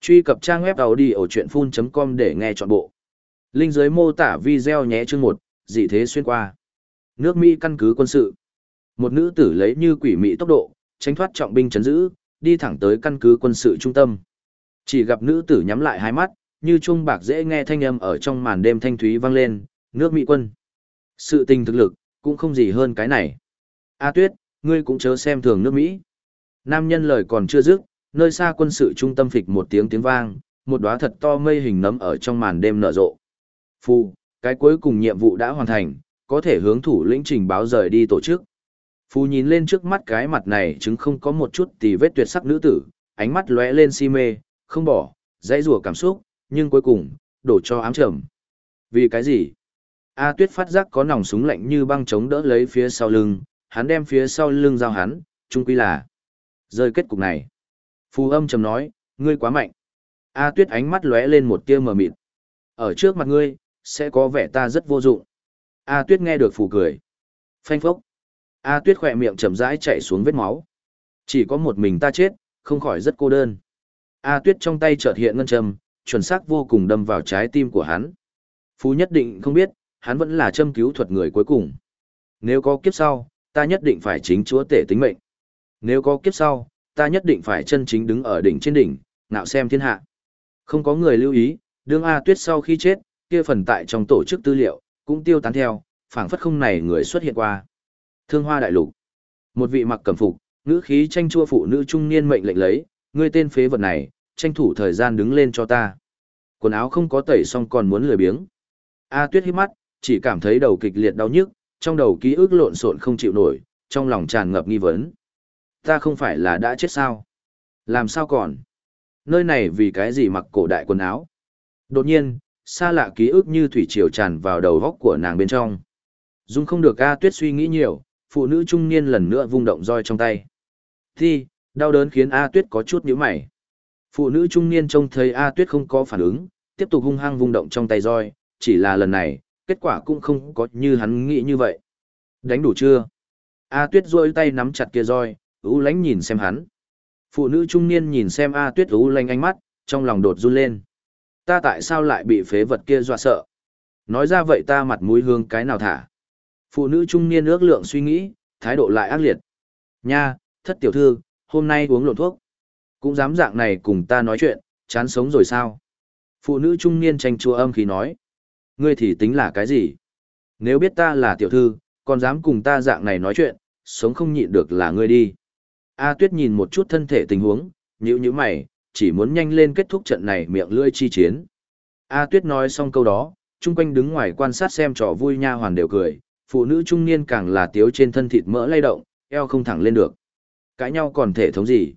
Truy cập trang web audiochuyenphun.com để nghe trọn bộ. Link dưới mô tả video nhé. Chương 1, dị thế xuyên qua. Nước Mỹ căn cứ quân sự. Một nữ tử lấy như quỷ mị tốc độ, tránh thoát trọng binh trấn giữ, đi thẳng tới căn cứ quân sự trung tâm. Chỉ gặp nữ tử nhắm lại hai mắt, như chuông bạc dễ nghe thanh âm ở trong màn đêm thanh thúy vang lên, nước Mỹ quân. Sự tình thực lực, cũng không gì hơn cái này. A Tuyết, ngươi cũng chớ xem thường nước Mỹ. Nam nhân lời còn chưa dứt, nơi xa quân sự trung tâm phịch một tiếng vang, một đóa thật to mây hình nấm ở trong màn đêm nở rộ. Phu, cái cuối cùng nhiệm vụ đã hoàn thành, có thể hướng thủ lĩnh trình báo rời đi tổ chức. Phu nhìn lên trước mắt cái mặt này chứng không có một chút tì vết tuyệt sắc nữ tử, ánh mắt lóe lên si mê, không bỏ, dãy rủa cảm xúc, nhưng cuối cùng, đổ cho ám trầm. Vì cái gì? A Tuyết phát giác có nòng súng lạnh như băng chống đỡ lấy phía sau lưng, hắn đem phía sau lưng giao hắn, chung quy là rơi kết cục này. Phù âm trầm nói, ngươi quá mạnh. A Tuyết ánh mắt lóe lên một tia mờ mịt. Ở trước mặt ngươi, sẽ có vẻ ta rất vô dụng. A Tuyết nghe được Phù cười. Phanh phốc. A Tuyết khỏe miệng chậm rãi chạy xuống vết máu. Chỉ có một mình ta chết, không khỏi rất cô đơn. A Tuyết trong tay chợt hiện ngân châm, chuẩn xác vô cùng đâm vào trái tim của hắn. Phù nhất định không biết, hắn vẫn là châm cứu thuật người cuối cùng. Nếu có kiếp sau, ta nhất định phải chính chúa tể tính mệnh. Nếu có kiếp sau, ta nhất định phải chân chính đứng ở đỉnh trên đỉnh, ngạo xem thiên hạ. Không có người lưu ý, đương A Tuyết sau khi chết, kia phần tại trong tổ chức tư liệu, cũng tiêu tán theo, phảng phất không này người xuất hiện qua. Thương Hoa Đại Lục. Một vị mặc cẩm phục, ngữ khí tranh chua phụ nữ trung niên mệnh lệnh lấy, ngươi tên phế vật này, tranh thủ thời gian đứng lên cho ta. Quần áo không có tẩy xong còn muốn lười biếng. A Tuyết hít mắt, chỉ cảm thấy đầu kịch liệt đau nhức, trong đầu ký ức lộn xộn không chịu nổi, trong lòng tràn ngập nghi vấn. Ta không phải là đã chết sao? Làm sao còn? Nơi này vì cái gì mặc cổ đại quần áo? Đột nhiên, xa lạ ký ức như thủy triều tràn vào đầu góc của nàng bên trong. Dung không được A Tuyết suy nghĩ nhiều, phụ nữ trung niên lần nữa vung động roi trong tay. Thì, đau đớn khiến A Tuyết có chút nhíu mày. Phụ nữ trung niên trông thấy A Tuyết không có phản ứng, tiếp tục hung hăng vung động trong tay roi, chỉ là lần này, kết quả cũng không có như hắn nghĩ như vậy. Đánh đủ chưa? A Tuyết duỗi tay nắm chặt kia roi, u lánh nhìn xem hắn. Phụ nữ trung niên nhìn xem A Tuyết u lánh ánh mắt, trong lòng đột run lên. Ta tại sao lại bị phế vật kia dọa sợ? Nói ra vậy ta mặt mũi hương cái nào thả? Phụ nữ trung niên ước lượng suy nghĩ, thái độ lại ác liệt. Nha, thất tiểu thư, hôm nay uống lộn thuốc. Cũng dám dạng này cùng ta nói chuyện, chán sống rồi sao? Phụ nữ trung niên tranh chua âm khí nói. Ngươi thì tính là cái gì? Nếu biết ta là tiểu thư, còn dám cùng ta dạng này nói chuyện, sống không nhịn được là ngươi đi. A Tuyết nhìn một chút thân thể tình huống, nhíu mày, chỉ muốn nhanh lên kết thúc trận này miệng lưỡi chi chiến. A Tuyết nói xong câu đó, chung quanh đứng ngoài quan sát xem trò vui nha hoàn đều cười, phụ nữ trung niên càng là tiếu trên thân thịt mỡ lay động, eo không thẳng lên được. Cãi nhau còn thể thống gì?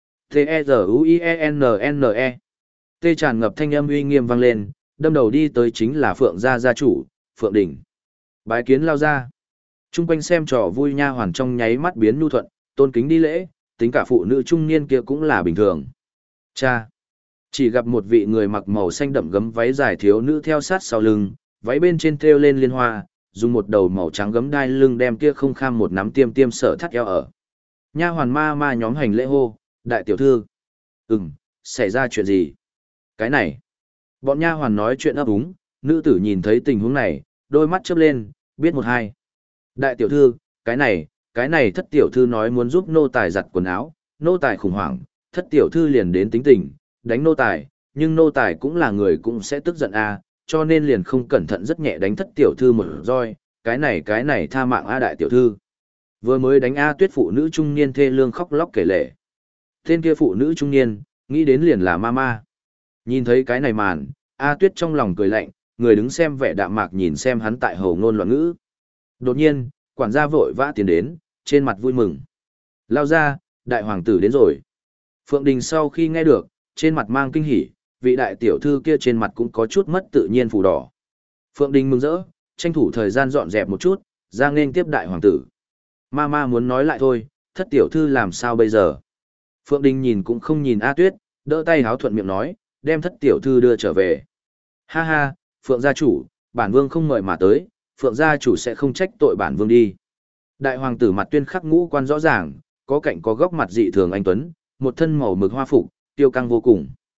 T-E-Z-U-I-E-N-N-E Tê tràn ngập thanh âm uy nghiêm vang lên, đâm đầu đi tới chính là Phượng gia gia chủ, Phượng Đình. Bái kiến lao ra. Trung quanh xem trò vui nha hoàn trong nháy mắt biến nhu thuận, tôn kính đi lễ, tính cả phụ nữ trung niên kia cũng là bình thường. Cha. Chỉ gặp một vị người mặc màu xanh đậm gấm váy dài thiếu nữ theo sát sau lưng, váy bên trên thêu lên liên hoa, dùng một đầu màu trắng gấm đai lưng đem kia không kham một nắm tiêm tiêm sở thắt eo ở. Nha hoàn ma ma nhóm hành lễ hô, đại tiểu thư. Xảy ra chuyện gì? Cái này. Bọn nha hoàn nói chuyện ấp úng, nữ tử nhìn thấy tình huống này, đôi mắt chớp lên, biết một hai. Đại tiểu thư, cái này thất tiểu thư nói muốn giúp nô tài giặt quần áo, nô tài khủng hoảng, thất tiểu thư liền đến tính tình, đánh nô tài, nhưng nô tài cũng là người cũng sẽ tức giận cho nên liền không cẩn thận rất nhẹ đánh thất tiểu thư một roi, cái này tha mạng đại tiểu thư. Vừa mới đánh A Tuyết phụ nữ trung niên thê lương khóc lóc kể lể. Tên kia phụ nữ trung niên, nghĩ đến liền là mama. Nhìn thấy cái này màn, A Tuyết trong lòng cười lạnh, người đứng xem vẻ đạm mạc nhìn xem hắn tại hầu ngôn loạn ngữ. Đột nhiên, quản gia vội vã tiến đến, trên mặt vui mừng. Lao ra, đại hoàng tử đến rồi. Phượng Đình sau khi nghe được, trên mặt mang kinh hỉ, vị đại tiểu thư kia trên mặt cũng có chút mất tự nhiên phủ đỏ. Phượng Đình mừng rỡ, tranh thủ thời gian dọn dẹp một chút, ra nghênh tiếp đại hoàng tử. Mama muốn nói lại thôi, thất tiểu thư làm sao bây giờ? Phượng Đình nhìn cũng không nhìn A Tuyết, đỡ tay háo thuận miệng nói, đem thất tiểu thư đưa trở về. Ha ha, Phượng gia chủ, bản vương không mời mà tới, Phượng gia chủ sẽ không trách tội bản vương đi. Đại hoàng tử mặt tuyên khắc ngũ quan rõ ràng, có cạnh có góc mặt dị thường anh tuấn, một thân màu mực hoa phục, tiêu căng vô cùng.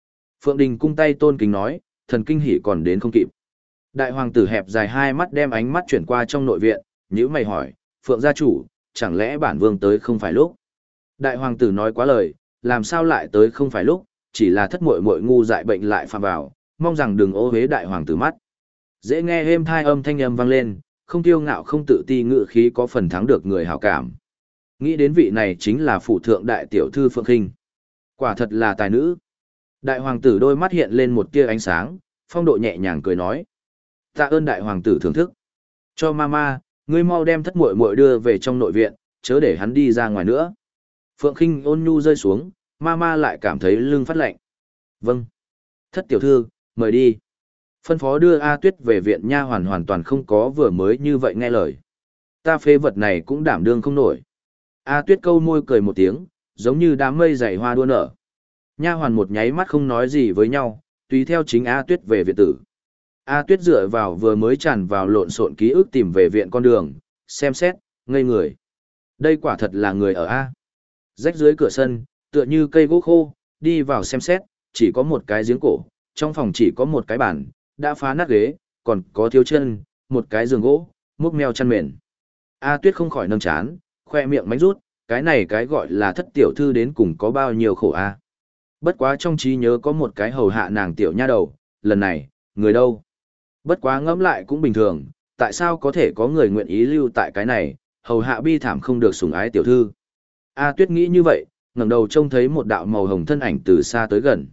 Phượng Đình cung tay tôn kính nói, thần kinh hỉ còn đến không kịp. Đại hoàng tử hẹp dài hai mắt đem ánh mắt chuyển qua trong nội viện, nhíu mày hỏi, Phượng gia chủ, chẳng lẽ bản vương tới không phải lúc? Đại hoàng tử nói quá lời, làm sao lại tới không phải lúc, chỉ là thất muội muội ngu dại bệnh lại phạm vào, mong rằng đừng ô uế đại hoàng tử mắt. Dễ nghe êm thai âm thanh âm vang lên, không tiêu ngạo không tự ti ngự khí có phần thắng được người hảo cảm. Nghĩ đến vị này chính là phụ thượng đại tiểu thư Phượng Khinh. Quả thật là tài nữ. Đại hoàng tử đôi mắt hiện lên một tia ánh sáng, phong độ nhẹ nhàng cười nói. Tạ ơn đại hoàng tử thưởng thức. Cho mama, ngươi mau đem thất muội muội đưa về trong nội viện, chớ để hắn đi ra ngoài nữa. Phượng Khinh ôn nhu rơi xuống, mama lại cảm thấy lưng phát lạnh. Vâng. Thất tiểu thư, mời đi. Phân phó đưa A Tuyết về viện nha hoàn toàn không có vừa mới như vậy nghe lời. Ta phế vật này cũng đảm đương không nổi. A Tuyết câu môi cười một tiếng, giống như đám mây dày hoa đua nở. Nha hoàn một nháy mắt không nói gì với nhau, tùy theo chính A Tuyết về viện tử. A Tuyết dựa vào vừa mới tràn vào lộn xộn ký ức tìm về viện con đường, xem xét, ngây người. Đây quả thật là người ở A. Rách dưới cửa sân, tựa như cây gỗ khô, đi vào xem xét, chỉ có một cái giếng cổ, trong phòng chỉ có một cái bàn, đã phá nát ghế, còn có thiếu chân, một cái giường gỗ, múc meo chăn mền. A Tuyết không khỏi nâng chán, khoe miệng mánh rút, cái này cái gọi là thất tiểu thư đến cùng có bao nhiêu khổ A. Bất quá trong trí nhớ có một cái hầu hạ nàng tiểu nha đầu, lần này, người đâu? Bất quá ngẫm lại cũng bình thường, tại sao có thể có người nguyện ý lưu tại cái này, hầu hạ bi thảm không được sủng ái tiểu thư. A Tuyết nghĩ như vậy, ngẩng đầu trông thấy một đạo màu hồng thân ảnh từ xa tới gần.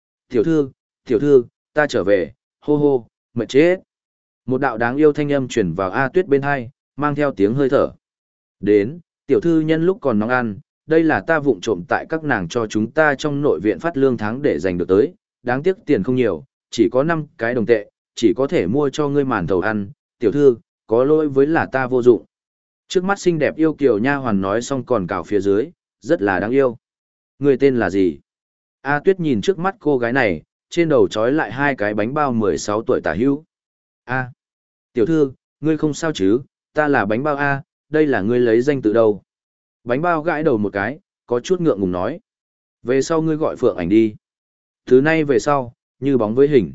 Tiểu thư, ta trở về, hô hô, mệt chết. Một đạo đáng yêu thanh âm chuyển vào A Tuyết bên hai, mang theo tiếng hơi thở. Đến, tiểu thư nhân lúc còn nóng ăn, đây là ta vụng trộm tại các nàng cho chúng ta trong nội viện phát lương tháng để dành được tới, đáng tiếc tiền không nhiều, chỉ có 5 cái đồng tệ, chỉ có thể mua cho ngươi màn thầu ăn, tiểu thư, có lỗi với là ta vô dụng. Trước mắt xinh đẹp yêu kiều nha hoàn nói xong còn cào phía dưới, rất là đáng yêu. Người tên là gì? A Tuyết nhìn trước mắt cô gái này, trên đầu trói lại 2 cái bánh bao 16 tuổi tả hữu. A, tiểu thư, ngươi không sao chứ, ta là bánh bao A, đây là ngươi lấy danh từ đâu? Bánh bao gãi đầu một cái, có chút ngượng ngùng nói. Về sau ngươi gọi Phượng Ảnh đi. Thứ nay về sau, như bóng với hình.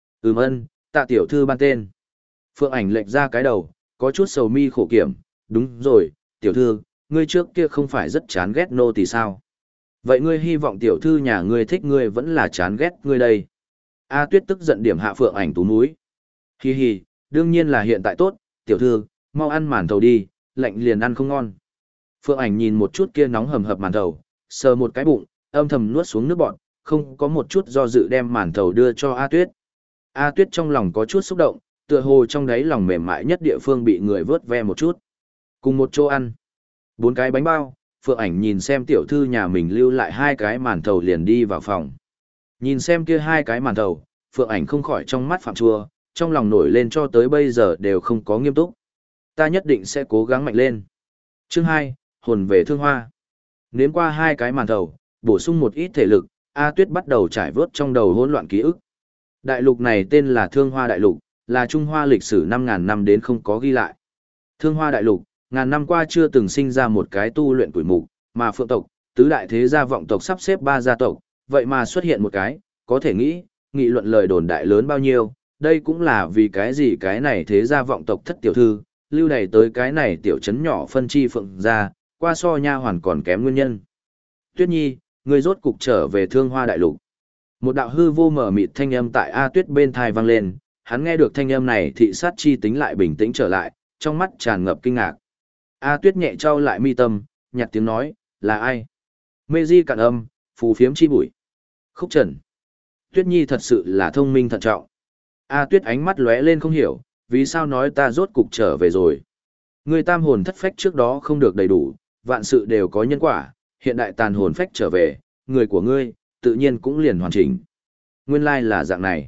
Ân, tạ tiểu thư ban tên. Phượng Ảnh lệch ra cái đầu, có chút sầu mi khổ kiểm. Đúng rồi, tiểu thư, ngươi trước kia không phải rất chán ghét nô tỳ sao? Vậy ngươi hy vọng tiểu thư nhà ngươi thích ngươi vẫn là chán ghét ngươi đây. A Tuyết tức giận điểm hạ Phượng Ảnh tú mũi. Hi hi, đương nhiên là hiện tại tốt, tiểu thư, mau ăn màn thầu đi, lạnh liền ăn không ngon. Phượng Ảnh nhìn một chút kia nóng hầm hập màn thầu, sờ một cái bụng, âm thầm nuốt xuống nước bọt, không có một chút do dự đem màn thầu đưa cho A Tuyết. A Tuyết trong lòng có chút xúc động, tựa hồ trong đáy lòng mềm mại nhất địa phương bị người vớt ve một chút. Cùng một chỗ ăn. 4 cái bánh bao, Phượng Ảnh nhìn xem tiểu thư nhà mình lưu lại 2 cái màn thầu liền đi vào phòng. Nhìn xem kia 2 cái màn thầu, Phượng Ảnh không khỏi trong mắt phạm chua, trong lòng nổi lên cho tới bây giờ đều không có nghiêm túc. Ta nhất định sẽ cố gắng mạnh lên. Chương 2, hồn về thương hoa. Nếm qua 2 cái màn thầu, bổ sung một ít thể lực, A Tuyết bắt đầu trải vớt trong đầu hỗn loạn ký ức. Đại lục này tên là Thương Hoa Đại Lục, là Trung Hoa lịch sử 5.000 năm đến không có ghi lại. Thương Hoa Đại Lục, ngàn năm qua chưa từng sinh ra một cái tu luyện tuổi mục, mà Phượng tộc, tứ đại thế gia vọng tộc sắp xếp 3 gia tộc, vậy mà xuất hiện một cái, có thể nghĩ, nghị luận lời đồn đại lớn bao nhiêu, đây cũng là vì cái gì cái này thế gia vọng tộc thất tiểu thư, lưu đày tới cái này tiểu trấn nhỏ phân chi Phượng gia, qua so nha hoàn còn kém nguyên nhân. Tuyết Nhi, người rốt cục trở về Thương Hoa Đại Lục. Một đạo hư vô mở mịt thanh âm tại A Tuyết bên thai vang lên, hắn nghe được thanh âm này thị sát chi tính lại bình tĩnh trở lại, trong mắt tràn ngập kinh ngạc. A Tuyết nhẹ trao lại mi tâm, nhặt tiếng nói, là ai? Mê di cạn âm, phù phiếm chi bụi. Khúc Trần. Tuyết Nhi thật sự là thông minh thận trọng. A Tuyết ánh mắt lóe lên không hiểu, vì sao nói ta rốt cục trở về rồi. Người tam hồn thất phách trước đó không được đầy đủ, vạn sự đều có nhân quả, hiện đại tàn hồn phách trở về, người của ngươi, tự nhiên cũng liền hoàn chỉnh. Nguyên lai là dạng này.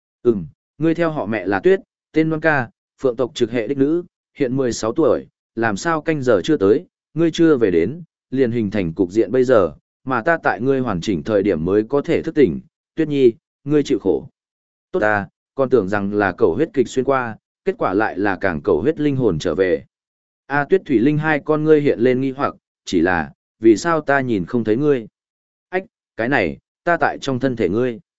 Ngươi theo họ mẹ là Tuyết, tên Loan Ca, Phượng tộc trực hệ đích nữ, hiện 16 tuổi, làm sao canh giờ chưa tới, ngươi chưa về đến, liền hình thành cục diện bây giờ, mà ta tại ngươi hoàn chỉnh thời điểm mới có thể thức tỉnh, Tuyết Nhi, ngươi chịu khổ. Tốt ta, còn tưởng rằng là cầu huyết kịch xuyên qua, kết quả lại là càng cầu huyết linh hồn trở về. A Tuyết Thủy Linh hai con ngươi hiện lên nghi hoặc, chỉ là, vì sao ta nhìn không thấy ngươi? Ách, cái này, ta tại trong thân thể ngươi.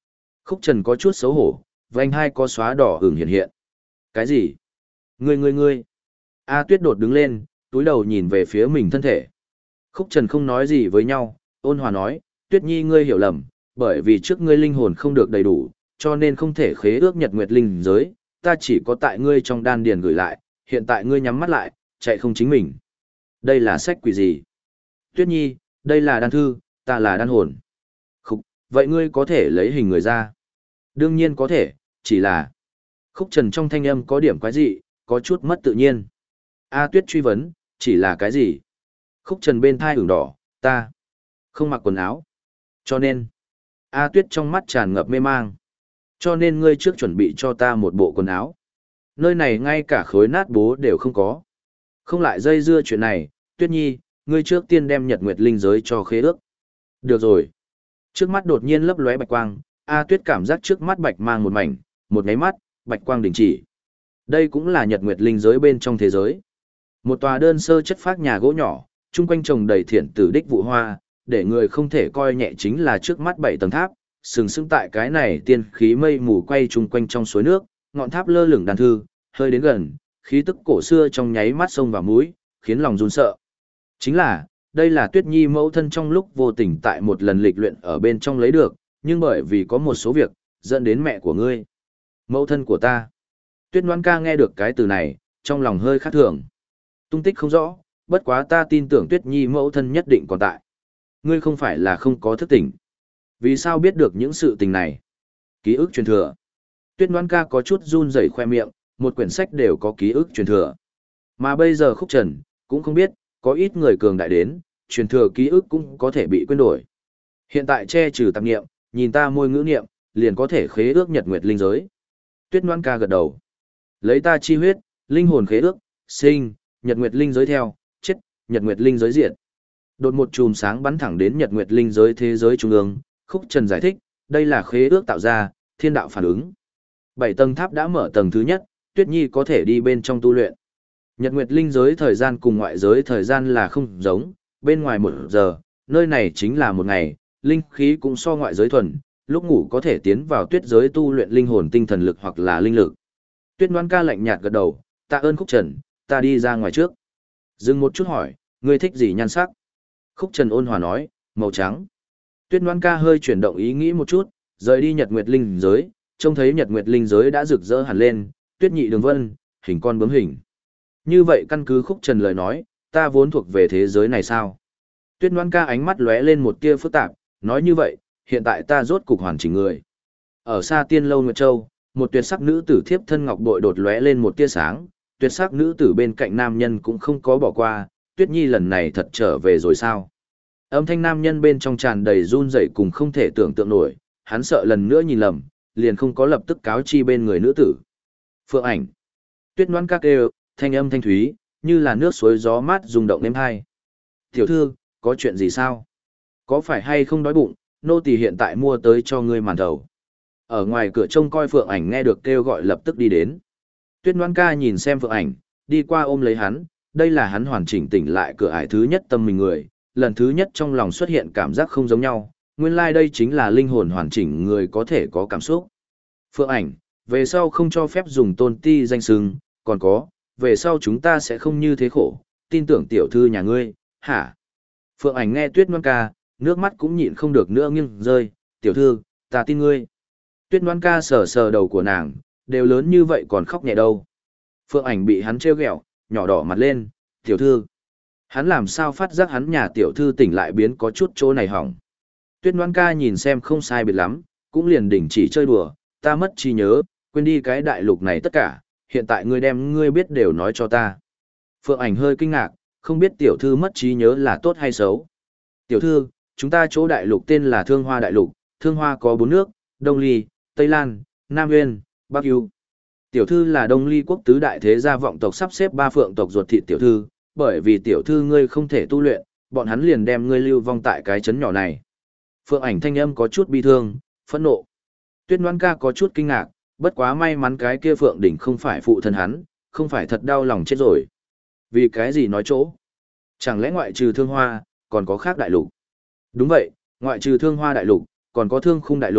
Khúc Trần có chút xấu hổ, vành hai có xóa đỏ ửng hiện hiện. Cái gì? Ngươi. A Tuyết đột đứng lên, túi đầu nhìn về phía mình thân thể. Khúc Trần không nói gì với nhau, ôn hòa nói, Tuyết Nhi ngươi hiểu lầm, bởi vì trước ngươi linh hồn không được đầy đủ, cho nên không thể khế ước nhật nguyệt linh giới, ta chỉ có tại ngươi trong đan điền gửi lại, hiện tại ngươi nhắm mắt lại, chạy không chính mình. Đây là sách quỷ gì? Tuyết Nhi, đây là đan thư, ta là đan hồn. Khúc, vậy ngươi có thể lấy hình người ra? Đương nhiên có thể, chỉ là... Khúc Trần trong thanh âm có điểm quái dị, có chút mất tự nhiên. A Tuyết truy vấn, chỉ là cái gì? Khúc Trần bên thai ửng đỏ, ta không mặc quần áo. Cho nên, A Tuyết trong mắt tràn ngập mê mang. Cho nên ngươi trước chuẩn bị cho ta một bộ quần áo. Nơi này ngay cả khối nát bố đều không có. Không lại dây dưa chuyện này, Tuyết Nhi, ngươi trước tiên đem nhật nguyệt linh giới cho khế ước. Được rồi. Trước mắt đột nhiên lấp lóe bạch quang, A Tuyết cảm giác trước mắt bạch mang một mảnh, một nháy mắt, bạch quang đình chỉ. Đây cũng là nhật nguyệt linh giới bên trong thế giới. Một tòa đơn sơ chất phác nhà gỗ nhỏ, chung quanh trồng đầy thiện tử đích vụ hoa, để người không thể coi nhẹ chính là trước mắt 7 tầng tháp, sừng sững tại cái này tiên khí mây mù quay chung quanh trong suối nước, ngọn tháp lơ lửng đàn thư, hơi đến gần, khí tức cổ xưa trong nháy mắt xông vào mũi, khiến lòng run sợ. Chính là, đây là Tuyết Nhi mẫu thân trong lúc vô tình tại một lần lịch luyện ở bên trong lấy được, nhưng bởi vì có một số việc, dẫn đến mẹ của ngươi. Mẫu thân của ta. Tuyết Ngoan ca nghe được cái từ này, trong lòng hơi khác thường. Tung tích không rõ, bất quá ta tin tưởng Tuyết Nhi mẫu thân nhất định còn tại. Ngươi không phải là không có thức tỉnh. Vì sao biết được những sự tình này? Ký ức truyền thừa. Tuyết Ngoan ca có chút run rẩy khoe miệng, một quyển sách đều có ký ức truyền thừa. Mà bây giờ Khúc Trần, cũng không biết, có ít người cường đại đến, truyền thừa ký ức cũng có thể bị quên đổi. Hiện tại che trừ tạp niệm, nhìn ta môi ngữ niệm, liền có thể khế ước nhật nguyệt linh giới. Tuyết Ngoan ca gật đầu. Lấy ta chi huyết, linh hồn khế ước, sinh, nhật nguyệt linh giới theo, chết, nhật nguyệt linh giới diện. Đột một chùm sáng bắn thẳng đến nhật nguyệt linh giới thế giới trung ương, Khúc Trần giải thích, đây là khế ước tạo ra, thiên đạo phản ứng. 7 tầng tháp đã mở tầng thứ nhất, Tuyết Nhi có thể đi bên trong tu luyện. Nhật nguyệt linh giới thời gian cùng ngoại giới thời gian là không giống, bên ngoài 1 giờ, nơi này chính là 1 ngày, linh khí cũng so ngoại giới thuần, lúc ngủ có thể tiến vào tuyết giới tu luyện linh hồn tinh thần lực hoặc là linh lực. Tuyết Ngoan ca lạnh nhạt gật đầu, tạ ơn Khúc Trần, ta đi ra ngoài trước. Dừng một chút hỏi, ngươi thích gì nhan sắc? Khúc Trần ôn hòa nói, màu trắng. Tuyết Ngoan ca hơi chuyển động ý nghĩ một chút, rời đi nhật nguyệt linh giới, trông thấy nhật nguyệt linh giới đã rực rỡ hẳn lên, tuyết nhị đường vân, hình con bướm hình. Như vậy căn cứ Khúc Trần lời nói, ta vốn thuộc về thế giới này sao? Tuyết Ngoan ca ánh mắt lóe lên một tia phức tạp, nói như vậy, hiện tại ta rốt cục hoàn chỉnh người. Ở xa Tiên Lâu Nguyệt Châu, một tuyệt sắc nữ tử thiếp thân ngọc bội đột lóe lên một tia sáng, tuyệt sắc nữ tử bên cạnh nam nhân cũng không có bỏ qua, Tuyết Nhi lần này thật trở về rồi sao? Âm thanh nam nhân bên trong tràn đầy run rẩy cùng không thể tưởng tượng nổi, hắn sợ lần nữa nhìn lầm, liền không có lập tức cáo chi bên người nữ tử. Phượng Ảnh. Tuyết Ngoan ca kêu, thanh âm thanh thúy, như là nước suối gió mát rung động êm hai. Tiểu thư, có chuyện gì sao? Có phải hay không đói bụng, nô tỳ hiện tại mua tới cho ngươi màn thầu. Ở ngoài cửa trông coi Phượng Ảnh nghe được kêu gọi lập tức đi đến. Tuyết Ngoan ca nhìn xem Phượng Ảnh, đi qua ôm lấy hắn, đây là hắn hoàn chỉnh tỉnh lại cửa ải thứ nhất tâm mình người, lần thứ nhất trong lòng xuất hiện cảm giác không giống nhau, nguyên lai đây chính là linh hồn hoàn chỉnh người có thể có cảm xúc. Phượng Ảnh, về sau không cho phép dùng tôn ti danh xưng, còn có, về sau chúng ta sẽ không như thế khổ, tin tưởng tiểu thư nhà ngươi, hả? Phượng Ảnh nghe Tuyết Ngoan ca, nước mắt cũng nhịn không được nữa nghiêng rơi, tiểu thư, ta tin ngươi. Tuyết Ngoan ca sờ sờ đầu của nàng, đều lớn như vậy còn khóc nhẹ đâu. Phượng Ảnh bị hắn trêu ghẹo, nhỏ đỏ mặt lên, tiểu thư. Hắn làm sao phát giác hắn nhà tiểu thư tỉnh lại biến có chút chỗ này hỏng. Tuyết Ngoan ca nhìn xem không sai biệt lắm, cũng liền đình chỉ chơi đùa, ta mất trí nhớ, quên đi cái đại lục này tất cả, hiện tại ngươi đem ngươi biết đều nói cho ta. Phượng Ảnh hơi kinh ngạc, không biết tiểu thư mất trí nhớ là tốt hay xấu. Tiểu thư, chúng ta chỗ đại lục tên là Thương Hoa Đại Lục, Thương Hoa có 4 nước, Đông Ly, Tây Lan, Nam Nguyên, Bắc Ưu. Tiểu thư là Đông Ly quốc tứ đại thế gia vọng tộc sắp xếp 3 phượng tộc ruột thịt tiểu thư, bởi vì tiểu thư ngươi không thể tu luyện, bọn hắn liền đem ngươi lưu vong tại cái trấn nhỏ này. Phượng Ảnh thanh âm có chút bi thương, phẫn nộ. Tuyết Ngoan ca có chút kinh ngạc, bất quá may mắn cái kia Phượng đỉnh không phải phụ thân hắn, không phải thật đau lòng chết rồi. Vì cái gì nói chỗ? Chẳng lẽ ngoại trừ Thương Hoa, còn có khác đại lục? Đúng vậy, ngoại trừ Thương Hoa đại lục, còn có Thương Khung đại lục,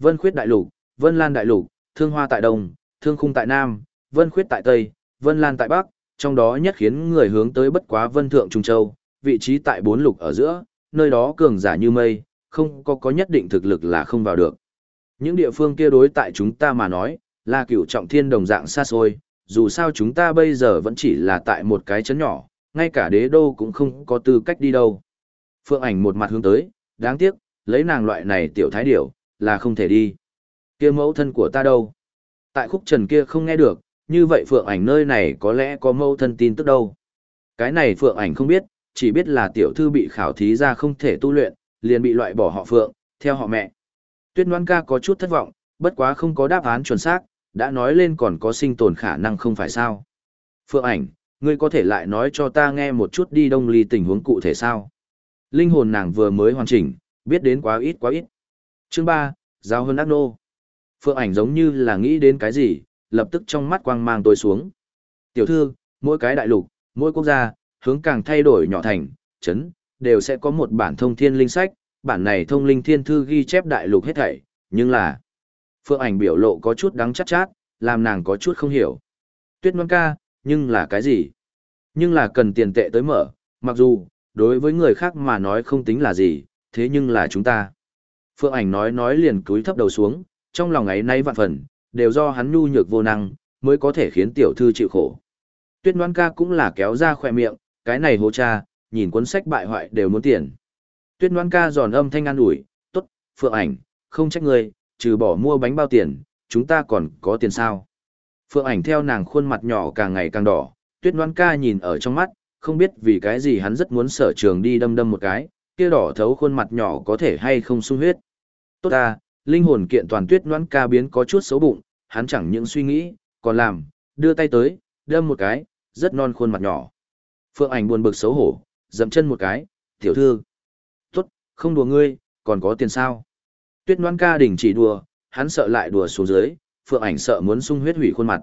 Vân Khuyết Đại Lục, Vân Lan Đại Lục, Thương Hoa tại Đông, Thương Khung tại Nam, Vân Khuyết tại Tây, Vân Lan tại Bắc, trong đó nhất khiến người hướng tới bất quá Vân Thượng Trung Châu, vị trí tại bốn lục ở giữa, nơi đó cường giả như mây, không có nhất định thực lực là không vào được. Những địa phương kia đối tại chúng ta mà nói, là cửu trọng thiên đồng dạng xa xôi, dù sao chúng ta bây giờ vẫn chỉ là tại một cái chấn nhỏ, ngay cả đế đô cũng không có tư cách đi đâu. Phượng Ảnh một mặt hướng tới, đáng tiếc, lấy nàng loại này tiểu thái điểu, là không thể đi. Kia mẫu thân của ta đâu? Tại khúc trần kia không nghe được, như vậy Phượng Ảnh nơi này có lẽ có mẫu thân tin tức đâu. Cái này Phượng Ảnh không biết, chỉ biết là tiểu thư bị khảo thí ra không thể tu luyện, liền bị loại bỏ họ Phượng, theo họ mẹ. Tuyết Ngoan ca có chút thất vọng, bất quá không có đáp án chuẩn xác, đã nói lên còn có sinh tồn khả năng không phải sao. Phượng Ảnh, ngươi có thể lại nói cho ta nghe một chút đi Đông Ly tình huống cụ thể sao? Linh hồn nàng vừa mới hoàn chỉnh, biết đến quá ít quá ít. Chương 3, Giao hơn ác nô. Phượng Ảnh giống như là nghĩ đến cái gì, lập tức trong mắt quang mang tối xuống. Tiểu thư, mỗi cái đại lục, mỗi quốc gia, hướng càng thay đổi nhỏ thành, chấn, đều sẽ có một bản thông thiên linh sách, bản này thông linh thiên thư ghi chép đại lục hết thảy, nhưng là... Phượng Ảnh biểu lộ có chút đắng chát chát, làm nàng có chút không hiểu. Tuyết Ngoan ca, nhưng là cái gì? Nhưng là cần tiền tệ tới mở, mặc dù, đối với người khác mà nói không tính là gì, thế nhưng là chúng ta. Phượng Ảnh nói liền cúi thấp đầu xuống, trong lòng ấy nay vạn phần, đều do hắn nhu nhược vô năng, mới có thể khiến tiểu thư chịu khổ. Tuyết Ngoan ca cũng là kéo ra khỏe miệng, cái này hố cha, nhìn cuốn sách bại hoại đều muốn tiền. Tuyết Ngoan ca giòn âm thanh an ủi, tốt, Phượng Ảnh, không trách ngươi, trừ bỏ mua bánh bao tiền, chúng ta còn có tiền sao. Phượng Ảnh theo nàng khuôn mặt nhỏ càng ngày càng đỏ, Tuyết Ngoan ca nhìn ở trong mắt, không biết vì cái gì hắn rất muốn Sở Trường đi đâm một cái, kia đỏ thấu khuôn mặt nhỏ có thể hay không sung huyết. Tốt ta, linh hồn kiện toàn Tuyết Ngoan ca biến có chút xấu bụng, hắn chẳng những suy nghĩ, còn làm, đưa tay tới, đâm một cái, rất non khuôn mặt nhỏ. Phượng Ảnh buồn bực xấu hổ, dậm chân một cái, tiểu thư. Tốt, không đùa ngươi, còn có tiền sao? Tuyết Ngoan ca đình chỉ đùa, hắn sợ lại đùa xuống dưới, Phượng Ảnh sợ muốn sung huyết hủy khuôn mặt.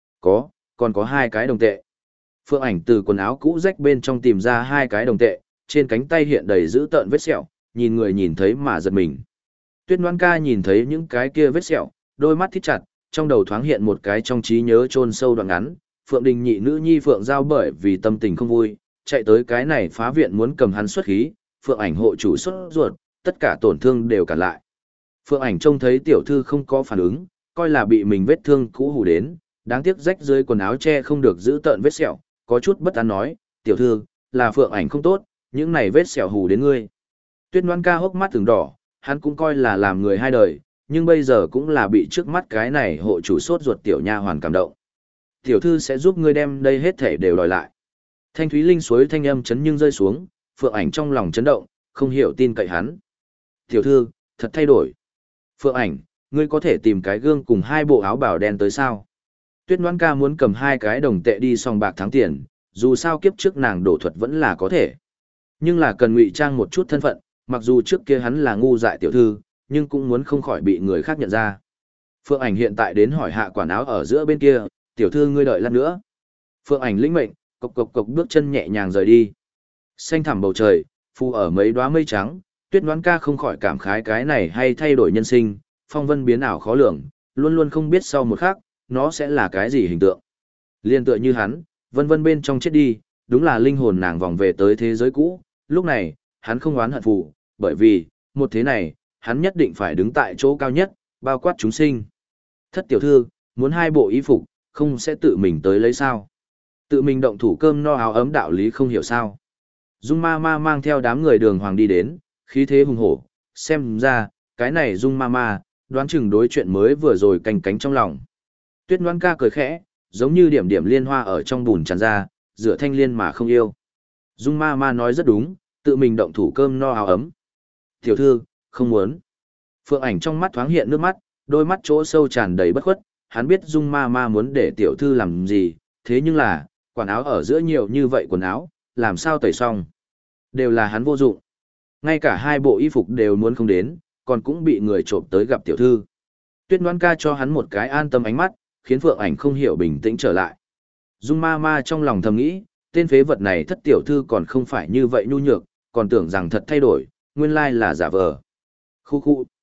Còn có 2 cái đồng tệ. Phượng Ảnh từ quần áo cũ rách bên trong tìm ra 2 cái đồng tệ, trên cánh tay hiện đầy dữ tợn vết sẹo, nhìn người nhìn thấy mà giật mình. Tuyết Ngoan ca nhìn thấy những cái kia vết sẹo, đôi mắt thít chặt, trong đầu thoáng hiện một cái trong trí nhớ chôn sâu đoạn ngắn, Phượng Đình nhị nữ nhi Phượng Giao bởi vì tâm tình không vui, chạy tới cái này phá viện muốn cầm hắn xuất khí, Phượng Ảnh hộ chủ xuất ruột, tất cả tổn thương đều cản lại. Phượng Ảnh trông thấy tiểu thư không có phản ứng, coi là bị mình vết thương cũ hù đến, đáng tiếc rách dưới quần áo che không được giữ tợn vết sẹo, có chút bất an nói, tiểu thư, là Phượng Ảnh không tốt, những này vết sẹo hù đến ngươi. Tuyết Ngoan ca hốc mắt từng đỏ, hắn cũng coi là làm người hai đời, nhưng bây giờ cũng là bị trước mắt cái này hộ chủ sốt ruột tiểu nha hoàn cảm động. Tiểu thư sẽ giúp ngươi đem đây hết thể đều đòi lại. Thanh thúy linh suối thanh âm chấn nhưng rơi xuống, Phượng Ảnh trong lòng chấn động, không hiểu tin cậy hắn. Tiểu thư, thật thay đổi. Phượng Ảnh, ngươi có thể tìm cái gương cùng 2 bộ áo bào đen tới sao? Tuyết Ngoan ca muốn cầm 2 cái đồng tệ đi sòng bạc thắng tiền, dù sao kiếp trước nàng đổ thuật vẫn là có thể. Nhưng là cần ngụy trang một chút thân phận, mặc dù trước kia hắn là ngu dại tiểu thư, nhưng cũng muốn không khỏi bị người khác nhận ra. Phượng Ảnh hiện tại đến hỏi hạ quản áo ở giữa bên kia, tiểu thư ngươi đợi lát nữa. Phượng Ảnh lĩnh mệnh, cộc cộc cộc bước chân nhẹ nhàng rời đi. Xanh thẳm bầu trời, phù ở mấy đóa mây trắng, Tuyết Ngoan ca không khỏi cảm khái cái này hay thay đổi nhân sinh, phong vân biến ảo khó lường, luôn luôn không biết sau một khắc, nó sẽ là cái gì hình tượng. Liên tựa như hắn, vân vân bên trong chết đi, đúng là linh hồn nàng vòng về tới thế giới cũ, lúc này, hắn không oán hận phù, bởi vì, một thế này, hắn nhất định phải đứng tại chỗ cao nhất, bao quát chúng sinh. Thất tiểu thư, muốn 2 bộ y phục, không sẽ tự mình tới lấy sao. Tự mình động thủ cơm no áo ấm đạo lý không hiểu sao. Dung ma ma mang theo đám người đường hoàng đi đến, khí thế hùng hổ, xem ra, cái này Dung ma ma, đoán chừng đối chuyện mới vừa rồi canh cánh trong lòng. Tuyết Ngoan ca cười khẽ, giống như điểm điểm liên hoa ở trong bùn tràn ra, rửa thanh liên mà không yêu. Dung ma ma nói rất đúng, tự mình động thủ cơm no áo ấm. Tiểu thư, không muốn. Phượng Ảnh trong mắt thoáng hiện nước mắt, đôi mắt chỗ sâu tràn đầy bất khuất, hắn biết Dung ma ma muốn để tiểu thư làm gì, thế nhưng là, quần áo ở giữa nhiều như vậy quần áo, làm sao tẩy xong. Đều là hắn vô dụng. Ngay cả 2 bộ y phục đều muốn không đến, còn cũng bị người trộm tới gặp tiểu thư. Tuyết Ngoan ca cho hắn một cái an tâm ánh mắt, khiến Phượng Ảnh không hiểu bình tĩnh trở lại. Dung ma ma trong lòng thầm nghĩ, tên phế vật này thất tiểu thư còn không phải như vậy nhu nhược, còn tưởng rằng thật thay đổi, nguyên lai là giả vờ. Khu khu.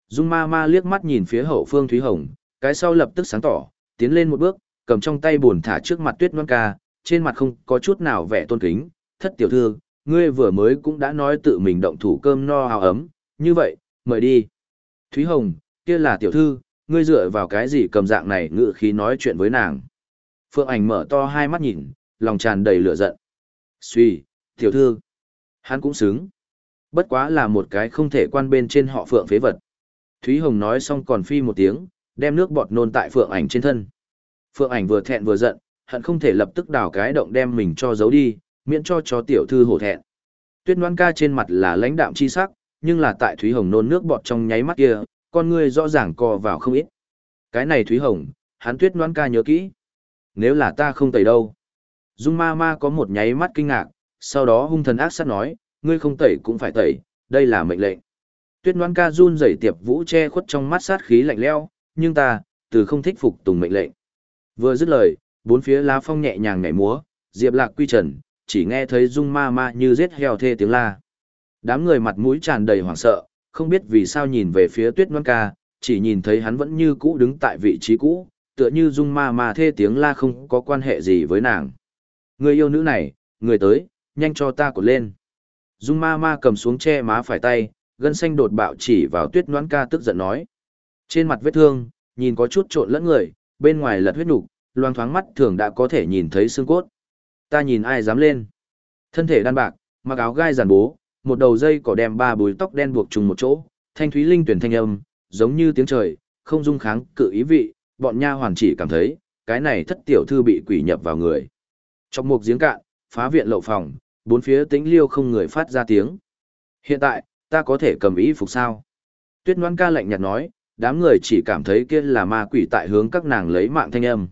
Dung ma ma liếc mắt nhìn phía hậu phương Thúy Hồng, cái sau lập tức sáng tỏ, tiến lên một bước, cầm trong tay buồn thả trước mặt Tuyết Loan Ca, trên mặt không có chút nào vẻ tôn kính, thất tiểu thư, ngươi vừa mới cũng đã nói tự mình động thủ cơm no áo ấm, như vậy, mời đi. Thúy Hồng, kia là tiểu thư, ngươi dựa vào cái gì cầm dạng này ngự khí nói chuyện với nàng. Phượng Ảnh mở to hai mắt nhìn, lòng tràn đầy lửa giận. Suy, tiểu thư, hắn cũng xứng. Bất quá là một cái không thể quan bên trên họ Phượng phế vật. Thúy Hồng nói xong còn phi một tiếng, đem nước bọt nôn tại Phượng Ảnh trên thân. Phượng Ảnh vừa thẹn vừa giận, hận không thể lập tức đào cái động đem mình cho giấu đi, miễn cho tiểu thư hổ thẹn. Tuyết Loan Ca trên mặt là lãnh đạm chi sắc, nhưng là tại Thúy Hồng nôn nước bọt trong nháy mắt kia, con ngươi rõ ràng co vào không ít. Cái này Thúy Hồng, hắn Tuyết Loan Ca nhớ kỹ. Nếu là ta không tẩy đâu. Dung ma ma có một nháy mắt kinh ngạc, sau đó hung thần ác sát nói, ngươi không tẩy cũng phải tẩy, đây là mệnh lệnh. Tuyết Loan Ca run rẩy tiệp vũ che khuất trong mắt sát khí lạnh lẽo, nhưng ta, từ không thích phục tùng mệnh lệnh. Vừa dứt lời, bốn phía lá phong nhẹ nhàng nhảy múa, Diệp Lạc quy trần, chỉ nghe thấy Dung ma ma như giết heo thê tiếng la. Đám người mặt mũi tràn đầy hoảng sợ, không biết vì sao nhìn về phía Tuyết Loan Ca, chỉ nhìn thấy hắn vẫn như cũ đứng tại vị trí cũ, tựa như Dung ma ma thê tiếng la không có quan hệ gì với nàng. Người yêu nữ này, người tới, nhanh cho ta cột lên. Dung ma ma cầm xuống che má phải tay, gân xanh đột bạo chỉ vào Tuyết Loan Ca tức giận nói. Trên mặt vết thương, nhìn có chút trộn lẫn người, bên ngoài lật huyết nục, loang thoáng mắt thường đã có thể nhìn thấy xương cốt. Ta nhìn ai dám lên. Thân thể đan bạc, mặc áo gai giản bố, một đầu dây cỏ đem ba búi tóc đen buộc trùng một chỗ, thanh thúy linh tuyển thanh âm, giống như tiếng trời, không dung kháng cự ý vị, bọn nha hoàn chỉ cảm thấy, cái này thất tiểu thư bị quỷ nhập vào người. Trong một giếng cạn, phá viện lậu phòng, bốn phía tĩnh liêu không người phát ra tiếng. Hiện tại, ta có thể cầm ý phục sao? Tuyết Loan Ca lạnh nhạt nói, đám người chỉ cảm thấy kia là ma quỷ tại hướng các nàng lấy mạng thanh âm.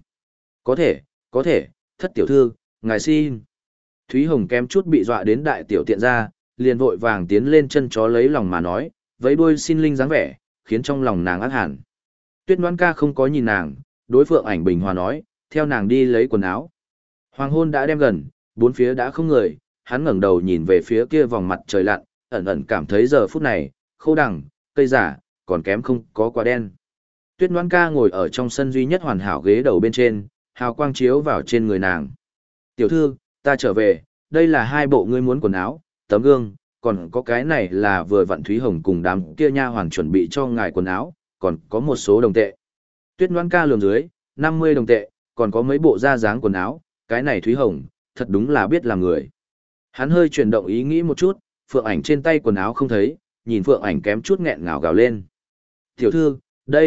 Có thể, thất tiểu thư, ngài xin. Thúy Hồng kém chút bị dọa đến đại tiểu tiện ra, liền vội vàng tiến lên chân chó lấy lòng mà nói, vẫy đuôi xin linh dáng vẻ, khiến trong lòng nàng ác hẳn. Tuyết Loan Ca không có nhìn nàng, đối Phượng Ảnh bình hòa nói, theo nàng đi lấy quần áo. Hoàng hôn đã đem gần, bốn phía đã không người, hắn ngẩng đầu nhìn về phía kia vòng mặt trời lặn, ẩn ẩn cảm thấy giờ phút này, khô đằng, cây giả, còn kém không có quả đen. Tuyết Loan Ca ngồi ở trong sân duy nhất hoàn hảo ghế đầu bên trên, hào quang chiếu vào trên người nàng. Tiểu thư, ta trở về, đây là hai bộ ngươi muốn quần áo, tấm gương, còn có cái này là vừa vặn Thúy Hồng cùng đám kia nha hoàn chuẩn bị cho ngài quần áo, còn có một số đồng tệ. Tuyết Loan Ca lườm dưới, 50 đồng tệ, còn có mấy bộ da dáng quần áo, cái này Thúy Hồng, thật đúng là biết làm người. Hắn hơi chuyển động ý nghĩ một chút, Phượng Ảnh trên tay quần áo không thấy, nhìn Phượng Ảnh kém chút nghẹn ngào gào lên. Tiểu thư,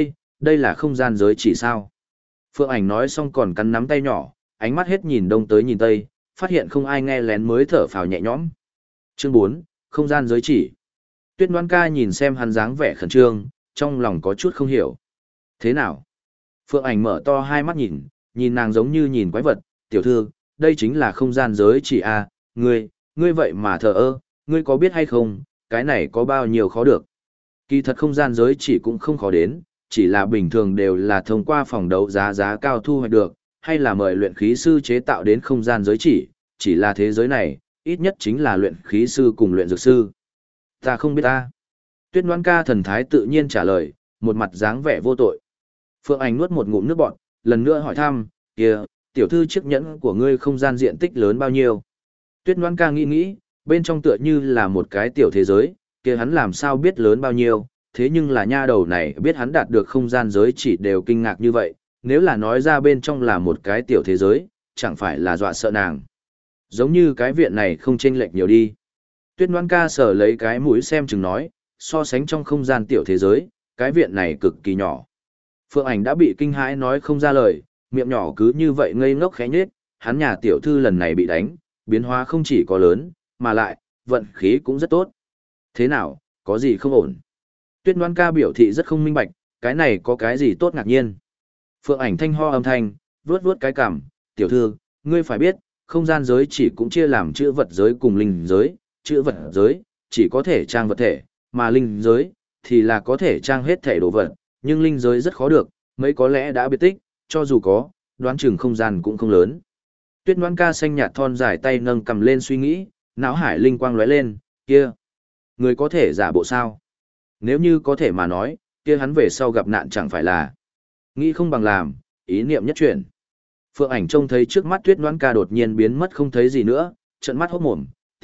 đây là không gian giới chỉ sao? Phượng Ảnh nói xong còn cắn nắm tay nhỏ, ánh mắt hết nhìn đông tới nhìn tây, phát hiện không ai nghe lén mới thở phào nhẹ nhõm. Chương 4, không gian giới chỉ. Tuyết Loan Ca nhìn xem hắn dáng vẻ khẩn trương, trong lòng có chút không hiểu. Thế nào? Phượng Ảnh mở to hai mắt nhìn nàng giống như nhìn quái vật, tiểu thư, đây chính là không gian giới chỉ à, ngươi vậy mà thờ ơ, ngươi có biết hay không, cái này có bao nhiêu khó được. Kỳ thật không gian giới chỉ cũng không khó đến, chỉ là bình thường đều là thông qua phòng đấu giá cao thu hoạch được, hay là mời luyện khí sư chế tạo đến không gian giới chỉ là thế giới này, ít nhất chính là luyện khí sư cùng luyện dược sư. Ta không biết ta. Tuyết Loan Ca thần thái tự nhiên trả lời, một mặt dáng vẻ vô tội. Phượng Ảnh nuốt một ngụm nước bọt, lần nữa hỏi thăm, kìa, tiểu thư chiếc nhẫn của ngươi không gian diện tích lớn bao nhiêu? Tuyết Loan Ca nghĩ, bên trong tựa như là một cái tiểu thế giới, kia hắn làm sao biết lớn bao nhiêu, thế nhưng là nha đầu này biết hắn đạt được không gian giới chỉ đều kinh ngạc như vậy, nếu là nói ra bên trong là một cái tiểu thế giới, chẳng phải là dọa sợ nàng. Giống như cái viện này không chênh lệch nhiều đi. Tuyết Loan Ca sờ lấy cái mũi xem chừng nói, so sánh trong không gian tiểu thế giới, cái viện này cực kỳ nhỏ. Phượng Ảnh đã bị kinh hãi nói không ra lời, miệng nhỏ cứ như vậy ngây ngốc khẽ nhếch, hắn nhà tiểu thư lần này bị đánh, biến hóa không chỉ có lớn, mà lại, vận khí cũng rất tốt. Thế nào, có gì không ổn? Tuyết Loan Ca biểu thị rất không minh bạch, cái này có cái gì tốt ngạc nhiên. Phượng Ảnh thanh ho âm thanh, vuốt vuốt cái cằm, tiểu thư, ngươi phải biết, không gian giới chỉ cũng chia làm chữ vật giới cùng linh giới, chữ vật giới, chỉ có thể trang vật thể, mà linh giới, thì là có thể trang hết thể đồ vật, nhưng linh giới rất khó được, mấy có lẽ đã biệt tích, cho dù có, đoán chừng không gian cũng không lớn. Tuyết Loan Ca xanh nhạt thon dài tay nâng cầm lên suy nghĩ, não hải linh quang lóe lên, kia, người có thể giả bộ sao? Nếu như có thể mà nói, kia hắn về sau gặp nạn chẳng phải là nghĩ không bằng làm, ý niệm nhất chuyển. Phượng Ảnh trông thấy trước mắt Tuyết Noãn Ca đột nhiên biến mất không thấy gì nữa, trợn mắt hốt mồm,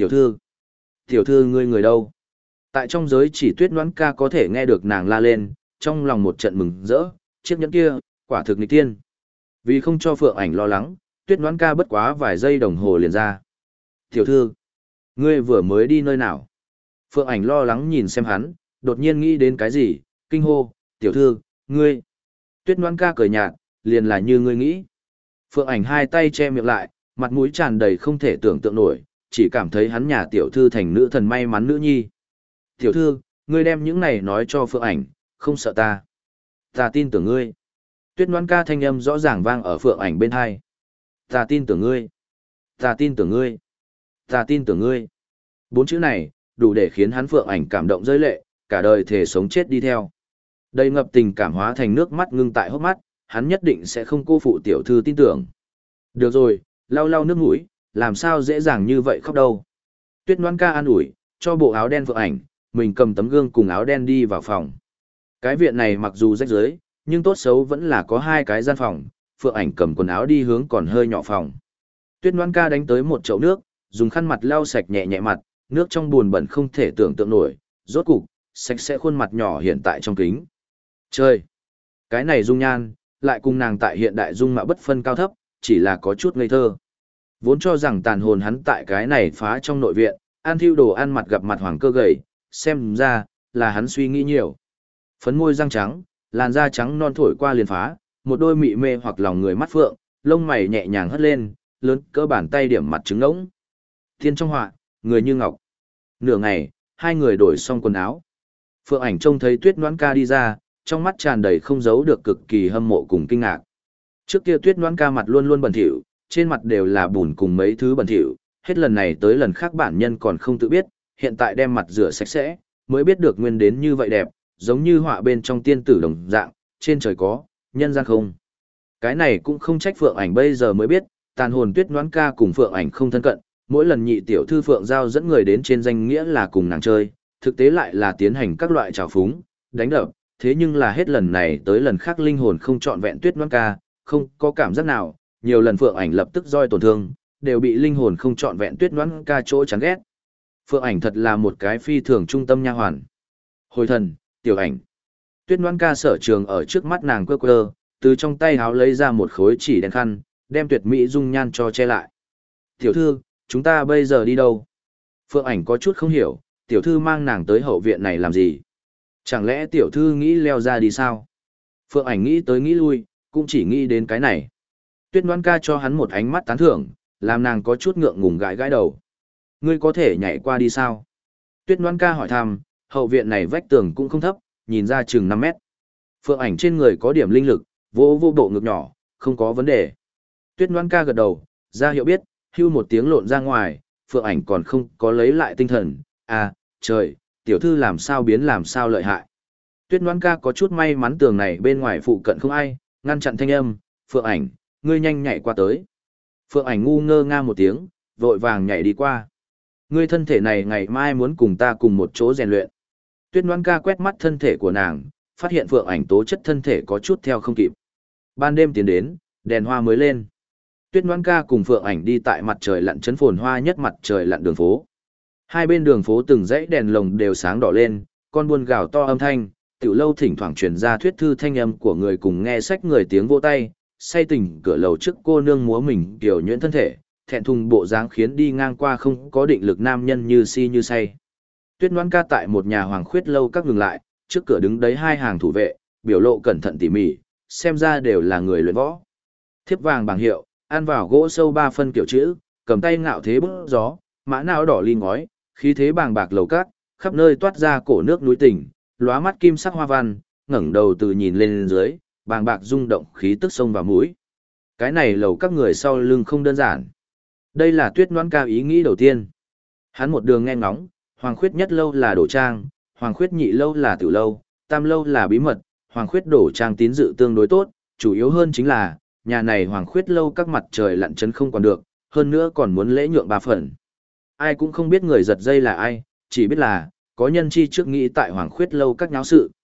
tiểu thư ngươi người đâu? Tại trong giới chỉ Tuyết Noãn Ca có thể nghe được nàng la lên, trong lòng một trận mừng rỡ, chiếc nhẫn kia, quả thực nghịch tiên. Vì không cho Phượng Ảnh lo lắng, Tuyết Noãn Ca bất quá vài giây đồng hồ liền ra. Tiểu thư, ngươi vừa mới đi nơi nào? Phượng Ảnh lo lắng nhìn xem hắn, đột nhiên nghĩ đến cái gì, kinh hô, tiểu thư, ngươi. Tuyết Noãn Ca cười nhạt, liền là như ngươi nghĩ. Phượng Ảnh hai tay che miệng lại, mặt mũi tràn đầy không thể tưởng tượng nổi, chỉ cảm thấy hắn nhà tiểu thư thành nữ thần may mắn nữ nhi. Tiểu thư, ngươi đem những này nói cho Phượng Ảnh, không sợ ta. Ta tin tưởng ngươi. Tuyết Noãn Ca thanh âm rõ ràng vang ở Phượng Ảnh bên hai. Ta tin tưởng ngươi. Ta tin tưởng ngươi. Ta tin tưởng ngươi. Bốn chữ này, đủ để khiến hắn Phượng Ảnh cảm động rơi lệ, cả đời thề sống chết đi theo. Đầy ngập tình cảm hóa thành nước mắt ngưng tại hốc mắt, hắn nhất định sẽ không cô phụ tiểu thư tin tưởng. Được rồi, lau lau nước mũi, làm sao dễ dàng như vậy khóc đâu. Tuyết Noãn Ca an ủi, cho bộ áo đen Phượng Ảnh, mình cầm tấm gương cùng áo đen đi vào phòng. Cái viện này mặc dù rách rưới, nhưng tốt xấu vẫn là có hai cái gian phòng, Phượng Ảnh cầm quần áo đi hướng còn hơi nhỏ phòng. Tuyết Noãn Ca đánh tới một chậu nước, dùng khăn mặt lau sạch nhẹ nhẹ mặt, nước trong buồn bẩn không thể tưởng tượng nổi, rốt cục, sạch sẽ khuôn mặt nhỏ hiện tại trong kính. Chơi! Cái này dung nhan, lại cùng nàng tại hiện đại dung mạo bất phân cao thấp, chỉ là có chút ngây thơ. Vốn cho rằng tàn hồn hắn tại cái này phá trong nội viện, ăn thiêu đồ ăn mặt gặp mặt hoàng cơ gầy, xem ra, là hắn suy nghĩ nhiều. Phấn môi răng trắng, làn da trắng non thổi qua liền phá, một đôi mị mê hoặc lòng người mắt phượng, lông mày nhẹ nhàng hất lên, lớn cỡ bàn tay điểm mặt trứng ngỗng. Thiên trong họa, người như ngọc. Nửa ngày, hai người đổi xong quần áo. Phượng Ảnh trông thấy Tuyết Noãn Ca đi ra, trong mắt tràn đầy không giấu được cực kỳ hâm mộ cùng kinh ngạc. Trước kia Tuyết Noãn Ca mặt luôn luôn bẩn thỉu, trên mặt đều là bùn cùng mấy thứ bẩn thỉu, hết lần này tới lần khác bản nhân còn không tự biết, hiện tại đem mặt rửa sạch sẽ, mới biết được nguyên đến như vậy đẹp, giống như họa bên trong tiên tử đồng dạng, trên trời có, nhân gian không. Cái này cũng không trách Phượng Ảnh bây giờ mới biết, tàn hồn Tuyết Noãn Ca cùng Phượng Ảnh không thân cận, mỗi lần nhị tiểu thư Phượng Giao dẫn người đến trên danh nghĩa là cùng nàng chơi, thực tế lại là tiến hành các loại trào phúng, đánh đập, thế nhưng là hết lần này tới lần khác linh hồn không trọn vẹn Tuyết Noãn Ca, không có cảm giác nào, nhiều lần Phượng Ảnh lập tức roi tổn thương, đều bị linh hồn không trọn vẹn Tuyết Noãn Ca chỗ chán ghét. Phượng Ảnh thật là một cái phi thường trung tâm nha hoàn. Hồi thần, tiểu ảnh. Tuyết Noãn Ca sở trường ở trước mắt nàng quơ quơ, từ trong tay háo lấy ra một khối chỉ đen khăn, đem tuyệt mỹ dung nhan cho che lại. Tiểu thư, chúng ta bây giờ đi đâu? Phượng Ảnh có chút không hiểu, tiểu thư mang nàng tới hậu viện này làm gì? Chẳng lẽ tiểu thư nghĩ leo ra đi sao? Phượng Ảnh nghĩ tới nghĩ lui, cũng chỉ nghĩ đến cái này. Tuyết Noãn Ca cho hắn một ánh mắt tán thưởng, làm nàng có chút ngượng ngùng gãi gãi đầu. Ngươi có thể nhảy qua đi sao? Tuyết Noãn Ca hỏi thăm, hậu viện này vách tường cũng không thấp, nhìn ra chừng 5 mét. Phượng Ảnh trên người có điểm linh lực, vô bộ ngực nhỏ, không có vấn đề. Tuyết Noãn Ca gật đầu, ra hiệu biết, hưu một tiếng lộn ra ngoài, Phượng Ảnh còn không có lấy lại tinh thần. À, trời, tiểu thư làm sao biến làm sao lợi hại. Tuyết Noãn Ca có chút may mắn tường này bên ngoài phụ cận không ai, ngăn chặn thanh âm, Phượng Ảnh, ngươi nhanh nhảy qua tới. Phượng Ảnh ngu ngơ nga một tiếng, vội vàng nhảy đi qua. Ngươi thân thể này ngày mai muốn cùng ta cùng một chỗ rèn luyện. Tuyết Noãn Ca quét mắt thân thể của nàng, phát hiện Phượng Ảnh tố chất thân thể có chút theo không kịp. Ban đêm tiến đến, đèn hoa mới lên. Tuyết Noãn Ca cùng Phượng Ảnh đi tại mặt trời lặn chấn phồn hoa nhất mặt trời lặn đường phố. Hai bên đường phố từng dãy đèn lồng đều sáng đỏ lên, con buôn gào to âm thanh, tiểu lâu thỉnh thoảng truyền ra thuyết thư thanh âm của người cùng nghe sách người tiếng vỗ tay, say tình cửa lầu trước cô nương múa mình kiểu nhuyễn thân thể, thẹn thùng bộ dáng khiến đi ngang qua không có định lực nam nhân như si như say. Tuyết Noãn Ca tại một nhà hoàng khuyết lâu các ngừng lại, trước cửa đứng đấy hai hàng thủ vệ, biểu lộ cẩn thận tỉ mỉ, xem ra đều là người luyện võ. Thiếp vàng bảng hiệu, ăn vào gỗ sâu 3 phân kiểu chữ, cầm tay ngạo thế bức gió, mã não đỏ ly ngói, khí thế bàng bạc lầu cát, khắp nơi toát ra cổ nước núi tỉnh, lóa mắt kim sắc hoa văn, ngẩng đầu từ nhìn lên dưới, bàng bạc rung động khí tức sông vào mũi. Cái này lầu các người sau lưng không đơn giản. Đây là Tuyết Noãn Ca ý nghĩ đầu tiên. Hắn một đường nghe ngóng, hoàng khuyết nhất lâu là đổ trang, hoàng khuyết nhị lâu là tiểu lâu, tam lâu là bí mật, hoàng khuyết đổ trang tín dự tương đối tốt, chủ yếu hơn chính là, nhà này hoàng khuyết lâu các mặt trời lặn chấn không còn được, hơn nữa còn muốn lễ nhượng 3 phần. Ai cũng không biết người giật dây là ai, chỉ biết là, có nhân chi trước nghĩ tại hoàng khuyết lâu các nháo sự,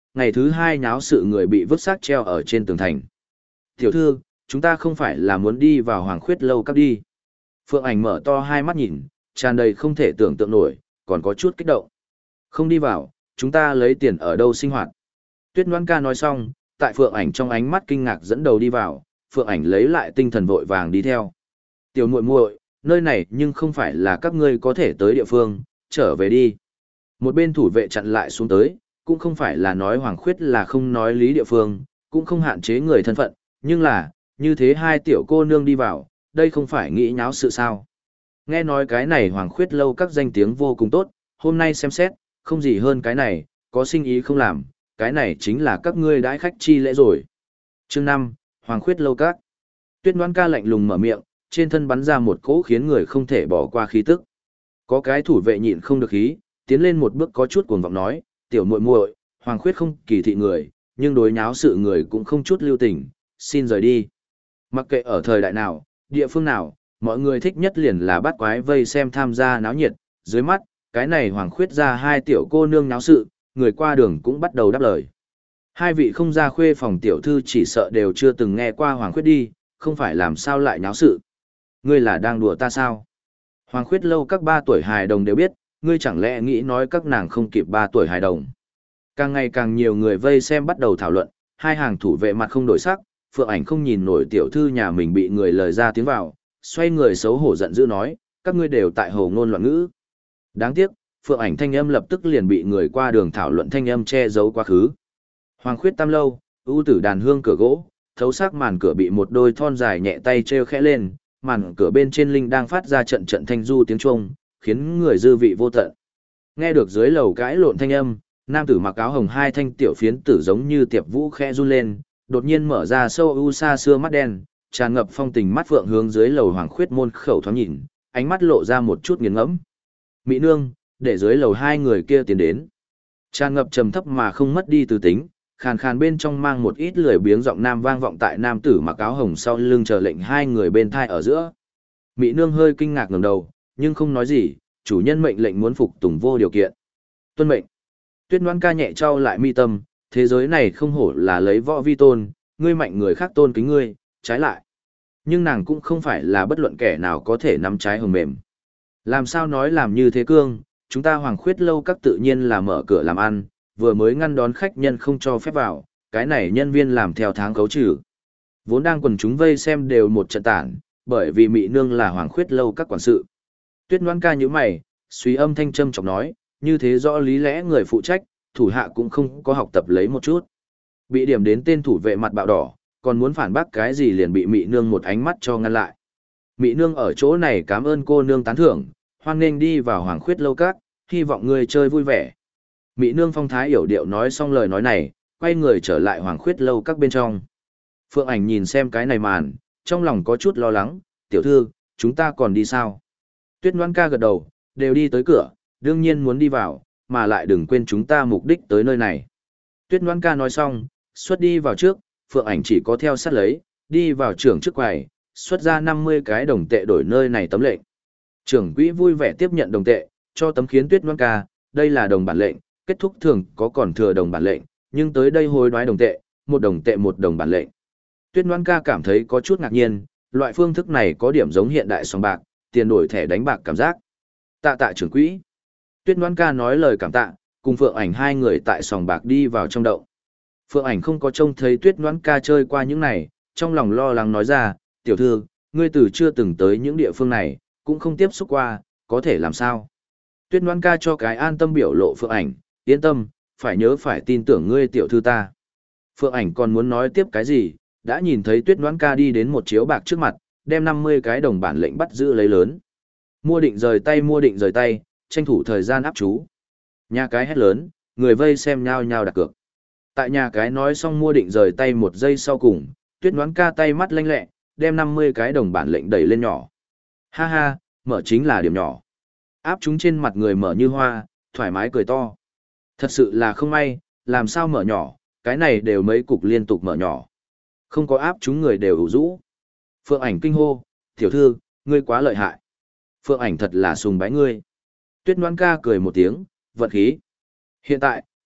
ngày thứ hai nháo sự người bị vứt xác treo ở trên tường thành. Tiểu thư, chúng ta không phải là muốn đi vào Hoàng Khuyết lâu các đi. Phượng Ảnh mở to hai mắt nhìn, tràn đầy không thể tưởng tượng nổi, còn có chút kích động. Không đi vào, chúng ta lấy tiền ở đâu sinh hoạt. Tuyết Ngoan Ca nói xong, tại Phượng Ảnh trong ánh mắt kinh ngạc dẫn đầu đi vào, Phượng Ảnh lấy lại tinh thần vội vàng đi theo. Tiểu muội muội, nơi này nhưng không phải là các ngươi có thể tới địa phương, trở về đi. Một bên thủ vệ chặn lại xuống tới, cũng không phải là nói Hoàng Khuyết là không nói lý địa phương, cũng không hạn chế người thân phận, nhưng là, như thế hai tiểu cô nương đi vào, đây không phải nghĩ nháo sự sao. Nghe nói cái này Hoàng Khuyết lâu các danh tiếng vô cùng tốt, hôm nay xem xét, không gì hơn cái này, có sinh ý không làm, cái này chính là các ngươi đãi khách chi lễ rồi. Chương 5, Hoàng Khuyết lâu các. Tuyết Ngoan Ca lạnh lùng mở miệng, trên thân bắn ra một cỗ khiến người không thể bỏ qua khí tức. Có cái thủ vệ nhịn không được khí, tiến lên một bước có chút cuồng vọng nói, tiểu muội muội, Hoàng Khuyết không kỳ thị người, nhưng đối nháo sự người cũng không chút lưu tình, xin rời đi. Mặc kệ ở thời đại nào, địa phương nào, mọi người thích nhất liền là bắt quái vây xem tham gia náo nhiệt, dưới mắt, cái này Hoàng Khuyết ra hai tiểu cô nương náo sự, người qua đường cũng bắt đầu đáp lời. Hai vị không ra khuê phòng tiểu thư chỉ sợ đều chưa từng nghe qua Hoàng Khuyết đi, không phải làm sao lại náo sự. Ngươi là đang đùa ta sao? Hoàng Khuyết lâu các 3 tuổi hài đồng đều biết, ngươi chẳng lẽ nghĩ nói các nàng không kịp 3 tuổi hài đồng. Càng ngày càng nhiều người vây xem bắt đầu thảo luận, hai hàng thủ vệ mặt không đổi sắc, Phượng Ảnh không nhìn nổi tiểu thư nhà mình bị người lời ra tiếng vào, xoay người xấu hổ giận dữ nói, các ngươi đều tại hồ ngôn loạn ngữ. Đáng tiếc, Phượng Ảnh thanh âm lập tức liền bị người qua đường thảo luận thanh âm che giấu quá khứ. Hoàng Khuyết tam lâu, ưu tử đàn hương cửa gỗ, thấu sắc màn cửa bị một đôi thon dài nhẹ tay treo khẽ lên, màn cửa bên trên linh đang phát ra trận trận thanh du tiếng chuông, khiến người dư vị vô tận. Nghe được dưới lầu cãi lộn thanh âm, nam tử mặc áo hồng hai thanh tiểu phiến tử giống như tiệp vũ khẽ run lên, đột nhiên mở ra sâu u xa xưa mắt đen, tràn ngập phong tình mắt phượng hướng dưới lầu Hoàng Khuyết môn khẩu thoáng nhìn, ánh mắt lộ ra một chút nghiền ngẫm. Mỹ nương, để dưới lầu hai người kia tiến đến. Tràn ngập trầm thấp mà không mất đi từ tính, khàn khàn bên trong mang một ít lười biếng giọng nam vang vọng tại nam tử mặc áo hồng sau lưng chờ lệnh hai người bên thai ở giữa. Mỹ nương hơi kinh ngạc ngẩng đầu, nhưng không nói gì, chủ nhân mệnh lệnh muốn phục tùng vô điều kiện. Tuân mệnh. Tuyết Ngoan Ca nhẹ trao lại mi tâm, thế giới này không hổ là lấy võ vi tôn, ngươi mạnh người khác tôn kính ngươi, trái lại. Nhưng nàng cũng không phải là bất luận kẻ nào có thể nắm trái hồng mềm. Làm sao nói làm như thế cương, chúng ta Hoàng Khuyết lâu các tự nhiên là mở cửa làm ăn, vừa mới ngăn đón khách nhân không cho phép vào, cái này nhân viên làm theo tháng khấu trừ. Vốn đang quần chúng vây xem đều một trận tản, bởi vì Mị nương là Hoàng Khuyết lâu các quản sự. Tuyết Ngoan Ca nhíu mày, suy âm thanh châm chọc nói, như thế rõ lý lẽ người phụ trách, thủ hạ cũng không có học tập lấy một chút. Bị điểm đến tên thủ vệ mặt bạo đỏ, còn muốn phản bác cái gì liền bị Mị nương một ánh mắt cho ngăn lại. Mị nương ở chỗ này cảm ơn cô nương tán thưởng, hoan nghênh đi vào Hoàng Khuyết lâu các, hy vọng ngươi chơi vui vẻ. Mị nương phong thái yểu điệu nói xong lời nói này, quay người trở lại Hoàng Khuyết lâu các bên trong. Phượng Ảnh nhìn xem cái này màn, trong lòng có chút lo lắng, tiểu thư, chúng ta còn đi sao? Tuyết Ngoan Ca gật đầu, đều đi tới cửa, đương nhiên muốn đi vào, mà lại đừng quên chúng ta mục đích tới nơi này. Tuyết Ngoan Ca nói xong, xuất đi vào trước, Phượng Ảnh chỉ có theo sát lấy, đi vào trưởng trước quầy, xuất ra 50 cái đồng tệ đổi nơi này tấm lệnh. Trưởng quỹ vui vẻ tiếp nhận đồng tệ, cho tấm khiến Tuyết Ngoan Ca, đây là đồng bản lệnh, kết thúc thường có còn thừa đồng bản lệnh, nhưng tới đây hối đoái đồng tệ, một đồng bản lệnh. Tuyết Ngoan Ca cảm thấy có chút ngạc nhiên, loại phương thức này có điểm giống hiện đại sòng bạc, tiền đổi thẻ đánh bạc cảm giác. Tạ tạ trưởng quỹ. Tuyết Ngoan Ca nói lời cảm tạ, cùng Phượng Ảnh hai người tại sòng bạc đi vào trong động. Phượng Ảnh không có trông thấy Tuyết Ngoan Ca chơi qua những này, trong lòng lo lắng nói ra, tiểu thư, ngươi từ chưa từng tới những địa phương này, cũng không tiếp xúc qua, có thể làm sao? Tuyết Ngoan Ca cho cái an tâm biểu lộ Phượng Ảnh, yên tâm, phải nhớ phải tin tưởng ngươi tiểu thư ta. Phượng Ảnh còn muốn nói tiếp cái gì, đã nhìn thấy Tuyết Ngoan Ca đi đến một chiếu bạc trước mặt, đem 50 cái đồng bản lệnh bắt giữ lấy lớn. Mua định rời tay, tranh thủ thời gian áp chú. Nhà cái hét lớn, người vây xem nhau nhau đặt cược. Tại nhà cái nói xong mua định rời tay một giây sau cùng, Tuyết Ngoan Ca tay mắt lanh lẹ, đem 50 cái đồng bản lệnh đẩy lên nhỏ. Ha ha, mở chính là điểm nhỏ. Áp chúng trên mặt người mở như hoa, thoải mái cười to. Thật sự là không may, làm sao mở nhỏ, cái này đều mấy cục liên tục mở nhỏ. Không có áp chúng người đều ủ rũ. Phượng Ảnh kinh hô, tiểu thư, ngươi quá lợi hại. Phượng Ảnh thật là sùng bái ngươi. Tuyết Ngoan Ca cười một tiếng, vận khí. Hiện tại,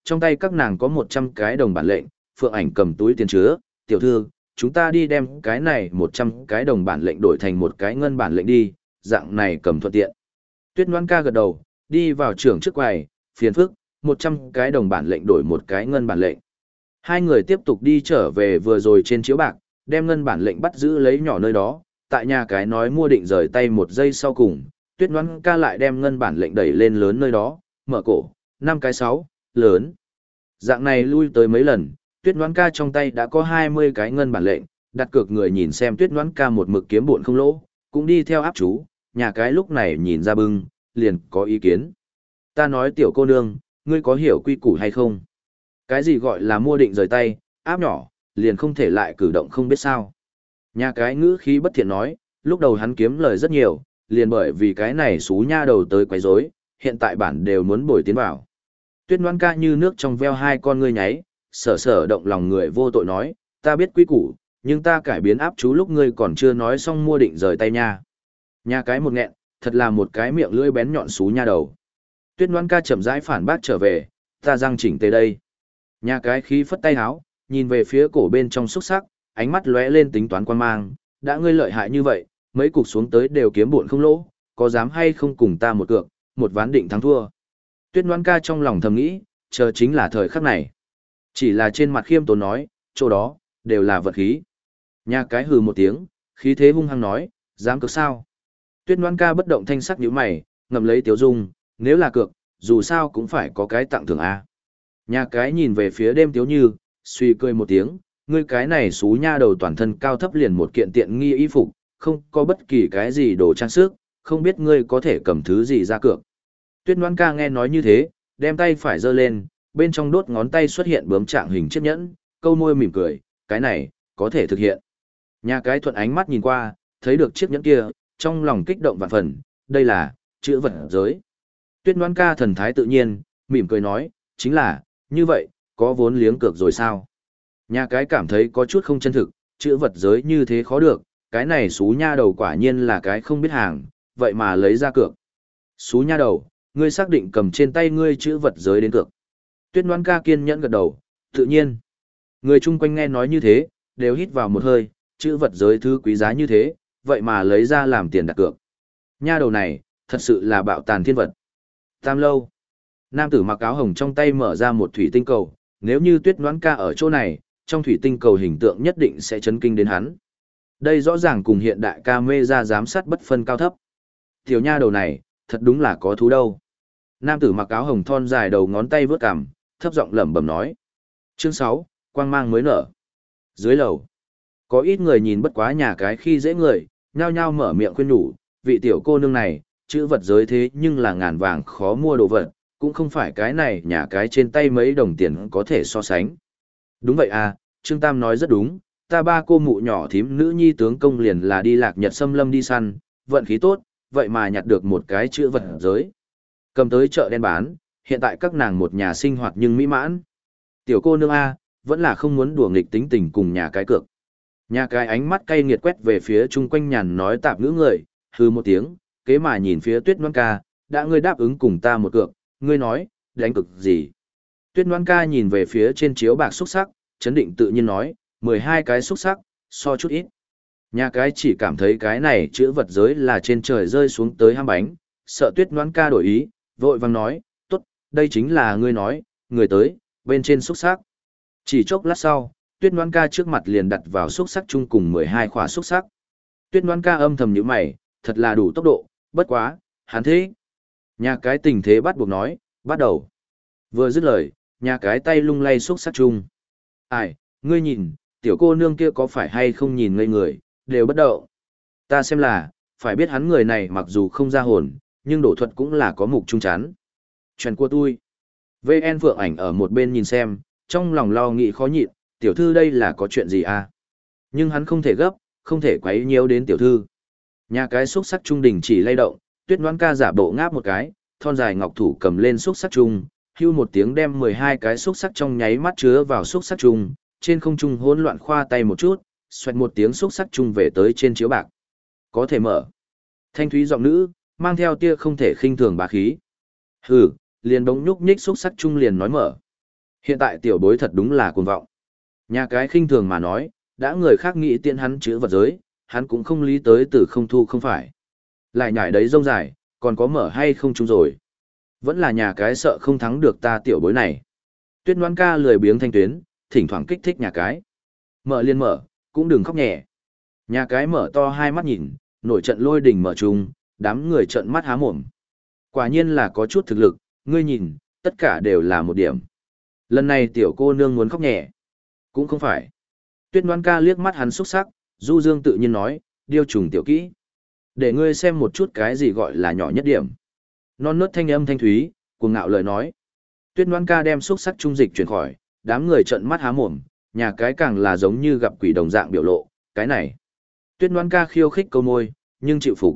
trong tay các nàng có 100 cái đồng bản lệnh, Phượng Ảnh cầm túi tiền chứa, tiểu thư, chúng ta đi đem cái này 100 cái đồng bản lệnh đổi thành một cái ngân bản lệnh đi, dạng này cầm thuận tiện. Tuyết Ngoan ca gật đầu, đi vào trưởng trước quầy, phiền phức, 100 cái đồng bản lệnh đổi một cái ngân bản lệnh. Hai người tiếp tục đi trở về vừa rồi trên chiếu bạc, đem ngân bản lệnh bắt giữ lấy nhỏ nơi đó, tại nhà cái nói mua định rời tay một giây sau cùng, Tuyết Ngoan ca lại đem ngân bản lệnh đẩy lên lớn nơi đó, mở cổ, 5 cái 6, lớn. Dạng này lui tới mấy lần, Tuyết Ngoan ca trong tay đã có 20 cái ngân bản lệnh, đặt cược người nhìn xem Tuyết Ngoan ca một mực kiếm bộn không lỗ, cũng đi theo áp chú, nhà cái lúc này nhìn ra bưng, liền có ý kiến. Ta nói tiểu cô nương, ngươi có hiểu quy củ hay không? Cái gì gọi là mua định rời tay, áp nhỏ, liền không thể lại cử động không biết sao. Nhà cái ngữ khí bất thiện nói, lúc đầu hắn kiếm lời rất nhiều, liền bởi vì cái này xú nha đầu tới quấy rối, hiện tại bản đều muốn bồi tiến vào. Tuyết Ngoan ca như nước trong veo hai con ngươi nháy, sở sở động lòng người vô tội nói, ta biết quy củ, nhưng ta cải biến áp chú lúc ngươi còn chưa nói xong mua định rời tay nha. Nhà cái một nghẹn, thật là một cái miệng lưỡi bén nhọn xú nha đầu. Tuyết Ngoan ca chậm rãi phản bác trở về, ta răng chỉnh tề đây. Nhà cái khí phất tay háo, nhìn về phía cổ bên trong xúc sắc, ánh mắt lóe lên tính toán quan mang, đã ngươi lợi hại như vậy, mấy cục xuống tới đều kiếm buồn không lỗ, có dám hay không cùng ta một cược, một ván định thắng thua. Tuyết Ngoan ca trong lòng thầm nghĩ, chờ chính là thời khắc này. Chỉ là trên mặt khiêm tốn nói, chỗ đó, đều là vật khí. Nhà cái hừ một tiếng, khí thế hung hăng nói, dám cược sao. Tuyết Ngoan ca bất động thanh sắc nhíu mày, ngậm lấy Tiếu Dung, nếu là cược, dù sao cũng phải có cái tặng thưởng a. Nhà cái nhìn về phía đêm Tiếu Như, suy cười một tiếng, ngươi cái này xú nha đầu toàn thân cao thấp liền một kiện tiện nghi y phục, không có bất kỳ cái gì đồ trang sức, không biết ngươi có thể cầm thứ gì ra cược. Tuyết Ngoan ca nghe nói như thế, đem tay phải giơ lên, bên trong đốt ngón tay xuất hiện bướm trạng hình chiếc nhẫn, câu môi mỉm cười, cái này, có thể thực hiện. Nhà cái thuận ánh mắt nhìn qua, thấy được chiếc nhẫn kia, trong lòng kích động vạn phần, đây là, chữ vật giới. Tuyết Ngoan ca thần thái tự nhiên, mỉm cười nói, chính là, như vậy, có vốn liếng cược rồi sao? Nhà cái cảm thấy có chút không chân thực, chữ vật giới như thế khó được, cái này xú nha đầu quả nhiên là cái không biết hàng, vậy mà lấy ra cược. Xú nha đầu, ngươi xác định cầm trên tay ngươi chữ vật giới đến cược. Tuyết Ngoan ca kiên nhẫn gật đầu, tự nhiên. Người chung quanh nghe nói như thế, đều hít vào một hơi, chữ vật giới thứ quý giá như thế, vậy mà lấy ra làm tiền đặt cược. Nha đầu này, thật sự là bạo tàn thiên vật. Tam lâu. Nam tử mặc áo hồng trong tay mở ra một thủy tinh cầu, nếu như Tuyết Ngoãn ca ở chỗ này, trong thủy tinh cầu hình tượng nhất định sẽ chấn kinh đến hắn. Đây rõ ràng cùng hiện đại camera giám sát bất phân cao thấp. Tiểu nha đầu này, thật đúng là có thú đâu. Nam tử mặc áo hồng thon dài đầu ngón tay vướt cằm, thấp giọng lẩm bẩm nói. Chương 6, quang mang mới nở. Dưới lầu, có ít người nhìn bất quá nhà cái khi dễ người, nhao nhao mở miệng khuyên nhủ, vị tiểu cô nương này, chữ vật giới thế nhưng là ngàn vàng khó mua đồ vật, cũng không phải cái này nhà cái trên tay mấy đồng tiền có thể so sánh. Đúng vậy à, Trương Tam nói rất đúng, ta ba cô mụ nhỏ thím nữ nhi tướng công liền là đi Lạc Nhật xâm lâm đi săn, vận khí tốt, vậy mà nhặt được một cái chữ vật giới. Cầm tới chợ đen bán, hiện tại các nàng một nhà sinh hoạt nhưng mỹ mãn. Tiểu cô nương A, vẫn là không muốn đùa nghịch tính tình cùng nhà cái cược. Nhà cái ánh mắt cay nghiệt quét về phía chung quanh nhàn nói tạp ngữ người, hư một tiếng, kế mà nhìn phía Tuyết Ngoãn ca, đã ngươi đáp ứng cùng ta một cược, ngươi nói, đánh cược gì? Tuyết Ngoãn ca nhìn về phía trên chiếu bạc xúc sắc, chấn định tự nhiên nói, 12 cái xúc sắc, so chút ít. Nhà cái chỉ cảm thấy cái này chữ vật giới là trên trời rơi xuống tới ham bánh, sợ Tuyết Ngoãn ca đổi ý, vội vàng nói, tốt, đây chính là ngươi nói, người tới, bên trên xúc sắc. Chỉ chốc lát sau, Tuyết Ngoãn ca trước mặt liền đặt vào xúc sắc chung cùng 12 khỏa xúc sắc. Tuyết Ngoãn ca âm thầm nhíu mày, thật là đủ tốc độ, bất quá, hắn thế. Nhà cái tình thế bắt buộc nói, bắt đầu. Vừa dứt lời, nhà cái tay lung lay xúc sắc chung. Ai, ngươi nhìn, tiểu cô nương kia có phải hay không nhìn ngây người, đều bất động. Ta xem là, phải biết hắn người này mặc dù không ra hồn, nhưng đổ thuật cũng là có mục trung chắn. Chuyện của tôi. VN Phượng Ảnh ở một bên nhìn xem, trong lòng lo nghĩ khó nhịn, tiểu thư đây là có chuyện gì à? Nhưng hắn không thể gấp, không thể quấy nhiễu đến tiểu thư. Nhà cái xúc sắc trung đình chỉ lay động, Tuyết Ngoãn ca giả bộ ngáp một cái, thon dài ngọc thủ cầm lên xúc sắc trung, hưu một tiếng đem 12 cái xúc sắc trong nháy mắt chứa vào xúc sắc trung, trên không trung hỗn loạn khoa tay một chút, xoẹt một tiếng xúc sắc trung về tới trên chiếu bạc. Có thể mở. Thanh thúy giọng nữ, mang theo tia không thể khinh thường bá khí. Hừ, liền bỗng nhúc nhích xúc sắc trung liền nói mở. Hiện tại tiểu bối thật đúng là cuồng vọng. Nhà cái khinh thường mà nói, đã người khác nghĩ tiện hắn chữ vật giới, hắn cũng không lý tới từ không thu không phải. Lại nhảy đấy rông dài, còn có mở hay không chung rồi. Vẫn là nhà cái sợ không thắng được ta tiểu bối này. Tuyết Ngoan ca lười biếng thanh tuyến, thỉnh thoảng kích thích nhà cái. Mở liền mở, cũng đừng khóc nhẹ. Nhà cái mở to hai mắt nhìn, nổi trận lôi đình mở chung, đám người trận mắt há mồm. Quả nhiên là có chút thực lực, ngươi nhìn, tất cả đều là một điểm. Lần này tiểu cô nương muốn khóc nhẹ. Cũng không phải. Tuyết Ngoan ca liếc mắt hắn xúc sắc, du dương tự nhiên nói, điêu trùng tiểu kỹ. Để ngươi xem một chút cái gì gọi là nhỏ nhất điểm. Non nớt thanh âm thanh thúy, cuồng ngạo lời nói. Tuyết Ngoan ca đem xúc sắc trung dịch chuyển khỏi, đám người trợn mắt há mồm, nhà cái càng là giống như gặp quỷ đồng dạng biểu lộ, cái này. Tuyết Ngoan ca khiêu khích câu môi, nhưng chịu phục.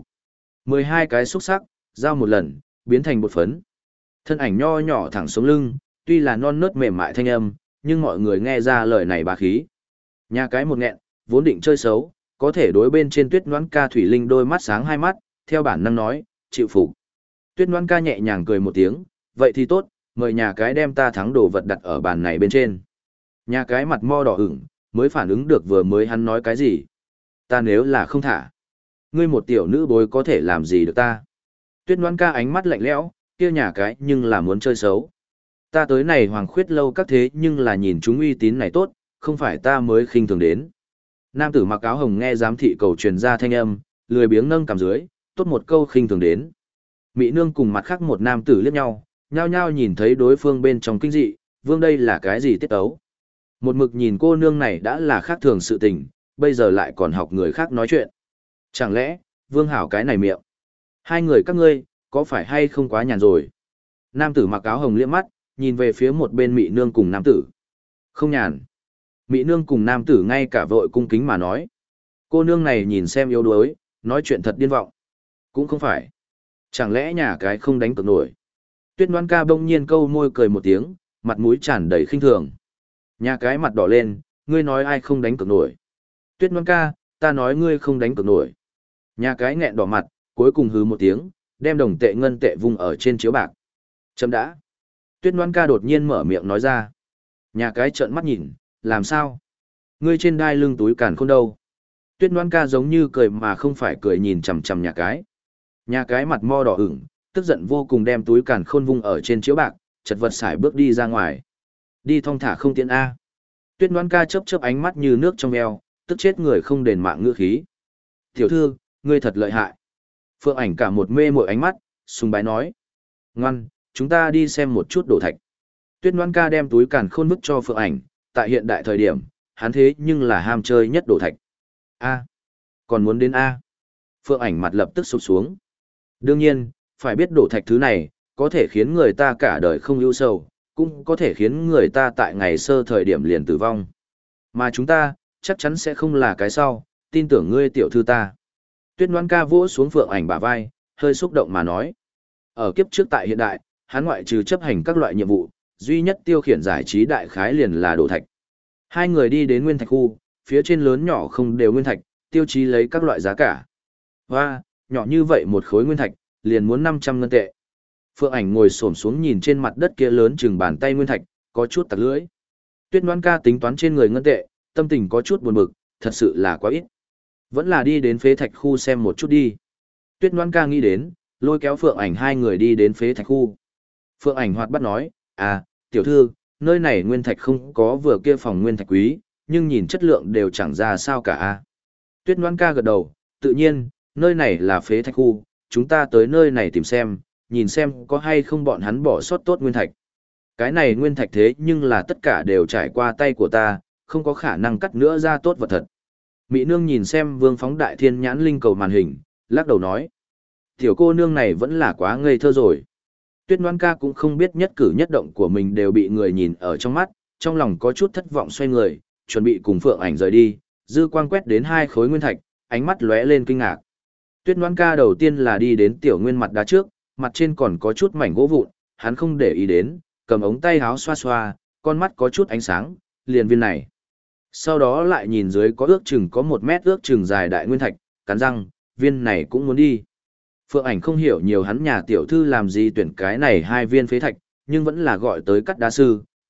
12 cái xúc sắc, giao một lần, biến thành bột phấn. Thân ảnh nho nhỏ thẳng xuống lưng, tuy là non nớt mềm mại thanh âm, nhưng mọi người nghe ra lời này bá khí. Nhà cái một nghẹn, vốn định chơi xấu, có thể đối bên trên Tuyết Ngoan ca thủy linh đôi mắt sáng hai mắt, theo bản năng nói, chịu phục. Tuyết Ngoan ca nhẹ nhàng cười một tiếng, vậy thì tốt, mời nhà cái đem ta thắng đồ vật đặt ở bàn này bên trên. Nhà cái mặt mo đỏ ửng, mới phản ứng được vừa mới hắn nói cái gì. Ta nếu là không thả, ngươi một tiểu nữ bối có thể làm gì được ta. Tuyết Ngoan ca ánh mắt lạnh lẽo, kia nhà cái nhưng là muốn chơi xấu. Ta tới này Hoàng Khuyết lâu các thế nhưng là nhìn chúng uy tín này tốt, không phải ta mới khinh thường đến. Nam tử mặc áo hồng nghe giám thị cầu truyền ra thanh âm, lười biếng nâng cằm dưới, tốt một câu khinh thường đến. Mỹ nương cùng mặt khác một nam tử liếc nhau, nhao nhao nhìn thấy đối phương bên trong kinh dị, vương đây là cái gì tiết ấu. Một mực nhìn cô nương này đã là khác thường sự tình, bây giờ lại còn học người khác nói chuyện. Chẳng lẽ, vương hảo cái này miệng. Hai người các ngươi, có phải hay không quá nhàn rồi? Nam tử mặc áo hồng liếc mắt, nhìn về phía một bên Mỹ nương cùng nam tử. Không nhàn. Mỹ nương cùng nam tử ngay cả vội cung kính mà nói. Cô nương này nhìn xem yếu đuối, nói chuyện thật điên vọng. Cũng không phải. Chẳng lẽ nhà cái không đánh cược nổi? Tuyết Ngoan ca bỗng nhiên câu môi cười một tiếng, mặt mũi tràn đầy khinh thường. Nhà cái mặt đỏ lên, ngươi nói ai không đánh cược nổi? Tuyết Ngoan ca, ta nói ngươi không đánh cược nổi. Nhà cái nghẹn đỏ mặt, cuối cùng hứ một tiếng, đem đồng tệ ngân tệ vung ở trên chiếu bạc. Chấm đã. Tuyết Ngoan ca đột nhiên mở miệng nói ra. Nhà cái trợn mắt nhìn, làm sao? Ngươi trên đai lưng túi càn khôn đâu? Tuyết Ngoan ca giống như cười mà không phải cười nhìn chằm chằm nhà cái. Nhà cái mặt mo đỏ ửng, tức giận vô cùng đem túi càn khôn vung ở trên chiếu bạc, chật vật xài bước đi ra ngoài. Đi thong thả không tiện A. Tuyết Ngoan ca chớp chớp ánh mắt như nước trong eo, tức chết người không đền mạng ngữ khí. Tiểu thư, ngươi thật lợi hại. Phượng Ảnh cả một mê mội ánh mắt, sùng bái nói. Ngoan, chúng ta đi xem một chút đổ thạch. Tuyết Ngoan ca đem túi càn khôn vứt cho Phượng Ảnh, tại hiện đại thời điểm, hắn thế nhưng là ham chơi nhất đổ thạch. A. Còn muốn đến A. Phượng Ảnh mặt lập tức sụp xuống. Đương nhiên, phải biết đổ thạch thứ này, có thể khiến người ta cả đời không ưu sầu, cũng có thể khiến người ta tại ngày sơ thời điểm liền tử vong. Mà chúng ta, chắc chắn sẽ không là cái sau, tin tưởng ngươi tiểu thư ta. Tuyết Ngoan ca vỗ xuống Phượng Ảnh bả vai, hơi xúc động mà nói. Ở kiếp trước tại hiện đại, hắn ngoại trừ chấp hành các loại nhiệm vụ, duy nhất tiêu khiển giải trí đại khái liền là đổ thạch. Hai người đi đến nguyên thạch khu, phía trên lớn nhỏ không đều nguyên thạch, tiêu chí lấy các loại giá cả. Và, nhỏ như vậy một khối nguyên thạch, liền muốn 500 ngân tệ. Phượng Ảnh ngồi xổm xuống nhìn trên mặt đất kia lớn chừng bàn tay nguyên thạch, có chút tặc lưỡi. Tuyết Ngoan ca tính toán trên người ngân tệ, tâm tình có chút buồn bực, thật sự là quá ít. Vẫn là đi đến phế thạch khu xem một chút đi. Tuyết Ngoan ca nghĩ đến, lôi kéo Phượng Ảnh hai người đi đến phế thạch khu. Phượng Ảnh hoạt bát nói, à, tiểu thư, nơi này nguyên thạch không có vừa kia phòng nguyên thạch quý, nhưng nhìn chất lượng đều chẳng ra sao cả a. Tuyết Ngoan ca gật đầu, tự nhiên, nơi này là phế thạch khu, chúng ta tới nơi này tìm xem, nhìn xem có hay không bọn hắn bỏ sót tốt nguyên thạch. Cái này nguyên thạch thế nhưng là tất cả đều trải qua tay của ta, không có khả năng cắt nữa ra tốt vật thật. Mỹ nương nhìn xem Vương Phóng đại thiên nhãn linh cầu màn hình, lắc đầu nói. Tiểu cô nương này vẫn là quá ngây thơ rồi. Tuyết Ngoan ca cũng không biết nhất cử nhất động của mình đều bị người nhìn ở trong mắt, trong lòng có chút thất vọng xoay người, chuẩn bị cùng Phượng Ảnh rời đi, dư quang quét đến hai khối nguyên thạch, ánh mắt lóe lên kinh ngạc. Tuyết Ngoan ca đầu tiên là đi đến tiểu nguyên mặt đá trước, mặt trên còn có chút mảnh gỗ vụn, hắn không để ý đến, cầm ống tay háo xoa xoa, con mắt có chút ánh sáng, liền viên này. Sau đó lại nhìn dưới có ước chừng có 1 mét ước chừng dài đại nguyên thạch, cắn răng, viên này cũng muốn đi. Phượng Ảnh không hiểu nhiều hắn nhà tiểu thư làm gì tuyển cái này hai viên phế thạch, nhưng vẫn là gọi tới cắt đá sư,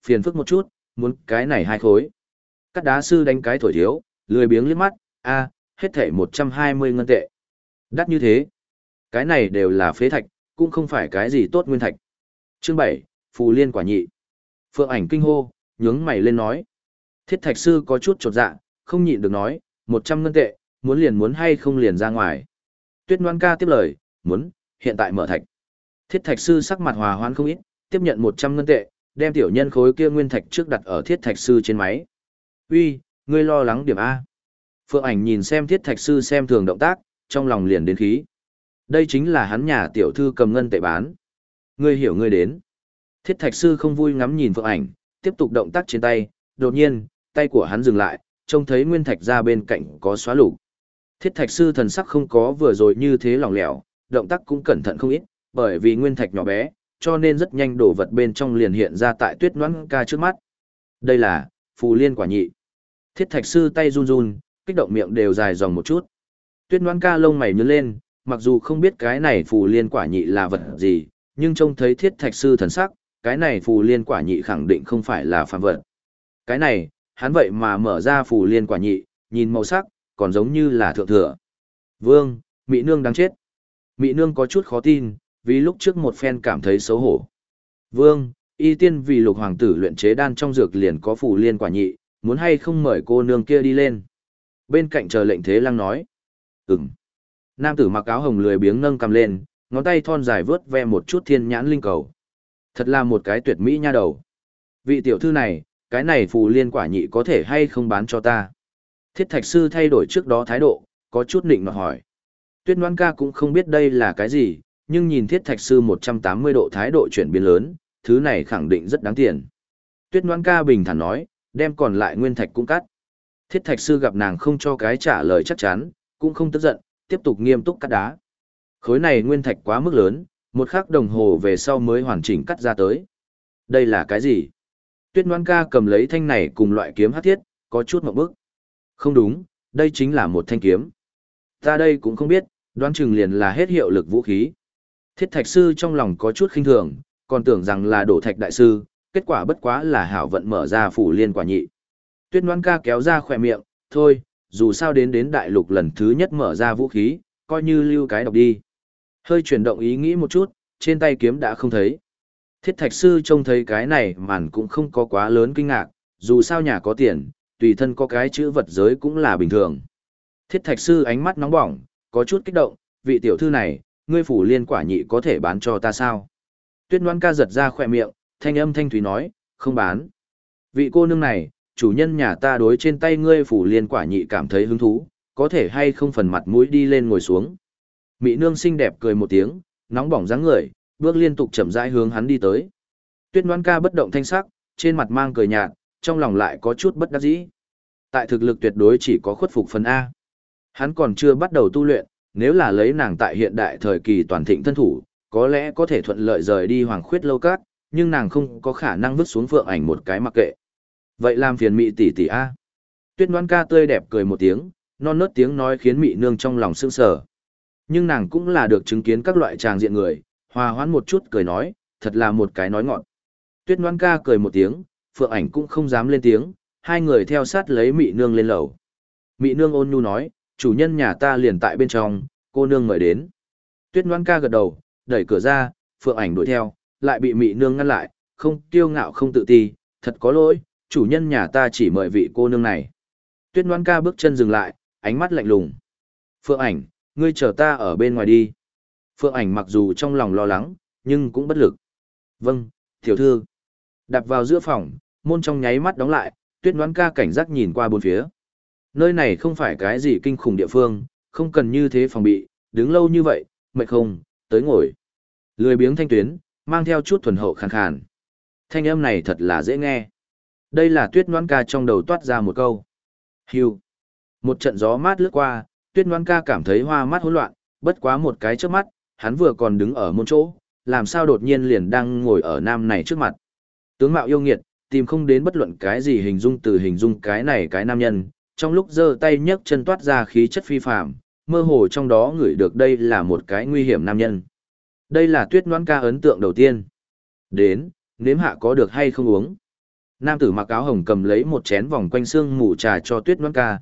phiền phức một chút, muốn cái này 2 khối. Cắt đá sư đánh cái thổi thiếu, lười biếng liếc mắt, hết thảy 120 ngân tệ. Đắt như thế. Cái này đều là phế thạch, cũng không phải cái gì tốt nguyên thạch. Chương 7, Phù Liên quả nhị. Phượng Ảnh kinh hô, nhướng mày lên nói. Thiết thạch sư có chút chột dạ, không nhịn được nói, 100 ngân tệ, muốn liền muốn hay không liền ra ngoài. Tuyết Ngoan ca tiếp lời, muốn, hiện tại mở thạch. Thiết thạch sư sắc mặt hòa hoãn không ít, tiếp nhận 100 ngân tệ, đem tiểu nhân khối kia nguyên thạch trước đặt ở thiết thạch sư trên máy. Uy, ngươi lo lắng điểm A. Phượng Ảnh nhìn xem thiết thạch sư xem thường động tác, trong lòng liền đến khí. Đây chính là hắn nhà tiểu thư cầm ngân tệ bán. Ngươi hiểu ngươi đến. Thiết thạch sư không vui ngắm nhìn Phượng Ảnh, tiếp tục động tác trên tay, đột nhiên, tay của hắn dừng lại, trông thấy nguyên thạch ra bên cạnh có xóa lục. Thiết thạch sư thần sắc không có vừa rồi như thế lỏng lẻo, động tác cũng cẩn thận không ít, bởi vì nguyên thạch nhỏ bé, cho nên rất nhanh đổ vật bên trong liền hiện ra tại Tuyết Ngoãn ca trước mắt. Đây là Phù Liên quả nhị. Thiết thạch sư tay run run, kích động miệng đều dài dòng một chút. Tuyết Ngoãn ca lông mày nhướng lên, mặc dù không biết cái này Phù Liên quả nhị là vật gì, nhưng trông thấy thiết thạch sư thần sắc, cái này Phù Liên quả nhị khẳng định không phải là phàm vật. Cái này, hắn vậy mà mở ra Phù Liên quả nhị, nhìn màu sắc, còn giống như là thượng thừa. Vương, Mị Nương đáng chết. Mị Nương có chút khó tin, vì lúc trước một phen cảm thấy xấu hổ. Vương, y tiên vì lục hoàng tử luyện chế đan trong dược liền có Phù Liên quả nhị, muốn hay không mời cô nương kia đi lên. Bên cạnh chờ lệnh Thế Lăng nói. Ừm. Nam tử mặc áo hồng lười biếng nâng cầm lên, ngón tay thon dài vướt ve một chút thiên nhãn linh cầu. Thật là một cái tuyệt mỹ nha đầu. Vị tiểu thư này, cái này Phù Liên quả nhị có thể hay không bán cho ta? Thiết thạch sư thay đổi trước đó thái độ, có chút nịnh nọt hỏi. Tuyết Ngoãn ca cũng không biết đây là cái gì, nhưng nhìn thiết thạch sư 180 độ thái độ chuyển biến lớn, thứ này khẳng định rất đáng tiền. Tuyết Ngoãn ca bình thản nói, đem còn lại nguyên thạch cũng cắt. Thiết thạch sư gặp nàng không cho cái trả lời chắc chắn, cũng không tức giận, tiếp tục nghiêm túc cắt đá. Khối này nguyên thạch quá mức lớn, một khắc đồng hồ về sau mới hoàn chỉnh cắt ra tới. Đây là cái gì? Tuyết Ngoãn ca cầm lấy thanh này cùng loại kiếm hắc thiết, có chút ngượng bức. Không đúng, đây chính là một thanh kiếm. Ta đây cũng không biết, đoán chừng liền là hết hiệu lực vũ khí. Thiết thạch sư trong lòng có chút khinh thường, còn tưởng rằng là đổ thạch đại sư, kết quả bất quá là hảo vận mở ra Phù Liên quả nhị. Tuyết Ngoãn ca kéo ra khỏe miệng, thôi, dù sao đến đại lục lần thứ nhất mở ra vũ khí, coi như lưu cái độc đi. Hơi chuyển động ý nghĩ một chút, trên tay kiếm đã không thấy. Thiết thạch sư trông thấy cái này màn cũng không có quá lớn kinh ngạc, dù sao nhà có tiền, tùy thân có cái chữ vật giới cũng là bình thường. Thiết thạch sư ánh mắt nóng bỏng, có chút kích động, vị tiểu thư này, ngươi Phù Liên quả nhị có thể bán cho ta sao? Tuyết Ngoãn ca giật ra khỏe miệng, thanh âm thanh thúy nói, không bán. Vị cô nương này, chủ nhân nhà ta đối trên tay ngươi Phù Liên quả nhị cảm thấy hứng thú, có thể hay không phần mặt mũi đi lên ngồi xuống. Mị nương xinh đẹp cười một tiếng, nóng bỏng dáng người, bước liên tục chậm rãi hướng hắn đi tới. Tuyết Ngoãn ca bất động thanh sắc, trên mặt mang cười nhạt, trong lòng lại có chút bất đắc dĩ. Tại thực lực tuyệt đối chỉ có khuất phục phần A. Hắn còn chưa bắt đầu tu luyện, nếu là lấy nàng tại hiện đại thời kỳ toàn thịnh thân thủ, có lẽ có thể thuận lợi rời đi Hoàng Khuyết Lâu Cát, nhưng nàng không có khả năng vứt xuống Phượng Ảnh một cái mặc kệ. Vậy làm phiền Mị tỷ tỷ A. Tuyết Ngoãn ca tươi đẹp cười một tiếng, non nớt tiếng nói khiến Mị nương trong lòng sững sờ. Nhưng nàng cũng là được chứng kiến các loại tràng diện người, hòa hoãn một chút cười nói, thật là một cái nói ngọt. Tuyết Ngoãn ca cười một tiếng, Phượng Ảnh cũng không dám lên tiếng, hai người theo sát lấy Mị nương lên lầu. Mị nương ôn nhu nói, chủ nhân nhà ta liền tại bên trong, cô nương mời đến. Tuyết Ngoãn ca gật đầu, đẩy cửa ra, Phượng Ảnh đuổi theo, lại bị Mị nương ngăn lại, không kiêu ngạo không tự ti, thật có lỗi, chủ nhân nhà ta chỉ mời vị cô nương này. Tuyết Ngoãn ca bước chân dừng lại, ánh mắt lạnh lùng. Phượng Ảnh, ngươi chờ ta ở bên ngoài đi. Phượng Ảnh mặc dù trong lòng lo lắng, nhưng cũng bất lực. Vâng, tiểu thư. Đạp vào giữa phòng, môn trong nháy mắt đóng lại, Tuyết Ngoãn ca cảnh giác nhìn qua bốn phía. Nơi này không phải cái gì kinh khủng địa phương, không cần như thế phòng bị, đứng lâu như vậy, mệt không, tới ngồi. Lười biếng thanh tuyến, mang theo chút thuần hậu khàn khàn. Thanh âm này thật là dễ nghe. Đây là Tuyết Ngoãn ca trong đầu toát ra một câu. Hưu. Một trận gió mát lướt qua, Tuyết Ngoãn ca cảm thấy hoa mắt hỗn loạn, bất quá một cái chớp mắt, hắn vừa còn đứng ở môn chỗ, làm sao đột nhiên liền đang ngồi ở nam này trước mặt. Tướng mạo yêu nghiệt, tìm không đến bất luận cái gì hình dung từ hình dung cái này cái nam nhân, trong lúc giơ tay nhấc chân toát ra khí chất phi phàm, mơ hồ trong đó ngửi được đây là một cái nguy hiểm nam nhân. Đây là Tuyết Ngoãn ca ấn tượng đầu tiên. Đến, nếm hạ có được hay không uống. Nam tử mặc áo hồng cầm lấy một chén vòng quanh xương mù trà cho Tuyết Ngoãn ca,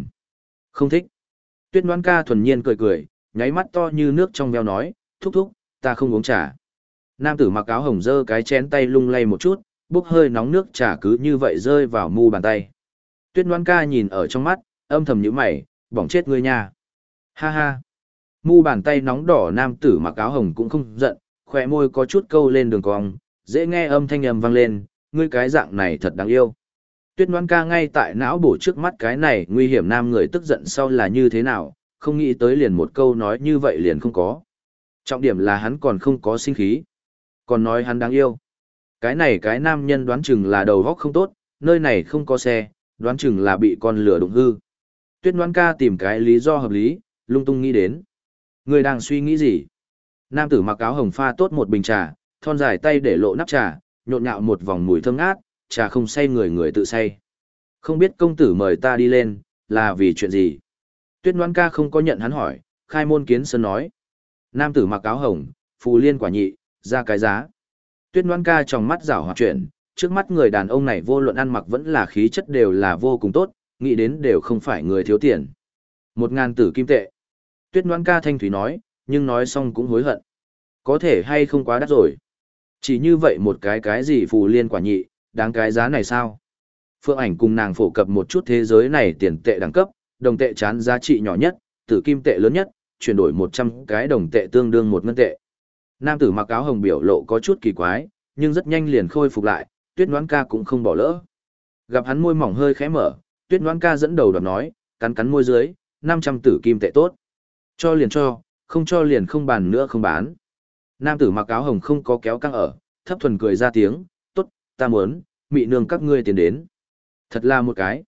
không thích. Tuyết Ngoãn ca thuần nhiên cười cười, nháy mắt to như nước trong veo nói, thúc thúc, ta không uống trà. Nam tử mặc áo hồng giơ cái chén tay lung lay một chút, bốc hơi nóng nước trà cứ như vậy rơi vào mu bàn tay. Tuyết Ngoãn ca nhìn ở trong mắt, âm thầm nhíu mày, bỏng chết ngươi nha. Ha ha. Mu bàn tay nóng đỏ nam tử mặc áo hồng cũng không giận, khóe môi có chút câu lên đường cong, dễ nghe âm thanh ầm vang lên, ngươi cái dạng này thật đáng yêu. Tuyết Ngoãn ca ngay tại não bổ trước mắt cái này nguy hiểm nam người tức giận sau là như thế nào, không nghĩ tới liền một câu nói như vậy liền không có. Trọng điểm là hắn còn không có sinh khí. Còn nói hắn đáng yêu. Cái nam nhân đoán chừng là đầu góc không tốt, nơi này không có xe, đoán chừng là bị con lửa đụng hư. Tuyết Ngoãn ca tìm cái lý do hợp lý, lung tung nghĩ đến. Người đang suy nghĩ gì? Nam tử mặc áo hồng pha tốt một bình trà, thon dài tay để lộ nắp trà, nhộn nhạo một vòng mùi thơm ngát, trà không say người người tự say. Không biết công tử mời ta đi lên, là vì chuyện gì? Tuyết Ngoãn ca không có nhận hắn hỏi, khai môn kiến sơn nói. Nam tử mặc áo hồng, phù liên quả nhị, ra cái giá. Tuyết Ngoãn ca trong mắt rảo hoạt chuyển, trước mắt người đàn ông này vô luận ăn mặc vẫn là khí chất đều là vô cùng tốt, nghĩ đến đều không phải người thiếu tiền. 1.000 tử kim tệ. Tuyết Ngoãn ca thanh thúy nói, nhưng nói xong cũng hối hận. Có thể hay không quá đắt rồi. Chỉ như vậy một cái gì phù liên quả nhị, đáng cái giá này sao? Phượng Ảnh cùng nàng phổ cập một chút thế giới này tiền tệ đẳng cấp, đồng tệ chán giá trị nhỏ nhất, tử kim tệ lớn nhất, chuyển đổi 100 cái đồng tệ tương đương 1 ngân tệ. Nam tử mặc áo hồng biểu lộ có chút kỳ quái, nhưng rất nhanh liền khôi phục lại, Tuyết Ngoãn ca cũng không bỏ lỡ. Gặp hắn môi mỏng hơi khẽ mở, Tuyết Ngoãn ca dẫn đầu đoạt nói, cắn cắn môi dưới, 500 tử kim tệ tốt. Cho liền cho, không cho liền không bàn nữa không bán. Nam tử mặc áo hồng không có kéo căng ở, thấp thuần cười ra tiếng, tốt, ta muốn, mị nương các ngươi tiền đến. Thật là một cái.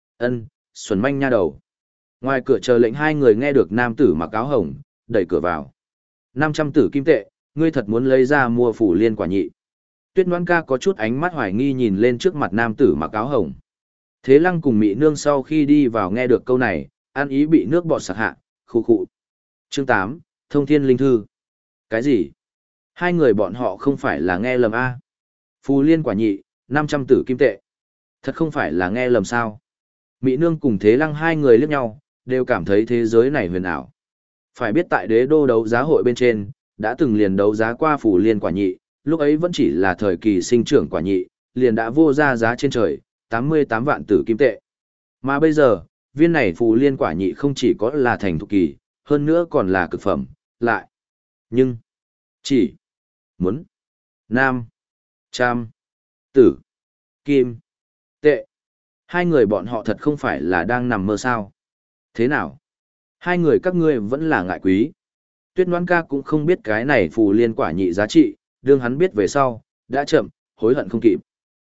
Xuẩn manh nha đầu. Ngoài cửa chờ lệnh hai người nghe được nam tử mặc áo hồng, đẩy cửa vào. 500 tử kim tệ, ngươi thật muốn lấy ra mua phủ liên quả nhị. Tuyết Ngoãn ca có chút ánh mắt hoài nghi nhìn lên trước mặt nam tử mặc áo hồng. Thế Lăng cùng mị nương sau khi đi vào nghe được câu này, ăn ý bị nước bọt sặc hạ, khu khụ. Chương 8, Thông Thiên Linh Thư. Cái gì? Hai người bọn họ không phải là nghe lầm a? Phù liên quả nhị, 500 tử kim tệ. Thật không phải là nghe lầm sao? Mị nương cùng Thế Lăng hai người liếc nhau, đều cảm thấy thế giới này huyền ảo. Phải biết tại đế đô đấu giá hội bên trên, đã từng liền đấu giá qua phù liên quả nhị, lúc ấy vẫn chỉ là thời kỳ sinh trưởng quả nhị, liền đã vô ra giá trên trời, 88 vạn tử kim tệ. Mà bây giờ, viên này phù liên quả nhị không chỉ có là thành thục kỳ, hơn nữa còn là cực phẩm, lại. Nhưng, chỉ muốn nam, trăm, tử, kim, tệ. Hai người bọn họ thật không phải là đang nằm mơ sao. Thế nào? Hai người các ngươi vẫn là ngại quý. Tuyết Ngoãn ca cũng không biết cái này phù liên quả nhị giá trị, đương hắn biết về sau, đã chậm, hối hận không kịp.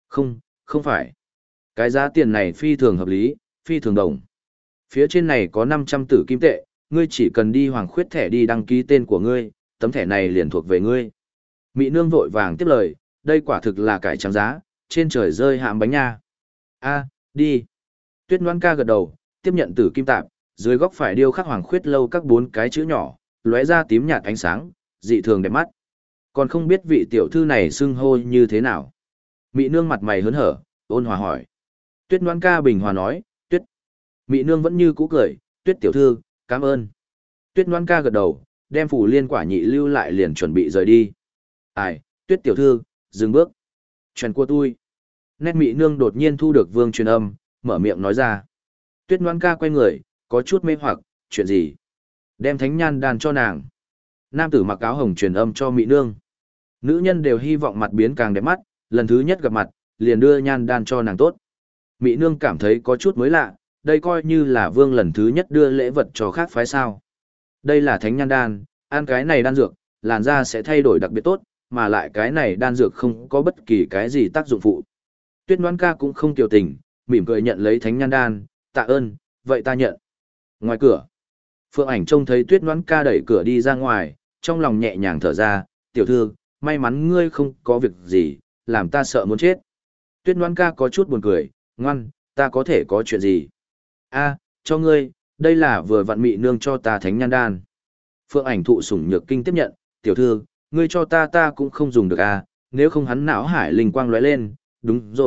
Không phải. Cái giá tiền này phi thường hợp lý, phi thường đồng. Phía trên này có 500 tử kim tệ, ngươi chỉ cần đi hoàng khuyết thẻ đi đăng ký tên của ngươi, tấm thẻ này liền thuộc về ngươi. Mị nương vội vàng tiếp lời, đây quả thực là cải trắng giá, trên trời rơi hãm bánh nha. A, đi. Tuyết Ngoãn ca gật đầu, tiếp nhận tử kim tạp, dưới góc phải điêu khắc hoàng khuyết lâu các 4 cái chữ nhỏ, lóe ra tím nhạt ánh sáng, dị thường đẹp mắt. Còn không biết vị tiểu thư này xưng hô như thế nào. Mị nương mặt mày hớn hở, ôn hòa hỏi. Tuyết Ngoãn ca bình hòa nói, Tuyết. Mị nương vẫn như cũ cười, Tuyết tiểu thư, cảm ơn. Tuyết Ngoãn ca gật đầu, đem phủ liên quả nhị lưu lại liền chuẩn bị rời đi. Ai, Tuyết tiểu thư, dừng bước. Chuyện của tôi. Nét mị nương đột nhiên thu được vương truyền âm, mở miệng nói ra. Tuyết Ngoãn ca quay người, có chút mê hoặc, chuyện gì? Đem thánh nhan đan cho nàng. Nam tử mặc áo hồng truyền âm cho mị nương. Nữ nhân đều hy vọng mặt biến càng đẹp mắt, lần thứ nhất gặp mặt, liền đưa nhan đan cho nàng tốt. Mị nương cảm thấy có chút mới lạ, đây coi như là vương lần thứ nhất đưa lễ vật cho khác phái sao. Đây là thánh nhan đan, ăn cái này đan dược, làn da sẽ thay đổi đặc biệt tốt, mà lại cái này đan dược không có bất kỳ cái gì tác dụng phụ. Tuyết Ngoãn ca cũng không tiểu tình, mỉm cười nhận lấy thánh nhan đan, tạ ơn, vậy ta nhận. Ngoài cửa, Phượng Ảnh trông thấy Tuyết Ngoãn ca đẩy cửa đi ra ngoài, trong lòng nhẹ nhàng thở ra, tiểu thư, may mắn ngươi không có việc gì, làm ta sợ muốn chết. Tuyết Ngoãn ca có chút buồn cười, ngoan, ta có thể có chuyện gì? A, cho ngươi, đây là vừa vặn mị nương cho ta thánh nhan đan. Phượng Ảnh thụ sủng nhược kinh tiếp nhận, tiểu thư, ngươi cho ta cũng không dùng được a, nếu không hắn não hải linh quang lóe lên, đúng rồi,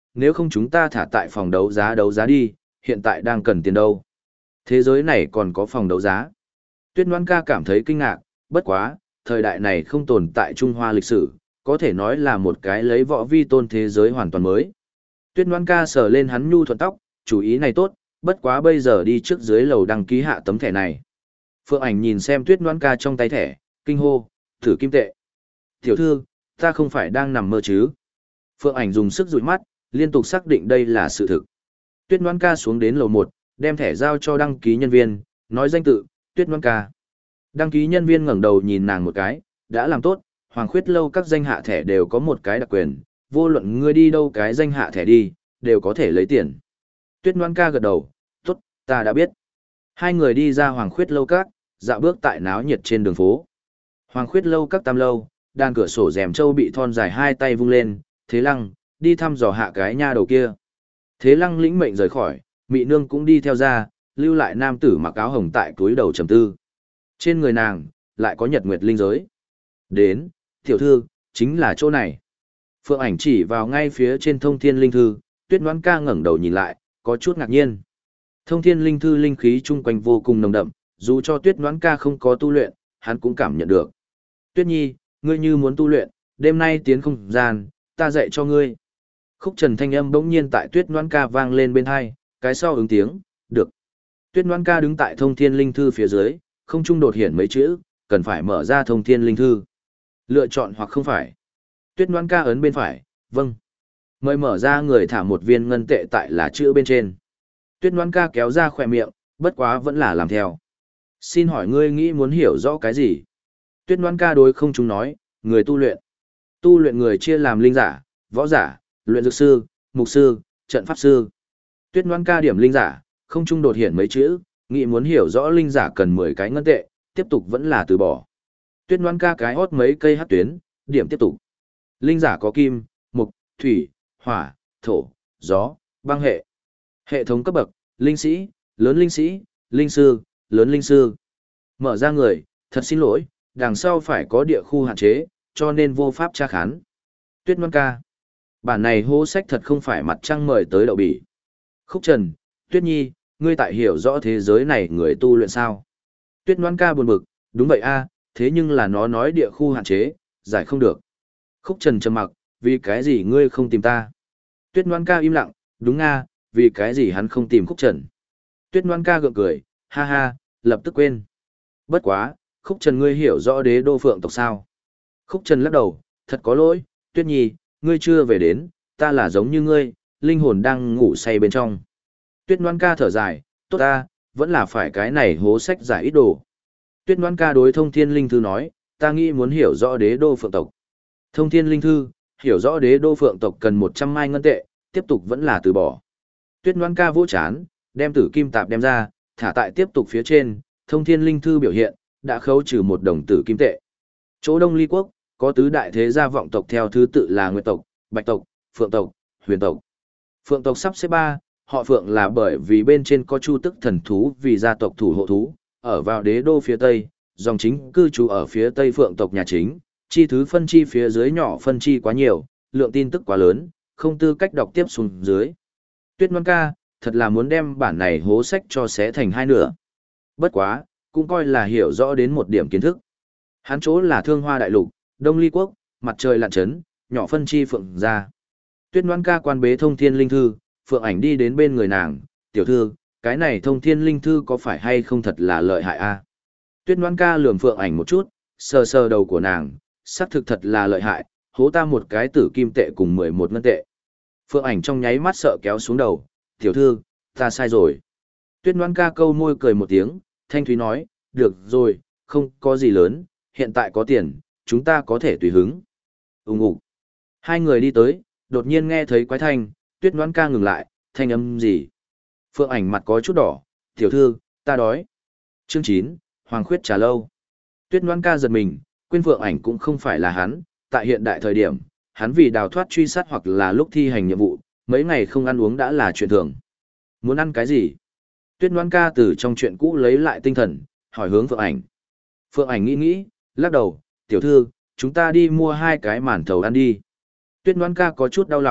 nếu không chúng ta thả tại phòng đấu giá đi, hiện tại đang cần tiền đâu. Thế giới này còn có phòng đấu giá. Tuyết Ngoan ca cảm thấy kinh ngạc, bất quá, thời đại này không tồn tại Trung Hoa lịch sử, có thể nói là một cái lấy võ vi tôn thế giới hoàn toàn mới. Tuyết Ngoan ca sờ lên hắn nhu thuận tóc, chủ ý này tốt, bất quá bây giờ đi trước dưới lầu đăng ký hạ tấm thẻ này. Phượng Ảnh nhìn xem Tuyết Ngoan ca trong tay thẻ, kinh hô, thử kim tệ. Tiểu thư, ta không phải đang nằm mơ chứ. Phượng Ảnh dùng sức dụi mắt, liên tục xác định đây là sự thực. Tuyết Ngoan ca xuống đến lầu 1, đem thẻ giao cho đăng ký nhân viên, nói danh tự, Tuyết Ngoan ca. Đăng ký nhân viên ngẩng đầu nhìn nàng một cái, đã làm tốt, Hoàng Khuyết lâu các danh hạ thẻ đều có một cái đặc quyền, vô luận ngươi đi đâu cái danh hạ thẻ đi, đều có thể lấy tiền. Tuyết Ngoan ca gật đầu, tốt, ta đã biết. Hai người đi ra Hoàng Khuyết lâu các, dạo bước tại náo nhiệt trên đường phố. Hoàng Khuyết lâu các tam lâu, đàn cửa sổ rèm châu bị thon dài hai tay vung lên, Thế Lăng, đi thăm dò hạ cái nha đầu kia. Thế Lăng lĩnh mệnh rời khỏi, Mị Nương cũng đi theo ra, lưu lại nam tử mặc áo hồng tại túi đầu trầm tư. Trên người nàng, lại có nhật nguyệt linh giới. Đến, tiểu thư, chính là chỗ này. Phượng Ảnh chỉ vào ngay phía trên thông thiên linh thư, Tuyết Ngoan ca ngẩng đầu nhìn lại, có chút ngạc nhiên. Thông thiên linh thư linh khí chung quanh vô cùng nồng đậm, dù cho Tuyết Ngoan ca không có tu luyện, hắn cũng cảm nhận được. Tuyết Nhi, ngươi như muốn tu luyện, đêm nay tiến không gian, ta dạy cho ngươi. Khúc trần thanh âm bỗng nhiên tại Tuyết Ngoan ca vang lên bên hai, cái sau ứng tiếng, được. Tuyết Ngoan ca đứng tại thông thiên linh thư phía dưới, không trung đột hiện mấy chữ, cần phải mở ra thông thiên linh thư. Lựa chọn hoặc không phải. Tuyết Ngoan ca ấn bên phải, vâng. Mời mở ra người thả một viên ngân tệ tại là chữ bên trên. Tuyết Ngoan ca kéo ra khỏe miệng, bất quá vẫn là làm theo. Xin hỏi ngươi nghĩ muốn hiểu rõ cái gì? Tuyết Ngoan ca đối không chúng nói, người tu luyện. Tu luyện người chia làm linh giả, võ giả, luyện dược sư, mục sư, trận pháp sư. Tuyết Ngoan ca điểm linh giả, không trung đột hiện mấy chữ, nghĩ muốn hiểu rõ linh giả cần 10 cái ngân tệ, tiếp tục vẫn là từ bỏ. Tuyết Ngoan ca cái hót mấy cây hát tuyến, điểm tiếp tục. Linh giả có kim, mục, thủy, hỏa, thổ, gió, băng hệ. Hệ thống cấp bậc, linh sĩ, lớn linh sĩ, linh sư, lớn linh sư. Mở ra người, thật xin lỗi, đằng sau phải có địa khu hạn chế, cho nên vô pháp tra khán. Tuyết Ngoan ca. Bản này hô sách thật không phải mặt trăng mời tới đậu bỉ. Khúc Trần, Tuyết Nhi, ngươi tại hiểu rõ thế giới này người tu luyện sao? Tuyết Ngoan ca buồn bực, đúng vậy a, thế nhưng là nó nói địa khu hạn chế, giải không được. Khúc Trần trầm mặc, vì cái gì ngươi không tìm ta? Tuyết Ngoan ca im lặng, đúng a, vì cái gì hắn không tìm Khúc Trần? Tuyết Ngoan ca gượng cười, ha ha, lập tức quên. Bất quá, Khúc Trần ngươi hiểu rõ đế đô phượng tộc sao? Khúc Trần lắc đầu, thật có lỗi, Tuyết Nhi, ngươi chưa về đến, ta là giống như ngươi, linh hồn đang ngủ say bên trong. Tuyết Ngoan ca thở dài, tốt ta, vẫn là phải cái này hố sách giải ít đồ. Tuyết Ngoan ca đối thông thiên linh thư nói, ta nghĩ muốn hiểu rõ đế đô phượng tộc. Thông thiên linh thư, hiểu rõ đế đô phượng tộc cần 100 mai ngân tệ, tiếp tục vẫn là từ bỏ. Tuyết Ngoan ca vỗ chán, đem tử kim tạp đem ra, thả tại tiếp tục phía trên, thông thiên linh thư biểu hiện, đã khấu trừ 1 đồng tử kim tệ. Chỗ Đông Ly Quốc, có tứ đại thế gia vọng tộc theo thứ tự là Nguyệt tộc, Bạch tộc, Phượng tộc, Huyền tộc. Phượng tộc sắp xếp 3, họ Phượng là bởi vì bên trên có Chu Tức thần thú vì gia tộc thủ hộ thú, ở vào đế đô phía Tây, dòng chính cư trú ở phía Tây Phượng tộc nhà chính, chi thứ phân chi phía dưới nhỏ phân chi quá nhiều, lượng tin tức quá lớn, không tư cách đọc tiếp xuống dưới. Tuyết Ngoan ca, thật là muốn đem bản này hố sách cho xé thành hai nửa. Bất quá, cũng coi là hiểu rõ đến một điểm kiến thức. Hắn chỗ là Thương Hoa Đại Lục, Đông Ly Quốc, mặt trời lặn chấn, nhỏ phân chi Phượng ra. Tuyết Ngoan ca quan bế thông thiên linh thư, Phượng Ảnh đi đến bên người nàng, tiểu thư, cái này thông thiên linh thư có phải hay không thật là lợi hại a? Tuyết Ngoan ca lườm Phượng Ảnh một chút, sờ sờ đầu của nàng, xác thực thật là lợi hại, hố ta một cái tử kim tệ cùng 11 ngân tệ. Phượng Ảnh trong nháy mắt sợ kéo xuống đầu, tiểu thư, ta sai rồi. Tuyết Ngoan ca câu môi cười một tiếng, thanh thúy nói, được rồi, không có gì lớn, hiện tại có tiền, chúng ta có thể tùy hứng. Ủng. Hai người đi tới, đột nhiên nghe thấy quái thanh, Tuyết Ngoan ca ngừng lại, thanh âm gì? Phượng Ảnh mặt có chút đỏ, tiểu thư, ta đói. Chương 9, Hoàng Khuyết trà lâu. Tuyết Ngoan ca giật mình, quên Phượng Ảnh cũng không phải là hắn, tại hiện đại thời điểm, hắn vì đào thoát truy sát hoặc là lúc thi hành nhiệm vụ, mấy ngày không ăn uống đã là chuyện thường. Muốn ăn cái gì? Tuyết Ngoan ca từ trong chuyện cũ lấy lại tinh thần, hỏi hướng Phượng Ảnh. Phượng Ảnh nghĩ nghĩ, lắc đầu, tiểu thư, chúng ta đi mua 2 cái màn thầu ăn đi. Tuyết Ngoan ca có chút đau lòng,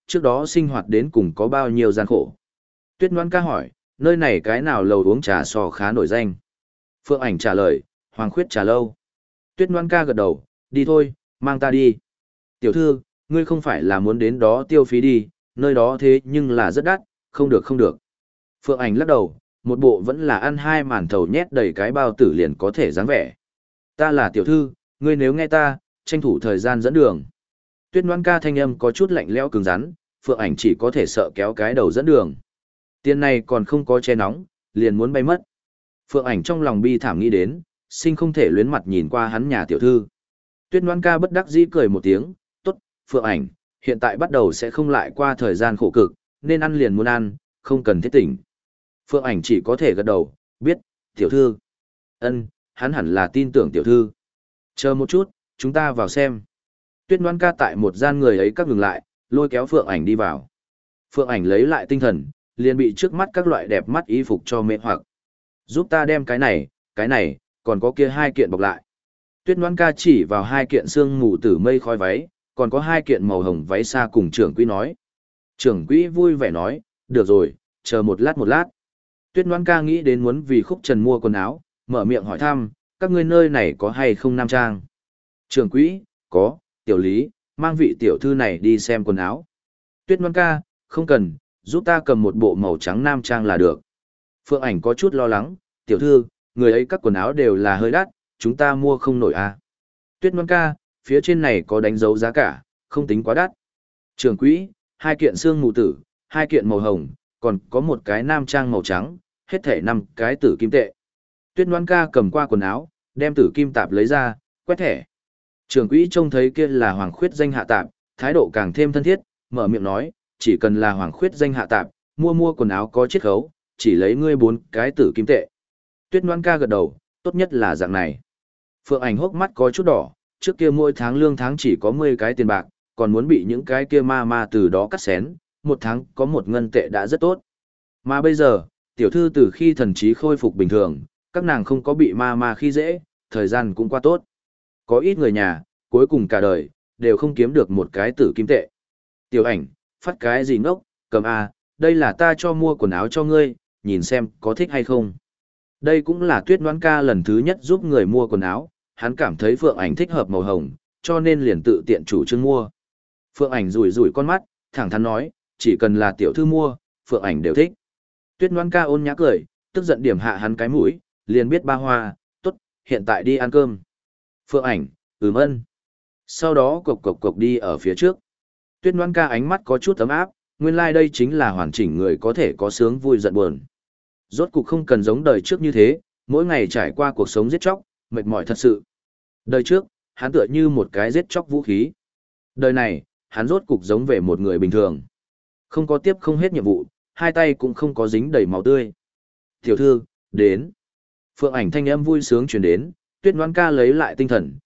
trước đó sinh hoạt đến cùng có bao nhiêu gian khổ. Tuyết Ngoan ca hỏi, nơi này cái nào lầu uống trà sò khá nổi danh? Phượng Ảnh trả lời, Hoàng Khuyết trà lâu. Tuyết Ngoan ca gật đầu, đi thôi, mang ta đi. Tiểu thư, ngươi không phải là muốn đến đó tiêu phí đi, nơi đó thế nhưng là rất đắt, không được không được. Phượng Ảnh lắc đầu, một bộ vẫn là ăn hai màn thầu nhét đầy cái bao tử liền có thể dáng vẻ. Ta là tiểu thư, ngươi nếu nghe ta, tranh thủ thời gian dẫn đường. Tuyết Ngoan ca thanh âm có chút lạnh lẽo cứng rắn, Phượng Ảnh chỉ có thể sợ kéo cái đầu dẫn đường. Tiền này còn không có che nóng, liền muốn bay mất. Phượng Ảnh trong lòng bi thảm nghĩ đến, sinh không thể luyến mặt nhìn qua hắn nhà tiểu thư. Tuyết Ngoan ca bất đắc dĩ cười một tiếng, tốt, Phượng Ảnh, hiện tại bắt đầu sẽ không lại qua thời gian khổ cực, nên ăn liền muốn ăn, không cần thiết tỉnh. Phượng Ảnh chỉ có thể gật đầu, biết, tiểu thư. Ân, hắn hẳn là tin tưởng tiểu thư. Chờ một chút, chúng ta vào xem. Tuyết Ngoan ca tại một gian người ấy các ngừng lại, lôi kéo Phượng Ảnh đi vào. Phượng Ảnh lấy lại tinh thần, liền bị trước mắt các loại đẹp mắt y phục cho mê hoặc. Giúp ta đem cái này, còn có kia hai kiện bọc lại. Tuyết Ngoan ca chỉ vào hai kiện xương mù tử mây khói váy, còn có hai kiện màu hồng váy xa cùng trưởng quỹ nói. Trưởng quỹ vui vẻ nói, được rồi, chờ một lát một lát. Tuyết Ngoan ca nghĩ đến muốn vì Khúc Trần mua quần áo, mở miệng hỏi thăm, các ngươi nơi này có hay không nam trang? Trưởng quỹ, có, tiểu lý, mang vị tiểu thư này đi xem quần áo. Tuyết Ngoan ca, không cần, giúp ta cầm một bộ màu trắng nam trang là được. Phượng Ảnh có chút lo lắng, tiểu thư, người ấy các quần áo đều là hơi đắt, chúng ta mua không nổi à. Tuyết Ngoan ca, phía trên này có đánh dấu giá cả, không tính quá đắt. Trưởng quỹ, hai kiện xương mù tử, hai kiện màu hồng, còn có một cái nam trang màu trắng, hết thể 5 cái tử kim tệ. Tuyết Ngoan ca cầm qua quần áo, đem tử kim tạp lấy ra, quét thẻ. Trưởng quỹ trông thấy kia là Hoàng Khuyết danh hạ tạp, thái độ càng thêm thân thiết, mở miệng nói, chỉ cần là Hoàng Khuyết danh hạ tạp, mua quần áo có chiết khấu, chỉ lấy ngươi 4 cái tử kim tệ. Tuyết Ngoan ca gật đầu, tốt nhất là dạng này. Phượng Ảnh hốc mắt có chút đỏ, trước kia mỗi tháng lương tháng chỉ có 10 cái tiền bạc, còn muốn bị những cái kia ma từ đó cắt xén, một tháng có 1 ngân tệ đã rất tốt. Mà bây giờ, tiểu thư từ khi thần trí khôi phục bình thường, các nàng không có bị ma khi dễ, thời gian cũng qua tốt. Có ít người nhà, cuối cùng cả đời, đều không kiếm được 1 cái tử kim tệ. Tiểu Ảnh, phát cái gì ngốc, cầm à, đây là ta cho mua quần áo cho ngươi, nhìn xem có thích hay không. Đây cũng là Tuyết Ngoan ca lần thứ nhất giúp người mua quần áo, hắn cảm thấy Phượng Ảnh thích hợp màu hồng, cho nên liền tự tiện chủ trương mua. Phượng Ảnh rủi rủi con mắt, thẳng thắn nói, chỉ cần là tiểu thư mua, Phượng Ảnh đều thích. Tuyết Ngoan ca ôn nhã cười, tức giận điểm hạ hắn cái mũi, liền biết ba hoa, tốt, hiện tại đi ăn cơm. Phượng Ảnh, ân. Sau đó cộc đi ở phía trước. Tuyết Ngoan ca ánh mắt có chút ấm áp, nguyên lai đây chính là hoàn chỉnh người có thể có sướng vui giận buồn. Rốt cục không cần giống đời trước như thế, mỗi ngày trải qua cuộc sống giết chóc, mệt mỏi thật sự. Đời trước, hắn tựa như một cái giết chóc vũ khí. Đời này, hắn rốt cục giống về một người bình thường. Không có tiếp không hết nhiệm vụ, hai tay cũng không có dính đầy máu tươi. Tiểu thư, đến. Phượng Ảnh thanh âm vui sướng truyền đến, Tuyết Ngoan ca lấy lại tinh thần,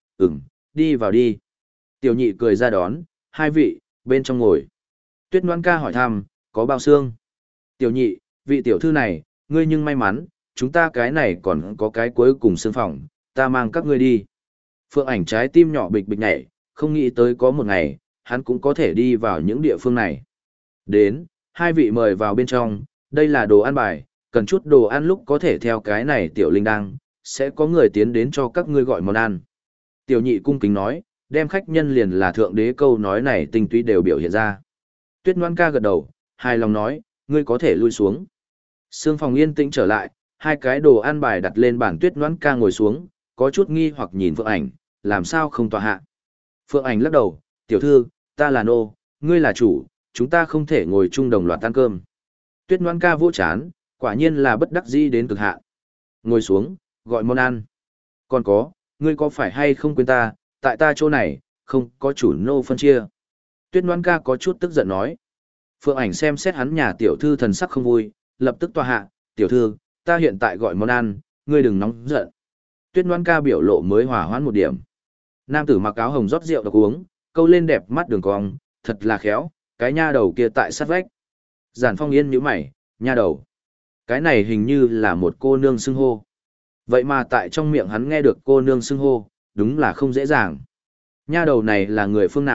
đi vào đi. Tiểu nhị cười ra đón, hai vị, bên trong ngồi. Tuyết Ngoan ca hỏi thăm, có bao xương? Tiểu nhị, vị tiểu thư này, ngươi nhưng may mắn, chúng ta cái này còn có cái cuối cùng xương phòng, ta mang các ngươi đi. Phượng Ảnh trái tim nhỏ bịch bịch nhảy, không nghĩ tới có một ngày, hắn cũng có thể đi vào những địa phương này. Đến, hai vị mời vào bên trong, đây là đồ ăn bài, cần chút đồ ăn lúc có thể theo cái này tiểu linh đăng, sẽ có người tiến đến cho các ngươi gọi món ăn. Tiểu nhị cung kính nói, đem khách nhân liền là thượng đế câu nói này tinh túy đều biểu hiện ra. Tuyết Ngoan ca gật đầu, hài lòng nói, ngươi có thể lui xuống. Sương phòng yên tĩnh trở lại, hai cái đồ ăn bài đặt lên bàn. Tuyết Ngoan ca ngồi xuống, có chút nghi hoặc nhìn Phượng Ảnh, làm sao không tọa hạ. Phượng Ảnh lắc đầu, tiểu thư, ta là nô, ngươi là chủ, chúng ta không thể ngồi chung đồng loạt ăn cơm. Tuyết Ngoan ca vỗ chán, quả nhiên là bất đắc dĩ đến cực hạn. Ngồi xuống, gọi món ăn. Còn có, ngươi có phải hay không quên ta, tại ta chỗ này, không có chủ nô phân chia. Tuyết Ngoan ca có chút tức giận nói. Phượng Ảnh xem xét hắn nhà tiểu thư thần sắc không vui, lập tức tòa hạ, tiểu thư, ta hiện tại gọi món ăn, ngươi đừng nóng giận. Tuyết Ngoan ca biểu lộ mới hòa hoãn một điểm. Nam tử mặc áo hồng rót rượu độc uống, câu lên đẹp mắt đường cong, thật là khéo, cái nha đầu kia tại sát vách. Giản Phong Yên nhíu mày, nha đầu. Cái này hình như là một cô nương xưng hô. Vậy mà tại trong miệng hắn nghe được cô nương xưng hô, đúng là không dễ dàng. Nha đầu này là người phương nào,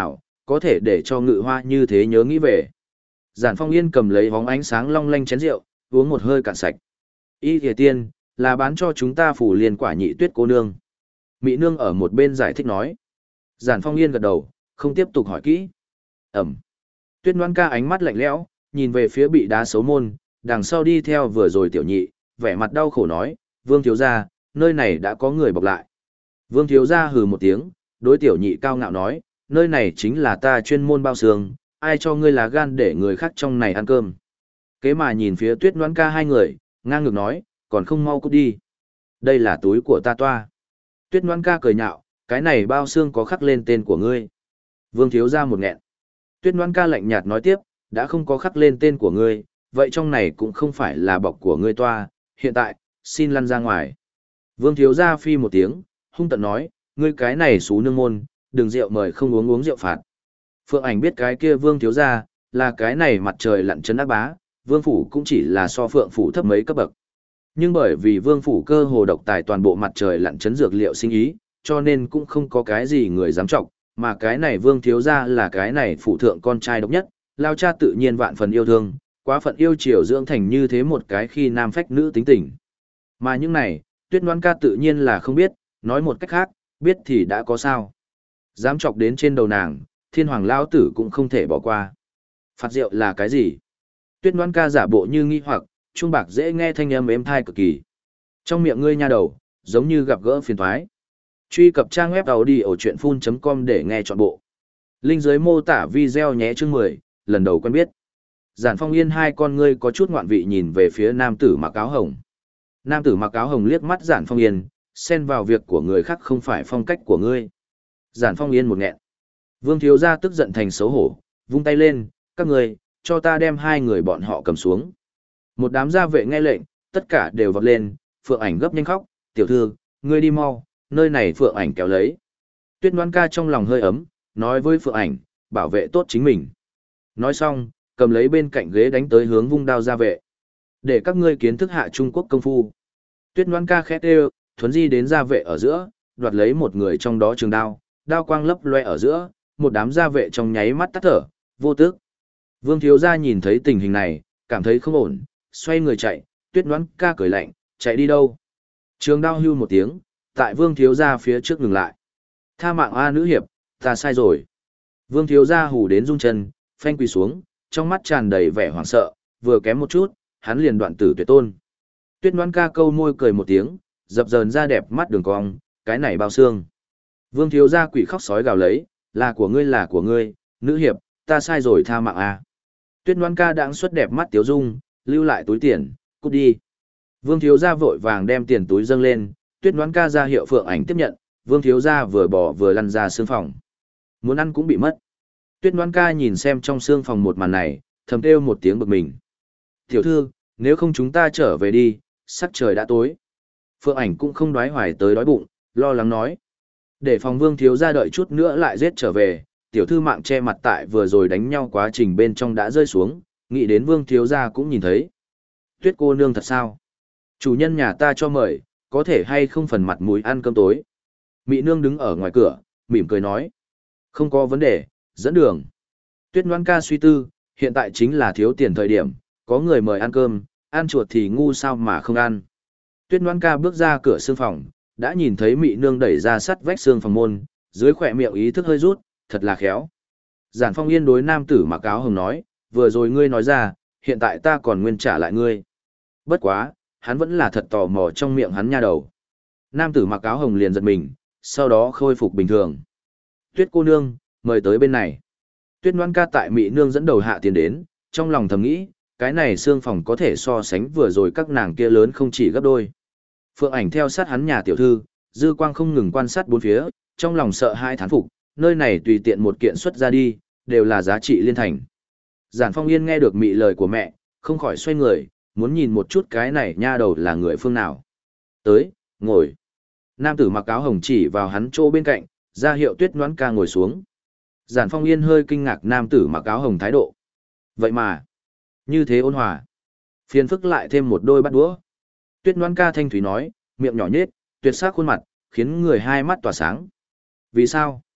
có thể để cho Ngự Hoa như thế nhớ nghĩ về. Giản Phong Yên cầm lấy hóng ánh sáng long lanh chén rượu, uống một hơi cạn sạch. Y Thìa Tiên, là bán cho chúng ta phủ liền quả nhị tuyết cô nương. Mỹ nương ở một bên giải thích nói. Giản Phong Yên gật đầu, không tiếp tục hỏi kỹ. Ẩm. Tuyết Ngoan Ca ánh mắt lạnh lẽo, nhìn về phía bị đá xấu môn, đằng sau đi theo vừa rồi tiểu nhị, vẻ mặt đau khổ nói, Vương thiếu gia, nơi này đã có người bọc lại. Vương thiếu gia hừ một tiếng, đối tiểu nhị cao ngạo nói, nơi này chính là ta chuyên môn bao xương, ai cho ngươi là gan để người khác trong này ăn cơm. Kế mà nhìn phía Tuyết Ngoan Ca hai người, ngang ngược nói, còn không mau cút đi. Đây là túi của ta toa. Tuyết Ngoan Ca cười nhạo, cái này bao xương có khắc lên tên của ngươi. Vương thiếu gia một nghẹn. Tuyết Ngoan Ca lạnh nhạt nói tiếp, đã không có khắc lên tên của ngươi, vậy trong này cũng không phải là bọc của ngươi toa, hiện tại, xin lăn ra ngoài. Vương thiếu gia phi một tiếng, hung tận nói, ngươi cái này xú nương môn, đừng rượu mời không uống rượu phạt. Phượng Ảnh biết cái kia Vương thiếu gia, là cái này mặt trời lặn chấn ác bá, Vương phủ cũng chỉ là so Phượng phủ thấp mấy cấp bậc. Nhưng bởi vì Vương phủ cơ hồ độc tài toàn bộ mặt trời lặn chấn dược liệu sinh ý, cho nên cũng không có cái gì người dám trọng, mà cái này Vương thiếu gia là cái này phủ thượng con trai độc nhất, lao cha tự nhiên vạn phần yêu thương, quá phận yêu chiều dưỡng thành như thế một cái khi nam phách nữ tính tình. Mà những này, Tuyết Ngoan Ca tự nhiên là không biết, nói một cách khác, biết thì đã có sao. Dám chọc đến trên đầu nàng, Thiên Hoàng lão tử cũng không thể bỏ qua. Phạt rượu là cái gì? Tuyết Ngoan Ca giả bộ như nghi hoặc, trung bạc dễ nghe thanh âm êm thai cực kỳ. Trong miệng ngươi nha đầu, giống như gặp gỡ phiền toái. Truy cập trang web audiochuyenphun.com để nghe trọn bộ. Link dưới mô tả video nhé chương 10, lần đầu quen biết. Giản Phong Yên hai con ngươi có chút ngoạn vị nhìn về phía nam tử mặc áo hồng. Nam tử mặc áo hồng liếc mắt Giản Phong Yên, xen vào việc của người khác không phải phong cách của ngươi. Giản Phong Yên một nghẹn. Vương thiếu gia tức giận thành xấu hổ, vung tay lên, các ngươi, cho ta đem hai người bọn họ cầm xuống. Một đám gia vệ nghe lệnh, tất cả đều vọt lên, Phượng Ảnh gấp nhanh khóc, tiểu thư, ngươi đi mau, nơi này Phượng Ảnh kéo lấy. Tuyết Ngoan Ca trong lòng hơi ấm, nói với Phượng Ảnh, bảo vệ tốt chính mình. Nói xong, cầm lấy bên cạnh ghế đánh tới hướng vung đao gia vệ. Để các ngươi kiến thức hạ Trung Quốc công phu. Tuyết Ngoan Ca khét đều, thuấn di đến gia vệ ở giữa, đoạt lấy một người trong đó trường đao, đao quang lấp loe ở giữa, một đám gia vệ trong nháy mắt tắt thở, vô tức. Vương thiếu gia nhìn thấy tình hình này, cảm thấy không ổn, xoay người chạy, Tuyết Ngoan Ca cười lạnh, chạy đi đâu? Trường đao hưu một tiếng, tại Vương thiếu gia phía trước ngừng lại. Tha mạng a nữ hiệp, ta sai rồi. Vương thiếu gia hù đến rung chân, phanh quỳ xuống, trong mắt tràn đầy vẻ hoảng sợ, vừa kém một chút, hắn liền đoạn tử tuyệt tôn. Tuyết Ngoan Ca câu môi cười một tiếng, dập dờn ra đẹp mắt đường cong, cái này bao xương. Vương thiếu gia quỷ khóc sói gào lấy, là của ngươi, nữ hiệp, ta sai rồi tha mạng a. Tuyết Ngoan Ca đãng xuất đẹp mắt tiếu dung, lưu lại túi tiền, cút đi. Vương thiếu gia vội vàng đem tiền túi dâng lên, Tuyết Ngoan Ca ra hiệu Phượng Ảnh tiếp nhận, Vương thiếu gia vừa bỏ vừa lăn ra sương phòng. Muốn ăn cũng bị mất. Tuyết Ngoan Ca nhìn xem trong sương phòng một màn này, thầm kêu một tiếng bực mình. Tiểu thư, nếu không chúng ta trở về đi, sắc trời đã tối. Phượng Ảnh cũng không đoái hoài tới đói bụng, lo lắng nói. Để phòng Vương thiếu gia đợi chút nữa lại giết trở về, tiểu thư mạng che mặt tại vừa rồi đánh nhau quá trình bên trong đã rơi xuống, nghĩ đến Vương thiếu gia cũng nhìn thấy. Tuyết cô nương thật sao? Chủ nhân nhà ta cho mời, có thể hay không phần mặt mũi ăn cơm tối. Mị nương đứng ở ngoài cửa, mỉm cười nói. Không có vấn đề, dẫn đường. Tuyết Ngoan Ca suy tư, hiện tại chính là thiếu tiền thời điểm, có người mời ăn cơm, ăn chuột thì ngu sao mà không ăn. Tuyết Ngoan Ca bước ra cửa sương phòng, đã nhìn thấy Mị nương đẩy ra sắt vách sương phòng môn, dưới khỏe miệng ý thức hơi rút, thật là khéo. Giản Phong Yên đối nam tử mặc áo hồng nói, vừa rồi ngươi nói ra, hiện tại ta còn nguyên trả lại ngươi. Bất quá, hắn vẫn là thật tò mò trong miệng hắn nha đầu. Nam tử mặc áo hồng liền giật mình, sau đó khôi phục bình thường. Tuyết cô nương, mời tới bên này. Tuyết Ngoan Ca tại Mị nương dẫn đầu hạ tiền đến, trong lòng thầm nghĩ, cái này xương phòng có thể so sánh vừa rồi các nàng kia lớn không chỉ gấp đôi. Phượng Ảnh theo sát hắn nhà tiểu thư, dư quang không ngừng quan sát bốn phía, trong lòng sợ hai thán phục, nơi này tùy tiện một kiện xuất ra đi, đều là giá trị liên thành. Giản Phong Yên nghe được Mị lời của mẹ, không khỏi xoay người, muốn nhìn một chút cái này nha đầu là người phương nào. Tới, ngồi. Nam tử mặc áo hồng chỉ vào hắn chỗ bên cạnh, ra hiệu Tuyết Ngoan Ca ngồi xuống. Giản Phong Yên hơi kinh ngạc nam tử mặc áo hồng thái độ. Vậy mà, như thế ôn hòa. Phiền phức lại thêm một đôi bát đũa. Tuyết Ngoan Ca thanh thúy nói, miệng nhỏ nhết, tuyệt sắc khuôn mặt, khiến người hai mắt tỏa sáng. Vì sao?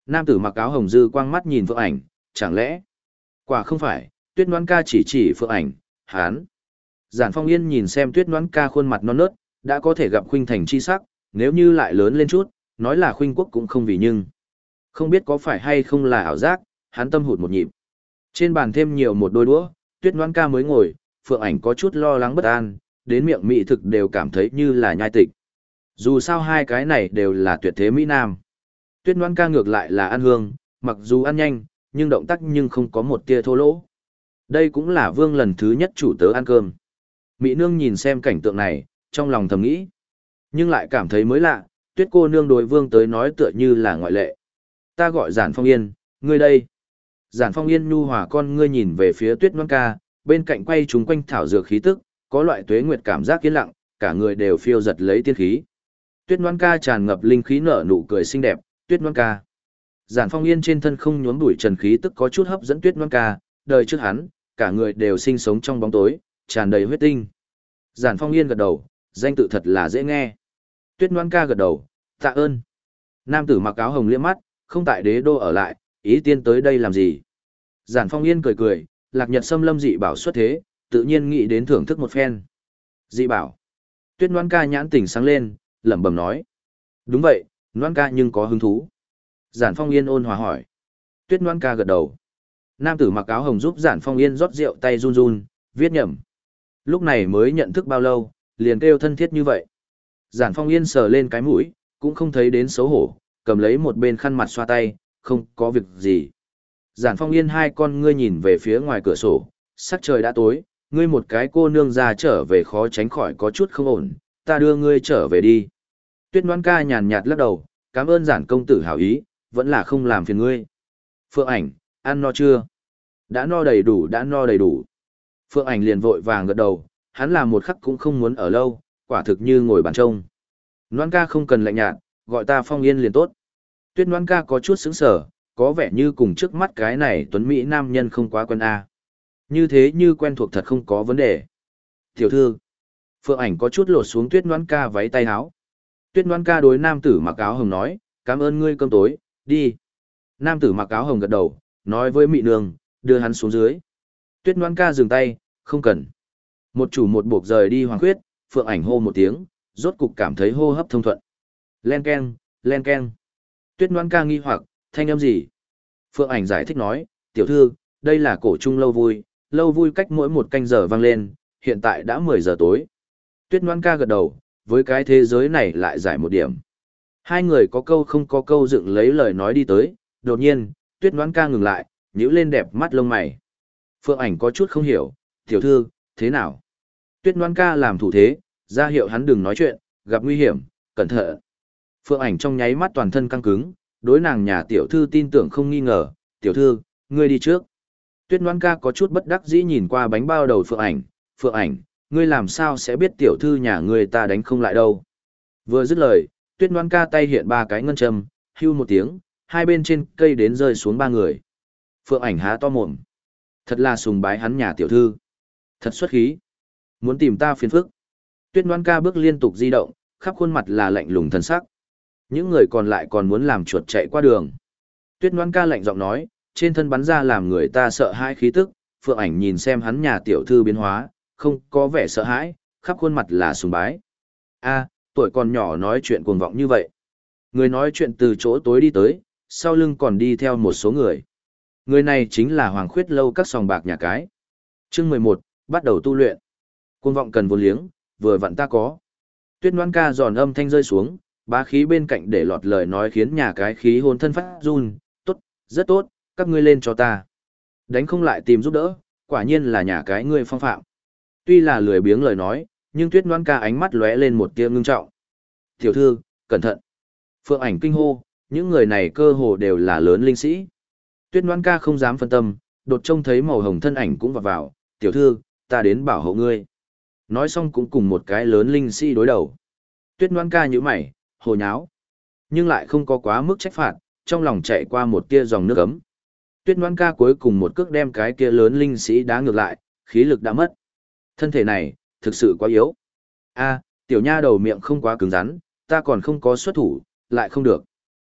Nam tử mặc áo hồng dư quang mắt nhìn Phượng Ảnh, chẳng lẽ? Quả không phải, Tuyết Noãn ca chỉ Phượng Ảnh, hán. Giản Phong Yên nhìn xem Tuyết Noãn ca khuôn mặt non nớt, đã có thể gặp khuynh thành chi sắc, nếu như lại lớn lên chút, nói là khuynh quốc cũng không vì nhưng. Không biết có phải hay không là ảo giác, hắn tâm hụt một nhịp. Trên bàn thêm nhiều một đôi đũa, Tuyết Noãn ca mới ngồi, Phượng Ảnh có chút lo lắng bất an, đến miệng mỹ thực đều cảm thấy như là nhai tịch. Dù sao hai cái này đều là tuyệt thế mỹ nam. Tuyết Noãn ca ngược lại là ăn hương, mặc dù ăn nhanh, nhưng động tác nhưng không có một tia thô lỗ. Đây cũng là Vương lần thứ nhất chủ tớ ăn cơm. Mỹ nương nhìn xem cảnh tượng này, trong lòng thầm nghĩ. Nhưng lại cảm thấy mới lạ, Tuyết cô nương đối Vương tới nói tựa như là ngoại lệ. Ta gọi Giản Phong Yên, ngươi đây. Giản Phong Yên nhu hòa con ngươi nhìn về phía Tuyết Noãn ca, bên cạnh quay chúng quanh thảo dược khí tức, có loại tuế nguyệt cảm giác yên lặng, cả người đều phiêu giật lấy tiên khí. Tuyết Noãn ca tràn ngập linh khí nở nụ cười xinh đẹp, Tuyết Noãn ca. Giản Phong Yên trên thân không nhuốm bụi trần khí tức có chút hấp dẫn Tuyết Noãn ca, đời trước hắn, cả người đều sinh sống trong bóng tối, tràn đầy huyết tinh. Giản Phong Yên gật đầu, danh tự thật là dễ nghe. Tuyết Noãn ca gật đầu, tạ ơn. Nam tử mặc áo hồng liếc mắt, không tại đế đô ở lại, ý tiên tới đây làm gì? Giản Phong Yên cười cười, Lạc Nhật Xâm Lâm dị bảo xuất thế, tự nhiên nghĩ đến thưởng thức một phen. Dị bảo. Tuyết Noãn ca nhãn tỉnh sáng lên, lẩm bẩm nói. Đúng vậy, Noãn ca nhưng có hứng thú. Giản Phong Yên ôn hòa hỏi. Tuyết Noãn ca gật đầu. Nam tử mặc áo hồng giúp Giản Phong Yên rót rượu tay run run, viết nhầm. Lúc này mới nhận thức bao lâu, liền kêu thân thiết như vậy. Giản Phong Yên sờ lên cái mũi, cũng không thấy đến xấu hổ, cầm lấy một bên khăn mặt xoa tay, không có việc gì. Giản Phong Yên hai con ngươi nhìn về phía ngoài cửa sổ, sắc trời đã tối, ngươi một cái cô nương già trở về khó tránh khỏi có chút không ổn, ta đưa ngươi trở về đi. Tuyết Noãn ca nhàn nhạt lắc đầu, cảm ơn Giản công tử hảo ý, vẫn là không làm phiền ngươi. Phượng Ảnh, ăn no chưa? Đã no đầy đủ, đã no đầy đủ. Phượng Ảnh liền vội vàng gật đầu, hắn là một khắc cũng không muốn ở lâu, quả thực như ngồi bàn trông. Noãn ca không cần lạnh nhạt, gọi ta Phong Yên liền tốt. Tuyết Noãn ca có chút sững sờ, có vẻ như cùng trước mắt cái này tuấn mỹ nam nhân không quá quen a. Như thế như quen thuộc thật không có vấn đề. Tiểu thư. Phượng Ảnh có chút lột xuống Tuyết Noãn ca váy tay áo. Tuyết Noãn ca đối nam tử mặc áo hồng nói, cảm ơn ngươi cơm tối, đi. Nam tử mặc áo hồng gật đầu, nói với Mị Nương, đưa hắn xuống dưới. Tuyết Noãn ca dừng tay, không cần. Một chủ một buộc rời đi Hoàng Khuyết, Phượng Ảnh hô một tiếng, rốt cục cảm thấy hô hấp thông thuận. Len keng, len keng. Tuyết Noãn ca nghi hoặc, thanh âm gì? Phượng Ảnh giải thích nói, tiểu thư, đây là cổ trung lâu vui cách mỗi một canh giờ vang lên, hiện tại đã 10 giờ tối. Tuyết Noãn ca gật đầu, với cái thế giới này lại giải một điểm. Hai người có câu không có câu dựng lấy lời nói đi tới, đột nhiên, Tuyết Noãn ca ngừng lại, nhíu lên đẹp mắt lông mày. Phượng Ảnh có chút không hiểu, tiểu thư, thế nào? Tuyết Noãn ca làm thủ thế, ra hiệu hắn đừng nói chuyện, gặp nguy hiểm, cẩn thận. Phượng Ảnh trong nháy mắt toàn thân căng cứng, đối nàng nhà tiểu thư tin tưởng không nghi ngờ, tiểu thư, ngươi đi trước. Tuyết Noãn ca có chút bất đắc dĩ nhìn qua bánh bao đầu Phượng Ảnh, ngươi làm sao sẽ biết tiểu thư nhà ngươi ta đánh không lại đâu. Vừa dứt lời, Tuyết Noãn ca tay hiện ba cái ngân châm, hưu một tiếng, hai bên trên cây đến rơi xuống ba người. Phượng Ảnh há to mồm. Thật là sùng bái hắn nhà tiểu thư. Thật xuất khí. Muốn tìm ta phiền phức. Tuyết Noãn ca bước liên tục di động, khắp khuôn mặt là lạnh lùng thần sắc. Những người còn lại còn muốn làm chuột chạy qua đường. Tuyết Noãn ca lạnh giọng nói, trên thân bắn ra làm người ta sợ hãi khí tức, Phượng Ảnh nhìn xem hắn nhà tiểu thư biến hóa, không có vẻ sợ hãi, khắp khuôn mặt là sùng bái. A, tuổi còn nhỏ nói chuyện cuồng vọng như vậy. Người nói chuyện từ chỗ tối đi tới, sau lưng còn đi theo một số người. Người này chính là Hoàng Khuyết lâu các sòng bạc nhà cái. Chương 11, bắt đầu tu luyện. Cuồng vọng cần vốn liếng, vừa vặn ta có. Tuyết Noãn ca giòn âm thanh rơi xuống, bá khí bên cạnh để lọt lời nói khiến nhà cái khí hồn thân phát run, tốt, rất tốt, các ngươi lên cho ta. Đánh không lại tìm giúp đỡ, quả nhiên là nhà cái ngươi phong phạm. Tuy là lười biếng lời nói, nhưng Tuyết Noãn ca ánh mắt lóe lên một tia ngưng trọng. Tiểu thư, cẩn thận. Phượng Ảnh kinh hô, những người này cơ hồ đều là lớn linh sĩ. Tuyết Noãn ca không dám phân tâm, đột trông thấy màu hồng thân ảnh cũng vào, tiểu thư, ta đến bảo hộ ngươi. Nói xong cũng cùng một cái lớn linh sĩ đối đầu. Tuyết Noãn ca nhíu mày, hồ nháo. Nhưng lại không có quá mức trách phạt, trong lòng chạy qua một tia dòng nước ấm. Tuyết Noãn ca cuối cùng một cước đem cái kia lớn linh sĩ đá ngược lại, khí lực đã mất. Thân thể này, thực sự quá yếu. A, tiểu nha đầu miệng không quá cứng rắn, ta còn không có xuất thủ, lại không được.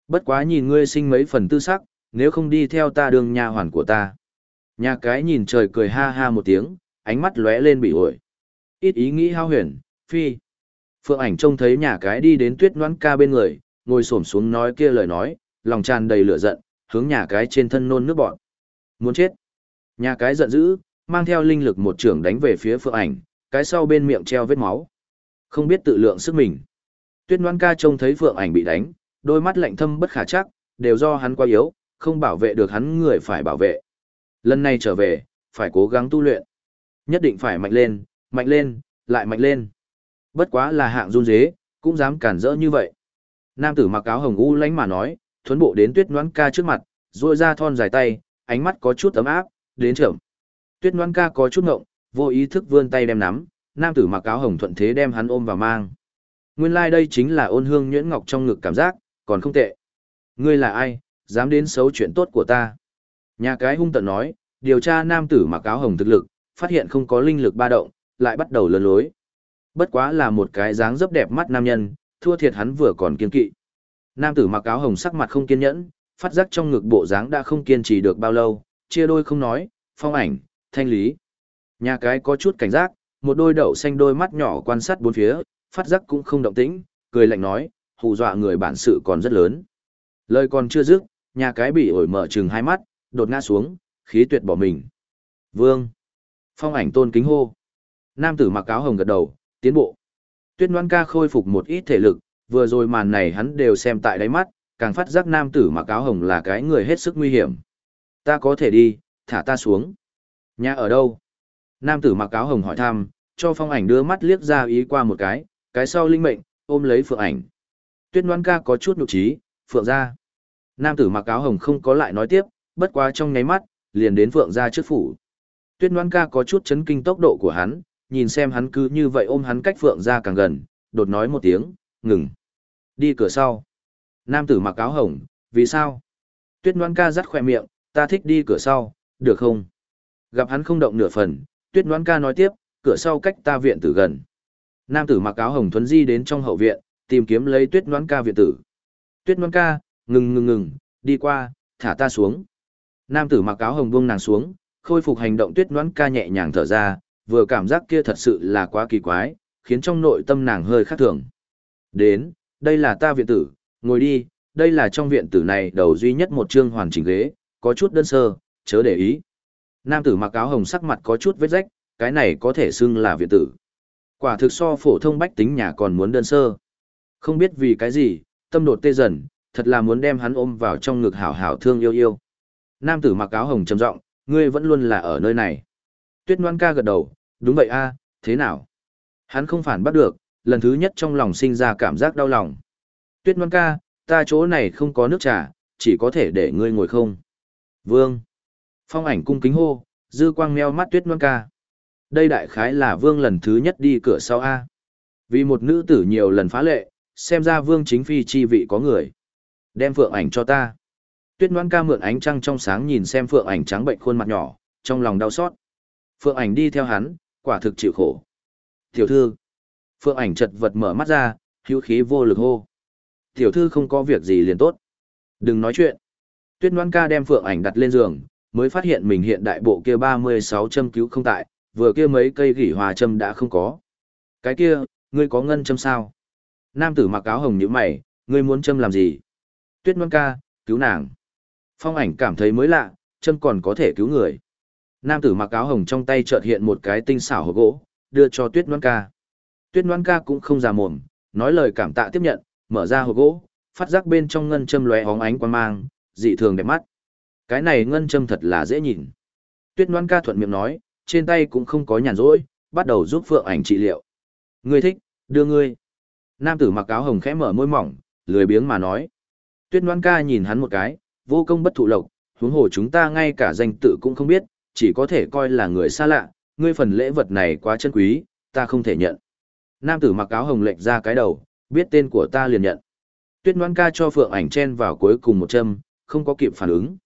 Bất quá nhìn ngươi sinh mấy phần tư sắc, nếu không đi theo ta đường nha hoàn của ta. Nhà cái nhìn trời cười ha ha một tiếng, ánh mắt lóe lên bị ổi. Ít ý nghĩ hao huyền, phi. Phượng Ảnh trông thấy nhà cái đi đến Tuyết Ngoãn Ca bên người, ngồi xổm xuống nói kia lời nói, lòng tràn đầy lửa giận, hướng nhà cái trên thân nôn nước bọt. Muốn chết. Nhà cái giận dữ, mang theo linh lực một chưởng đánh về phía Phượng Ảnh, cái sau bên miệng treo vết máu. Không biết tự lượng sức mình. Tuyết Ngoãn Ca trông thấy Phượng Ảnh bị đánh, đôi mắt lạnh thâm bất khả trắc, đều do hắn quá yếu, không bảo vệ được hắn người phải bảo vệ. Lần này trở về, phải cố gắng tu luyện. Nhất định phải mạnh lên, lại mạnh lên. Bất quá là hạng run dế, cũng dám cản rỡ như vậy. Nam tử mặc áo hồng u lánh mà nói, thuấn bộ đến Tuyết Ngoãn Ca trước mặt, duỗi ra thon dài tay, ánh mắt có chút ấm áp, đến chậm. Tuyết Ngoãn Ca có chút ngộng, vô ý thức vươn tay đem nắm, nam tử mặc áo hồng thuận thế đem hắn ôm vào mang. Nguyên lai đây chính là ôn hương nhuyễn ngọc trong ngực cảm giác, còn không tệ. Ngươi là ai, dám đến xấu chuyện tốt của ta? Nhà cái hung tợn nói, điều tra nam tử mặc áo hồng thực lực, phát hiện không có linh lực ba động, lại bắt đầu lừa lối. Bất quá là một cái dáng dấp đẹp mắt nam nhân, thua thiệt hắn vừa còn kiên kỵ. Nam tử mặc áo hồng sắc mặt không kiên nhẫn, phát giác trong ngực bộ dáng đã không kiên trì được bao lâu, chia đôi không nói, Phong Ảnh, Thanh Lý. Nhà cái có chút cảnh giác, một đôi đậu xanh đôi mắt nhỏ quan sát bốn phía, phát giác cũng không động tĩnh, cười lạnh nói, hù dọa người bản sự còn rất lớn. Lời còn chưa dứt, nhà cái bị ổi mở trừng hai mắt, đột ngã xuống, khí tuyệt bỏ mình. Vương. Phong Ảnh tôn kính hô. Nam tử mặc áo hồng gật đầu, tiến bộ. Tuyết Ngoãn Ca khôi phục một ít thể lực, vừa rồi màn này hắn đều xem tại đáy mắt, càng phát giác nam tử mặc áo hồng là cái người hết sức nguy hiểm. Ta có thể đi, thả ta xuống. Nhà ở đâu? Nam tử mặc áo hồng hỏi thăm, cho Phong Ảnh đưa mắt liếc ra ý qua một cái sau linh mệnh, ôm lấy Phượng Ảnh. Tuyết Ngoãn Ca có chút nhục trí, Phượng gia. Nam tử mặc áo hồng không có lại nói tiếp, bất quá trong nháy mắt, liền đến Phượng gia trước phủ. Tuyết Ngoãn Ca có chút chấn kinh tốc độ của hắn, nhìn xem hắn cứ như vậy ôm hắn cách Phượng gia càng gần, đột nói một tiếng, ngừng. Đi cửa sau. Nam tử mặc áo hồng, vì sao? Tuyết Ngoãn Ca rắt khỏe miệng, ta thích đi cửa sau, được không? Gặp hắn không động nửa phần, Tuyết Ngoãn Ca nói tiếp, cửa sau cách ta viện tử gần. Nam tử mặc áo hồng thuấn di đến trong hậu viện, tìm kiếm lấy Tuyết Ngoãn Ca viện tử. Tuyết Ngoãn Ca, ngừng, đi qua, thả ta xuống. Nam tử mặc áo hồng buông nàng xuống, khôi phục hành động. Tuyết Ngoãn Ca nhẹ nhàng thở ra, vừa cảm giác kia thật sự là quá kỳ quái, khiến trong nội tâm nàng hơi khác thường. Đến, đây là ta viện tử, ngồi đi, đây là trong viện tử này đầu duy nhất một chương hoàn chỉnh ghế, có chút đơn sơ, chớ để ý. Nam tử mặc áo hồng sắc mặt có chút vết rách, cái này có thể xưng là viện tử. Quả thực so phổ thông bách tính nhà còn muốn đơn sơ. Không biết vì cái gì, tâm đột tê dần, thật là muốn đem hắn ôm vào trong ngực hảo hảo thương yêu yêu. Nam tử mặc áo hồng trầm giọng, ngươi vẫn luôn là ở nơi này. Tuyết Ngoãn Ca gật đầu, đúng vậy a, thế nào? Hắn không phản bắt được, lần thứ nhất trong lòng sinh ra cảm giác đau lòng. Tuyết Ngoãn Ca, ta chỗ này không có nước trà, chỉ có thể để ngươi ngồi không. Vương. Phong Ảnh cung kính hô, dư quang meo mắt Tuyết Ngoãn Ca. Đây đại khái là Vương lần thứ nhất đi cửa sau a. Vì một nữ tử nhiều lần phá lệ, xem ra Vương chính phi chi vị có người. Đem Phượng Ảnh cho ta. Tuyết Ngoãn Ca mượn ánh trăng trong sáng nhìn xem Phượng Ảnh trắng bệnh khuôn mặt nhỏ, trong lòng đau xót. Phượng Ảnh đi theo hắn, quả thực chịu khổ. Tiểu thư. Phượng Ảnh chật vật mở mắt ra, hữu khí vô lực hô. Tiểu thư không có việc gì liền tốt. Đừng nói chuyện. Tuyết Ngoãn Ca đem Phượng Ảnh đặt lên giường, mới phát hiện mình hiện đại bộ kia 36 châm cứu không tại, vừa kia mấy cây gỉ hòa châm đã không có. Cái kia, ngươi có ngân châm sao? Nam tử mặc áo hồng nhíu mày, ngươi muốn châm làm gì? Tuyết Ngoãn Ca, cứu nàng. Phong Ảnh cảm thấy mới lạ, châm còn có thể cứu người. Nam tử mặc áo hồng trong tay chợt hiện một cái tinh xảo hộp gỗ, đưa cho Tuyết Ngoãn Ca. Tuyết Ngoãn Ca cũng không già mồm, nói lời cảm tạ tiếp nhận, mở ra hộp gỗ, phát giác bên trong ngân châm lóe óng ánh quang mang, dị thường đẹp mắt. Cái này ngân châm thật là dễ nhìn. Tuyết Ngoãn Ca thuận miệng nói, trên tay cũng không có nhàn rỗi, bắt đầu giúp Phượng Ảnh trị liệu. Ngươi thích, đưa ngươi. Nam tử mặc áo hồng khẽ mở môi mỏng, lười biếng mà nói. Tuyết Ngoãn Ca nhìn hắn một cái, vô công bất thụ lộc, huống hồ chúng ta ngay cả danh tự cũng không biết, chỉ có thể coi là người xa lạ, ngươi phần lễ vật này quá chân quý, ta không thể nhận. Nam tử mặc áo hồng lệch ra cái đầu, biết tên của ta liền nhận. Tuyết Ngoãn Ca cho Phượng Ảnh chen vào cuối cùng một châm, không có kịp phản ứng,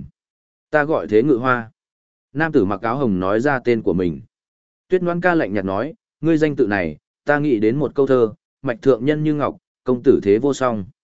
ta gọi Thế Ngự Hoa. Nam tử mặc áo hồng nói ra tên của mình. Tuyết Ngoãn Ca lạnh nhạt nói, ngươi danh tự này, ta nghĩ đến một câu thơ, mạch thượng nhân như ngọc, công tử thế vô song.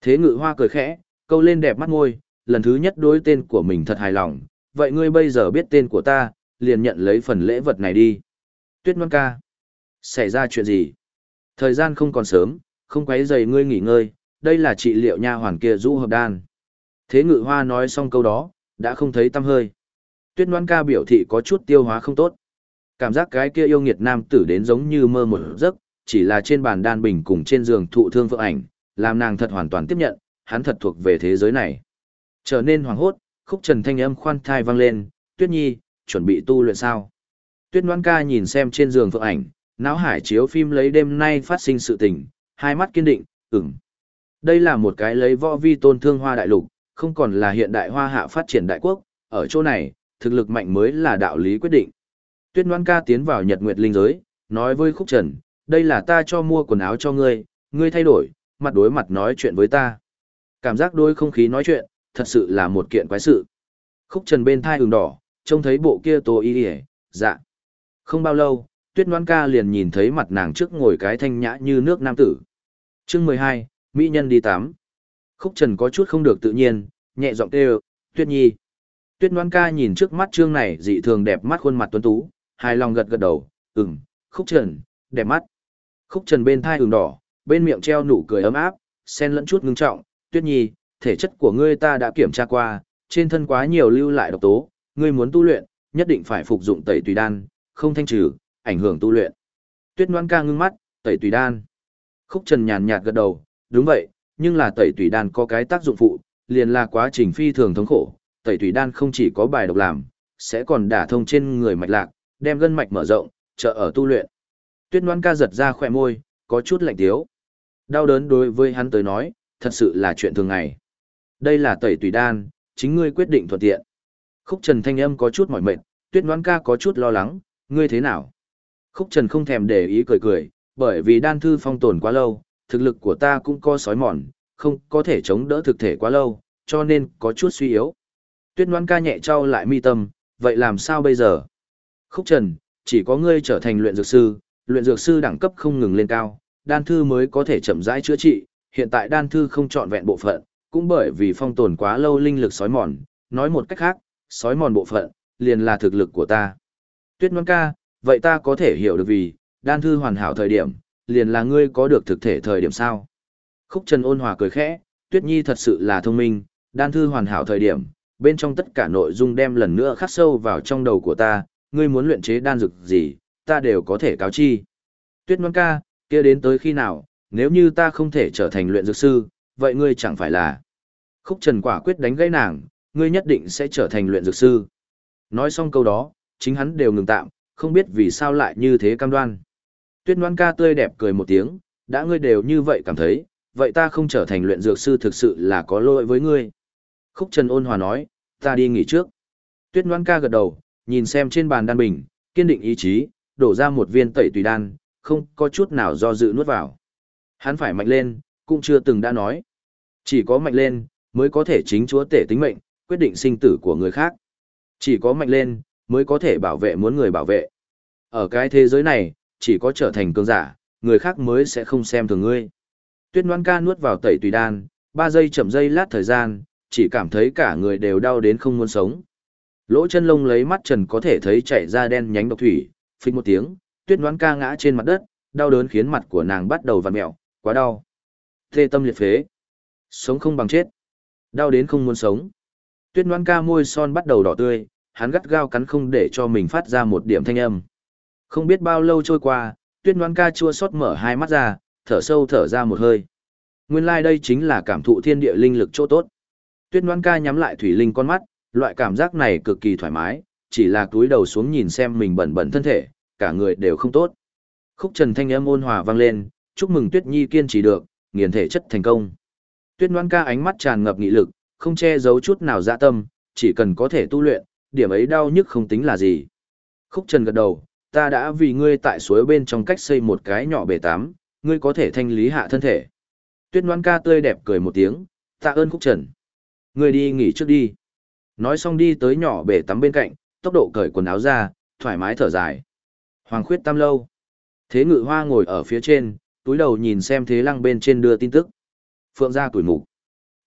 Thế Ngự Hoa cười khẽ, câu lên đẹp mắt môi, lần thứ nhất đối tên của mình thật hài lòng, vậy ngươi bây giờ biết tên của ta, liền nhận lấy phần lễ vật này đi. Tuyết Ngoan ca, xảy ra chuyện gì? Thời gian không còn sớm, không quấy rầy ngươi nghỉ ngơi, đây là trị liệu nha hoàn kia rũ hợp đan. Thế Ngự Hoa nói xong câu đó, đã không thấy tăm hơi. Tuyết Ngoan ca biểu thị có chút tiêu hóa không tốt. Cảm giác cái kia yêu nghiệt nam tử đến giống như mơ một giấc, chỉ là trên bàn đan bình cùng trên giường thụ thương Phượng Ảnh, làm nàng thật hoàn toàn tiếp nhận, hắn thật thuộc về thế giới này. Trở nên hoảng hốt, Khúc Trần thanh âm khoan thai vang lên, "Tuyết Nhi, chuẩn bị tu luyện sao?" Tuyết Ngoan ca nhìn xem trên giường Phượng Ảnh, não hải chiếu phim lấy đêm nay phát sinh sự tình, hai mắt kiên định, "Ừm." Đây là một cái lấy võ vi tôn thương Hoa đại lục, không còn là hiện đại Hoa hạ phát triển đại quốc, ở chỗ này, thực lực mạnh mới là đạo lý quyết định. Tuyết Ngoan ca tiến vào Nhật Nguyệt linh giới, nói với Khúc Trần, "Đây là ta cho mua quần áo cho ngươi, ngươi thay đổi, mặt đối mặt nói chuyện với ta." Cảm giác đôi không khí nói chuyện, thật sự là một kiện quái sự. Khúc Trần bên thai ửng đỏ, trông thấy bộ kia tô y y, dạ. Không bao lâu, Tuyết Ngoan ca liền nhìn thấy mặt nàng trước ngồi cái thanh nhã như nước nam tử. Chương 12, Mỹ nhân đi tắm. Khúc Trần có chút không được tự nhiên, nhẹ giọng kêu, "Tuyết Nhi." Tuyết Ngoan ca nhìn trước mắt chương này dị thường đẹp mắt khuôn mặt tuấn tú, hài lòng gật gật đầu, Khúc Trần, đẹp mắt." Khúc Trần bên thai ửng đỏ, bên miệng treo nụ cười ấm áp, xen lẫn chút ngưng trọng, "Tuyết Nhi, thể chất của ngươi ta đã kiểm tra qua, trên thân quá nhiều lưu lại độc tố, ngươi muốn tu luyện, nhất định phải phục dụng Tẩy Tùy đan, không thanh trừ, ảnh hưởng tu luyện." Tuyết Ngoan ca ngưng mắt, "Tẩy Tùy đan?" Khúc Trần nhàn nhạt gật đầu, "Đúng vậy, nhưng là Tẩy Tùy đan có cái tác dụng phụ, liền là quá trình phi thường thống khổ, Tẩy Tùy đan không chỉ có bài độc làm, sẽ còn đả thông trên người mạch lạc, đem gân mạch mở rộng, trợ ở tu luyện." Tuyết Ngoan ca giật ra khóe môi, có chút lạnh tiếu. Đau đớn đối với hắn tới nói, thật sự là chuyện thường ngày. "Đây là Tẩy Tùy đan, chính ngươi quyết định thuận tiện." Khúc Trần thanh âm có chút mỏi mệt, Tuyết Ngoan ca có chút lo lắng, "Ngươi thế nào?" Khúc Trần không thèm để ý cười cười, bởi vì đan thư phong tồn quá lâu, thực lực của ta cũng có sói mòn, không có thể chống đỡ thực thể quá lâu, cho nên có chút suy yếu. Tuyết Ngoan ca nhẹ trao lại mi tâm, "Vậy làm sao bây giờ?" Khúc Trần, "Chỉ có ngươi trở thành luyện dược sư đẳng cấp không ngừng lên cao, đan thư mới có thể chậm rãi chữa trị, hiện tại đan thư không trọn vẹn bộ phận, cũng bởi vì phong tồn quá lâu linh lực sói mòn, nói một cách khác, sói mòn bộ phận, liền là thực lực của ta." Tuyết Ngoan ca, "Vậy ta có thể hiểu được vì, đan thư hoàn hảo thời điểm, liền là ngươi có được thực thể thời điểm sao?" Khúc Trần ôn hòa cười khẽ, "Tuyết Nhi thật sự là thông minh, đan thư hoàn hảo thời điểm, bên trong tất cả nội dung đem lần nữa khắc sâu vào trong đầu của ta, ngươi muốn luyện chế đan dược gì, ta đều có thể cáo chi." Tuyết Ngoan ca, "Kia đến tới khi nào, nếu như ta không thể trở thành luyện dược sư, vậy ngươi chẳng phải là..." Khúc Trần quả quyết đánh gãy nàng, "Ngươi nhất định sẽ trở thành luyện dược sư." Nói xong câu đó, chính hắn đều ngừng tạm, không biết vì sao lại như thế cam đoan. Tuyết Ngoan ca tươi đẹp cười một tiếng, "Đã ngươi đều như vậy cảm thấy, vậy ta không trở thành luyện dược sư thực sự là có lỗi với ngươi." Khúc Trần ôn hòa nói, "Ta đi nghỉ trước." Tuyết Ngoan ca gật đầu, nhìn xem trên bàn đan bình, kiên định ý chí, đổ ra một viên Tẩy Tùy đan, không có chút nào do dự nuốt vào. Hắn phải mạnh lên, cũng chưa từng đã nói. Chỉ có mạnh lên, mới có thể chính chúa tể tính mệnh, quyết định sinh tử của người khác. Chỉ có mạnh lên, mới có thể bảo vệ muốn người bảo vệ. Ở cái thế giới này, chỉ có trở thành cường giả, người khác mới sẽ không xem thường ngươi. Tuyết Ngoan ca nuốt vào Tẩy Tùy đan, 3 giây chậm giây lát thời gian, chỉ cảm thấy cả người đều đau đến không muốn sống. Lỗ chân lông lấy mắt trần có thể thấy chảy ra đen nhánh độc thủy, phịch một tiếng, Tuyết Ngoan ca ngã trên mặt đất, đau đớn khiến mặt của nàng bắt đầu vặn mẹo, quá đau. Tê tâm liệt phế. Sống không bằng chết. Đau đến không muốn sống. Tuyết Ngoan ca môi son bắt đầu đỏ tươi, hắn gắt gao cắn không để cho mình phát ra một điểm thanh âm. Không biết bao lâu trôi qua, Tuyết Ngoan ca chua xót mở hai mắt ra, thở sâu thở ra một hơi. Nguyên lai đây chính là cảm thụ thiên địa linh lực chỗ tốt. Tuyết Ngoan ca nhắm lại thủy linh con mắt, loại cảm giác này cực kỳ thoải mái, chỉ là cúi đầu xuống nhìn xem mình bẩn bẩn thân thể, cả người đều không tốt. Khúc Trần thanh âm ôn hòa vang lên, "Chúc mừng Tuyết Nhi kiên trì được, nghiền thể chất thành công." Tuyết Ngoan ca ánh mắt tràn ngập nghị lực, không che giấu chút nào dạ tâm, chỉ cần có thể tu luyện, điểm ấy đau nhức không tính là gì. Khúc Trần gật đầu, "Ta đã vì ngươi tại suối bên trong cách xây một cái nhỏ bể tắm, ngươi có thể thanh lý hạ thân thể." Tuyết Ngoan ca tươi đẹp cười một tiếng, "Tạ ơn Khúc Trần. Ngươi đi nghỉ trước đi." Nói xong đi tới nhỏ bể tắm bên cạnh, tốc độ cởi quần áo ra, thoải mái thở dài. Hoàng Khuyết Tam lâu. Thế Ngự Hoa ngồi ở phía trên, túi đầu nhìn xem Thế Lăng bên trên đưa tin tức. Phượng gia tuổi mục.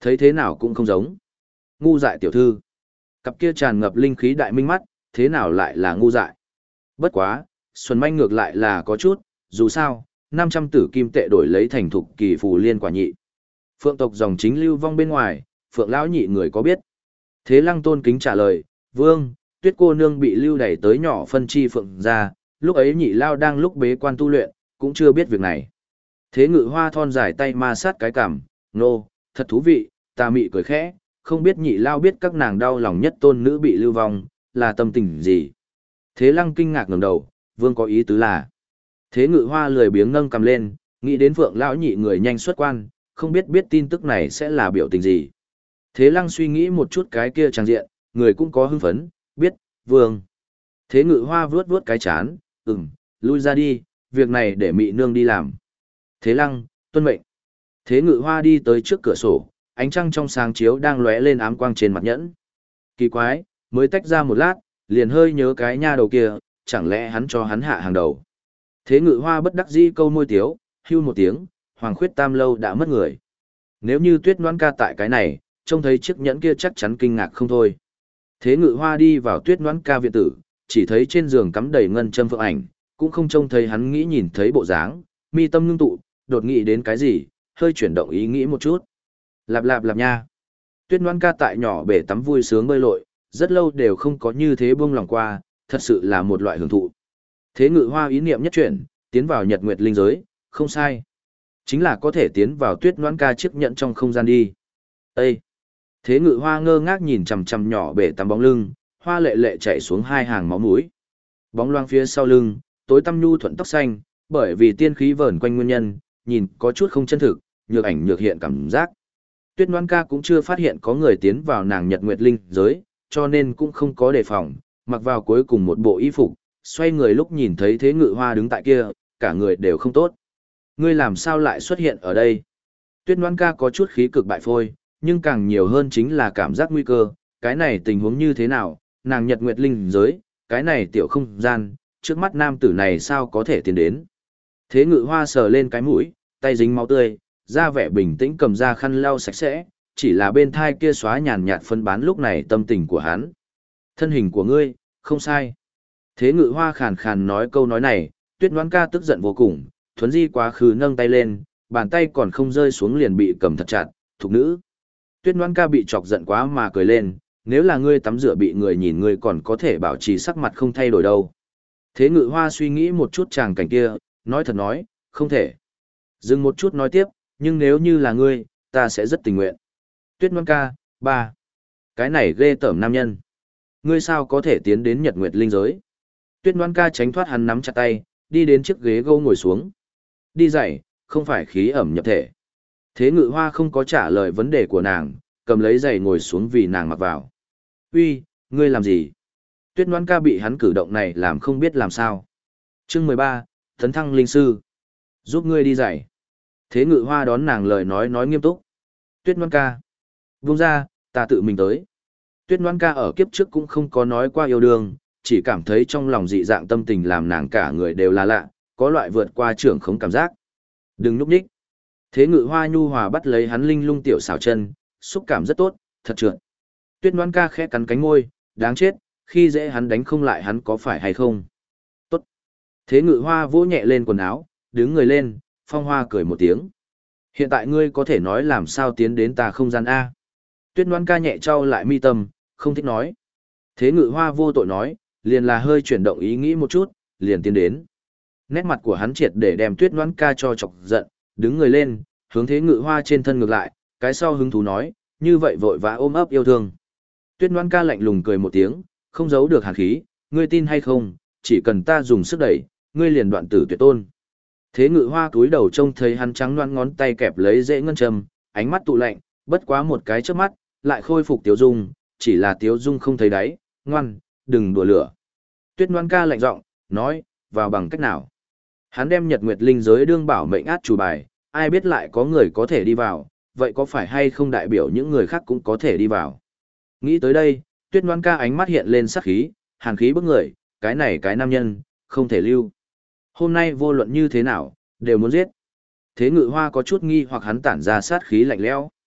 thấy thế nào cũng không giống. Ngu dại tiểu thư. Cặp kia tràn ngập linh khí đại minh mắt, thế nào lại là ngu dại. Bất quá, Xuân Manh ngược lại là có chút, dù sao, 500 tử kim tệ đổi lấy thành thục kỳ phù liên quả nhị. Phượng tộc dòng chính lưu vong bên ngoài, Phượng lão nhị người có biết. Thế Lăng tôn kính trả lời, vương, Tuyết cô nương bị lưu đẩy tới nhỏ phân chi Phượng ra, lúc ấy nhị lao đang lúc bế quan tu luyện, cũng chưa biết việc này. Thế Ngự Hoa thon dài tay ma sát cái cằm, nô, thật thú vị, ta mị cười khẽ, không biết nhị lao biết các nàng đau lòng nhất tôn nữ bị lưu vong, là tâm tình gì. Thế Lăng kinh ngạc ngẩng đầu, vương có ý tứ là. Thế Ngự Hoa lười biếng nâng cầm lên, nghĩ đến Phượng lão nhị người nhanh xuất quan, không biết biết tin tức này sẽ là biểu tình gì. Thế Lăng suy nghĩ một chút cái kia trang diện, người cũng có hưng phấn, biết, vương. Thế Ngự Hoa vuốt vuốt cái chán, lui ra đi, việc này để mị nương đi làm. Thế Lăng, tuân mệnh. Thế Ngự Hoa đi tới trước cửa sổ, ánh trăng trong sáng chiếu đang lóe lên ám quang trên mặt nhẫn. Kỳ quái, mới tách ra một lát, liền hơi nhớ cái nha đầu kia, chẳng lẽ hắn cho hắn hạ hàng đầu. Thế Ngự Hoa bất đắc dĩ câu môi tiếu, hưu một tiếng, Hoàng Khuyết Tam lâu đã mất người. Nếu như Tuyết Noãn ca tại cái này, trông thấy chiếc nhẫn kia chắc chắn kinh ngạc không thôi. Thế Ngự Hoa đi vào Tuyết Noãn ca viện tử, chỉ thấy trên giường cắm đầy ngân châm phượng ảnh, cũng không trông thấy hắn nghĩ nhìn thấy bộ dáng, mi tâm ngưng tụ, đột nghĩ đến cái gì, hơi chuyển động ý nghĩ một chút. Lạp lạp lạp nha. Tuyết Noãn ca tại nhỏ bể tắm vui sướng bơi lội, rất lâu đều không có như thế buông lòng qua, thật sự là một loại hưởng thụ. Thế Ngự Hoa ý niệm nhất chuyển, tiến vào Nhật Nguyệt linh giới, không sai. Chính là có thể tiến vào Tuyết Noãn ca chiếc nhẫn trong không gian đi. Ê! Thế Ngự Hoa ngơ ngác nhìn chằm chằm nhỏ bể tắm bóng lưng, hoa lệ lệ chảy xuống hai hàng máu mũi. Bóng loang phía sau lưng, tối tăm nhu thuận tóc xanh, bởi vì tiên khí vờn quanh nguyên nhân, nhìn có chút không chân thực, nhược ảnh nhược hiện cảm giác. Tuyết Noãn ca cũng chưa phát hiện có người tiến vào nàng Nhật Nguyệt linh giới, cho nên cũng không có đề phòng, mặc vào cuối cùng một bộ y phục, xoay người lúc nhìn thấy Thế Ngự Hoa đứng tại kia, cả người đều không tốt. Ngươi làm sao lại xuất hiện ở đây? Tuyết Noãn ca có chút khí cực bại phôi, nhưng càng nhiều hơn chính là cảm giác nguy cơ, cái này tình huống như thế nào, nàng Nhật Nguyệt linh giới, cái này tiểu không gian, trước mắt nam tử này sao có thể tiến đến. Thế Ngự Hoa sờ lên cái mũi, tay dính máu tươi, ra vẻ bình tĩnh cầm ra khăn lau sạch sẽ, chỉ là bên thai kia xóa nhàn nhạt phân bán lúc này tâm tình của hắn. Thân hình của ngươi, không sai. Thế Ngự Hoa khàn khàn nói câu nói này, Tuyết Noãn ca tức giận vô cùng, thuấn di quá khứ nâng tay lên, bàn tay còn không rơi xuống liền bị cầm thật chặt, thục nữ. Tuyết Noãn ca bị chọc giận quá mà cười lên, nếu là ngươi tắm rửa bị người nhìn ngươi còn có thể bảo trì sắc mặt không thay đổi đâu. Thế Ngự Hoa suy nghĩ một chút chàng cảnh kia, nói thật nói, không thể. Dừng một chút nói tiếp, nhưng nếu như là ngươi, ta sẽ rất tình nguyện. Tuyết Noãn ca, ba. Cái này ghê tởm nam nhân. Ngươi sao có thể tiến đến Nhật Nguyệt linh giới? Tuyết Noãn ca tránh thoát hắn nắm chặt tay, đi đến chiếc ghế gỗ ngồi xuống. Đi dậy, không phải khí ẩm nhập thể. Thế Ngự Hoa không có trả lời vấn đề của nàng, cầm lấy giày ngồi xuống vì nàng mặc vào. Uy, ngươi làm gì? Tuyết Noãn ca bị hắn cử động này làm không biết làm sao. Chương 13, Tấn thăng linh sư. Giúp ngươi đi giày. Thế Ngự Hoa đón nàng lời nói nghiêm túc. Tuyết Noãn ca. Buông ra, ta tự mình tới. Tuyết Noãn ca ở kiếp trước cũng không có nói qua yêu đương, chỉ cảm thấy trong lòng dị dạng tâm tình làm nàng cả người đều là lạ, có loại vượt qua trưởng khống cảm giác. Đừng núp nhích. Thế Ngự Hoa nhu hòa bắt lấy hắn linh lung tiểu xảo chân, xúc cảm rất tốt, thật trượt. Tuyết Noãn ca khẽ cắn cánh môi, đáng chết, khi dễ hắn đánh không lại hắn có phải hay không? Tốt. Thế Ngự Hoa vỗ nhẹ lên quần áo, đứng người lên, phong hoa cười một tiếng. Hiện tại ngươi có thể nói làm sao tiến đến ta không gian A. Tuyết Noãn ca nhẹ trao lại mi tâm, không thích nói. Thế Ngự Hoa vô tội nói, liền là hơi chuyển động ý nghĩ một chút, liền tiến đến. Nét mặt của hắn triệt để đem Tuyết Noãn ca cho chọc giận, đứng người lên, hướng Thế Ngự Hoa trên thân ngược lại, cái sau hứng thú nói, như vậy vội vã ôm ấp yêu thương. Tuyết Noãn ca lạnh lùng cười một tiếng, không giấu được hàn khí, ngươi tin hay không, chỉ cần ta dùng sức đẩy, ngươi liền đoạn tử tuyệt tôn. Thế Ngự Hoa cúi đầu trông thấy hắn trắng loáng ngón tay kẹp lấy rễ ngân châm, ánh mắt tụ lạnh, bất quá một cái chớp mắt, lại khôi phục tiếu dung, chỉ là tiếu dung không thấy đáy, ngoan, đừng đùa lửa. Tuyết Noãn ca lạnh giọng, nói, vào bằng cách nào? Hắn đem Nhật Nguyệt linh giới đương bảo mệnh át chủ bài, ai biết lại có người có thể đi vào, vậy có phải hay không đại biểu những người khác cũng có thể đi vào? Nghĩ tới đây, Tuyết Noãn ca ánh mắt hiện lên sát khí, hàn khí bức người, cái này cái nam nhân, không thể lưu. Hôm nay vô luận như thế nào, đều muốn giết. Thế Ngự Hoa có chút nghi hoặc hắn tản ra sát khí lạnh lẽo.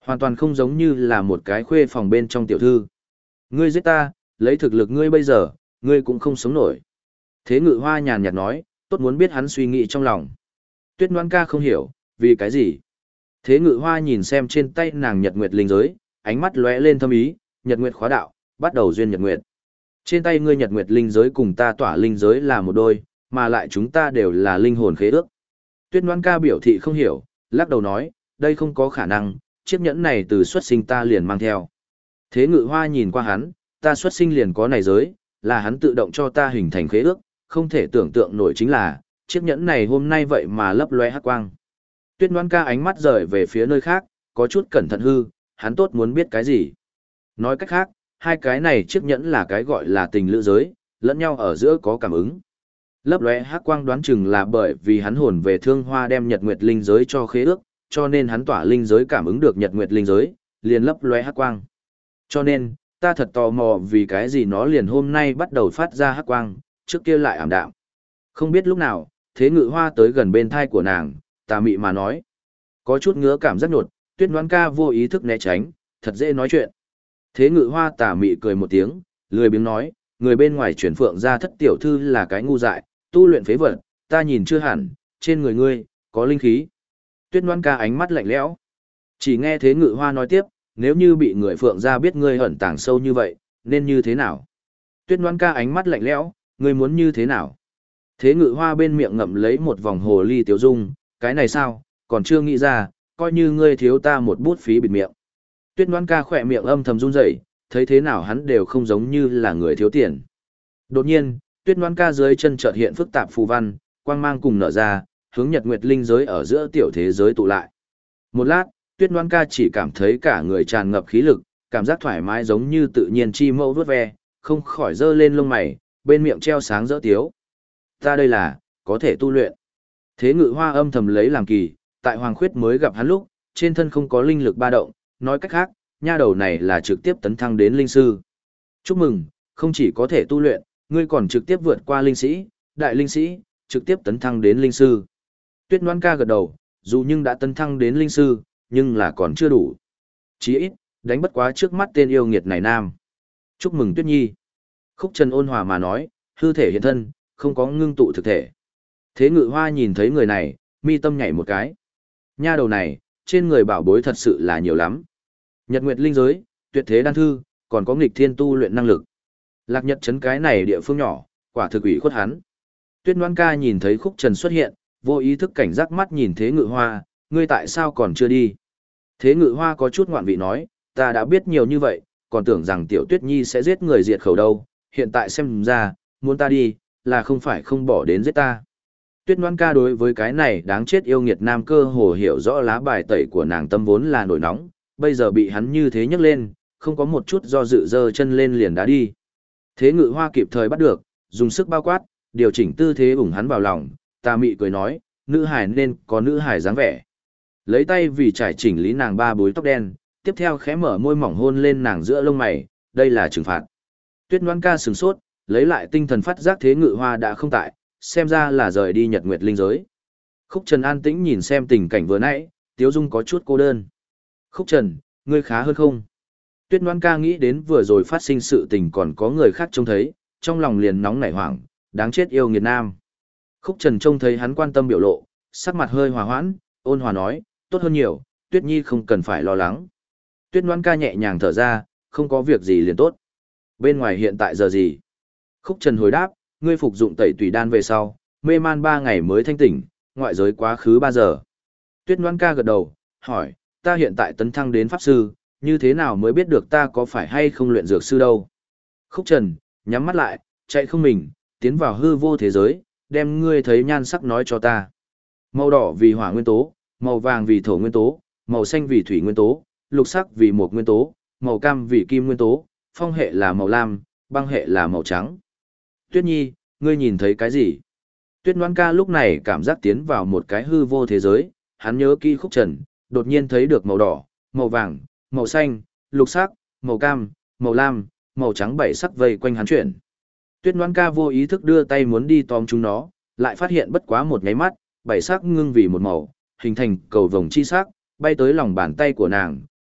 Hoàn toàn không giống như là một cái khuê phòng bên trong tiểu thư. Ngươi giết ta, lấy thực lực ngươi bây giờ, ngươi cũng không sống nổi. Thế Ngự Hoa nhàn nhạt nói, tốt muốn biết hắn suy nghĩ trong lòng. Tuyết Ngoan Ca không hiểu, vì cái gì? Thế Ngự Hoa nhìn xem trên tay nàng Nhật Nguyệt linh giới, ánh mắt lóe lên thâm ý, Nhật Nguyệt khóa đạo, bắt đầu duyên Nhật Nguyệt. Trên tay ngươi Nhật Nguyệt linh giới cùng ta tỏa linh giới là một đôi, mà lại chúng ta đều là linh hồn khế ước. Tuyết Ngoan Ca biểu thị không hiểu, lắc đầu nói, đây không có khả năng, chiếc nhẫn này từ xuất sinh ta liền mang theo. Thế Ngự Hoa nhìn qua hắn, ta xuất sinh liền có này giới, là hắn tự động cho ta hình thành khế ước, không thể tưởng tượng nổi chính là, chiếc nhẫn này hôm nay vậy mà lấp loe hắc quang. Tuyết Ngoan Ca ánh mắt rời về phía nơi khác, có chút cẩn thận hư, hắn tốt muốn biết cái gì. Nói cách khác, hai cái này chiếc nhẫn là cái gọi là tình lữ giới, lẫn nhau ở giữa có cảm ứng. Lấp lóe hắc quang đoán chừng là bởi vì hắn hồn về Thương Hoa đem Nhật Nguyệt linh giới cho khế ước, cho nên hắn tỏa linh giới cảm ứng được Nhật Nguyệt linh giới, liền lấp lóe hắc quang. Cho nên, ta thật tò mò vì cái gì nó liền hôm nay bắt đầu phát ra hắc quang, trước kia lại ảm đạm. Không biết lúc nào, Thế Ngự Hoa tới gần bên thai của nàng, tà mị mà nói. Có chút ngứa cảm giác nhột, Tuyết Ngoan Ca vô ý thức né tránh, thật dễ nói chuyện. Thế Ngự Hoa tà mị cười một tiếng, lười biếng nói, người bên ngoài chuyển phượng ra thất tiểu thư là cái ngu dại, tu luyện phế vật, ta nhìn chưa hẳn, trên người ngươi, có linh khí. Tuyết Ngoan Ca ánh mắt lạnh lẽo. Chỉ nghe Thế Ngự Hoa nói tiếp, nếu như bị người phượng ra biết ngươi ẩn tàng sâu như vậy, nên như thế nào? Tuyết Ngoan Ca ánh mắt lạnh lẽo, ngươi muốn như thế nào? Thế Ngự Hoa bên miệng ngậm lấy một vòng hồ ly tiểu dung, cái này sao, còn chưa nghĩ ra, coi như ngươi thiếu ta một bút phí bịt miệng. Tuyết Ngoan Ca khỏe miệng âm thầm run rẩy, thấy thế nào hắn đều không giống như là người thiếu tiền. Đột nhiên, Tuyết Ngoan Ca dưới chân chợt hiện phức tạp phù văn, quang mang cùng nở ra, hướng Nhật Nguyệt linh giới ở giữa tiểu thế giới tụ lại. Một lát, Tuyết Ngoan Ca chỉ cảm thấy cả người tràn ngập khí lực, cảm giác thoải mái giống như tự nhiên chi mẫu vớt ve, không khỏi giơ lên lông mày, bên miệng treo sáng rỡ tiếu. Ta đây là, có thể tu luyện. Thế Ngự Hoa âm thầm lấy làm kỳ, tại Hoàng Khuyết mới gặp hắn lúc, trên thân không có linh lực ba động, nói cách khác, nha đầu này là trực tiếp tấn thăng đến linh sư. Chúc mừng, không chỉ có thể tu luyện, ngươi còn trực tiếp vượt qua linh sĩ, đại linh sĩ, trực tiếp tấn thăng đến linh sư. Tuyết Ngoan Ca gật đầu, dù nhưng đã tấn thăng đến linh sư, nhưng là còn chưa đủ. Chí ít, đánh bất quá trước mắt tên yêu nghiệt này nam. Chúc mừng Tuyết Nhi. Khúc Trần ôn hòa mà nói, hư thể hiện thân, không có ngưng tụ thực thể. Thế Ngự Hoa nhìn thấy người này, mi tâm nhảy một cái. Nha đầu này, trên người bảo bối thật sự là nhiều lắm. Nhật Nguyệt linh giới, tuyệt thế đan thư, còn có nghịch thiên tu luyện năng lực. Lạc Nhật trấn cái này địa phương nhỏ, quả thực ủy khuất hắn. Tuyết Ngoan Ca nhìn thấy Khúc Trần xuất hiện, vô ý thức cảnh giác mắt nhìn Thế Ngự Hoa, ngươi tại sao còn chưa đi? Thế Ngự Hoa có chút ngoạn vị nói, ta đã biết nhiều như vậy, còn tưởng rằng Tiểu Tuyết Nhi sẽ giết người diệt khẩu đâu, hiện tại xem ra, muốn ta đi, là không phải không bỏ đến giết ta. Tuyết Ngoan Ca đối với cái này đáng chết yêu nghiệt nam cơ hồ hiểu rõ lá bài tẩy của nàng tâm vốn là nổi nóng, bây giờ bị hắn như thế nhấc lên, không có một chút do dự giơ chân lên liền đã đi. Thế Ngự Hoa kịp thời bắt được, dùng sức bao quát, điều chỉnh tư thế ủng hắn vào lòng, tà mị cười nói, nữ hài nên có nữ hài dáng vẻ. Lấy tay vì trải chỉnh lý nàng ba búi tóc đen, tiếp theo khẽ mở môi mỏng hôn lên nàng giữa lông mày, đây là trừng phạt. Tuyết Ngoan Ca sửng sốt, lấy lại tinh thần phát giác Thế Ngự Hoa đã không tại, xem ra là rời đi Nhật Nguyệt linh giới. Khúc Trần an tĩnh nhìn xem tình cảnh vừa nãy, Tiếu Dung có chút cô đơn. Khúc Trần, ngươi khá hơn không? Tuyết Ngoan Ca nghĩ đến vừa rồi phát sinh sự tình còn có người khác trông thấy, trong lòng liền nóng nảy hoảng, đáng chết yêu nghiệt nam. Khúc Trần trông thấy hắn quan tâm biểu lộ, sắc mặt hơi hòa hoãn, ôn hòa nói, tốt hơn nhiều, Tuyết Nhi không cần phải lo lắng. Tuyết Ngoan Ca nhẹ nhàng thở ra, không có việc gì liền tốt. Bên ngoài hiện tại giờ gì? Khúc Trần hồi đáp, ngươi phục dụng tẩy tùy đan về sau, mê man 3 ngày mới thanh tỉnh, ngoại giới quá khứ 3 giờ. Tuyết Ngoan Ca gật đầu, hỏi, ta hiện tại tấn thăng đến pháp sư, như thế nào mới biết được ta có phải hay không luyện dược sư đâu? Khúc Trần, nhắm mắt lại, chạy không mình, tiến vào hư vô thế giới, đem ngươi thấy nhan sắc nói cho ta. Màu đỏ vì hỏa nguyên tố, màu vàng vì thổ nguyên tố, màu xanh vì thủy nguyên tố, lục sắc vì mộc nguyên tố, màu cam vì kim nguyên tố, phong hệ là màu lam, băng hệ là màu trắng. Tuyết Nhi, ngươi nhìn thấy cái gì? Tuyết Ngoan Ca lúc này cảm giác tiến vào một cái hư vô thế giới, hắn nhớ kỹ Khúc Trần, đột nhiên thấy được màu đỏ, màu vàng, màu xanh, lục sắc, màu cam, màu lam, màu trắng 7 sắc vây quanh hắn chuyển. Tuyết Ngoan Ca vô ý thức đưa tay muốn đi tóm chúng nó, lại phát hiện bất quá một nháy mắt, 7 sắc ngưng vì một màu, hình thành cầu vồng chi sắc, bay tới lòng bàn tay của nàng,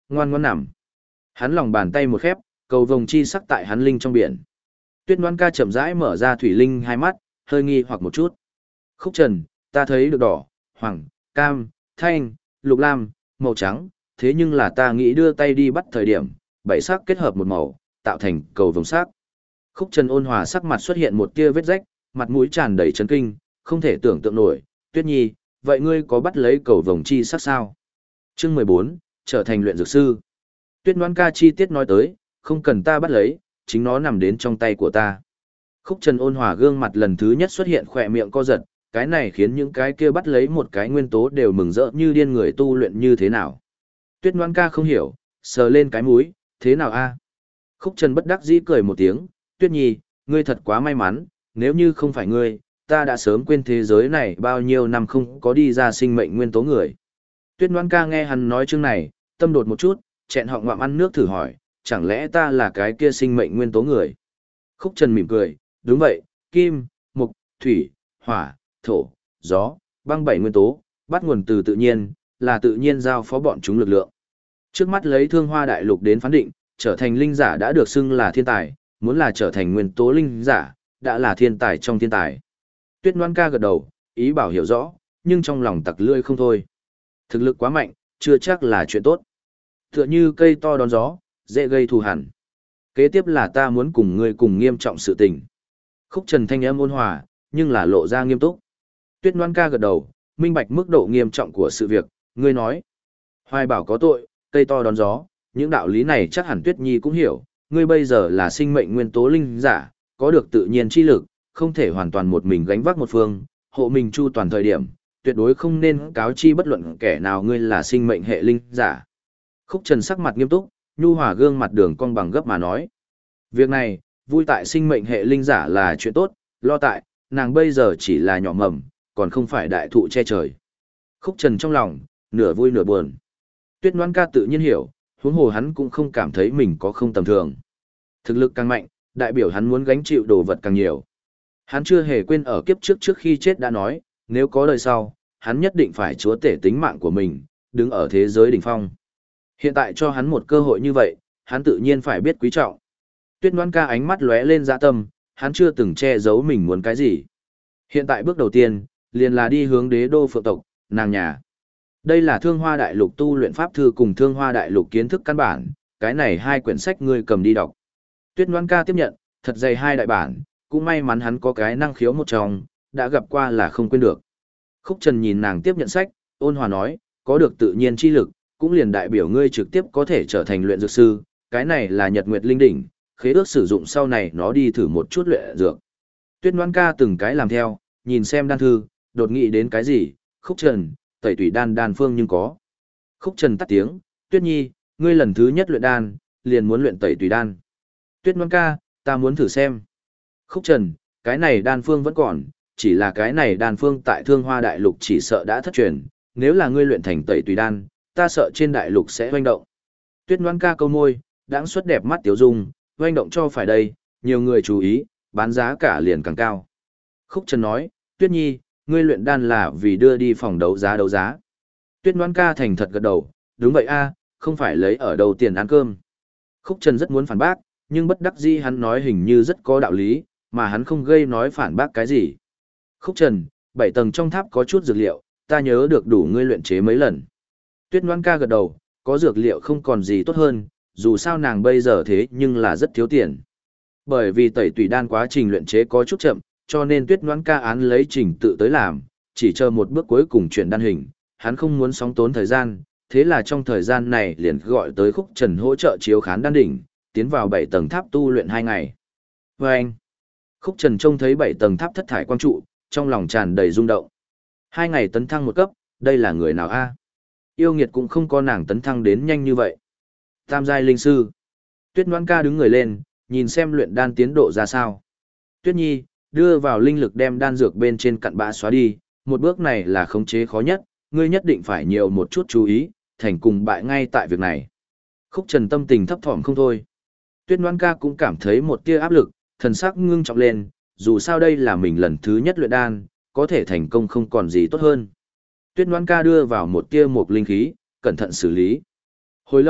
ngoan ngoãn nằm. Hắn lòng bàn tay một khép, cầu vồng chi sắc tại hắn linh trong biển. Tuyết Ngoan Ca chậm rãi mở ra thủy linh hai mắt, hơi nghi hoặc một chút. Khúc Trần, ta thấy được đỏ, hoàng, cam, thanh, lục lam, màu trắng, thế nhưng là ta nghĩ đưa tay đi bắt thời điểm, bảy sắc kết hợp một màu, tạo thành cầu vồng sắc. Khúc Trần ôn hòa sắc mặt xuất hiện một tia vết rách, mặt mũi tràn đầy chấn kinh, không thể tưởng tượng nổi. Tuyết Nhi, vậy ngươi có bắt lấy cầu vồng chi sắc sao? Chương 14, trở thành luyện dược sư. Tuyết Ngoan Ca chi tiết nói tới, không cần ta bắt lấy, chính nó nằm đến trong tay của ta. Khúc Trần ôn hòa gương mặt lần thứ nhất xuất hiện khỏe miệng co giật, cái này khiến những cái kia bắt lấy một cái nguyên tố đều mừng rỡ như điên người tu luyện như thế nào. Tuyết Ngoan Ca không hiểu, sờ lên cái mũi, thế nào a? Khúc Trần bất đắc dĩ cười một tiếng, Tuyết Nhi, ngươi thật quá may mắn, nếu như không phải ngươi, ta đã sớm quên thế giới này bao nhiêu năm không có đi ra sinh mệnh nguyên tố người. Tuyết Ngoan Ca nghe hắn nói chương này, tâm đột một chút, chẹn họng ngoạm ăn nước thử hỏi, chẳng lẽ ta là cái kia sinh mệnh nguyên tố người? Khúc Trần mỉm cười, đúng vậy, kim, mộc, thủy, hỏa, thổ, gió, băng bảy nguyên tố, bắt nguồn từ tự nhiên, là tự nhiên giao phó bọn chúng lực lượng. Trước mắt lấy Thương Hoa Đại Lục đến phán định, trở thành linh giả đã được xưng là thiên tài, muốn là trở thành nguyên tố linh giả, đã là thiên tài trong thiên tài. Tuyết Ngoan Ca gật đầu, ý bảo hiểu rõ, nhưng trong lòng tặc lưỡi không thôi. Thực lực quá mạnh, chưa chắc là chuyện tốt. Tựa như cây to đón gió, dễ gây thù hằn. Kế tiếp là ta muốn cùng ngươi cùng nghiêm trọng sự tình. Khúc Trần thanh âm ôn hòa, nhưng là lộ ra nghiêm túc. Tuyết Ngoan Ca gật đầu, minh bạch mức độ nghiêm trọng của sự việc, ngươi nói. Hoài bảo có tội, cây to đón gió, những đạo lý này chắc hẳn Tuyết Nhi cũng hiểu, ngươi bây giờ là sinh mệnh nguyên tố linh giả, có được tự nhiên chi lực, không thể hoàn toàn một mình gánh vác một phương, hộ mình chu toàn thời điểm, tuyệt đối không nên cáo chi bất luận kẻ nào ngươi là sinh mệnh hệ linh giả. Khúc Trần sắc mặt nghiêm túc, nhu hòa gương mặt đường cong bằng gấp mà nói. Việc này, vui tại sinh mệnh hệ linh giả là chuyện tốt, lo tại, nàng bây giờ chỉ là nhỏ mầm, còn không phải đại thụ che trời. Khúc Trần trong lòng, nửa vui nửa buồn. Tuyết Ngoan Ca tự nhiên hiểu, huống hồ hắn cũng không cảm thấy mình có không tầm thường. Thực lực càng mạnh, đại biểu hắn muốn gánh chịu đồ vật càng nhiều. Hắn chưa hề quên ở kiếp trước khi chết đã nói, nếu có đời sau, hắn nhất định phải chúa tể tính mạng của mình, đứng ở thế giới đỉnh phong. Hiện tại cho hắn một cơ hội như vậy, hắn tự nhiên phải biết quý trọng. Tuyết Ngoan Ca ánh mắt lóe lên dạ tâm, hắn chưa từng che giấu mình muốn cái gì. Hiện tại bước đầu tiên, liền là đi hướng Đế đô Phượng tộc, nàng nhà. Đây là Thương Hoa Đại Lục tu luyện pháp thư cùng Thương Hoa Đại Lục kiến thức căn bản, cái này hai quyển sách ngươi cầm đi đọc. Tuyết Ngoan Ca tiếp nhận, thật dày hai đại bản, cũng may mắn hắn có cái năng khiếu một trong, đã gặp qua là không quên được. Khúc Trần nhìn nàng tiếp nhận sách, ôn hòa nói, có được tự nhiên chi lực, cũng liền đại biểu ngươi trực tiếp có thể trở thành luyện dược sư, cái này là Nhật Nguyệt Linh Đỉnh, khế ước sử dụng sau này nó đi thử một chút luyện dược. Tuyết Ngoan Ca từng cái làm theo, nhìn xem đan thư, đột nghĩ đến cái gì, Khúc Trần, tẩy tủy đan đan phương nhưng có. Khúc Trần tắt tiếng, Tuyết Nhi, ngươi lần thứ nhất luyện đan, liền muốn luyện tẩy tủy đan. Tuyết Ngoan Ca, ta muốn thử xem. Khúc Trần, cái này đan phương vẫn còn, chỉ là cái này đan phương tại Thương Hoa Đại Lục chỉ sợ đã thất truyền, nếu là ngươi luyện thành tẩy tùy đan, ta sợ trên đại lục sẽ hoành động. Tuyết Ngoan Ca câu môi, đãng xuất đẹp mắt tiểu dung, hoành động cho phải đây, nhiều người chú ý, bán giá cả liền càng cao. Khúc Trần nói, Tuyết Nhi, ngươi luyện đan là vì đưa đi phòng đấu giá đấu giá. Tuyết Ngoan Ca thành thật gật đầu, đúng vậy a, không phải lấy ở đâu tiền ăn cơm. Khúc Trần rất muốn phản bác, nhưng bất đắc dĩ hắn nói hình như rất có đạo lý, mà hắn không gây nói phản bác cái gì. Khúc Trần, 7 tầng trong tháp có chút dược liệu, ta nhớ được đủ ngươi luyện chế mấy lần. Tuyết Ngoan Ca gật đầu, có dược liệu không còn gì tốt hơn, dù sao nàng bây giờ thế nhưng là rất thiếu tiền. Bởi vì tẩy tùy đan quá trình luyện chế có chút chậm, cho nên Tuyết Ngoan Ca án lấy trình tự tới làm, chỉ chờ một bước cuối cùng chuyển đan hình, hắn không muốn sóng tốn thời gian, thế là trong thời gian này liền gọi tới Khúc Trần hỗ trợ chiếu khán đan đỉnh, tiến vào 7 tầng tháp tu luyện 2 ngày. Và anh, Khúc Trần trông thấy 7 tầng tháp thất thải quang trụ, trong lòng tràn đầy rung động. 2 ngày tấn thăng một cấp, đây là người nào a? Yêu nghiệt cũng không có nàng tấn thăng đến nhanh như vậy. Tam giai linh sư. Tuyết Ngoan Ca đứng người lên, nhìn xem luyện đan tiến độ ra sao. Tuyết Nhi, đưa vào linh lực đem đan dược bên trên cặn bã xóa đi, một bước này là khống chế khó nhất, ngươi nhất định phải nhiều một chút chú ý, thành cùng bại ngay tại việc này. Khúc Trần tâm tình thấp thỏm không thôi. Tuyết Ngoan Ca cũng cảm thấy một tia áp lực, thần sắc ngưng trọng lên, dù sao đây là mình lần thứ nhất luyện đan, có thể thành công không còn gì tốt hơn. Tuyết Ngoan Ca đưa vào một tia một linh khí, cẩn thận xử lý. Hồi lâu,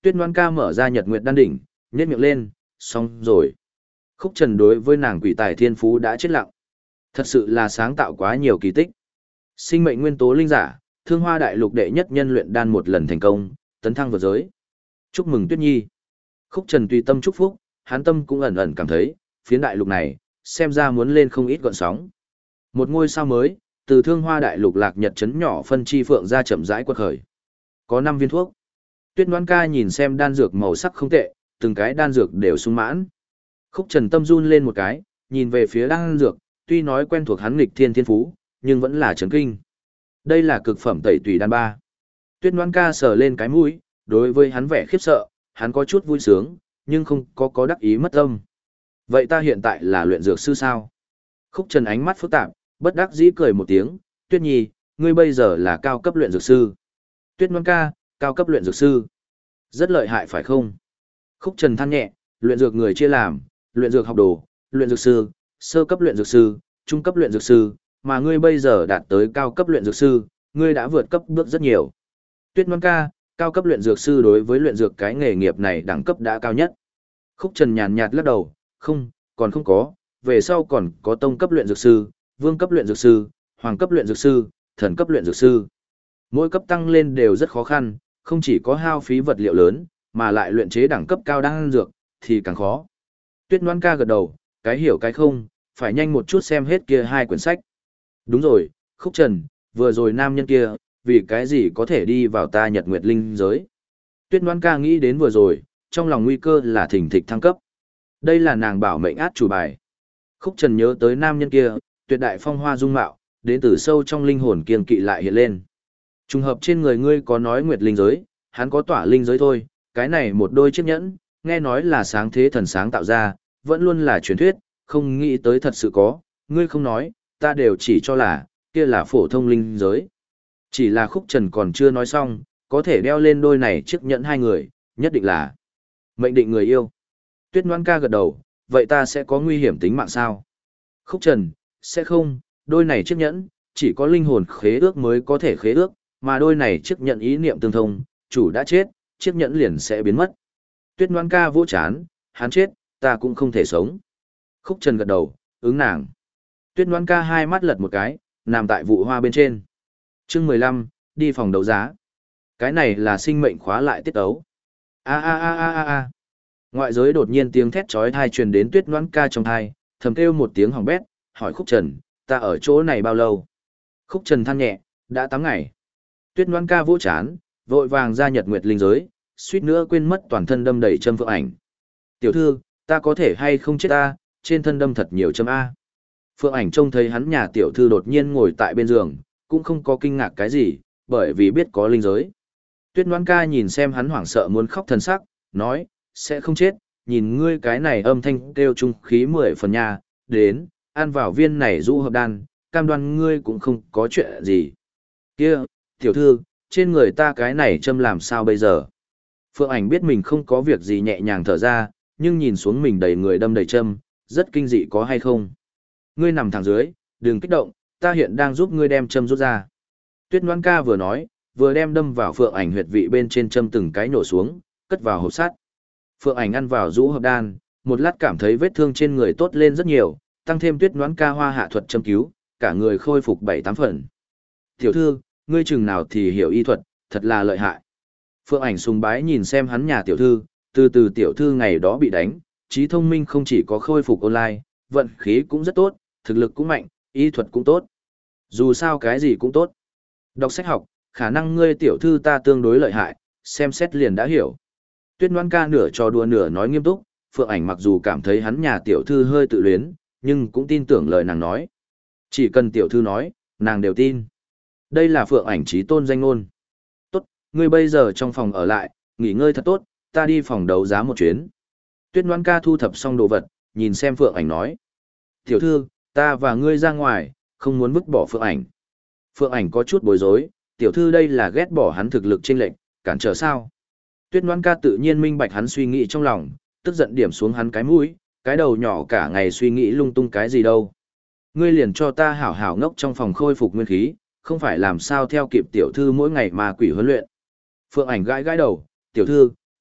Tuyết Ngoan Ca mở ra Nhật Nguyệt Đan đỉnh, nhếch miệng lên, xong rồi. Khúc Trần đối với nàng quỷ tài thiên phú đã chết lặng. Thật sự là sáng tạo quá nhiều kỳ tích. Sinh mệnh nguyên tố linh giả, Thương Hoa Đại Lục đệ nhất nhân luyện đan một lần thành công, tấn thăng vượt giới. Chúc mừng Tuyết Nhi. Khúc Trần tùy tâm chúc phúc, hắn tâm cũng ẩn ẩn cảm thấy, phiến đại lục này, xem ra muốn lên không ít gọn sóng. Một ngôi sao mới, từ Thương Hoa Đại Lục lạc nhật trấn nhỏ phân chi phượng ra chậm rãi quật khởi. Có 5 viên thuốc. Tuyết Ngoan Ca nhìn xem đan dược màu sắc không tệ, từng cái đan dược đều sung mãn. Khúc Trần tâm run lên một cái, nhìn về phía đan dược, tuy nói quen thuộc hắn nghịch thiên thiên phú, nhưng vẫn là chấn kinh. Đây là cực phẩm tẩy tùy đan ba. Tuyết Ngoan Ca sờ lên cái mũi, đối với hắn vẻ khiếp sợ, hắn có chút vui sướng, nhưng không có đắc ý mất tâm. Vậy ta hiện tại là luyện dược sư sao? Khúc Trần ánh mắt phức tạp, bất đắc dĩ cười một tiếng, Tuyết Nhi, ngươi bây giờ là cao cấp luyện dược sư. Tuyết Ngoan Ca, cao cấp luyện dược sư. Rất lợi hại phải không? Khúc Trần than nhẹ, luyện dược người chia làm, luyện dược học đồ, luyện dược sư, sơ cấp luyện dược sư, trung cấp luyện dược sư, mà ngươi bây giờ đạt tới cao cấp luyện dược sư, ngươi đã vượt cấp bước rất nhiều. Tuyết Ngoan Ca, cao cấp luyện dược sư đối với luyện dược cái nghề nghiệp này đẳng cấp đã cao nhất. Khúc Trần nhàn nhạt lắc đầu, không, còn không có, về sau còn có tông cấp luyện dược sư, vương cấp luyện dược sư, hoàng cấp luyện dược sư, thần cấp luyện dược sư. Mỗi cấp tăng lên đều rất khó khăn, không chỉ có hao phí vật liệu lớn, mà lại luyện chế đẳng cấp cao đan dược, thì càng khó. Tuyết Ngoan Ca gật đầu, cái hiểu cái không, phải nhanh một chút xem hết kia 2 quyển sách. Đúng rồi, Khúc Trần, vừa rồi nam nhân kia, vì cái gì có thể đi vào ta Nhật Nguyệt Linh giới. Tuyết Ngoan Ca nghĩ đến vừa rồi, trong lòng nguy cơ là thỉnh thịch thăng cấp. Đây là nàng bảo mệnh át chủ bài. Khúc Trần nhớ tới nam nhân kia, tuyệt đại phong hoa dung mạo, đến từ sâu trong linh hồn kiêng kỵ lại hiện lên. Trùng hợp trên người ngươi có nói Nguyệt Linh giới, hắn có tỏa linh giới thôi, cái này một đôi chiếc nhẫn, nghe nói là sáng thế thần sáng tạo ra, vẫn luôn là truyền thuyết, không nghĩ tới thật sự có, ngươi không nói, ta đều chỉ cho là, kia là phổ thông linh giới. Chỉ là Khúc Trần còn chưa nói xong, có thể đeo lên đôi này chiếc nhẫn 2 người, nhất định là mệnh định người yêu. Tuyết Ngoan Ca gật đầu, vậy ta sẽ có nguy hiểm tính mạng sao? Khúc Trần, sẽ không, đôi này chiếc nhẫn, chỉ có linh hồn khế ước mới có thể khế ước, mà đôi này chiếc nhẫn ý niệm tương thông, chủ đã chết, chiếc nhẫn liền sẽ biến mất. Tuyết Ngoan Ca vỗ chán, hắn chết, ta cũng không thể sống. Khúc Trần gật đầu, ứng nàng. Tuyết Ngoan Ca 2 mắt lật một cái, nằm tại vụ hoa bên trên. Chương 15, đi phòng đấu giá. Cái này là sinh mệnh khóa lại tiết ấu. A a a a a a. Ngoại giới đột nhiên tiếng thét chói tai truyền đến Tuyết Ngoan Ca trong tai, thầm kêu một tiếng hỏng bét, hỏi Khúc Trần, ta ở chỗ này bao lâu? Khúc Trần than nhẹ, đã 8 ngày. Tuyết Ngoan Ca vỗ chán, vội vàng ra Nhật Nguyệt Linh giới, suýt nữa quên mất toàn thân đâm đầy châm Phượng Ảnh. Tiểu thư, ta có thể hay không chết ta, trên thân đâm thật nhiều châm A. Phượng Ảnh trông thấy hắn nhà tiểu thư đột nhiên ngồi tại bên giường, cũng không có kinh ngạc cái gì, bởi vì biết có linh giới. Tuyết Ngoan Ca nhìn xem hắn hoảng sợ muốn khóc thần sắc, nói, sẽ không chết, nhìn ngươi cái này âm thanh kêu trung khí 10 phần nha, đến, ăn vào viên này du hợp đan, cam đoan ngươi cũng không có chuyện gì. Kia, tiểu thư, trên người ta cái này châm làm sao bây giờ? Phượng Ảnh biết mình không có việc gì nhẹ nhàng thở ra, nhưng nhìn xuống mình đầy người đâm đầy châm, rất kinh dị có hay không? Ngươi nằm thẳng dưới, đừng kích động, ta hiện đang giúp ngươi đem châm rút ra. Tuyết Ngoan Ca vừa nói, vừa đem đâm vào Phượng Ảnh huyệt vị bên trên châm từng cái nổ xuống, cất vào hộp sắt. Phượng Ảnh ăn vào rũ hợp đan, một lát cảm thấy vết thương trên người tốt lên rất nhiều, tăng thêm Tuyết Ngoan Ca hoa hạ thuật châm cứu, cả người khôi phục 7-8 phần. Tiểu thư, ngươi chừng nào thì hiểu y thuật, thật là lợi hại. Phượng Ảnh sùng bái nhìn xem hắn nhà tiểu thư, từ tiểu thư ngày đó bị đánh, trí thông minh không chỉ có khôi phục online, vận khí cũng rất tốt, thực lực cũng mạnh, y thuật cũng tốt. Dù sao cái gì cũng tốt. Đọc sách học, khả năng ngươi tiểu thư ta tương đối lợi hại, xem xét liền đã hiểu. Tuyết Ngoan Ca nửa trò đùa nửa nói nghiêm túc, Phượng Ảnh mặc dù cảm thấy hắn nhà tiểu thư hơi tự luyến, nhưng cũng tin tưởng lời nàng nói. Chỉ cần tiểu thư nói, nàng đều tin. Đây là Phượng Ảnh chí tôn danh ngôn. Tốt, ngươi bây giờ trong phòng ở lại, nghỉ ngơi thật tốt, ta đi phòng đấu giá một chuyến. Tuyết Ngoan Ca thu thập xong đồ vật, nhìn xem Phượng Ảnh nói. Tiểu thư, ta và ngươi ra ngoài, không muốn vứt bỏ Phượng Ảnh. Phượng Ảnh có chút bối rối, tiểu thư đây là ghét bỏ hắn thực lực chênh lệch, cản trở sao? Tuyết Ngoan Ca tự nhiên minh bạch hắn suy nghĩ trong lòng, tức giận điểm xuống hắn cái mũi, cái đầu nhỏ cả ngày suy nghĩ lung tung cái gì đâu. Ngươi liền cho ta hảo hảo ngốc trong phòng khôi phục nguyên khí, không phải làm sao theo kịp tiểu thư mỗi ngày mà quỷ huấn luyện. Phượng Ảnh gãi gãi đầu, tiểu thư,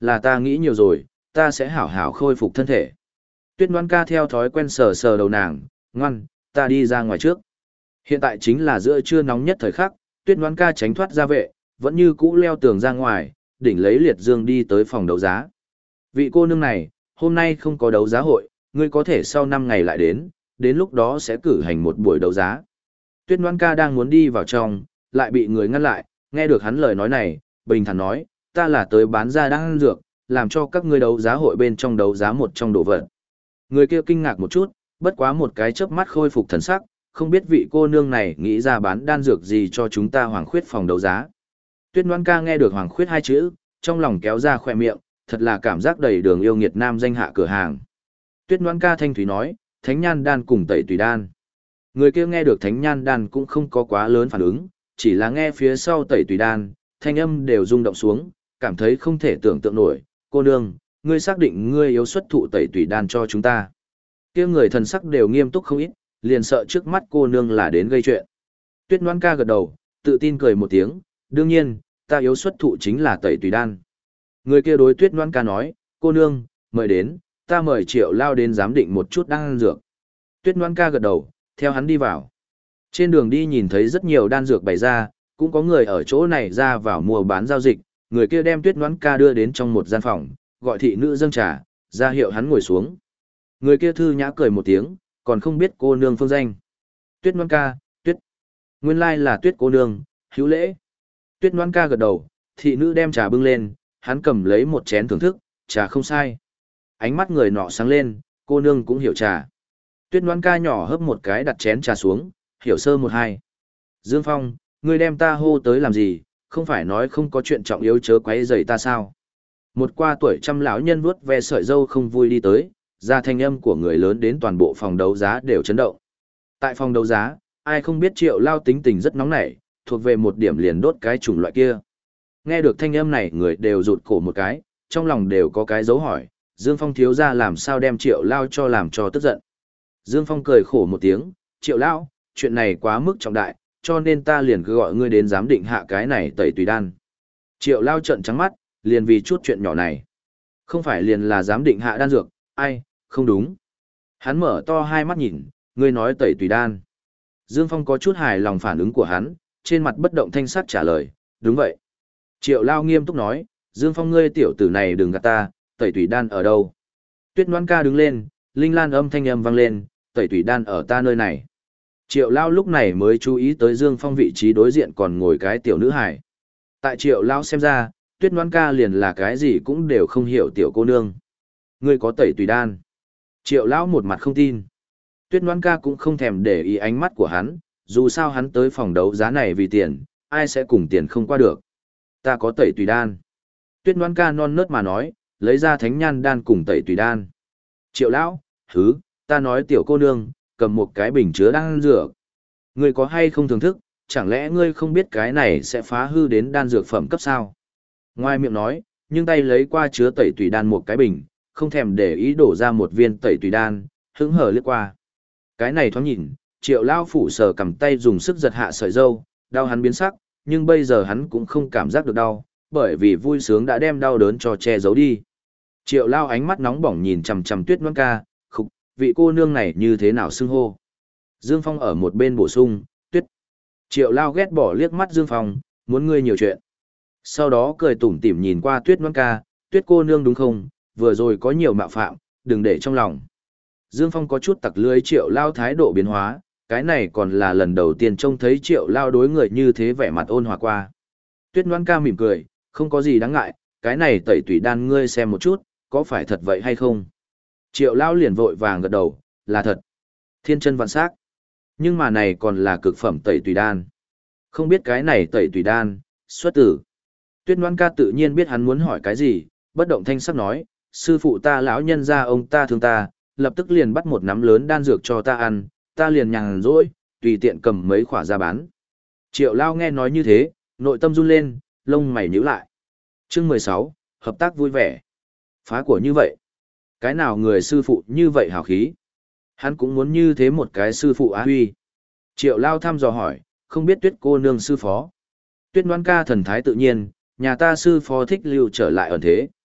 là ta nghĩ nhiều rồi, ta sẽ hảo hảo khôi phục thân thể. Tuyết Ngoan ca theo thói quen sờ sờ đầu nàng, ngoan, ta đi ra ngoài trước. Hiện tại chính là giữa trưa nóng nhất thời khắc, Tuyết Ngoan ca tránh thoát ra vệ, vẫn như cũ leo tường ra ngoài, đỉnh lấy liệt dương đi tới phòng đấu giá. Vị cô nương này, hôm nay không có đấu giá hội, ngươi có thể sau 5 ngày lại đến lúc đó sẽ cử hành một buổi đấu giá. Tuyết Ngoan ca đang muốn đi vào trong, lại bị người ngăn lại, nghe được hắn lời nói này, bình thản nói, ta là tới bán ra đan dược, làm cho các ngươi đấu giá hội bên trong đấu giá một trong đồ vật. Người kia kinh ngạc một chút, bất quá một cái chớp mắt khôi phục thần sắc, không biết vị cô nương này nghĩ ra bán đan dược gì cho chúng ta Hoàng Khuyết phòng đấu giá. Tuyết Ngoan ca nghe được Hoàng Khuyết 2 chữ, trong lòng kéo ra khỏe miệng, thật là cảm giác đầy đường yêu nghiệt nam danh hạ cửa hàng. Tuyết Ngoan ca thanh thúy nói, Thánh Nhan đan cùng Tẩy Tùy đan. Người kia nghe được Thánh Nhan đan cũng không có quá lớn phản ứng, chỉ là nghe phía sau Tẩy Tùy đan, thanh âm đều rung động xuống, cảm thấy không thể tưởng tượng nổi, cô nương, ngươi xác định ngươi yếu xuất thụ Tẩy Tùy đan cho chúng ta. Kia người thần sắc đều nghiêm túc không ít, liền sợ trước mắt cô nương là đến gây chuyện. Tuyết Ngoan ca gật đầu, tự tin cười một tiếng, đương nhiên, ta yếu xuất thụ chính là Tẩy Tùy đan. Người kia đối Tuyết Ngoan ca nói, cô nương, mời đến, ta mời Triệu Lao đến giám định một chút đan dược. Tuyết Ngoan ca gật đầu, theo hắn đi vào. Trên đường đi nhìn thấy rất nhiều đan dược bày ra, cũng có người ở chỗ này ra vào mua bán giao dịch, người kia đem Tuyết Ngoan ca đưa đến trong một gian phòng, gọi thị nữ dâng trà, ra hiệu hắn ngồi xuống. Người kia thư nhã cười một tiếng, còn không biết cô nương phương danh. Tuyết Ngoan ca, Tuyết. Nguyên lai là Tuyết cô nương, hữu lễ. Tuyết Ngoan ca gật đầu, thị nữ đem trà bưng lên, hắn cầm lấy một chén thưởng thức, trà không sai. Ánh mắt người nọ sáng lên, cô nương cũng hiểu trà. Tuyết Ngoan ca nhỏ hấp một cái đặt chén trà xuống, hiểu sơ một hai. Dương Phong, ngươi đem ta hô tới làm gì, không phải nói không có chuyện trọng yếu chớ quấy rầy ta sao? Một qua tuổi trăm lão nhân vuốt ve sợi râu không vui đi tới, ra thanh âm của người lớn đến toàn bộ phòng đấu giá đều chấn động. Tại phòng đấu giá, ai không biết Triệu Lao tính tình rất nóng nảy, thuộc về một điểm liền đốt cái chủng loại kia. Nghe được thanh âm này người đều rụt cổ một cái, trong lòng đều có cái dấu hỏi, Dương Phong thiếu ra làm sao đem Triệu Lao cho làm cho tức giận. Dương Phong cười khổ một tiếng, Triệu Lao, chuyện này quá mức trọng đại, cho nên ta liền cứ gọi ngươi đến giám định hạ cái này Tẩy Tùy đan. Triệu Lao trợn trắng mắt, liền vì chút chuyện nhỏ này. Không phải liền là giám định hạ đan dược, ai, không đúng. Hắn mở to hai mắt nhìn, ngươi nói Tẩy Tùy đan. Dương Phong có chút hài lòng phản ứng của hắn, trên mặt bất động thanh sắc trả lời, đúng vậy. Triệu Lao nghiêm túc nói, Dương Phong ngươi tiểu tử này đừng gạt ta, Tẩy Tùy đan ở đâu? Tuyết Ngoan ca đứng lên, linh lan âm thanh âm vang lên, Tẩy Tùy đan ở ta nơi này. Triệu Lao lúc này mới chú ý tới Dương Phong vị trí đối diện còn ngồi cái tiểu nữ hài. Tại Triệu Lao xem ra, Tuyết Ngoan ca liền là cái gì cũng đều không hiểu tiểu cô nương. Ngươi có Tẩy Tùy đan. Triệu Lão một mặt không tin. Tuyết Ngoan ca cũng không thèm để ý ánh mắt của hắn, dù sao hắn tới phòng đấu giá này vì tiền, ai sẽ cùng tiền không qua được. Ta có Tẩy Tùy đan. Tuyết Ngoan ca non nớt mà nói, lấy ra Thánh Nhan đan cùng Tẩy Tùy đan. Triệu Lão, ta nói tiểu cô nương, cầm một cái bình chứa đan dược. Ngươi có hay không thưởng thức, chẳng lẽ ngươi không biết cái này sẽ phá hư đến đan dược phẩm cấp sao? Ngoài miệng nói, nhưng tay lấy qua chứa Tẩy Tùy đan một cái bình, không thèm để ý đổ ra một viên Tẩy Tùy đan, hứng hở liếc qua. Cái này thoáng nhìn, Triệu Lao phủ sờ cầm tay dùng sức giật hạ sợi râu, đau hắn biến sắc, nhưng bây giờ hắn cũng không cảm giác được đau, bởi vì vui sướng đã đem đau đớn cho che giấu đi. Triệu Lao ánh mắt nóng bỏng nhìn chằm chằm Tuyết Ngoan ca, khục, vị cô nương này như thế nào xưng hô. Dương Phong ở một bên bổ sung, Tuyết. Triệu Lao ghét bỏ liếc mắt Dương Phong, muốn ngươi nhiều chuyện. Sau đó cười tủm tỉm nhìn qua Tuyết Ngoan ca, Tuyết cô nương đúng không, vừa rồi có nhiều mạo phạm, đừng để trong lòng. Dương Phong có chút tặc lưới Triệu Lao thái độ biến hóa, cái này còn là lần đầu tiên trông thấy Triệu Lao đối người như thế vẻ mặt ôn hòa qua. Tuyết Ngoan ca mỉm cười, không có gì đáng ngại, cái này Tẩy Tùy đan ngươi xem một chút, có phải thật vậy hay không? Triệu Lao liền vội vàng gật đầu, là thật. Thiên chân vạn sắc. Nhưng mà này còn là cực phẩm Tẩy Tùy đan. Không biết cái này Tẩy Tùy đan, xuất tử. Tuyết Ngoan ca tự nhiên biết hắn muốn hỏi cái gì, bất động thanh sắc nói, sư phụ ta lão nhân gia ông ta thương ta, lập tức liền bắt một nắm lớn đan dược cho ta ăn, ta liền nhàn rỗi, tùy tiện cầm mấy khỏa ra bán. Triệu Lao nghe nói như thế, nội tâm run lên, lông mày nhíu lại. Chương 16, hợp tác vui vẻ. Phá của như vậy. Cái nào người sư phụ như vậy hào khí? Hắn cũng muốn như thế một cái sư phụ á huy. Triệu Lao thăm dò hỏi, không biết Tuyết cô nương sư phó. Tuyết Ngoan ca thần thái tự nhiên, nhà ta sư phó thích lưu trở lại ẩn thế.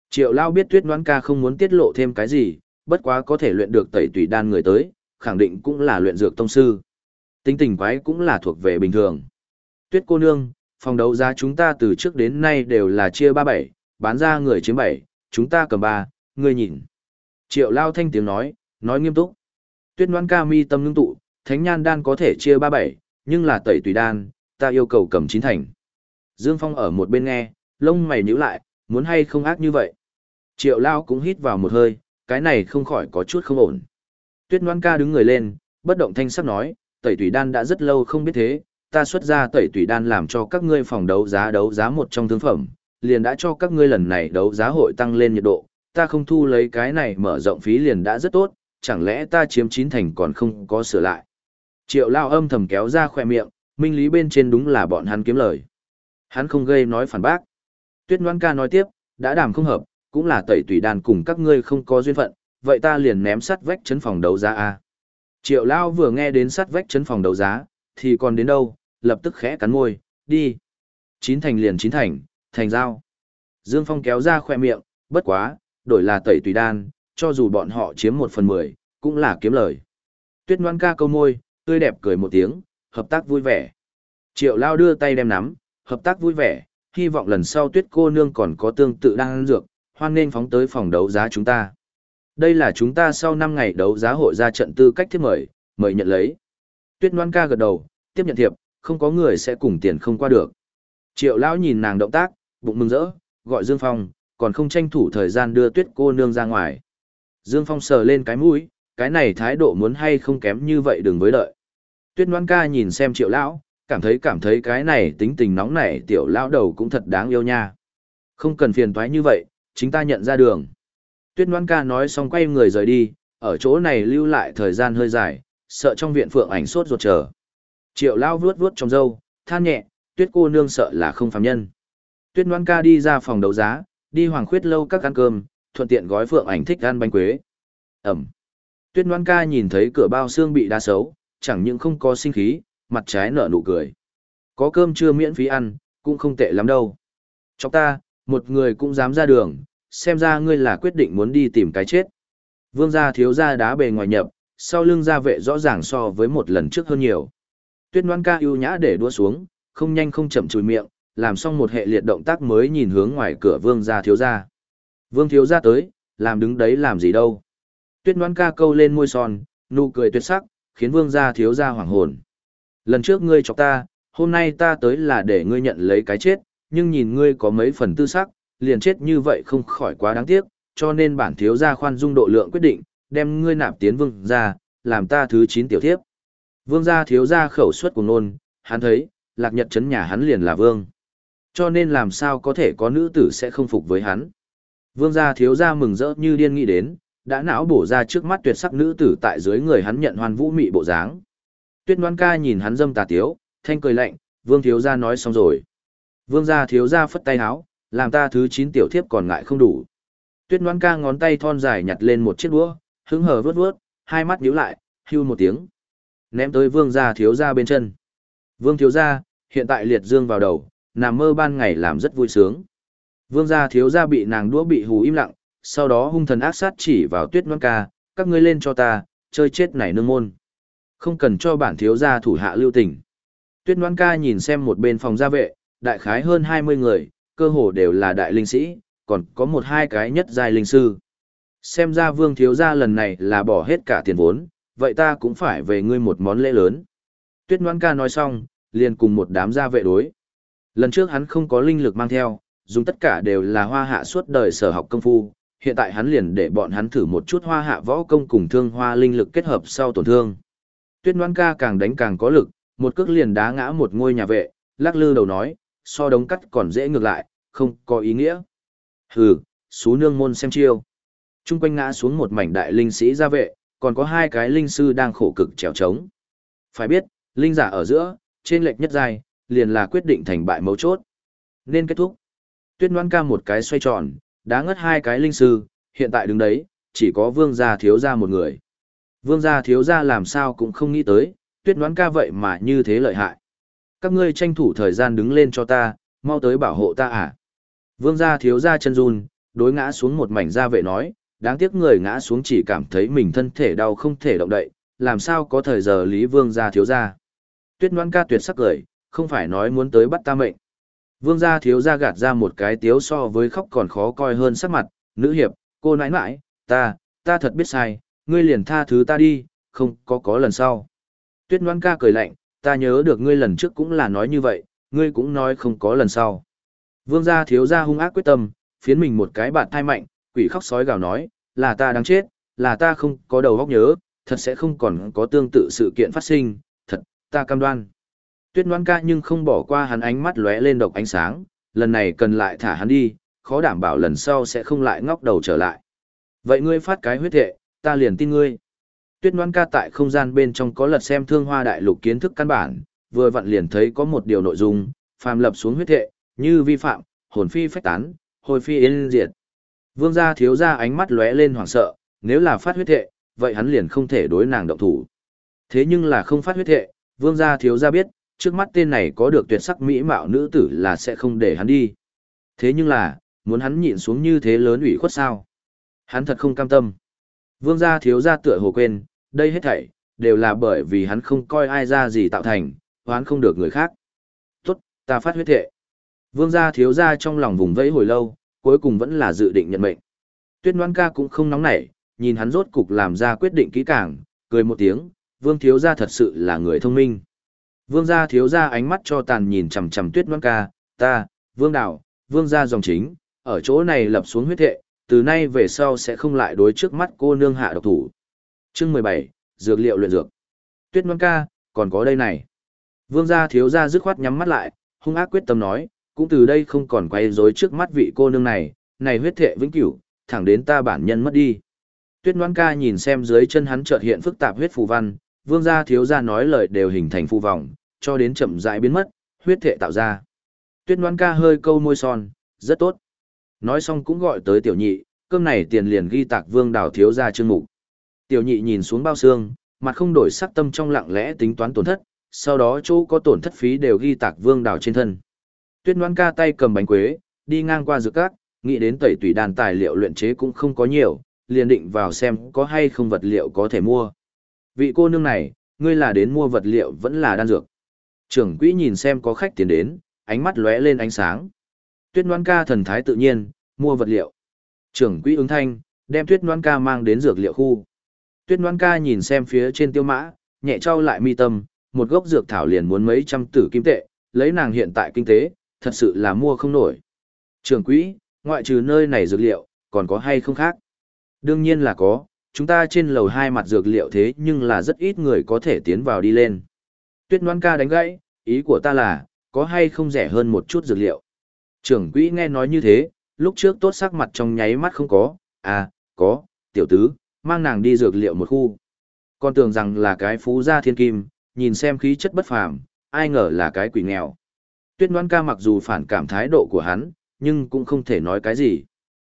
Triệu Lao biết Tuyết Ngoãn ca không muốn tiết lộ thêm cái gì, bất quá có thể luyện được tẩy tùy đan người tới, khẳng định cũng là luyện dược tông sư. Tính tình quái cũng là thuộc về bình thường. Tuyết cô nương, phòng đấu giá chúng ta từ trước đến nay đều là chia 37, bán ra người chiếm 7, chúng ta cầm 3, ngươi nhìn. Triệu Lao thanh tiếng nói nghiêm túc. Tuyết Ngoãn ca mi tâm ngưng tụ, thánh nhan đan có thể chia 37, nhưng là tẩy tùy đan, ta yêu cầu cầm 9 thành. Dương Phong ở một bên nghe, lông mày nhíu lại, muốn hay không ác như vậy. Triệu Lao cũng hít vào một hơi, cái này không khỏi có chút không ổn. Tuyết Ngoãn ca đứng người lên, bất động thanh sắc nói, tẩy tùy đan đã rất lâu không biết thế, ta xuất ra tẩy tùy đan làm cho các ngươi phòng đấu giá một trong thương phẩm, liền đã cho các ngươi lần này đấu giá hội tăng lên nhiệt độ, ta không thu lấy cái này mở rộng phí liền đã rất tốt, chẳng lẽ ta chiếm 9 thành còn không có sửa lại. Triệu Lao âm thầm kéo ra khỏe miệng, minh lý bên trên đúng là bọn hắn kiếm lời. Hắn không gây nói phản bác. Tuyết Ngoãn ca nói tiếp, đã đàm không hợp, cũng là tẩy tùy đan cùng các ngươi không có duyên phận, vậy ta liền ném sắt vách chấn phòng đấu giá a. Triệu Lao vừa nghe đến sắt vách chấn phòng đấu giá, thì còn đến đâu, lập tức khẽ cắn môi, đi. 9 thành liền 9 thành, thành giao. Dương Phong kéo ra khoe miệng, bất quá, đổi là tẩy tùy đan, cho dù bọn họ chiếm 1/10, cũng là kiếm lời. Tuyết Ngoãn ca câu môi, tươi đẹp cười một tiếng, hợp tác vui vẻ. Triệu Lao đưa tay đem nắm, hợp tác vui vẻ, hy vọng lần sau Tuyết cô nương còn có tương tự đan dược, hoan nên phóng tới phòng đấu giá chúng ta. Đây là chúng ta sau 5 ngày đấu giá hội ra trận tư cách thiếp mời nhận lấy. Tuyết Ngoãn ca gật đầu, tiếp nhận thiệp, không có người sẽ cùng tiền không qua được. Triệu Lão nhìn nàng động tác, bụng mừng rỡ, gọi Dương Phong, còn không tranh thủ thời gian đưa Tuyết cô nương ra ngoài. Dương Phong sờ lên cái mũi, cái này thái độ muốn hay không kém như vậy đừng với đợi. Tuyết Ngoãn ca nhìn xem Triệu Lão, cảm thấy cái này tính tình nóng nảy tiểu lão đầu cũng thật đáng yêu nha. Không cần phiền toái như vậy, chính ta nhận ra đường. Tuyết Ngoãn ca nói xong quay người rời đi, ở chỗ này lưu lại thời gian hơi dài, sợ trong viện Phượng Ảnh sốt ruột chờ. Triệu Lao vuốt vuốt trong râu, than nhẹ, Tuyết cô nương sợ là không phàm nhân. Tuyết Ngoãn ca đi ra phòng đấu giá, đi Hoàng Khuyết lâu các ăn cơm, thuận tiện gói Phượng Ảnh thích ăn bánh quế. Ẩm. Tuyết Ngoãn ca nhìn thấy cửa bao xương bị đá xấu, chẳng những không có sinh khí, mặt trái nở nụ cười. Có cơm chưa miễn phí ăn, cũng không tệ lắm đâu. Chọc ta, một người cũng dám ra đường, xem ra ngươi là quyết định muốn đi tìm cái chết. Vương gia thiếu gia đá bề ngoài nhập, sau lưng gia vệ rõ ràng so với một lần trước hơn nhiều. Tuyết Ngoãn ca ưu nhã để đũa xuống, không nhanh không chậm chùi miệng, làm xong một hệ liệt động tác mới nhìn hướng ngoài cửa Vương gia thiếu gia. Vương thiếu gia tới, làm đứng đấy làm gì đâu. Tuyết Ngoãn ca câu lên môi son, nụ cười tuyệt sắc, khiến Vương gia thiếu gia hoảng hồn. Lần trước ngươi chọc ta, hôm nay ta tới là để ngươi nhận lấy cái chết, nhưng nhìn ngươi có mấy phần tư sắc, liền chết như vậy không khỏi quá đáng tiếc, cho nên bản thiếu gia khoan dung độ lượng quyết định, đem ngươi nạp tiến vương gia, làm ta thứ 9 tiểu thiếp. Vương gia thiếu gia khẩu suất của nôn, hắn thấy, Lạc Nhật trấn nhà hắn liền là vương. Cho nên làm sao có thể có nữ tử sẽ không phục với hắn. Vương gia thiếu gia mừng rỡ như điên nghĩ đến, đã não bổ ra trước mắt tuyệt sắc nữ tử tại dưới người hắn nhận hoan vũ mị bộ dáng. Tuyết Ngoãn ca nhìn hắn dâm tà tiếu, thanh cười lạnh, Vương thiếu gia nói xong rồi. Vương gia thiếu gia phất tay áo, làm ta thứ 9 tiểu thiếp còn ngại không đủ. Tuyết Ngoãn ca ngón tay thon dài nhặt lên một chiếc đũa, hứng hờ vớt vớt, hai mắt nhíu lại, hưu một tiếng. Ném tới Vương gia thiếu gia bên chân. Vương thiếu gia, hiện tại liệt dương vào đầu, nằm mơ ban ngày làm rất vui sướng. Vương gia thiếu gia bị nàng đũa bị hù im lặng, sau đó hung thần ác sát chỉ vào Tuyết Ngoãn ca, các ngươi lên cho ta, chơi chết này nương môn. Không cần cho bản thiếu gia thủ hạ lưu tình. Tuyết Ngoãn ca nhìn xem một bên phòng gia vệ, đại khái hơn 20 người, cơ hồ đều là đại linh sĩ, còn có một hai cái nhất giai linh sư. Xem ra Vương thiếu gia lần này là bỏ hết cả tiền vốn, vậy ta cũng phải về ngươi một món lễ lớn. Tuyết Ngoãn ca nói xong, liền cùng một đám gia vệ đối. Lần trước hắn không có linh lực mang theo, dùng tất cả đều là hoa hạ suốt đời sở học công phu, hiện tại hắn liền để bọn hắn thử một chút hoa hạ võ công cùng thương hoa linh lực kết hợp sau tổn thương. Tuyết Ngoãn ca càng đánh càng có lực, một cước liền đá ngã một ngôi nhà vệ, lắc lư đầu nói, so đống cắt còn dễ ngược lại, không có ý nghĩa. Hừ, xú nương môn xem chiêu. Trung quanh ngã xuống một mảnh đại linh sĩ gia vệ, còn có hai cái linh sư đang khổ cực trèo trống. Phải biết, linh giả ở giữa, trên lệch nhất giai, liền là quyết định thành bại mấu chốt. Nên kết thúc. Tuyết Ngoãn ca một cái xoay tròn, đá ngất hai cái linh sư, hiện tại đứng đấy, chỉ có Vương gia thiếu gia một người. Vương gia thiếu gia làm sao cũng không nghĩ tới, Tuyết Ngoãn ca vậy mà như thế lợi hại. Các ngươi tranh thủ thời gian đứng lên cho ta, mau tới bảo hộ ta à. Vương gia thiếu gia chân run, đối ngã xuống một mảnh da vệ nói, đáng tiếc người ngã xuống chỉ cảm thấy mình thân thể đau không thể động đậy, làm sao có thời giờ Lý Vương gia thiếu gia. Tuyết Ngoan ca tuyệt sắc cười, không phải nói muốn tới bắt ta mệnh. Vương gia thiếu gia gạt ra một cái tiếu so với khóc còn khó coi hơn sắc mặt, nữ hiệp, cô nãi nãi, ta thật biết sai, ngươi liền tha thứ ta đi, không có lần sau. Tuyết Ngoan ca cười lạnh, ta nhớ được ngươi lần trước cũng là nói như vậy, ngươi cũng nói không có lần sau. Vương gia thiếu gia hung ác quyết tâm, phiến mình một cái bạt thai mạnh, quỷ khóc sói gào nói, là ta đáng chết, là ta không có đầu óc nhớ, thật sẽ không còn có tương tự sự kiện phát sinh, thật, ta cam đoan. Tuyết Ngoan ca nhưng không bỏ qua hắn, ánh mắt lóe lên độc ánh sáng, lần này cần lại thả hắn đi, khó đảm bảo lần sau sẽ không lại ngóc đầu trở lại. Vậy ngươi phát cái huyết thệ, ta liền tin ngươi. Tuyết Ngoan ca tại không gian bên trong có lật xem Thương Hoa Đại Lục kiến thức căn bản, vừa vặn liền thấy có một điều nội dung, phàm lập xuống huyết thệ, như vi phạm, hồn phi phách tán, hồi phi yên diệt. Vương gia thiếu gia ánh mắt lóe lên hoảng sợ, nếu là phát huyết thệ, vậy hắn liền không thể đối nàng động thủ. Thế nhưng là không phát huyết thệ, vương gia thiếu gia biết, trước mắt tên này có được tuyệt sắc mỹ mạo nữ tử là sẽ không để hắn đi. Thế nhưng là, muốn hắn nhịn xuống như thế lớn ủy khuất sao? Hắn thật không cam tâm. Vương gia thiếu gia tựa hồ quên, đây hết thảy đều là bởi vì hắn không coi ai ra gì tạo thành, hoán không được người khác. Tốt, ta phát huyết thệ. Vương gia thiếu gia trong lòng vùng vẫy hồi lâu, cuối cùng vẫn là dự định nhận mệnh. Tuyết Ngoan ca cũng không nóng nảy, nhìn hắn rốt cục làm ra quyết định kỹ càng, cười một tiếng, Vương thiếu gia thật sự là người thông minh. Vương gia thiếu gia ánh mắt cho tàn nhìn chằm chằm Tuyết Ngoan ca, ta, Vương Đạo, Vương gia dòng chính, ở chỗ này lập xuống huyết thệ, từ nay về sau sẽ không lại đối trước mắt cô nương hạ độc thủ. Chương 17, dược liệu luyện dược. Tuyết Ngoan ca, còn có đây này. Vương gia thiếu gia dứt khoát nhắm mắt lại, hung ác quyết tâm nói, cũng từ đây không còn quay rối trước mắt vị cô nương này, này huyết thệ vĩnh cửu, thẳng đến ta bản nhân mất đi. Tuyết Ngoan ca nhìn xem dưới chân hắn chợt hiện phức tạp huyết phù văn, vương gia thiếu gia nói lời đều hình thành phù vòng, cho đến chậm rãi biến mất, huyết thệ tạo ra. Tuyết Ngoan ca hơi câu môi son, rất tốt. Nói xong cũng gọi tới tiểu nhị, cơm này tiền liền ghi tạc Vương Đào thiếu gia chương mục. Tiểu nhị nhìn xuống bao xương, mặt không đổi sắc, tâm trong lặng lẽ tính toán tổn thất, sau đó chỗ có tổn thất phí đều ghi tạc Vương Đào trên thân. Tuyết Ngoan ca tay cầm bánh quế, đi ngang qua dược các, nghĩ đến tẩy tùy đan tài liệu luyện chế cũng không có nhiều, liền định vào xem có hay không vật liệu có thể mua. Vị cô nương này, ngươi là đến mua vật liệu vẫn là đan dược. Trưởng quỹ nhìn xem có khách tiến đến, ánh mắt lóe lên ánh sáng. Tuyết Ngoan ca thần thái tự nhiên, mua vật liệu. Trưởng quỹ ứng thanh, đem Tuyết Ngoan ca mang đến dược liệu khu. Tuyết Ngoan ca nhìn xem phía trên tiêu mã, nhẹ trao lại mi tâm, một gốc dược thảo liền muốn mấy trăm tử kim tệ, lấy nàng hiện tại kinh tế, thật sự là mua không nổi. Trưởng quỹ, ngoại trừ nơi này dược liệu, còn có hay không khác? Đương nhiên là có, chúng ta trên lầu 2 mặt dược liệu thế nhưng là rất ít người có thể tiến vào đi lên. Tuyết Ngoan ca đánh gãy, ý của ta là, có hay không rẻ hơn một chút dược liệu. Trưởng quỹ nghe nói như thế, lúc trước tốt sắc mặt trong nháy mắt không có, có, tiểu tứ, mang nàng đi dược liệu một khu. Con tưởng rằng là cái phú gia thiên kim, nhìn xem khí chất bất phàm, ai ngờ là cái quỷ nghèo. Tuyết Ngoan ca mặc dù phản cảm thái độ của hắn, nhưng cũng không thể nói cái gì.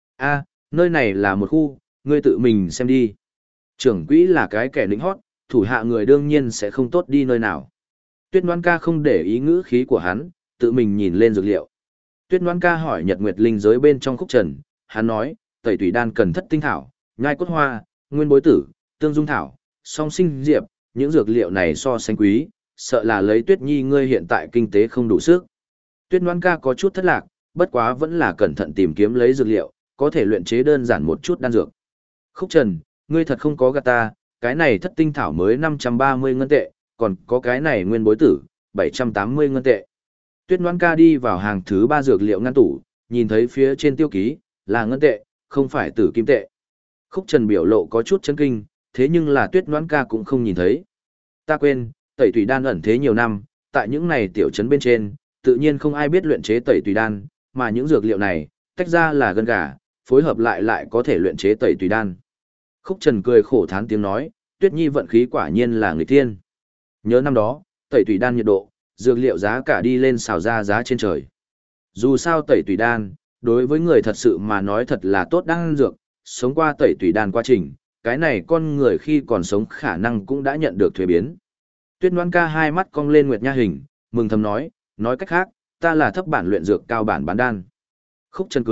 Nơi này là một khu, ngươi tự mình xem đi. Trưởng quỹ là cái kẻ lính hót, thủ hạ người đương nhiên sẽ không tốt đi nơi nào. Tuyết Ngoan ca không để ý ngữ khí của hắn, tự mình nhìn lên dược liệu. Tuyết Ngoan ca hỏi Nhật Nguyệt linh giới bên trong khúc trần, hắn nói, tẩy tùy đan cần thất tinh thảo, nhai cốt hoa, nguyên bối tử, tương dung thảo, song sinh diệp, những dược liệu này so sánh quý, sợ là lấy Tuyết Nhi ngươi hiện tại kinh tế không đủ sức. Tuyết Ngoan ca có chút thất lạc, bất quá vẫn là cẩn thận tìm kiếm lấy dược liệu, có thể luyện chế đơn giản một chút đan dược. Khúc Trần, ngươi thật không có gạt ta, cái này thất tinh thảo mới 530 ngân tệ, còn có cái này nguyên bối tử, 780 ngân tệ. Tuyết Ngoan ca đi vào hàng thứ 3 dược liệu ngăn tủ, nhìn thấy phía trên tiêu ký, là ngân tệ, không phải tử kim tệ. Khúc Trần biểu lộ có chút chấn kinh, thế nhưng là Tuyết Ngoan ca cũng không nhìn thấy. Ta quên, tẩy tùy đan ẩn thế nhiều năm, tại những này tiểu trấn bên trên, tự nhiên không ai biết luyện chế tẩy tùy đan, mà những dược liệu này, tách ra là gân gà, phối hợp lại có thể luyện chế tẩy tùy đan. Khúc Trần cười khổ thán tiếng nói, Tuyết Nhi vận khí quả nhiên là người tiên. Nhớ năm đó, tẩy tùy đan nhiệt độ, dược liệu giá cả đi lên xào ra giá trên trời. Dù sao tẩy tùy đan, đối với người thật sự mà nói thật là tốt đan dược, sống qua tẩy tùy đan quá trình, cái này con người khi còn sống khả năng cũng đã nhận được thuế biến. Tuyết Ngoan ca hai mắt cong lên nguyệt nha hình, mừng thầm nói cách khác, ta là thấp bản luyện dược cao bản bán đan. Khúc Trần cười,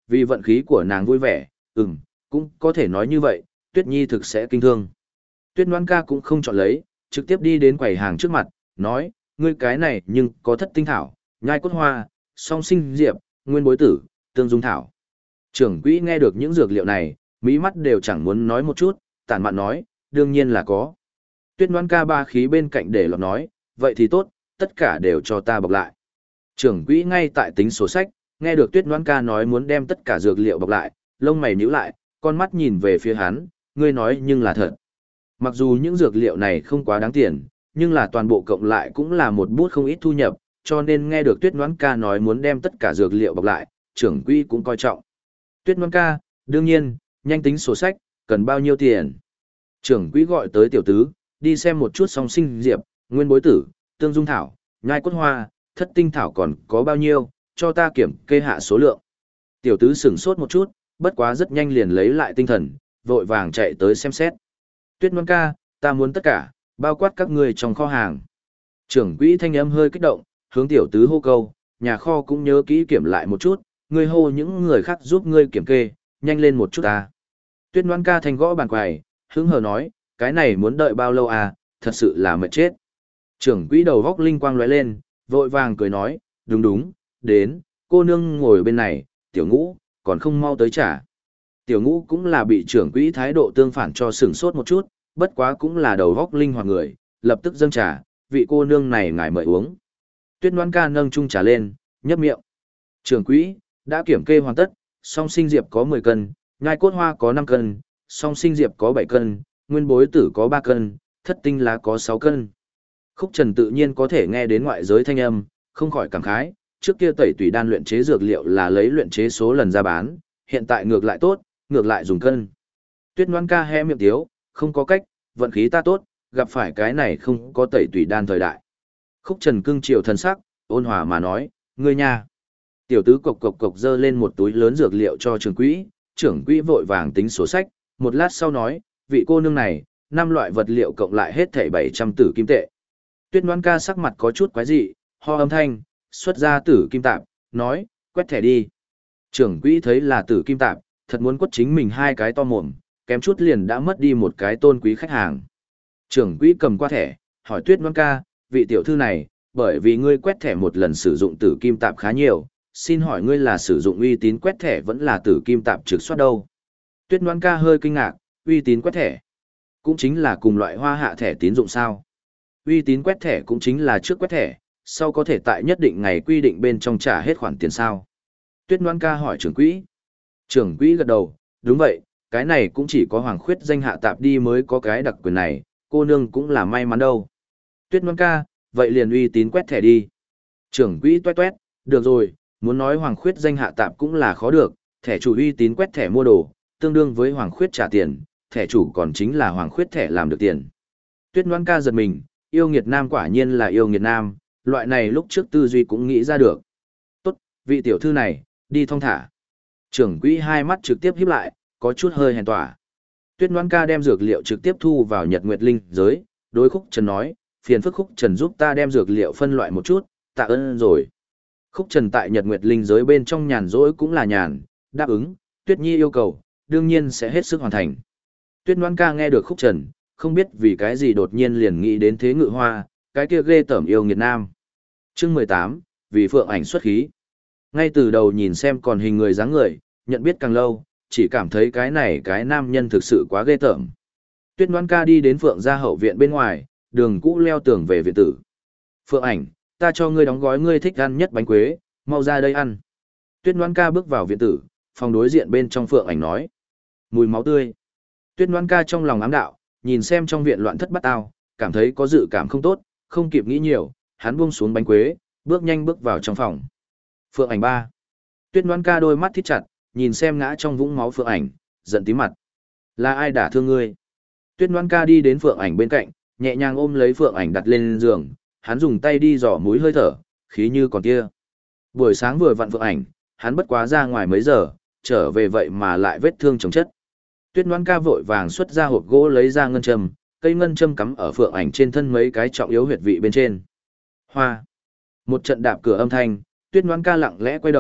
Vì vận khí của nàng vui vẻ, cũng có thể nói như vậy, Tuyết Nhi thực sẽ kinh thương. Tuyết Ngoan ca cũng không chọn lấy, trực tiếp đi đến quầy hàng trước mặt, nói, ngươi cái này nhưng có thất tinh thảo, nhai cốt hoa, song sinh diệp, nguyên bối tử, tương dung thảo. Trưởng quỹ nghe được những dược liệu này, mỹ mắt đều chẳng muốn nói một chút, tản mạn nói, đương nhiên là có. Tuyết Ngoan ca ba khí bên cạnh để lọt nói, vậy thì tốt, tất cả đều cho ta bọc lại. Trưởng quỹ ngay tại tính sổ sách, nghe được Tuyết Ngoan ca nói muốn đem tất cả dược liệu bọc lại, lông mày nhíu lại, con mắt nhìn về phía hắn, ngươi nói nhưng là thật. Mặc dù những dược liệu này không quá đáng tiền, nhưng là toàn bộ cộng lại cũng là một bút không ít thu nhập, cho nên nghe được Tuyết Ngoan ca nói muốn đem tất cả dược liệu bọc lại, trưởng quỹ cũng coi trọng. Tuyết Ngoan ca, đương nhiên, nhanh tính sổ sách, cần bao nhiêu tiền. Trưởng quỹ gọi tới tiểu tứ, đi xem một chút song sinh diệp, nguyên bối tử, tương dung thảo, nhai cốt hoa, thất tinh thảo còn có bao nhiêu, cho ta kiểm kê hạ số lượng. Tiểu tứ sửng sốt một chút, bất quá rất nhanh liền lấy lại tinh thần, vội vàng chạy tới xem xét. Tuyết Ngoan ca, ta muốn tất cả, bao quát các ngươi trong kho hàng. Trưởng quỹ thanh âm hơi kích động, hướng tiểu tứ hô câu, nhà kho cũng nhớ kỹ kiểm lại một chút, ngươi hô những người khác giúp ngươi kiểm kê, nhanh lên một chút ta. Tuyết Ngoan ca thanh gõ bàn quầy, hứng hờ nói, cái này muốn đợi bao lâu à, thật sự là mệt chết. Trưởng quỹ đầu góc linh quang lóe lên, vội vàng cười nói, đúng đúng, đến, cô nương ngồi bên này, tiểu ngũ, còn không mau tới trả. Tiểu ngũ cũng là bị trưởng quỹ thái độ tương phản cho sửng sốt một chút, bất quá cũng là đầu góc linh hoạt người, lập tức dâng trà, vị cô nương này ngài mời uống. Tuyết Ngoan ca nâng chung trà lên, nhấp miệng. Trưởng quỹ, đã kiểm kê hoàn tất, song sinh diệp có 10 cân, nhai cốt hoa có 5 cân, song sinh diệp có 7 cân, nguyên bối tử có 3 cân, thất tinh lá có 6 cân. Khúc Trần tự nhiên có thể nghe đến ngoại giới thanh âm, không khỏi cảm khái, trước kia tẩy tùy đan luyện chế dược liệu là lấy luyện chế số lần ra bán, hiện tại ngược lại tốt, ngược lại dùng cân. Tuyết Ngoan ca hé miệng tiếu, không có cách, vận khí ta tốt, gặp phải cái này không có tẩy tùy đan thời đại. Khúc Trần cưng chiều thân sắc, ôn hòa mà nói, ngươi nha. Tiểu tứ cộc cộc cộc dơ lên một túi lớn dược liệu cho trưởng quỹ vội vàng tính sổ sách, một lát sau nói, vị cô nương này, 5 loại vật liệu cộng lại hết thảy 700 tử kim tệ. Tuyết Ngoan ca sắc mặt có chút quái dị, ho âm thanh, xuất ra tử kim tạp, nói, quét thẻ đi. Trưởng quỹ thấy là tử kim tạp, thật muốn quất chính mình hai cái to mồm, kém chút liền đã mất đi một cái tôn quý khách hàng. Trưởng quỹ cầm qua thẻ, hỏi Tuyết Ngoan ca, vị tiểu thư này, bởi vì ngươi quét thẻ một lần sử dụng tử kim tạp khá nhiều, xin hỏi ngươi là sử dụng uy tín quét thẻ vẫn là tử kim tạp trực soát đâu? Tuyết Ngoan ca hơi kinh ngạc, uy tín quét thẻ, cũng chính là cùng loại hoa hạ thẻ tín dụng sao? Uy tín quét thẻ cũng chính là trước quét thẻ, sau có thể tại nhất định ngày quy định bên trong trả hết khoản tiền sao? Tuyết Ngoan ca hỏi trưởng quỹ. Trưởng quỹ gật đầu, đúng vậy, cái này cũng chỉ có hoàng khuyết danh hạ tạp đi mới có cái đặc quyền này, cô nương cũng là may mắn đâu. Tuyết Ngoan ca, vậy liền uy tín quét thẻ đi. Trưởng quỹ toét toét, được rồi, muốn nói hoàng khuyết danh hạ tạp cũng là khó được, thẻ chủ uy tín quét thẻ mua đồ, tương đương với hoàng khuyết trả tiền, thẻ chủ còn chính là hoàng khuyết thẻ làm được tiền. Tuyết Ngoan ca giật mình, yêu nghiệt nam quả nhiên là yêu nghiệt nam, loại này lúc trước tư duy cũng nghĩ ra được. Tốt, vị tiểu thư này, đi thong thả. Trưởng quỹ hai mắt trực tiếp híp lại, có chút hơi hèn tỏa. Tuyết Ngoan ca đem dược liệu trực tiếp thu vào Nhật Nguyệt Linh giới, đối Khúc Trần nói, phiền phức Khúc Trần giúp ta đem dược liệu phân loại một chút, tạ ơn rồi. Khúc Trần tại Nhật Nguyệt Linh giới bên trong nhàn rỗi cũng là nhàn, đáp ứng, Tuyết Nhi yêu cầu, đương nhiên sẽ hết sức hoàn thành. Tuyết Ngoan ca nghe được Khúc Trần, không biết vì cái gì đột nhiên liền nghĩ đến Thế Ngự Hoa, cái kia ghê tởm yêu nghiệt nam. Chương 18, vì phượng ảnh xuất khí. Ngay từ đầu nhìn xem còn hình người dáng người, nhận biết càng lâu, chỉ cảm thấy cái này cái nam nhân thực sự quá ghê tởm. Tuyết Ngoan ca đi đến Phượng gia hậu viện bên ngoài, đường cũ leo tường về viện tử. Phượng ảnh, ta cho ngươi đóng gói ngươi thích ăn nhất bánh quế, mau ra đây ăn. Tuyết Ngoan ca bước vào viện tử, phòng đối diện bên trong Phượng ảnh nói. Mùi máu tươi. Tuyết Ngoan ca trong lòng ám đạo, nhìn xem trong viện loạn thất bát ao, cảm thấy có dự cảm không tốt, không kịp nghĩ nhiều, hắn buông xuống bánh quế, bước nhanh bước vào trong phòng. Phượng ảnh ba. Tuyết Ngoan ca đôi mắt thít chặt, nhìn xem ngã trong vũng máu Phượng ảnh, giận tím mặt. Là ai đả thương ngươi? Tuyết Ngoan ca đi đến Phượng ảnh bên cạnh, nhẹ nhàng ôm lấy Phượng ảnh đặt lên giường, hắn dùng tay đi dò mũi hơi thở, khí như còn kia. Buổi sáng vừa vặn Phượng ảnh, hắn bất quá ra ngoài mấy giờ, trở về vậy mà lại vết thương chồng chất. Tuyết Ngoan ca vội vàng xuất ra hộp gỗ lấy ra ngân châm, cây ngân châm cắm ở Phượng ảnh trên thân mấy cái trọng yếu huyệt vị bên trên. Hoa. Một trận đạp cửa âm thanh, Tuyết Ngoan ca lặng lẽ quay đầu,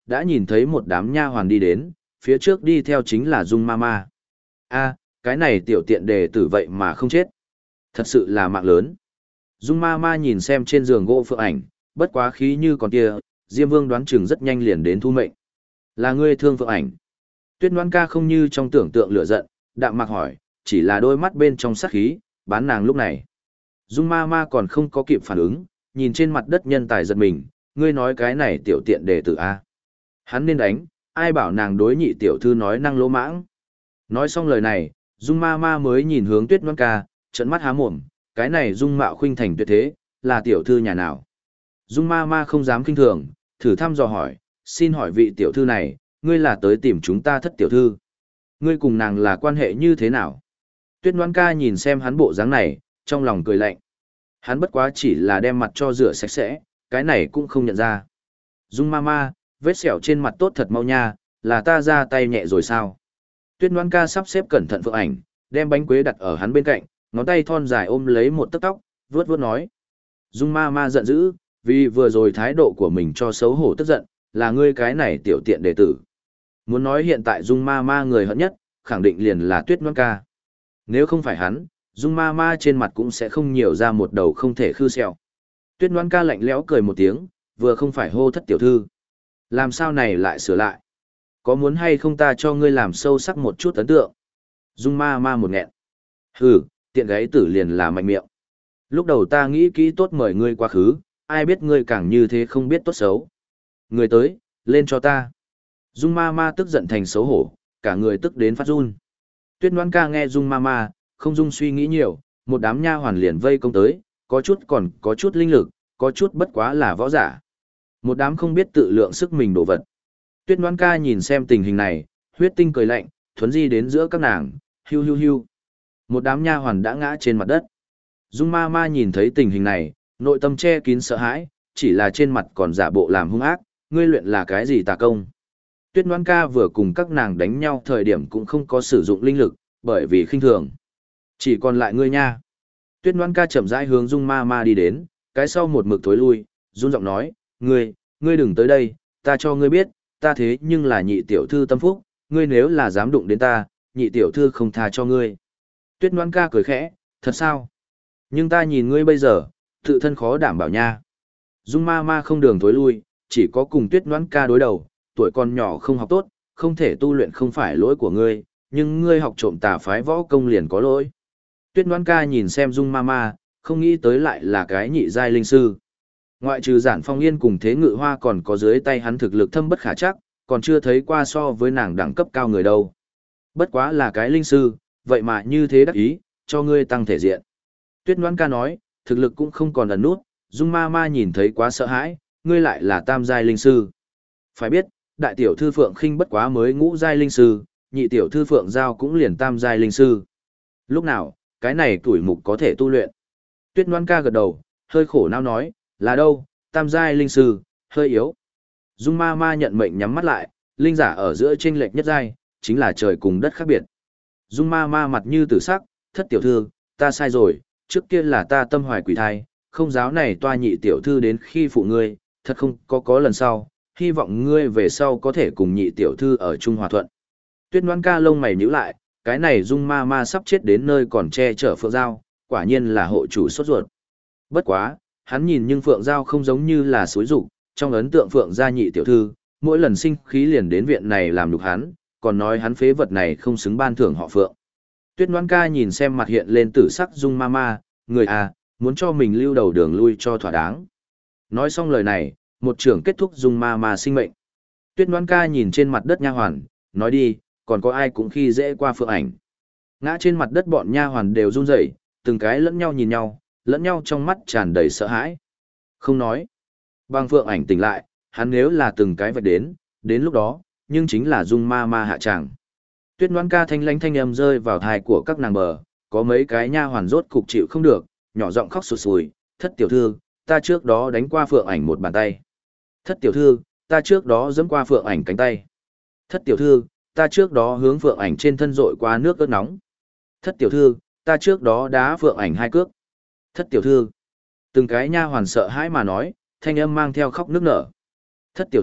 đã nhìn thấy một đám nha hoàn đi đến, phía trước đi theo chính là Dung Mama. A, cái này tiểu tiện đề tử vậy mà không chết. Thật sự là mạng lớn. Dung Mama nhìn xem trên giường gỗ Phượng Ảnh, bất quá khí như còn kia, Diêm Vương đoán chừng rất nhanh liền đến thu mệnh. Là ngươi thương Phượng Ảnh. Tuyết Ngoan Ca không như trong tưởng tượng lửa giận, đạm mạc hỏi, chỉ là đôi mắt bên trong sát khí, bán nàng lúc này. Dung Mama còn không có kịp phản ứng, nhìn trên mặt đất nhân tài giật mình, ngươi nói cái này tiểu tiện đề tử A. Hắn nên đánh, ai bảo nàng đối nhị tiểu thư nói năng lỗ mãng. Nói xong lời này, Dung Mama mới nhìn hướng Tuyết Ngoan Ca, trợn mắt há mồm, cái này Dung Mạo khuynh thành tuyệt thế, là tiểu thư nhà nào. Dung Mama không dám kinh thường, thử thăm dò hỏi, xin hỏi vị tiểu thư này, ngươi là tới tìm chúng ta thất tiểu thư. Ngươi cùng nàng là quan hệ như thế nào? Tuyết Ngoan Ca nhìn xem hắn bộ dáng này, trong lòng cười lạnh. Hắn bất quá chỉ là đem mặt cho rửa sạch sẽ, cái này cũng không nhận ra. Dung Mama, vết sẹo trên mặt tốt thật mau nha, là ta ra tay nhẹ rồi sao? Tuyết Ngoan Ca sắp xếp cẩn thận Phượng Ảnh, đem bánh quế đặt ở hắn bên cạnh, ngón tay thon dài ôm lấy một tấc tóc, vuốt vuốt nói. Dung Mama giận dữ, vì vừa rồi thái độ của mình cho xấu hổ tức giận, là ngươi cái này tiểu tiện đệ tử. Muốn nói hiện tại Dung Mama người hận nhất, khẳng định liền là Tuyết Ngoan Ca. Nếu không phải hắn, Dung Mama trên mặt cũng sẽ không nhiều ra một đầu không thể khư sẹo. Tuyết Ngoan Ca lạnh lẽo cười một tiếng, vừa không phải hô thất tiểu thư. Làm sao này lại sửa lại? Có muốn hay không ta cho ngươi làm sâu sắc một chút ấn tượng? Dung Mama một nghẹn. Hừ, tiện gái tử liền là mạnh miệng. Lúc đầu ta nghĩ kỹ tốt mời ngươi quá khứ, ai biết ngươi càng như thế không biết tốt xấu. Người tới, lên cho ta. Dung Mama tức giận thành xấu hổ, cả người tức đến phát run. Tuyết Ngoan Ca nghe Dung Mama, không dung suy nghĩ nhiều, một đám nha hoàn liền vây công tới, có chút còn có chút linh lực, có chút bất quá là võ giả. Một đám không biết tự lượng sức mình đổ vật. Tuyết Ngoan Ca nhìn xem tình hình này, huyết tinh cười lạnh, thuấn di đến giữa các nàng, hiu hiu hiu. Một đám nha hoàn đã ngã trên mặt đất. Dung Mama nhìn thấy tình hình này, nội tâm che kín sợ hãi, chỉ là trên mặt còn giả bộ làm hung ác, ngươi luyện là cái gì tà công. Tuyết Ngoan Ca vừa cùng các nàng đánh nhau thời điểm cũng không có sử dụng linh lực, bởi vì khinh thường. Chỉ còn lại ngươi nha. Tuyết Ngoan Ca chậm rãi hướng Dung Mama đi đến, cái sau một mực thối lui, run giọng nói, ngươi đừng tới đây, ta cho ngươi biết, ta thế nhưng là nhị tiểu thư tâm phúc, ngươi nếu là dám đụng đến ta, nhị tiểu thư không tha cho ngươi. Tuyết Ngoan Ca cười khẽ, thật sao? Nhưng ta nhìn ngươi bây giờ, tự thân khó đảm bảo nha. Dung Mama không đường thối lui, chỉ có cùng Tuyết Ngoan Ca đối đầu, tuổi còn nhỏ không học tốt, không thể tu luyện không phải lỗi của ngươi, nhưng ngươi học trộm tà phái võ công liền có lỗi. Tuyết Ngoan Ca nhìn xem Dung Mama, không nghĩ tới lại là cái nhị giai linh sư. Ngoại trừ Giản Phong Yên cùng Thế Ngự Hoa còn có dưới tay hắn thực lực thâm bất khả chắc, còn chưa thấy qua so với nàng đẳng cấp cao người đâu. Bất quá là cái linh sư, vậy mà như thế đắc ý, cho ngươi tăng thể diện. Tuyết Ngoan Ca nói, thực lực cũng không còn ẩn nút, Dung Mama nhìn thấy quá sợ hãi, ngươi lại là tam giai linh sư. Phải biết, đại tiểu thư Phượng Khinh bất quá mới ngũ giai linh sư, nhị tiểu thư Phượng Giao cũng liền tam giai linh sư. Lúc nào, cái này tuổi mục có thể tu luyện. Tuyết Ngoan Ca gật đầu, hơi khổ não nói, là đâu, tam giai linh sư, hơi yếu. Dung Mama nhận mệnh nhắm mắt lại, linh giả ở giữa chênh lệch nhất giai, chính là trời cùng đất khác biệt. Dung Mama mặt như tử sắc, thất tiểu thư, ta sai rồi, trước kia là ta tâm hoài quỷ thai, không giáo này toa nhị tiểu thư đến khi phụ ngươi, thật không có lần sau, hy vọng ngươi về sau có thể cùng nhị tiểu thư ở chung hòa thuận. Tuyết Ngoan Ca lông mày nhíu lại, cái này Dung Mama sắp chết đến nơi còn che chở Phượng Giao, quả nhiên là hộ chủ sốt ruột. Bất quá, hắn nhìn nhưng Phượng Giao không giống như là xúi rụng, trong ấn tượng Phượng gia nhị tiểu thư, mỗi lần sinh khí liền đến viện này làm nhục hắn, còn nói hắn phế vật này không xứng ban thưởng họ Phượng. Tuyết Ngoan Ca nhìn xem mặt hiện lên tử sắc Dung Mama, người à, muốn cho mình lưu đầu đường lui cho thỏa đáng. Nói xong lời này, một trưởng kết thúc Dung Mama sinh mệnh. Tuyết Ngoan Ca nhìn trên mặt đất nha hoàn, nói đi, còn có ai cũng khi dễ qua Phượng Ảnh. Ngã trên mặt đất bọn nha hoàn đều run rẩy, từng cái lẫn nhau nhìn nhau, lẫn nhau trong mắt tràn đầy sợ hãi. Không nói. Bằng Phượng Ảnh tỉnh lại, hắn nếu là từng cái vạch đến lúc đó, nhưng chính là Dung Mama hạ tràng. Tuyết Ngoan Ca thanh lãnh thanh âm rơi vào thai của các nàng bờ, có mấy cái nha hoàn rốt cục chịu không được, nhỏ giọng khóc sụt sùi, thất tiểu thư, ta trước đó đánh qua Phượng Ảnh một bàn tay. Thất tiểu thư, ta trước đó giẫm qua Phượng Ảnh cánh tay. Thất tiểu thư, ta trước đó hướng Phượng Ảnh trên thân dội qua nước ớt nóng. Thất tiểu thư, ta trước đó đá Phượng Ảnh 2 cước. Thất tiểu thư. Từng cái nha hoàn sợ hãi mà nói, thanh âm mang theo khóc nức nở. Thất tiểu thư,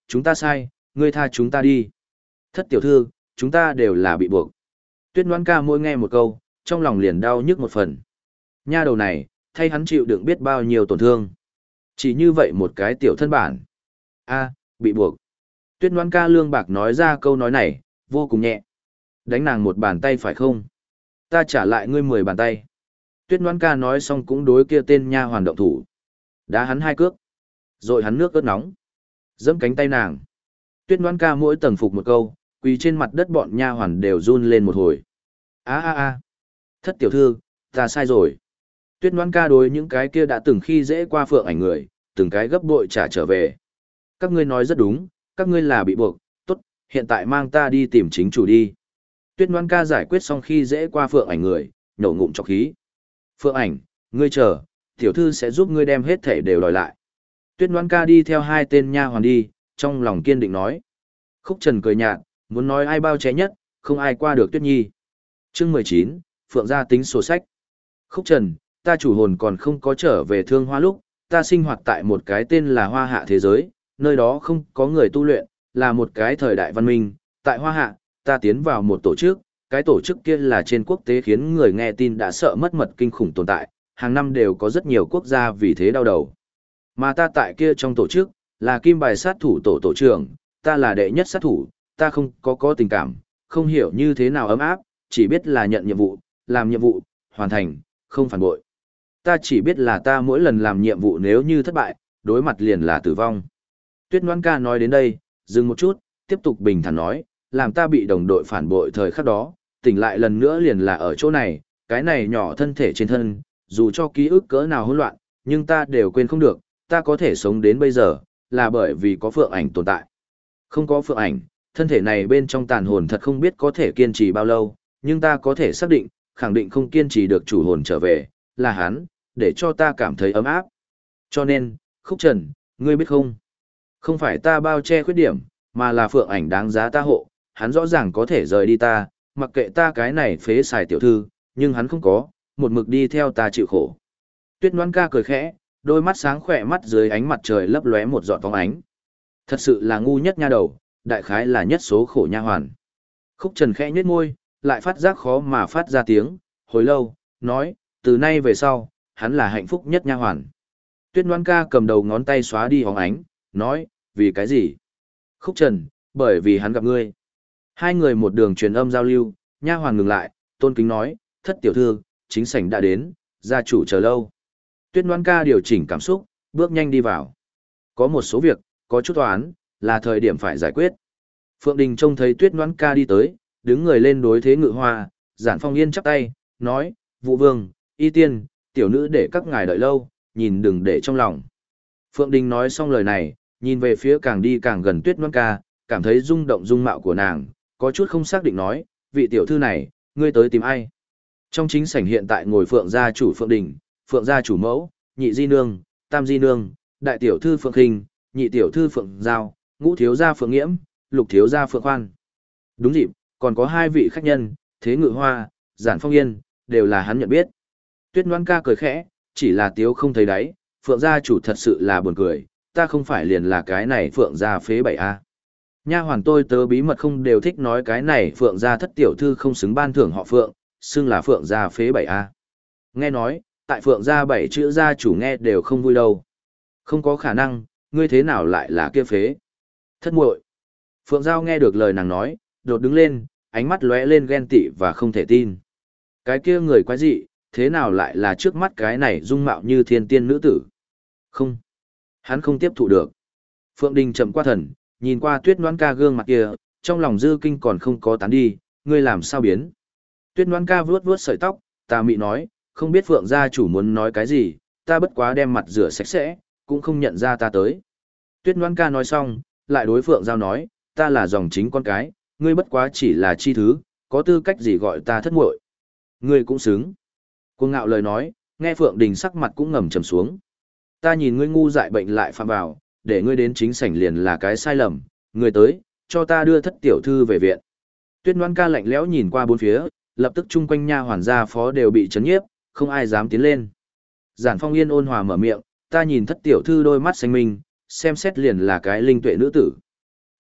chúng ta sai, ngươi tha chúng ta đi. Thất tiểu thư, chúng ta đều là bị buộc. Tuyết Ngoãn Ca mỗi nghe một câu, trong lòng liền đau nhức một phần. Nha đầu này, thay hắn chịu đựng biết bao nhiêu tổn thương. Chỉ như vậy một cái tiểu thân bản. A, bị buộc. Tuyết Ngoãn Ca lương bạc nói ra câu nói này, vô cùng nhẹ. Đánh nàng một bàn tay phải không? Ta trả lại ngươi 10 bàn tay. Tuyết Ngoãn Ca nói xong cũng đối kia tên nha hoàn động thủ. Đá hắn 2 cước. Rồi hắn nước ớt nóng. Giẫm cánh tay nàng. Tuyết Ngoãn Ca mỗi tầng phục một câu, quỳ trên mặt đất bọn nha hoàn đều run lên một hồi. A a a. Thất tiểu thư, ta sai rồi. Tuyết Ngoãn Ca đối những cái kia đã từng khi dễ qua Phượng Ảnh người, từng cái gấp bội trả trở về. Các ngươi nói rất đúng, các ngươi là bị buộc, tốt, hiện tại mang ta đi tìm chính chủ đi. Tuyết Ngoãn Ca giải quyết xong khi dễ qua Phượng Ảnh người, nhổ ngụm trọc khí. Phượng Ảnh, ngươi chờ, tiểu thư sẽ giúp ngươi đem hết thể đều đòi lại. Tuyết Ngoãn Ca đi theo 2 tên nha hoàn đi, trong lòng kiên định nói. Khúc Trần cười nhạt, muốn nói ai bao che nhất, không ai qua được Tuyết Nhi. Chương 19, Phượng gia tính sổ sách. Khúc Trần, ta chủ hồn còn không có trở về Thương Hoa lúc, ta sinh hoạt tại một cái tên là Hoa Hạ thế giới, nơi đó không có người tu luyện, là một cái thời đại văn minh. Tại Hoa Hạ, ta tiến vào một tổ chức, cái tổ chức kia là trên quốc tế khiến người nghe tin đã sợ mất mật kinh khủng tồn tại, hàng năm đều có rất nhiều quốc gia vì thế đau đầu. Mà ta tại kia trong tổ chức, là kim bài sát thủ tổ trưởng, ta là đệ nhất sát thủ, ta không có tình cảm, không hiểu như thế nào ấm áp, chỉ biết là nhận nhiệm vụ, làm nhiệm vụ, hoàn thành, không phản bội. Ta chỉ biết là ta mỗi lần làm nhiệm vụ nếu như thất bại, đối mặt liền là tử vong. Tuyết Ngoãn Ca nói đến đây, dừng một chút, tiếp tục bình thản nói, làm ta bị đồng đội phản bội thời khắc đó, tỉnh lại lần nữa liền là ở chỗ này, cái này nhỏ thân thể trên thân, dù cho ký ức cỡ nào hỗn loạn, nhưng ta đều quên không được, ta có thể sống đến bây giờ, là bởi vì có Phượng Ảnh tồn tại. Không có Phượng Ảnh, thân thể này bên trong tàn hồn thật không biết có thể kiên trì bao lâu, nhưng ta có thể xác định, khẳng định không kiên trì được chủ hồn trở về, là hắn, để cho ta cảm thấy ấm áp. Cho nên, Khúc Trần, ngươi biết không? Không phải ta bao che khuyết điểm, mà là Phượng Ảnh đáng giá ta hộ, hắn rõ ràng có thể rời đi ta, mặc kệ ta cái này phế xài tiểu thư, nhưng hắn không có, một mực đi theo ta chịu khổ. Tuyết Ngoãn Ca cười khẽ, đôi mắt sáng khỏe mắt dưới ánh mặt trời lấp lóe một giọt phóng ánh. Thật sự là ngu nhất nha đầu, đại khái là nhất số khổ nha hoàn. Khúc Trần khẽ nhếch môi, lại phát giác khó mà phát ra tiếng, hồi lâu, nói, từ nay về sau, hắn là hạnh phúc nhất nha hoàn. Tuyết Ngoãn Ca cầm đầu ngón tay xóa đi hóng ánh, nói, vì cái gì? Khúc Trần, bởi vì hắn gặp ngươi. Hai người một đường truyền âm giao lưu, nha hoàn ngừng lại, tôn kính nói, thất tiểu thư, chính sảnh đã đến, gia chủ chờ lâu. Tuyết Ngoãn Ca điều chỉnh cảm xúc, bước nhanh đi vào. Có một số việc, có chút toán, là thời điểm phải giải quyết. Phượng Đình trông thấy Tuyết Ngoãn Ca đi tới, đứng người lên đối thế Ngự Hoa, Giản Phong Yên chắp tay, nói, Vũ Vương, Y Tiên, tiểu nữ để các ngài đợi lâu, nhìn đừng để trong lòng. Phượng Đình nói xong lời này, nhìn về phía càng đi càng gần Tuyết Ngoãn Ca, cảm thấy rung động dung mạo của nàng, có chút không xác định nói, vị tiểu thư này, ngươi tới tìm ai? Trong chính sảnh hiện tại ngồi Phượng gia chủ Phượng Đình, Phượng gia chủ mẫu, nhị di nương, tam di nương, đại tiểu thư Phượng Khinh, nhị tiểu thư Phượng Giao, ngũ thiếu gia Phượng Nghiễm, lục thiếu gia Phượng Khoan. Đúng dịp, còn có 2 vị khách nhân, Thế Ngự Hoa, Giản Phong Yên, đều là hắn nhận biết. Tuyết Ngoãn Ca cười khẽ, chỉ là tiếu không thấy đáy, Phượng gia chủ thật sự là buồn cười, ta không phải liền là cái này Phượng gia phế bậy a. Nha hoàn tôi tớ bí mật không đều thích nói cái này Phượng gia thất tiểu thư không xứng ban thưởng họ Phượng, xưng là Phượng gia phế bậy a. Nghe nói, tại Phượng gia 7 chữ gia chủ nghe đều không vui đâu. Không có khả năng, ngươi thế nào lại là kia phế? Thất muội. Phượng Giao nghe được lời nàng nói, đột đứng lên, ánh mắt lóe lên ghen tị và không thể tin. Cái kia người quái dị, thế nào lại là trước mắt cái này dung mạo như thiên tiên nữ tử? Không. Hắn không tiếp thụ được. Phượng Đình chậm qua thần, nhìn qua Tuyết Ngoãn Ca gương mặt kia, trong lòng dư kinh còn không có tán đi, ngươi làm sao biến? Tuyết Ngoãn Ca vuốt vuốt sợi tóc, tà mị nói, không biết Phượng gia chủ muốn nói cái gì, ta bất quá đem mặt rửa sạch sẽ, cũng không nhận ra ta tới. Tuyết Ngoãn Ca nói xong, lại đối Phượng Giao nói, ta là dòng chính con cái, ngươi bất quá chỉ là chi thứ, có tư cách gì gọi ta thất muội? Ngươi cũng xứng. Cuồng ngạo lời nói, nghe Phượng Đình sắc mặt cũng ngầm trầm xuống. Ta nhìn ngươi ngu dại bệnh lại phạm vào, để ngươi đến chính sảnh liền là cái sai lầm, ngươi tới, cho ta đưa thất tiểu thư về viện. Tuyết Ngoãn Ca lạnh lẽo nhìn qua bốn phía, lập tức chung quanh nha hoàn gia phó đều bị chấn nhiếp, không ai dám tiến lên. Giản Phong Yên ôn hòa mở miệng, ta nhìn thất tiểu thư đôi mắt xanh minh, xem xét liền là cái linh tuệ nữ tử.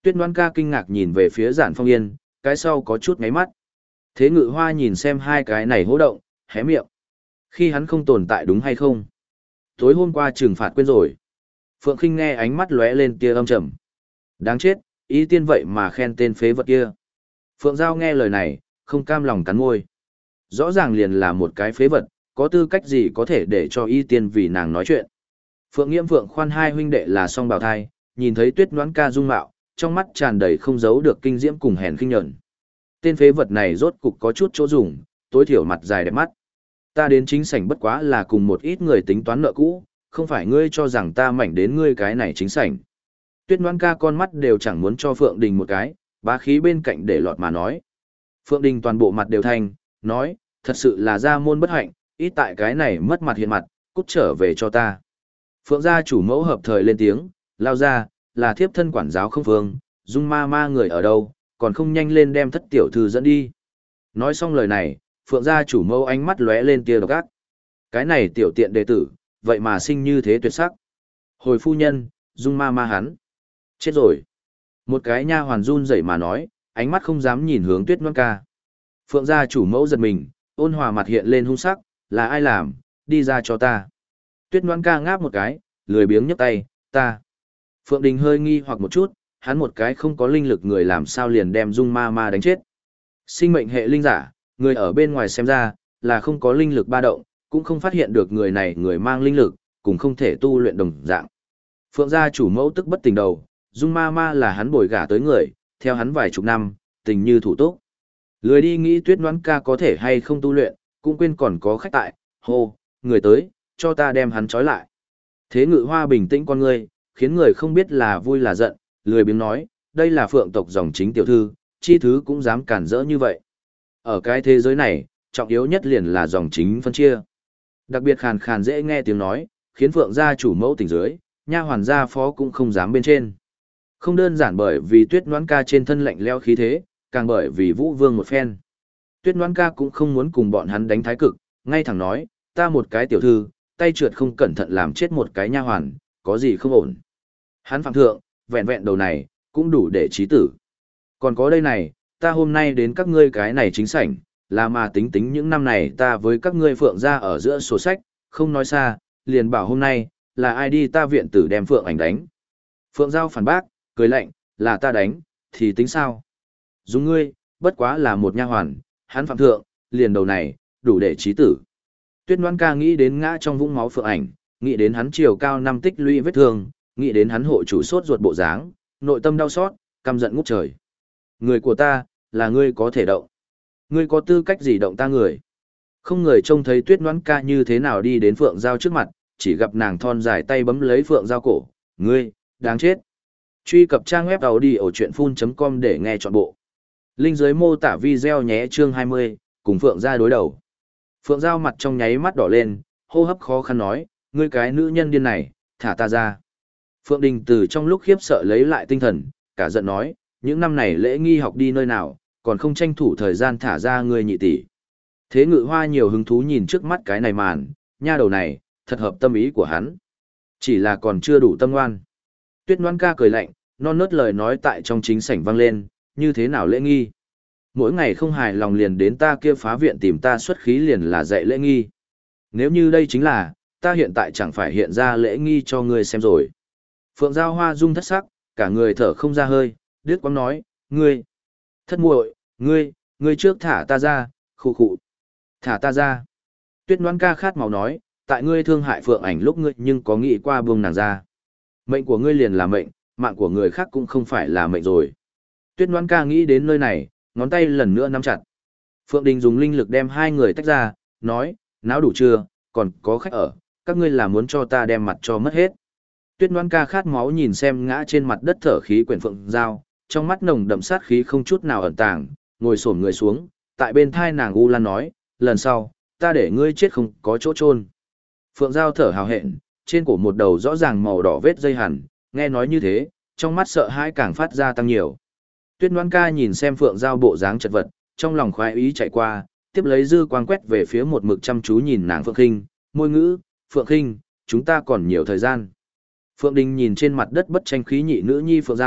Tuyết Ngoan ca kinh ngạc nhìn về phía Giản Phong Yên, cái sau có chút ngáy mắt. Thế Ngự Hoa nhìn xem hai cái này hố động, hé miệng. Khi hắn không tồn tại đúng hay không? Tối hôm qua trừng phạt quên rồi. Phượng Khinh nghe ánh mắt lóe lên tia âm trầm. Đáng chết, Y Tiên vậy mà khen tên phế vật kia. Phượng Giao nghe lời này, không cam lòng cắn môi. Rõ ràng liền là một cái phế vật, có tư cách gì có thể để cho Y Tiên vì nàng nói chuyện. Phượng Nghiễm Phượng Khoan hai huynh đệ là song bào thai, nhìn thấy Tuyết Ngoãn ca dung mạo, trong mắt tràn đầy không giấu được kinh diễm cùng hèn khinh nhẫn. Tên phế vật này rốt cục có chút chỗ dùng, tối thiểu mặt dài đẹp mắt. Ta đến chính sảnh bất quá là cùng một ít người tính toán nợ cũ, không phải ngươi cho rằng ta mảnh đến ngươi cái này chính sảnh. Tuyết Ngoãn ca con mắt đều chẳng muốn cho Phượng Đình một cái, bá khí bên cạnh để lọt mà nói. Phượng Đình toàn bộ mặt đều thanh, nói, thật sự là gia môn bất hạnh, ít tại cái này mất mặt hiện mặt, cút trở về cho ta. Phượng gia chủ mẫu hợp thời lên tiếng, lao ra, là thiếp thân quản giáo không phương, dung ma ma người ở đâu, còn không nhanh lên đem thất tiểu thư dẫn đi. Nói xong lời này, Phượng gia chủ mẫu ánh mắt lóe lên tia độc ác. Cái này tiểu tiện đệ tử, vậy mà sinh như thế tuyệt sắc. Hồi phu nhân, dung ma ma hắn. Chết rồi. Một cái nha hoàn run rẩy mà nói, ánh mắt không dám nhìn hướng Tuyết Ngoãn ca. Phượng gia chủ mẫu giật mình, ôn hòa mặt hiện lên hung sắc, là ai làm, đi ra cho ta. Tuyết Ngoãn ca ngáp một cái, lười biếng nhấc tay, ta. Phượng Đình hơi nghi hoặc một chút, hắn một cái không có linh lực người làm sao liền đem dung ma ma đánh chết. Sinh mệnh hệ linh giả, người ở bên ngoài xem ra, là không có linh lực ba động, cũng không phát hiện được người này người mang linh lực, cũng không thể tu luyện đồng dạng. Phượng gia chủ mẫu tức bất tỉnh đầu, dung ma ma là hắn bồi gả tới người, theo hắn vài chục năm, tình như thủ túc. Lười đi nghĩ Tuyết Ngoãn ca có thể hay không tu luyện, cũng quên còn có khách tại, hô, người tới, cho ta đem hắn trói lại. Thế Ngự Hoa bình tĩnh con ngươi, khiến người không biết là vui là giận, lười biếng nói, đây là Phượng tộc dòng chính tiểu thư, chi thứ cũng dám cản rỡ như vậy. Ở cái thế giới này, trọng yếu nhất liền là dòng chính phân chia. Đặc biệt khàn khàn dễ nghe tiếng nói, khiến Phượng gia chủ mẫu tỉnh dưới, nha hoàn gia phó cũng không dám bên trên. Không đơn giản bởi vì Tuyết Ngoãn ca trên thân lạnh lẽo khí thế, càng bởi vì Vũ Vương một phen. Tuyết Ngoãn ca cũng không muốn cùng bọn hắn đánh thái cực, ngay thẳng nói, ta một cái tiểu thư, tay trượt không cẩn thận làm chết một cái nha hoàn, có gì không ổn. Hắn phạm thượng, vẹn vẹn đầu này, cũng đủ để chí tử. Còn có đây này, ta hôm nay đến các ngươi cái này chính sảnh, là mà tính tính những năm này ta với các ngươi Phượng gia ở giữa sổ sách, không nói xa, liền bảo hôm nay, là ai đi ta viện tử đem Phượng ảnh đánh. Phượng Giao phản bác, cười lạnh, là ta đánh, thì tính sao? Dùng ngươi, bất quá là một nha hoàn, hắn phạm thượng, liền đầu này, đủ để chí tử. Tuyết Ngoãn ca nghĩ đến ngã trong vũng máu Phượng ảnh, nghĩ đến hắn chiều cao năm tích lũy vết thương, nghĩ đến hắn hộ chủ sốt ruột bộ dáng, nội tâm đau xót, căm giận ngút trời. Người của ta, là ngươi có thể động. Ngươi có tư cách gì động ta người? Không người trông thấy Tuyết Ngoãn ca như thế nào đi đến Phượng Giao trước mặt, chỉ gặp nàng thon dài tay bấm lấy Phượng Giao cổ. Ngươi, đáng chết. Truy cập trang web audiochuyenphun.com để nghe trọn bộ. Link dưới mô tả video nhé chương 20, cùng Phượng gia đối đầu. Phượng Giao mặt trong nháy mắt đỏ lên, hô hấp khó khăn nói, ngươi cái nữ nhân điên này, thả ta ra. Phượng Đình từ trong lúc khiếp sợ lấy lại tinh thần, cả giận nói, những năm này lễ nghi học đi nơi nào, còn không tranh thủ thời gian thả ra ngươi nhị tỷ. Thế Ngự Hoa nhiều hứng thú nhìn trước mắt cái này màn, nha đầu này, thật hợp tâm ý của hắn. Chỉ là còn chưa đủ tâm ngoan. Tuyết Ngoãn ca cười lạnh, non nớt lời nói tại trong chính sảnh vang lên, như thế nào lễ nghi. Mỗi ngày không hài lòng liền đến ta kia phá viện tìm ta xuất khí liền là dạy lễ nghi. Nếu như đây chính là, ta hiện tại chẳng phải hiện ra lễ nghi cho ngươi xem rồi. Phượng Giao Hoa rung thất sắc, cả người thở không ra hơi, đứt quãng nói, ngươi, thất muội, ngươi trước thả ta ra, khụ khụ, thả ta ra. Tuyết Ngoãn ca khát máu nói, tại ngươi thương hại Phượng ảnh lúc ngươi nhưng có nghĩ qua buông nàng ra. Mệnh của ngươi liền là mệnh, mạng của người khác cũng không phải là mệnh rồi. Tuyết Ngoãn ca nghĩ đến nơi này, ngón tay lần nữa nắm chặt. Phượng Đình dùng linh lực đem hai người tách ra, nói, náo đủ chưa, còn có khách ở, các ngươi là muốn cho ta đem mặt cho mất hết. Tuyết Ngoãn ca khát máu nhìn xem ngã trên mặt đất thở khí quyển Phượng Giao, trong mắt nồng đậm sát khí không chút nào ẩn tàng, ngồi xổm người xuống, tại bên thai nàng u lan nói, lần sau, ta để ngươi chết không có chỗ chôn. Phượng Giao thở hào hẹn, trên cổ một đầu rõ ràng màu đỏ vết dây hằn, nghe nói như thế, trong mắt sợ hãi càng phát ra tăng nhiều. Tuyết Ngoãn ca nhìn xem Phượng Giao bộ dáng chật vật, trong lòng khoái ý chạy qua, tiếp lấy dư quang quét về phía một mực chăm chú nhìn nàng Phượng Khinh, môi ngữ, Phượng Khinh, chúng ta còn nhiều thời gian. Phượng Đình nhìn trên mặt đất bất tranh khí nhị nữ nhi Phượng Giao,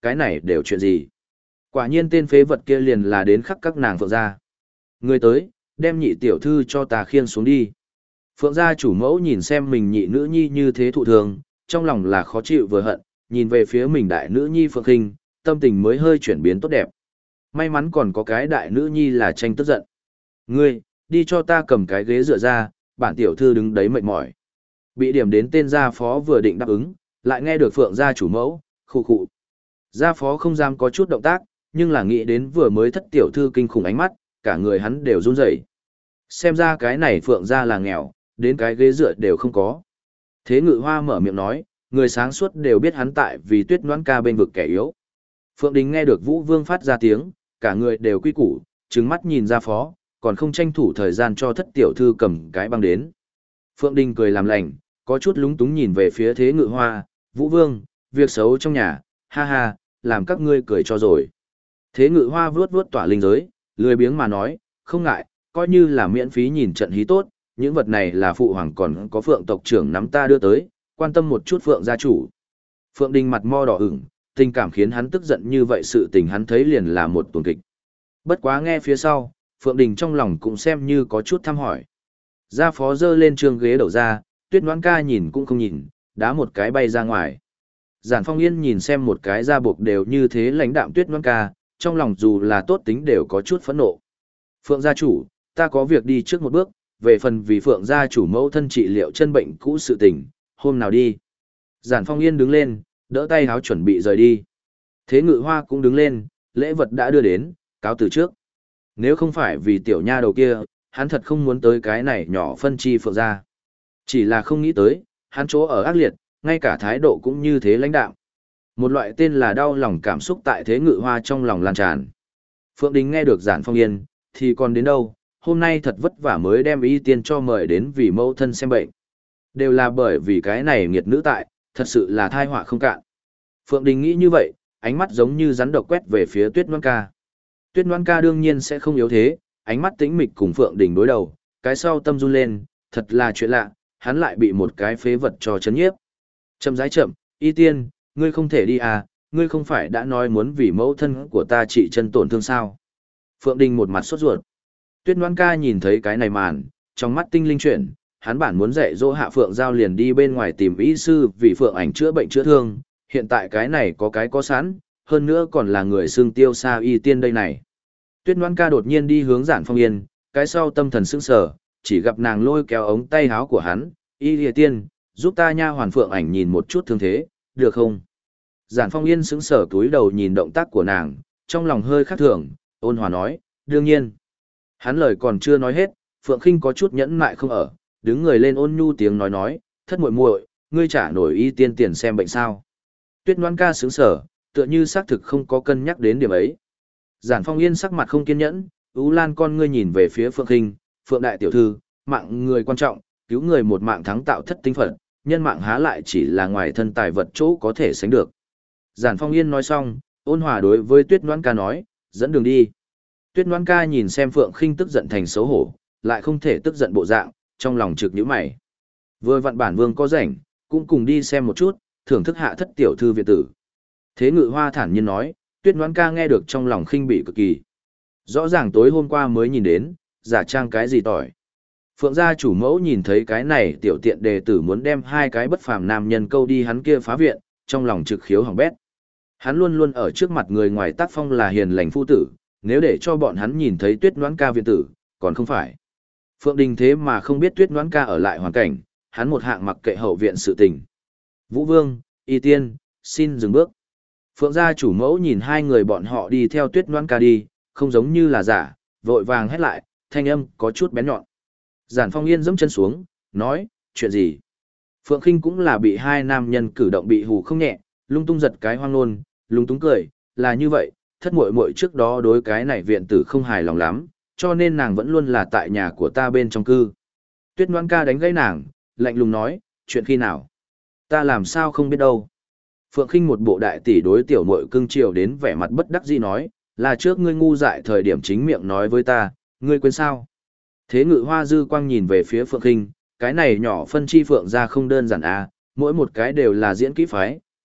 cái này đều chuyện gì? Quả nhiên tên phế vật kia liền là đến khắc các nàng Phượng gia. Người tới, đem nhị tiểu thư cho ta khiêng xuống đi. Phượng gia chủ mẫu nhìn xem mình nhị nữ nhi như thế thụ thường, trong lòng là khó chịu vừa hận, nhìn về phía mình đại nữ nhi Phượng Khinh, tâm tình mới hơi chuyển biến tốt đẹp. May mắn còn có cái đại nữ nhi là tranh tức giận. Ngươi, đi cho ta cầm cái ghế dựa ra, bản tiểu thư đứng đấy mệt mỏi. Bị điểm đến tên gia phó vừa định đáp ứng, lại nghe được Phượng gia chủ mẫu, khụ khụ. Gia phó không dám có chút động tác, nhưng là nghĩ đến vừa mới thất tiểu thư kinh khủng ánh mắt, cả người hắn đều run rẩy. Xem ra cái này Phượng gia là nghèo, đến cái ghế dựa đều không có. Thế Ngự Hoa mở miệng nói, người sáng suốt đều biết hắn tại vì Tuyết Noãn ca bên vực kẻ yếu. Phượng Đình nghe được Vũ Vương phát ra tiếng, cả người đều quy củ, trừng mắt nhìn Gia phó, còn không tranh thủ thời gian cho thất tiểu thư cầm cái băng đến. Phượng Đình cười làm lành, có chút lúng túng nhìn về phía Thế Ngự Hoa, Vũ Vương, việc xấu trong nhà, ha ha, làm các ngươi cười cho rồi. Thế Ngự Hoa vuốt vuốt tỏa linh giới, lười biếng mà nói, không ngại, coi như là miễn phí nhìn trận hí tốt, những vật này là phụ hoàng còn có Phượng tộc trưởng nắm ta đưa tới, quan tâm một chút Phượng gia chủ. Phượng Đình mặt mo đỏ ửng, tình cảm khiến hắn tức giận như vậy, sự tình hắn thấy liền là một tuần kịch. Bất quá nghe phía sau, Phượng Đình trong lòng cũng xem như có chút thăm hỏi. Gia phó dơ lên trường ghế đầu ra, Tuyết Noãn ca nhìn cũng không nhìn, đá một cái bay ra ngoài. Giản Phong Yên nhìn xem một cái da buộc đều như thế lãnh đạm Tuyết Noãn ca, trong lòng dù là tốt tính đều có chút phẫn nộ. Phượng gia chủ, ta có việc đi trước một bước, về phần vì Phượng gia chủ mẫu thân trị liệu chân bệnh cũ sự tình, hôm nào đi. Giản Phong Yên đứng lên, đỡ tay háo chuẩn bị rời đi. Thế Ngự Hoa cũng đứng lên, lễ vật đã đưa đến, cáo từ trước. Nếu không phải vì tiểu nha đầu kia, hắn thật không muốn tới cái này nhỏ phân chi Phượng gia. Chỉ là không nghĩ tới, hắn chỗ ở ác liệt, ngay cả thái độ cũng như thế lãnh đạm. Một loại tên là đau lòng cảm xúc tại Thế Ngự Hoa trong lòng lan tràn. Phượng Đình nghe được Giản Phong Yên, thì còn đến đâu, hôm nay thật vất vả mới đem y tiên cho mời đến vì mẫu thân xem bệnh. Đều là bởi vì cái này nghiệt nữ tại, thật sự là thai họa không cạn. Phượng Đình nghĩ như vậy, ánh mắt giống như rắn độc quét về phía Tuyết Noãn ca. Tuyết Noãn ca đương nhiên sẽ không yếu thế, ánh mắt tĩnh mịch cùng Phượng Đình đối đầu, cái sau tâm run lên, thật là chuyện lạ, hắn lại bị một cái phế vật cho chấn nhiếp. Chậm rãi chậm, y tiên, ngươi không thể đi à, ngươi không phải đã nói muốn vì mẫu thân của ta trị chân tổn thương sao. Phượng Đình một mặt sốt ruột. Tuyết Noãn ca nhìn thấy cái này màn, trong mắt tinh linh chuyển, hắn bản muốn dạy dỗ Hạ Phượng Giao liền đi bên ngoài tìm y sư vì Phượng ảnh chữa bệnh chữa thương, hiện tại cái này có cái có sẵn, hơn nữa còn là người xương tiêu xa y tiên đây này. Tuyết Noãn ca đột nhiên đi hướng Giản Phong Yên, cái sau tâm thần sững sờ, chỉ gặp nàng lôi kéo ống tay áo của hắn, y lìa tiên, giúp ta nha hoàn Phượng ảnh nhìn một chút thương thế, được không? Giản Phong Yên sững sờ cúi đầu nhìn động tác của nàng, trong lòng hơi khác thường, ôn hòa nói, đương nhiên. Hắn lời còn chưa nói hết, Phượng Khinh có chút nhẫn mại không ở, đứng người lên ôn nhu tiếng nói, thất muội muội, ngươi trả nổi y tiên tiền xem bệnh sao? Tuyết Noãn ca sững sờ, tựa như xác thực không có cân nhắc đến điểm ấy. Giản Phong Yên sắc mặt không kiên nhẫn, Ú Lan con ngươi nhìn về phía Phượng Khinh, Phượng đại tiểu thư, mạng người quan trọng, cứu người một mạng thắng tạo thất tinh phận, nhân mạng há lại chỉ là ngoài thân tài vật chỗ có thể sánh được. Giản Phong Yên nói xong, ôn hòa đối với Tuyết Noãn ca nói, dẫn đường đi. Tuyết Noãn ca nhìn xem Phượng Khinh tức giận thành xấu hổ, lại không thể tức giận bộ dạng, trong lòng trực nhíu mày. Vừa vặn bản vương có rảnh, cũng cùng đi xem một chút, thưởng thức hạ thất tiểu thư viện tử. Thế Ngự Hoa thản nhiên nói, Tuyết Noãn ca nghe được trong lòng khinh bỉ cực kỳ. Rõ ràng tối hôm qua mới nhìn đến, giả trang cái gì tỏi. Phượng gia chủ mẫu nhìn thấy cái này tiểu tiện đề tử muốn đem hai cái bất phàm nam nhân câu đi hắn kia phá viện, trong lòng trực khiếu hỏng bét. Hắn luôn luôn ở trước mặt người ngoài tác phong là hiền lành phu tử, nếu để cho bọn hắn nhìn thấy Tuyết Noãn ca viện tử, còn không phải. Phượng Đình thế mà không biết Tuyết Noãn ca ở lại hoàn cảnh, hắn một hạng mặc kệ hậu viện sự tình. Vũ Vương, Y Tiên, xin dừng bước. Phượng gia chủ mẫu nhìn hai người bọn họ đi theo Tuyết Noãn ca đi, không giống như là giả, vội vàng hét lại, thanh âm có chút bén nhọn. Giản Phong Yên giẫm chân xuống, nói, chuyện gì? Phượng Khinh cũng là bị hai nam nhân cử động bị hù không nhẹ, lung tung giật cái hoang nôn, lung túng cười, là như vậy, thất muội muội trước đó đối cái này viện tử không hài lòng lắm, cho nên nàng vẫn luôn là tại nhà của ta bên trong cư. Tuyết Noãn ca đánh gãy nàng, lạnh lùng nói, chuyện khi nào? Ta làm sao không biết đâu. Phượng Khinh một bộ đại tỷ đối tiểu muội cưng chiều đến vẻ mặt bất đắc dĩ nói, là trước ngươi ngu dại thời điểm chính miệng nói với ta, ngươi quên sao? Thế Ngự Hoa dư quang nhìn về phía Phượng Khinh, cái này nhỏ phân chi Phượng ra không đơn giản à, mỗi một cái đều là diễn kỹ phái,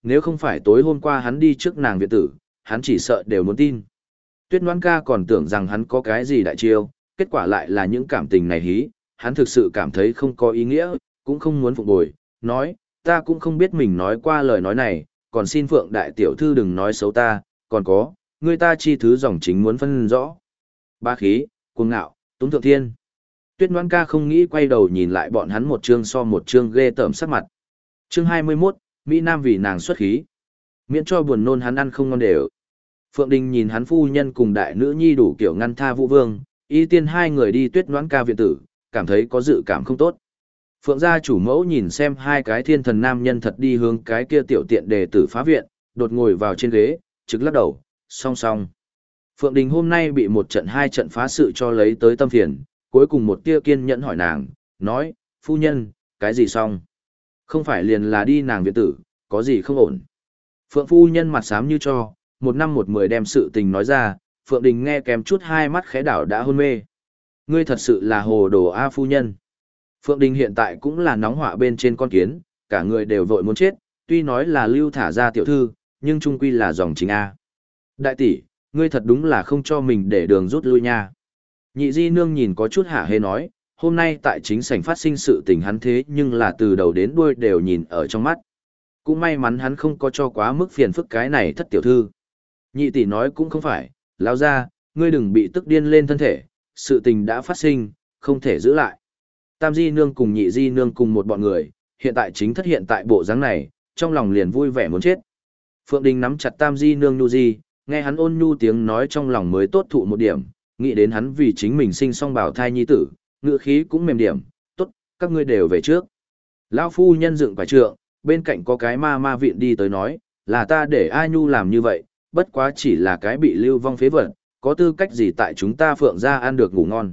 nếu không phải tối hôm qua hắn đi trước nàng viện tử, hắn chỉ sợ đều muốn tin. Tuyết Ngoan ca còn tưởng rằng hắn có cái gì đại chiêu, kết quả lại là những cảm tình này hí, hắn thực sự cảm thấy không có ý nghĩa, cũng không muốn phục bồi, nói, ta cũng không biết mình nói qua lời nói này, còn xin Phượng đại tiểu thư đừng nói xấu ta, còn có, người ta chi thứ dòng chính muốn phân rõ. Ba khí, cuồng ngạo, túng thượng thiên. Tuyết Ngoan ca không nghĩ quay đầu nhìn lại bọn hắn một chương so một chương ghê tởm sắc mặt. Chương 21, Mỹ Nam vì nàng xuất khí. Miễn cho buồn nôn hắn ăn không ngon đều. Phượng Đình nhìn hắn phu nhân cùng đại nữ nhi đủ kiểu ngăn tha Vũ Vương, y tiên hai người đi Tuyết Ngoãn ca viện tử, cảm thấy có dự cảm không tốt. Phượng gia chủ mẫu nhìn xem hai cái thiên thần nam nhân thật đi hướng cái kia tiểu tiện đề tử phá viện, đột ngồi vào trên ghế, trực lắc đầu, song song. Phượng Đình hôm nay bị một trận hai trận phá sự cho lấy tới tâm phiền, cuối cùng một tia kiên nhẫn hỏi nàng, nói, phu nhân, cái gì xong? Không phải liền là đi nàng viện tử, có gì không ổn? Phượng phu nhân mặt xám như cho, một năm một mười đem sự tình nói ra, Phượng Đình nghe kèm chút hai mắt khẽ đảo đã hôn mê. Ngươi thật sự là hồ đồ A phu nhân. Phượng Đình hiện tại cũng là nóng họa bên trên con kiến, cả người đều vội muốn chết, tuy nói là lưu thả ra tiểu thư, nhưng trung quy là dòng chính A. Đại tỷ, ngươi thật đúng là không cho mình để đường rút lui nha. Nhị di nương nhìn có chút hả hê nói, hôm nay tại chính sảnh phát sinh sự tình hắn thế nhưng là từ đầu đến đuôi đều nhìn ở trong mắt. Cũng may mắn hắn không có cho quá mức phiền phức cái này thất tiểu thư. Nhị tỷ nói cũng không phải, lão ra, ngươi đừng bị tức điên lên thân thể, sự tình đã phát sinh, không thể giữ lại. Tam di nương cùng nhị di nương cùng một bọn người, hiện tại chính thất hiện tại bộ dáng này, trong lòng liền vui vẻ muốn chết. Phượng Đình nắm chặt tam di nương nhu di, nghe hắn ôn nhu tiếng nói trong lòng mới tốt thụ một điểm, nghĩ đến hắn vì chính mình sinh xong bảo thai nhi tử, ngữ khí cũng mềm điểm, tốt, các ngươi đều về trước. Lão phu nhân dựng quải trượng, bên cạnh có cái ma ma viện đi tới nói, là ta để A Nhu làm như vậy, bất quá chỉ là cái bị lưu vong phế vật, có tư cách gì tại chúng ta Phượng gia ăn được ngủ ngon.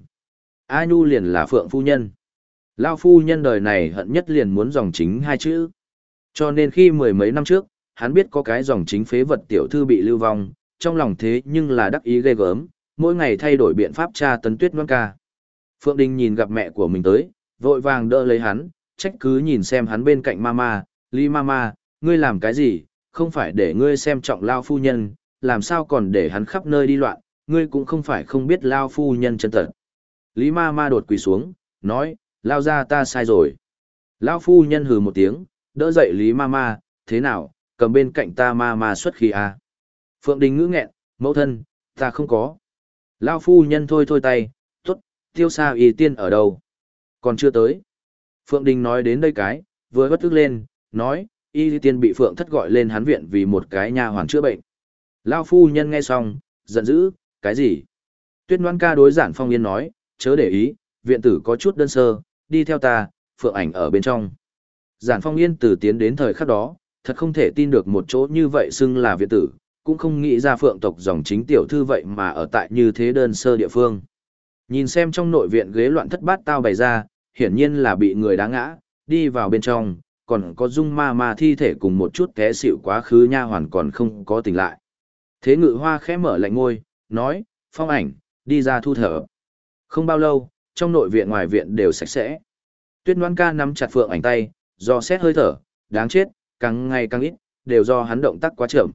A Nhu liền là Phượng phu nhân. Lão phu nhân đời này hận nhất liền muốn dòng chính hai chữ. Cho nên khi mười mấy năm trước, hắn biết có cái dòng chính phế vật tiểu thư bị lưu vong, trong lòng thế nhưng là đắc ý ghê gớm, mỗi ngày thay đổi biện pháp tra tấn Tuyết Ngoãn ca. Phượng Đình nhìn gặp mẹ của mình tới, vội vàng đỡ lấy hắn, trách cứ nhìn xem hắn bên cạnh mama, Lý mama, ngươi làm cái gì, không phải để ngươi xem trọng Lao phu nhân, làm sao còn để hắn khắp nơi đi loạn, ngươi cũng không phải không biết Lao phu nhân chân thật. Lý mama đột quỳ xuống, nói, Lao ra ta sai rồi. Lao phu nhân hừ một tiếng, đỡ dậy Lý mama, thế nào, cầm bên cạnh ta mama xuất khí à. Phượng Đình ngữ nghẹn, mẫu thân, ta không có. Lao phu nhân thôi thôi tay, tốt, tiêu xa y tiên ở đâu? Còn chưa tới. Phượng Đình nói đến đây cái, vừa bất tức lên, nói, y tiên bị Phượng thất gọi lên hắn viện vì một cái nha hoàn chữa bệnh. Lao phu nhân nghe xong, giận dữ, cái gì? Tuyết Ngoãn ca đối Giản Phong Yên nói, chớ để ý, viện tử có chút đơn sơ, đi theo ta, Phượng ảnh ở bên trong. Giản Phong Yên từ tiến đến thời khắc đó, thật không thể tin được một chỗ như vậy xưng là viện tử, cũng không nghĩ ra Phượng tộc dòng chính tiểu thư vậy mà ở tại như thế đơn sơ địa phương. Nhìn xem trong nội viện ghế loạn thất bát tao bày ra, hiển nhiên là bị người đá ngã, đi vào bên trong, còn có dung ma ma thi thể cùng một chút té xỉu quá khứ nha hoàn còn không có tỉnh lại. Thế Ngự Hoa khẽ mở lạnh ngôi, nói, Phong ảnh, đi ra thu thở. Không bao lâu, trong nội viện ngoài viện đều sạch sẽ. Tuyết Ngoãn ca nắm chặt Phượng ảnh tay, do xét hơi thở, đáng chết, càng ngày càng ít, đều do hắn động tác quá chậm.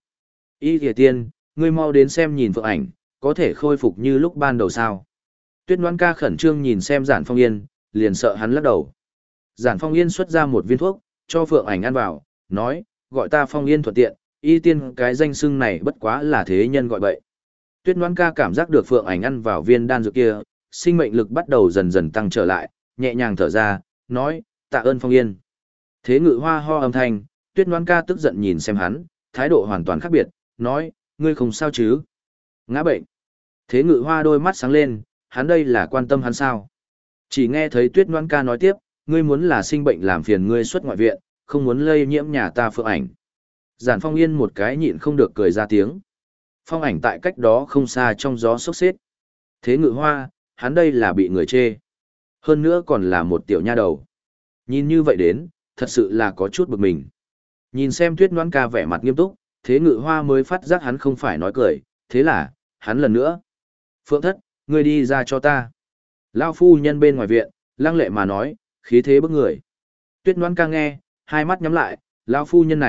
Y Thìa Tiên, ngươi mau đến xem nhìn Phượng ảnh, có thể khôi phục như lúc ban đầu sao. Tuyết Ngoãn ca khẩn trương nhìn xem Giản Phong Yên, liền sợ hắn lắc đầu. Giản Phong Yên xuất ra một viên thuốc, cho Phượng ảnh ăn vào, nói, gọi ta Phong Yên thuận tiện, y tiên cái danh xưng này bất quá là thế nhân gọi bậy. Tuyết Ngoãn ca cảm giác được Phượng ảnh ăn vào viên đan dược kia, sinh mệnh lực bắt đầu dần dần tăng trở lại, nhẹ nhàng thở ra, nói, tạ ơn Phong Yên. Thế Ngự Hoa ho âm thanh, Tuyết Ngoãn ca tức giận nhìn xem hắn, thái độ hoàn toàn khác biệt, nói, ngươi không sao chứ? Ngã bệnh. Thế Ngự Hoa đôi mắt sáng lên, hắn đây là quan tâm hắn sao? Chỉ nghe thấy Tuyết Ngoãn ca nói tiếp, ngươi muốn là sinh bệnh làm phiền ngươi xuất ngoại viện, không muốn lây nhiễm nhà ta Phượng ảnh. Giản Phong Yên một cái nhịn không được cười ra tiếng. Phong ảnh tại cách đó không xa trong gió sốc xếp. Thế Ngự Hoa, hắn đây là bị người chê. Hơn nữa còn là một tiểu nha đầu. Nhìn như vậy đến, thật sự là có chút bực mình. Nhìn xem Tuyết Ngoãn ca vẻ mặt nghiêm túc, Thế Ngự Hoa mới phát giác hắn không phải nói cười, thế là, hắn lần nữa. Phượng thất, ngươi đi ra cho ta. Lao phu nhân bên ngoài viện, lăng lệ mà nói, khí thế bức người. Tuyết Ngoãn ca nghe, hai mắt nhắm lại, Lao phu nhân này,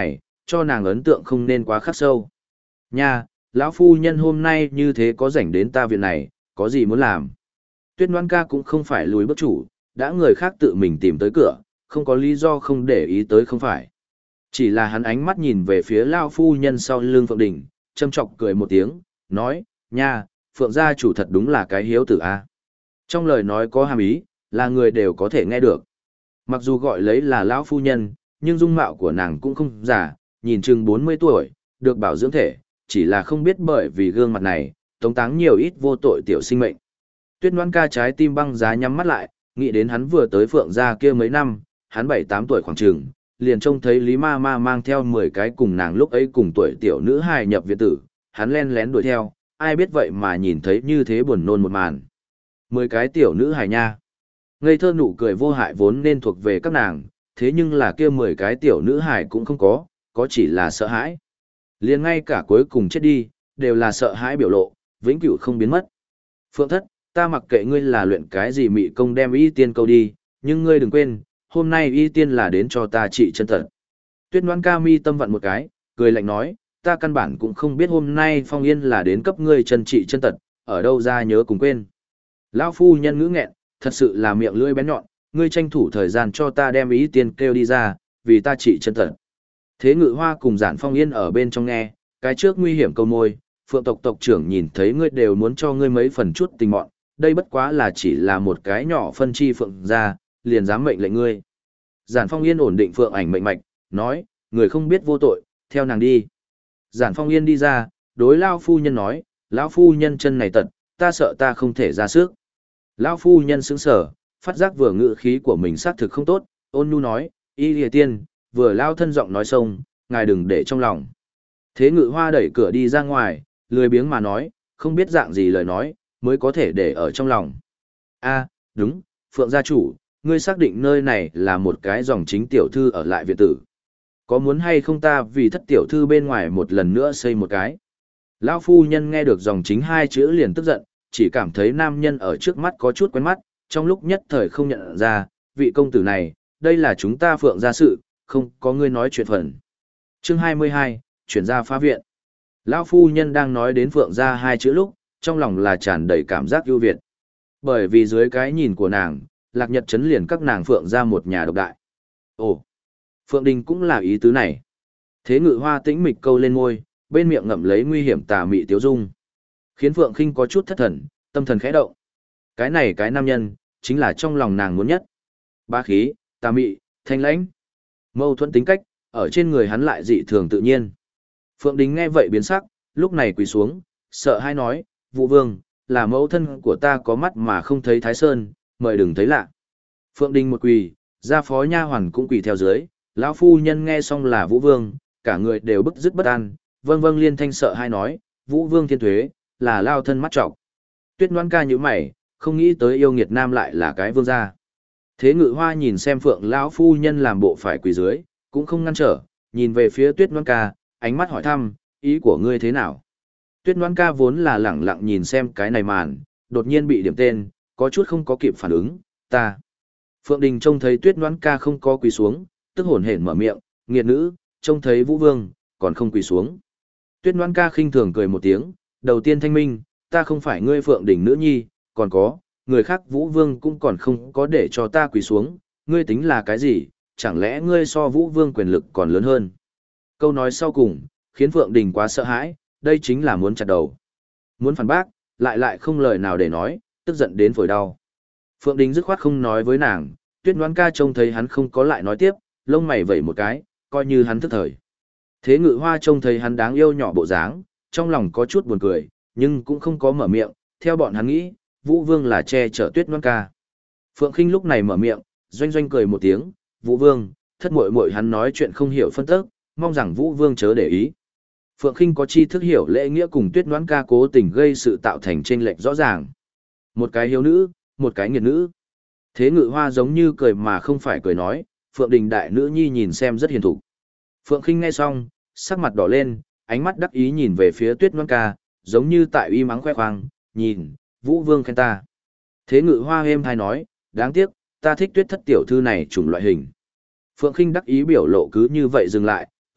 cho nàng ấn tượng không nên quá khắc sâu. Nha, lão phu nhân hôm nay như thế có rảnh đến ta viện này, có gì muốn làm? Tuyết Ngoan ca cũng không phải lùi bước chủ, đã người khác tự mình tìm tới cửa, không có lý do không để ý tới không phải. Chỉ là hắn ánh mắt nhìn về phía lão phu nhân sau lưng Phượng Đình, châm chọc cười một tiếng, nói, nha, Phượng gia chủ thật đúng là cái hiếu tử a. Trong lời nói có hàm ý, là người đều có thể nghe được. Mặc dù gọi lấy là lão phu nhân, nhưng dung mạo của nàng cũng không già, nhìn chừng 40 tuổi, được bảo dưỡng thể, chỉ là không biết bởi vì gương mặt này, tống táng nhiều ít vô tội tiểu sinh mệnh. Tuyết Ngoan ca trái tim băng giá nhắm mắt lại, nghĩ đến hắn vừa tới Phượng gia kia mấy năm, hắn 7-8 tuổi khoảng chừng, liền trông thấy Lý Ma Ma mang theo 10 cái cùng nàng lúc ấy cùng tuổi tiểu nữ hài nhập viện tử, hắn len lén đuổi theo, ai biết vậy mà nhìn thấy như thế buồn nôn một màn. 10 cái tiểu nữ hài nha. Ngây thơ nụ cười vô hại vốn nên thuộc về các nàng, thế nhưng là kia 10 cái tiểu nữ hài cũng không có chỉ là sợ hãi. Liền ngay cả cuối cùng chết đi, đều là sợ hãi biểu lộ, vĩnh cửu không biến mất. Phượng thất, ta mặc kệ ngươi là luyện cái gì mị công đem y tiên câu đi, nhưng ngươi đừng quên, hôm nay y tiên là đến cho ta trị chân tật. Tuyết Ngoan ca mi tâm vặn một cái, cười lạnh nói, ta căn bản cũng không biết hôm nay Phong Yên là đến cấp ngươi chân trị chân tật, ở đâu ra nhớ cùng quên. Lão phu nhân ngữ nghẹn, thật sự là miệng lưỡi bén nhọn, ngươi tranh thủ thời gian cho ta đem ý tiên kêu đi ra, vì ta trị chân tật. Thế Ngự Hoa cùng Giản Phong Yên ở bên trong nghe, cái trước nguy hiểm câu môi, Phượng tộc tộc trưởng nhìn thấy ngươi đều muốn cho ngươi mấy phần chút tình mọn, đây bất quá là chỉ là một cái nhỏ phân chi Phượng ra, liền dám mệnh lệnh ngươi. Giản Phong Yên ổn định Phượng ảnh mệnh mạch, nói, người không biết vô tội, theo nàng đi. Giản Phong Yên đi ra, đối Lão phu nhân nói, lão phu nhân chân này tật, ta sợ ta không thể ra sức. Lão phu nhân sững sờ, phát giác vừa ngự khí của mình xác thực không tốt, ôn nhu nói, y lìa tiên, vừa lao thân giọng nói xông, ngài đừng để trong lòng. Thế Ngự Hoa đẩy cửa đi ra ngoài, lười biếng mà nói, không biết dạng gì lời nói, mới có thể để ở trong lòng. A, đúng, Phượng gia chủ, ngươi xác định nơi này là một cái dòng chính tiểu thư ở lại viện tử. Có muốn hay không ta vì thất tiểu thư bên ngoài một lần nữa xây một cái? Lão phu nhân nghe được dòng chính hai chữ liền tức giận, chỉ cảm thấy nam nhân ở trước mắt có chút quen mắt, trong lúc nhất thời không nhận ra, vị công tử này, đây là chúng ta Phượng gia sự, không có ngươi nói chuyện phần. Chương 22, chuyển ra phá viện. Lão phu nhân đang nói đến Phượng gia hai chữ lúc, trong lòng là tràn đầy cảm giác ưu việt. Bởi vì dưới cái nhìn của nàng, Lạc Nhật chấn liền các nàng Phượng gia một nhà độc đại. Ồ, Phượng Đình cũng là ý tứ này. Thế Ngự Hoa tĩnh mịch câu lên môi, bên miệng ngậm lấy nguy hiểm tà mị tiếu dung. Khiến Phượng Khinh có chút thất thần, tâm thần khẽ động. Cái này cái nam nhân, chính là trong lòng nàng muốn nhất. Bá khí, tà mị, thanh lãnh. Mâu thuẫn tính cách, ở trên người hắn lại dị thường tự nhiên. Phượng Đình nghe vậy biến sắc, lúc này quỳ xuống, sợ hai nói, Vũ Vương, là mẫu thân của ta có mắt mà không thấy Thái Sơn, mời đừng thấy lạ. Phượng Đình một quỳ, gia phó nha hoàn cũng quỳ theo dưới, lão phu nhân nghe xong là Vũ Vương, cả người đều bức dứt bất an, vâng vâng liên thanh sợ hai nói, Vũ Vương thiên thuế, là lao thân mắt trọc. Tuyết Ngoan ca như mày, không nghĩ tới yêu nghiệt nam lại là cái vương gia. Thế Ngự Hoa nhìn xem Phượng lão phu nhân làm bộ phải quỳ dưới, cũng không ngăn trở, nhìn về phía Tuyết Ngoan ca, ánh mắt hỏi thăm, ý của ngươi thế nào? Tuyết Ngoan ca vốn là lẳng lặng nhìn xem cái này màn, đột nhiên bị điểm tên, có chút không có kịp phản ứng, ta. Phượng Đình trông thấy Tuyết Ngoan ca không có quỳ xuống, tức hổn hển mở miệng, nghiệt nữ, trông thấy Vũ Vương, còn không quỳ xuống. Tuyết Ngoan ca khinh thường cười một tiếng, đầu tiên thanh minh, ta không phải ngươi Phượng Đình nữ nhi, còn có, người khác Vũ Vương cũng còn không có để cho ta quỳ xuống, ngươi tính là cái gì, chẳng lẽ ngươi so Vũ Vương quyền lực còn lớn hơn. Câu nói sau cùng, khiến Phượng Đình quá sợ hãi, đây chính là muốn chặt đầu. Muốn phản bác, lại không lời nào để nói, tức giận đến phổi đau. Phượng Đình dứt khoát không nói với nàng, Tuyết Ngoan ca trông thấy hắn không có lại nói tiếp, lông mày vẩy một cái, coi như hắn thức thời. Thế Ngự Hoa trông thấy hắn đáng yêu nhỏ bộ dáng, trong lòng có chút buồn cười, nhưng cũng không có mở miệng, theo bọn hắn nghĩ, Vũ Vương là che chở Tuyết Ngoan ca. Phượng Khinh lúc này mở miệng, doanh doanh cười một tiếng, Vũ Vương, thất muội muội hắn nói chuyện không hiểu phân tức, mong rằng Vũ Vương chớ để ý. Phượng Khinh có chi thức hiểu lễ nghĩa cùng Tuyết Ngoãn ca cố tình gây sự tạo thành chênh lệch rõ ràng. Một cái hiếu nữ, một cái nghiệt nữ. Thế Ngự Hoa giống như cười mà không phải cười nói, Phượng Đình đại nữ nhi nhìn xem rất hiền thục. Phượng Khinh nghe xong, sắc mặt đỏ lên, ánh mắt đắc ý nhìn về phía Tuyết Ngoãn ca, giống như tại uy mắng khoe khoang, nhìn, Vũ Vương khen ta. Thế Ngự Hoa êm thay nói, đáng tiếc, ta thích Tuyết thất tiểu thư này chủng loại hình. Phượng Khinh đắc ý biểu lộ cứ như vậy dừng lại,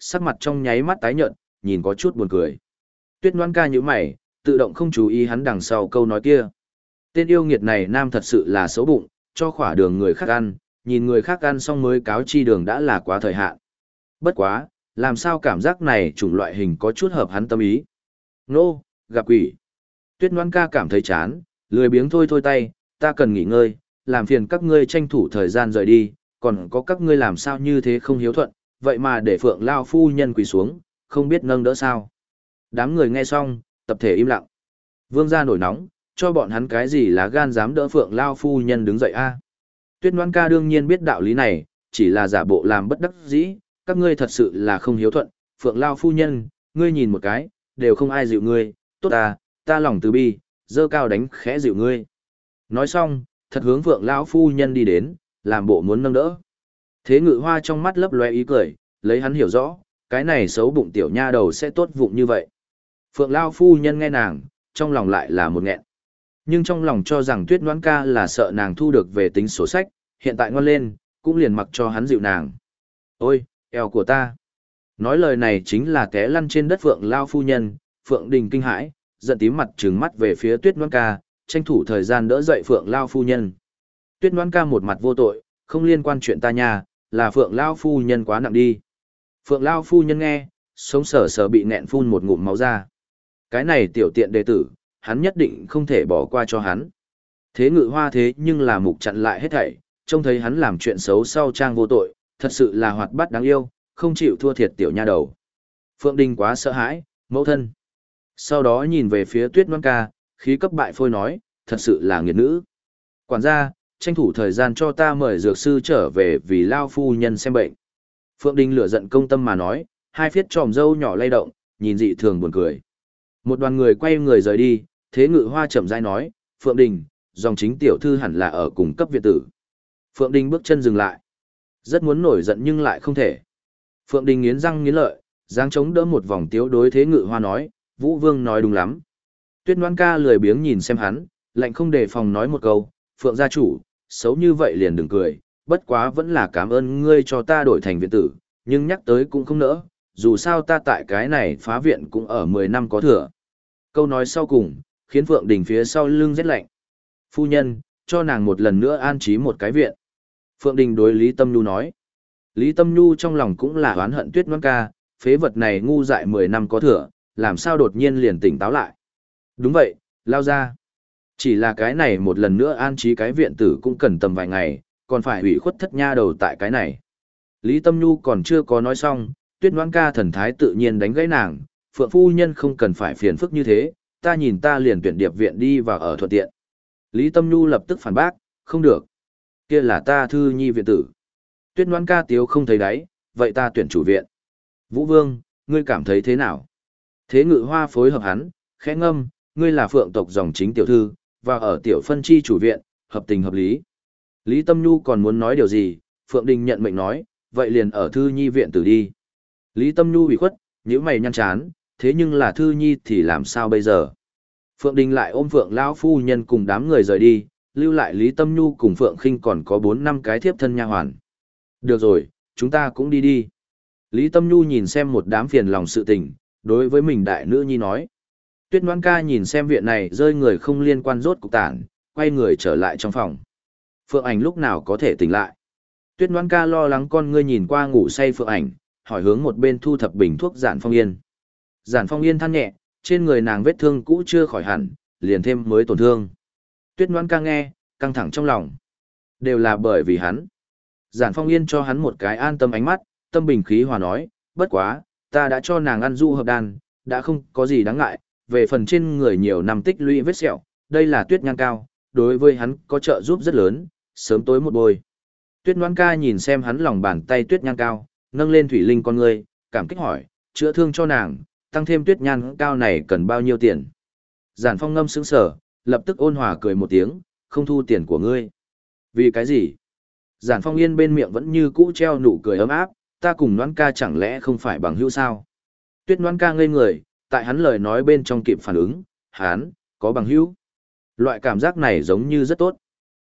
sắc mặt trong nháy mắt tái nhợt, nhìn có chút buồn cười. Tuyết Ngoan ca nhíu mày, tự động không chú ý hắn đằng sau câu nói kia. Tên yêu nghiệt này nam thật sự là xấu bụng, cho khỏa đường người khác ăn, nhìn người khác ăn xong mới cáo chi đường đã là quá thời hạn. Bất quá, làm sao cảm giác này chủng loại hình có chút hợp hắn tâm ý. Nô, gặp quỷ. Tuyết Ngoan ca cảm thấy chán, lười biếng thôi thôi tay, ta cần nghỉ ngơi, làm phiền các ngươi tranh thủ thời gian rời đi, còn có các ngươi làm sao như thế không hiếu thuận, vậy mà để Phượng Lao phu nhân quỳ xuống, không biết nâng đỡ sao. Đám người nghe xong, tập thể im lặng. Vương gia nổi nóng, cho bọn hắn cái gì lá gan dám đỡ Phượng Lao phu nhân đứng dậy a? Tuyết Ngoan ca đương nhiên biết đạo lý này, chỉ là giả bộ làm bất đắc dĩ, các ngươi thật sự là không hiếu thuận, Phượng Lao phu nhân, ngươi nhìn một cái, đều không ai dịu ngươi, tốt ta lòng từ bi, dơ cao đánh khẽ dịu ngươi. Nói xong, thật hướng Phượng Lão phu nhân đi đến, làm bộ muốn nâng đỡ. Thế Ngự Hoa trong mắt lấp lóe ý cười, lấy hắn hiểu rõ, cái này xấu bụng tiểu nha đầu sẽ tốt vụng như vậy. Phượng Lão phu nhân nghe nàng, trong lòng lại là một nghẹn. Nhưng trong lòng cho rằng Tuyết Ngoãn ca là sợ nàng thu được về tính sổ sách, hiện tại ngoan lên, cũng liền mặc cho hắn dịu nàng. Ôi, eo của ta. Nói lời này chính là té lăn trên đất Phượng Lão phu nhân, Phượng Đình kinh hãi, giận tím mặt trừng mắt về phía Tuyết Ngoãn ca, tranh thủ thời gian đỡ dậy Phượng Lão phu nhân. Tuyết Ngoãn ca một mặt vô tội, không liên quan chuyện ta nha, là Phượng Lão phu nhân quá nặng đi. Phượng Lão phu nhân nghe, sống sờ sờ bị nghẹn phun một ngụm máu ra. Cái này tiểu tiện đệ tử, hắn nhất định không thể bỏ qua cho hắn. Thế Ngự Hoa thế nhưng là mục chặn lại hết thảy, trông thấy hắn làm chuyện xấu sau trang vô tội, thật sự là hoạt bát đáng yêu, không chịu thua thiệt tiểu nha đầu. Phượng Đình quá sợ hãi, mẫu thân. Sau đó nhìn về phía Tuyết Ngoãn ca, khí cấp bại phôi nói, thật sự là nghiệt nữ. Quản gia, tranh thủ thời gian cho ta mời dược sư trở về vì lao phu nhân xem bệnh. Phượng Đình lửa giận công tâm mà nói, hai phiết tròm râu nhỏ lay động, nhìn dị thường buồn cười. Một đoàn người quay người rời đi, Thế Ngự Hoa chậm rãi nói, Phượng Đình, dòng chính tiểu thư hẳn là ở cùng cấp viện tử. Phượng Đình bước chân dừng lại. Rất muốn nổi giận nhưng lại không thể. Phượng Đình nghiến răng nghiến lợi, giang chống đỡ một vòng tiếu đối Thế Ngự Hoa nói, Vũ Vương nói đúng lắm. Tuyết Ngoãn ca lười biếng nhìn xem hắn, lạnh không đề phòng nói một câu, Phượng gia chủ, xấu như vậy liền đừng cười, bất quá vẫn là cảm ơn ngươi cho ta đổi thành viện tử, nhưng nhắc tới cũng không nỡ, dù sao ta tại cái này phá viện cũng ở 10 năm có thừa. Câu nói sau cùng, khiến Phượng Đình phía sau lưng rét lạnh. Phu nhân, cho nàng một lần nữa an trí một cái viện. Phượng Đình đối Lý Tâm Nhu nói. Lý Tâm Nhu trong lòng cũng là oán hận Tuyết Ngoãn ca, phế vật này ngu dại 10 năm có thừa, làm sao đột nhiên liền tỉnh táo lại. Đúng vậy, lao ra. Chỉ là cái này một lần nữa an trí cái viện tử cũng cần tầm vài ngày, còn phải ủy khuất thất nha đầu tại cái này. Lý Tâm Nhu còn chưa có nói xong, Tuyết Ngoãn ca thần thái tự nhiên đánh gãy nàng, Phượng phu nhân không cần phải phiền phức như thế, ta nhìn ta liền tuyển điệp viện đi và ở thuận tiện. Lý Tâm Nhu lập tức phản bác, không được. Kia là ta thư nhi viện tử. Tuyết Ngoãn ca tiếu không thấy đáy, vậy ta tuyển chủ viện. Vũ Vương, ngươi cảm thấy thế nào? Thế Ngự Hoa phối hợp hắn, khẽ ngâm, ngươi là Phượng tộc dòng chính tiểu thư, và ở tiểu phân chi chủ viện, hợp tình hợp lý. Lý Tâm Nhu còn muốn nói điều gì, Phượng Đình nhận mệnh nói, vậy liền ở thư nhi viện tử đi. Lý Tâm Nhu ủy khuất, nhíu mày nhăn chán, thế nhưng là thư nhi thì làm sao bây giờ? Phượng Đình lại ôm Phượng lão phu nhân cùng đám người rời đi, lưu lại Lý Tâm Nhu cùng Phượng Khinh còn có 4-5 cái thiếp thân nha hoàn. Được rồi, chúng ta cũng đi đi. Lý Tâm Nhu nhìn xem một đám phiền lòng sự tình, đối với mình đại nữ nhi nói. Tuyết Ngoãn ca nhìn xem viện này rơi người không liên quan rốt cục tản, quay người trở lại trong phòng. Phượng Ảnh lúc nào có thể tỉnh lại? Tuyết Ngoãn ca lo lắng con ngươi nhìn qua ngủ say Phượng Ảnh, hỏi hướng một bên thu thập bình thuốc Giản Phong Yên. Giản Phong Yên than nhẹ, trên người nàng vết thương cũ chưa khỏi hẳn, liền thêm mới tổn thương. Tuyết Ngoãn ca nghe, căng thẳng trong lòng. Đều là bởi vì hắn. Giản Phong Yên cho hắn một cái an tâm ánh mắt, tâm bình khí hòa nói, bất quá, ta đã cho nàng ăn du hợp đan, đã không có gì đáng ngại, về phần trên người nhiều năm tích lũy vết sẹo, đây là tuyết nhan cao, đối với hắn có trợ giúp rất lớn, sớm tối một bôi. Tuyết Ngoãn ca nhìn xem hắn lòng bàn tay tuyết nhan cao, nâng lên thủy linh con ngươi, cảm kích hỏi, chữa thương cho nàng, tăng thêm tuyết nhan cao này cần bao nhiêu tiền? Giản Phong ngâm sững sờ, lập tức ôn hòa cười một tiếng, không thu tiền của ngươi. Vì cái gì? Giản Phong Yên bên miệng vẫn như cũ treo nụ cười ấm áp, ta cùng Ngoãn ca chẳng lẽ không phải bằng hữu sao? Tuyết Ngoãn ca ngây người, tại hắn lời nói bên trong kịp phản ứng, hắn, có bằng hữu. Loại cảm giác này giống như rất tốt.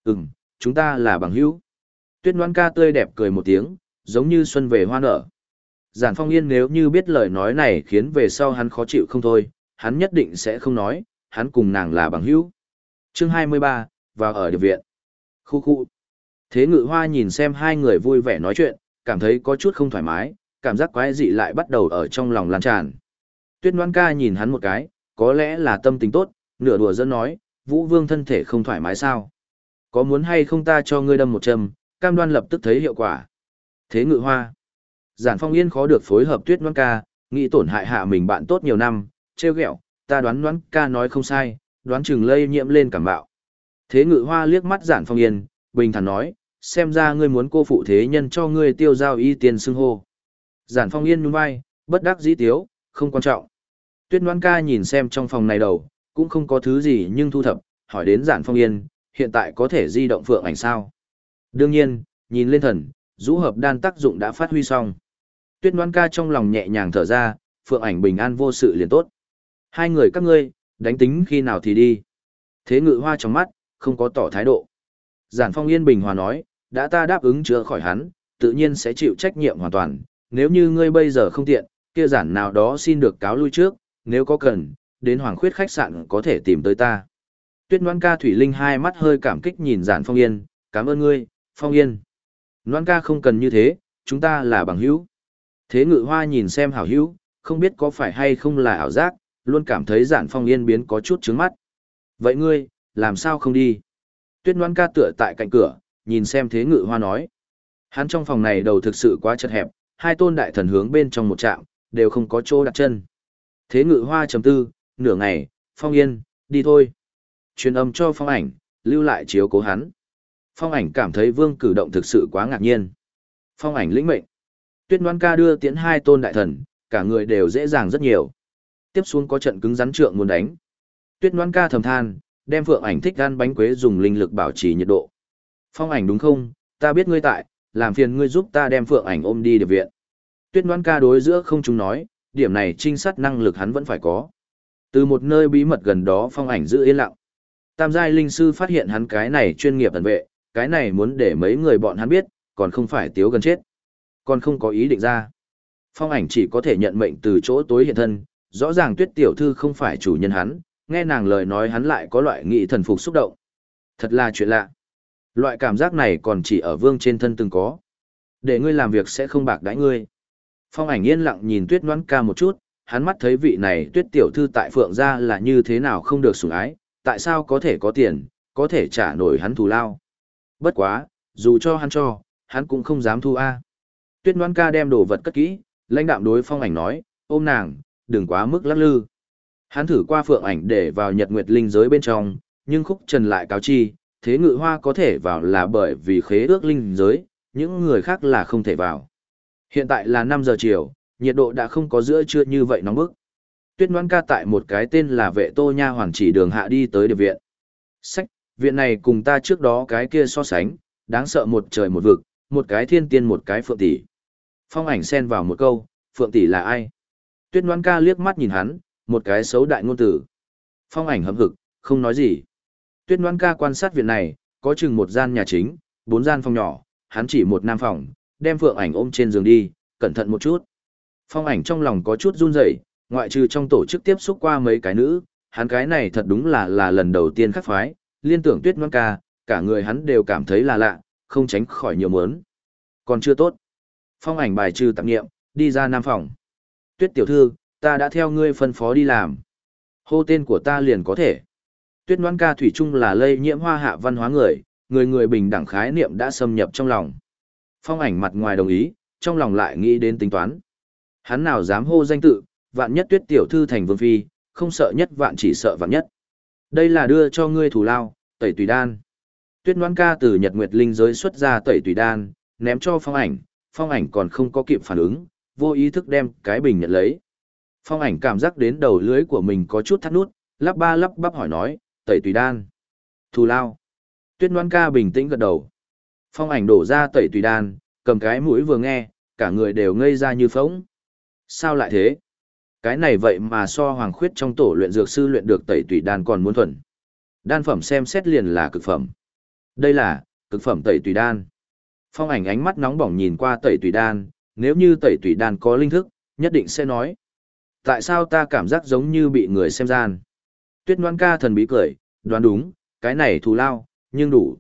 Chúng ta là bằng hữu. Tuyết Ngoãn ca tươi đẹp cười một tiếng, giống như xuân về hoa nở. Giản Phong Yên nếu như biết lời nói này khiến về sau hắn khó chịu không thôi, hắn nhất định sẽ không nói, hắn cùng nàng là bằng hữu. Chương 23, vào ở điệp viện. Khu khu. Thế Ngự Hoa nhìn xem hai người vui vẻ nói chuyện, cảm thấy có chút không thoải mái, cảm giác quái dị lại bắt đầu ở trong lòng lan tràn. Tuyết Ngoan Ca nhìn hắn một cái, có lẽ là tâm tình tốt, nửa đùa giỡn nói, Vũ Vương thân thể không thoải mái sao? Có muốn hay không ta cho ngươi đâm một châm, cam đoan lập tức thấy hiệu quả. Thế Ngự Hoa. Giản Phong Yên khó được phối hợp Tuyết Ngoan Ca, nghĩ tổn hại hạ mình bạn tốt nhiều năm, trêu ghẹo, ta đoán Ngoan Ca nói không sai, đoán chừng lây nhiễm lên cảm bạo. Thế Ngự Hoa liếc mắt Giản Phong Yên, bình thản nói, xem ra ngươi muốn cô phụ thế nhân cho ngươi tiêu giao y tiền xưng hô. Giản Phong Yên nhún vai, bất đắc dĩ tiếu, không quan trọng. Tuyết Ngoan Ca nhìn xem trong phòng này đầu, cũng không có thứ gì nhưng thu thập, hỏi đến Giản Phong Yên, hiện tại có thể di động phượng ảnh sao? Đương nhiên, nhìn lên thần, rũ hợp đan tác dụng đã phát huy xong. Tuyết Ngoan Ca trong lòng nhẹ nhàng thở ra, phượng ảnh bình an vô sự liền tốt. Hai người các ngươi, đánh tính khi nào thì đi. Thế Ngự Hoa trong mắt, không có tỏ thái độ. Giản Phong Yên bình hòa nói, đã ta đáp ứng chữa khỏi hắn, tự nhiên sẽ chịu trách nhiệm hoàn toàn. Nếu như ngươi bây giờ không tiện, kia giản nào đó xin được cáo lui trước, nếu có cần, đến Hoàng Khuyết khách sạn có thể tìm tới ta. Tuyết Ngoan Ca Thủy Linh hai mắt hơi cảm kích nhìn Giản Phong Yên, cảm ơn ngươi, Phong Yên. Ngoan Ca không cần như thế, chúng ta là bằng hữu. Thế Ngự Hoa nhìn xem hảo hữu, không biết có phải hay không là ảo giác, luôn cảm thấy Giản Phong Yên biến có chút trướng mắt. Vậy ngươi, làm sao không đi? Tuyết Ngoan Ca tựa tại cạnh cửa, nhìn xem Thế Ngự Hoa nói. Hắn trong phòng này đầu thực sự quá chật hẹp, hai tôn đại thần hướng bên trong một trạm, đều không có chỗ đặt chân. Thế Ngự Hoa trầm tư, nửa ngày, Phong Yên, đi thôi. Truyền âm cho Phong Ảnh, lưu lại chiếu cố hắn. Phong Ảnh cảm thấy Vương cử động thực sự quá ngạc nhiên. Phong Ảnh lĩnh mệnh. Tuyết Ngoan Ca đưa tiễn hai tôn đại thần, cả người đều dễ dàng rất nhiều. Tiếp xuống có trận cứng rắn trượng muốn đánh. Tuyết Ngoan Ca thầm than, đem Phượng Ảnh thích ăn bánh quế dùng linh lực bảo trì nhiệt độ. Phong Ảnh đúng không, ta biết ngươi tại, làm phiền ngươi giúp ta đem Phượng Ảnh ôm đi điệp viện. Tuyết Ngoan Ca đối giữa không chúng nói, điểm này trinh sát năng lực hắn vẫn phải có. Từ một nơi bí mật gần đó Phong Ảnh giữ yên lặng. Tam giai linh sư phát hiện hắn cái này chuyên nghiệp ẩn vệ, cái này muốn để mấy người bọn hắn biết, còn không phải tiếu gần chết. Còn không có ý định ra. Phong Ảnh chỉ có thể nhận mệnh từ chỗ tối hiện thân, rõ ràng Tuyết tiểu thư không phải chủ nhân hắn, nghe nàng lời nói hắn lại có loại nghị thần phục xúc động. Thật là chuyện lạ. Loại cảm giác này còn chỉ ở Vương trên thân từng có. Để ngươi làm việc sẽ không bạc đãi ngươi. Phong Ảnh yên lặng nhìn Tuyết Ngoan Ca một chút, hắn mắt thấy vị này Tuyết tiểu thư tại Phượng gia là như thế nào không được sủng ái, tại sao có thể có tiền, có thể trả nổi hắn thù lao. Bất quá, dù cho hắn cũng không dám thu a. Tuyết Ngoan Ca đem đồ vật cất kỹ, lãnh đạm đối Phong Ảnh nói, ôm nàng, đừng quá mức lắc lư. Hắn thử qua Phượng Ảnh để vào Nhật Nguyệt linh giới bên trong, nhưng Khúc Trần lại cáo chi, Thế Ngự Hoa có thể vào là bởi vì khế ước linh giới, những người khác là không thể vào. Hiện tại là 5 giờ chiều, nhiệt độ đã không có giữa trưa như vậy nóng bức. Tuyết Ngoan Ca tại một cái tên là Vệ Tô Nha Hoàn chỉ đường hạ đi tới điệp viện. Sách, viện này cùng ta trước đó cái kia so sánh, đáng sợ một trời một vực, một cái thiên tiên một cái phượng tỷ. Phong Ảnh xen vào một câu, phượng tỷ là ai? Tuyết Ngoan Ca liếc mắt nhìn hắn, một cái xấu đại ngôn tử. Phong Ảnh hậm hực, không nói gì. Tuyết Ngoan Ca quan sát viện này, có chừng một gian nhà chính, 4 gian phòng nhỏ, hắn chỉ một nam phòng, đem Phượng Ảnh ôm trên giường đi, cẩn thận một chút. Phong Ảnh trong lòng có chút run rẩy, ngoại trừ trong tổ chức tiếp xúc qua mấy cái nữ, hắn cái này thật đúng là lần đầu tiên khắc phái, liên tưởng Tuyết Ngoan Ca, cả người hắn đều cảm thấy là lạ, không tránh khỏi nhiều muốn. Còn chưa tốt. Phong Ảnh bài trừ tạp niệm, đi ra nam phòng. Tuyết tiểu thư, ta đã theo ngươi phân phó đi làm. Hô tên của ta liền có thể. Tuyết Ngoan Ca thủy chung là lây nhiễm hoa hạ văn hóa người người bình đẳng khái niệm đã xâm nhập trong lòng. Phong Ảnh mặt ngoài đồng ý, trong lòng lại nghĩ đến tính toán. Hắn nào dám hô danh tự, vạn nhất Tuyết tiểu thư thành vương phi, không sợ nhất vạn chỉ sợ vạn nhất. Đây là đưa cho ngươi thù lao, tẩy tùy đan. Tuyết Ngoan Ca từ Nhật Nguyệt linh giới xuất ra tẩy tùy đan, ném cho Phong Ảnh còn không có kịp phản ứng, vô ý thức đem cái bình nhận lấy. Phong Ảnh cảm giác đến đầu lưới của mình có chút thắt nút, lắp ba lắp bắp hỏi nói, tẩy tùy đan. Thù lao. Tuyết Ngoan Ca bình tĩnh gật đầu. Phong Ảnh đổ ra tẩy tùy đan, cầm cái mũi vừa nghe, cả người đều ngây ra như phỗng. Sao lại thế? Cái này vậy mà so Hoàng Khuyết trong tổ luyện dược sư luyện được tẩy tùy đan còn muốn thuần. Đan phẩm xem xét liền là cực phẩm. Đây là cực phẩm tẩy tùy đan. Phong Ảnh ánh mắt nóng bỏng nhìn qua tẩy tùy đan, Nếu như tẩy tủy đan có linh thức, nhất định sẽ nói. Tại sao ta cảm giác giống như bị người xem gian? Tuyết Ngoan Ca thần bí cười, đoán đúng, cái này thù lao, nhưng đủ.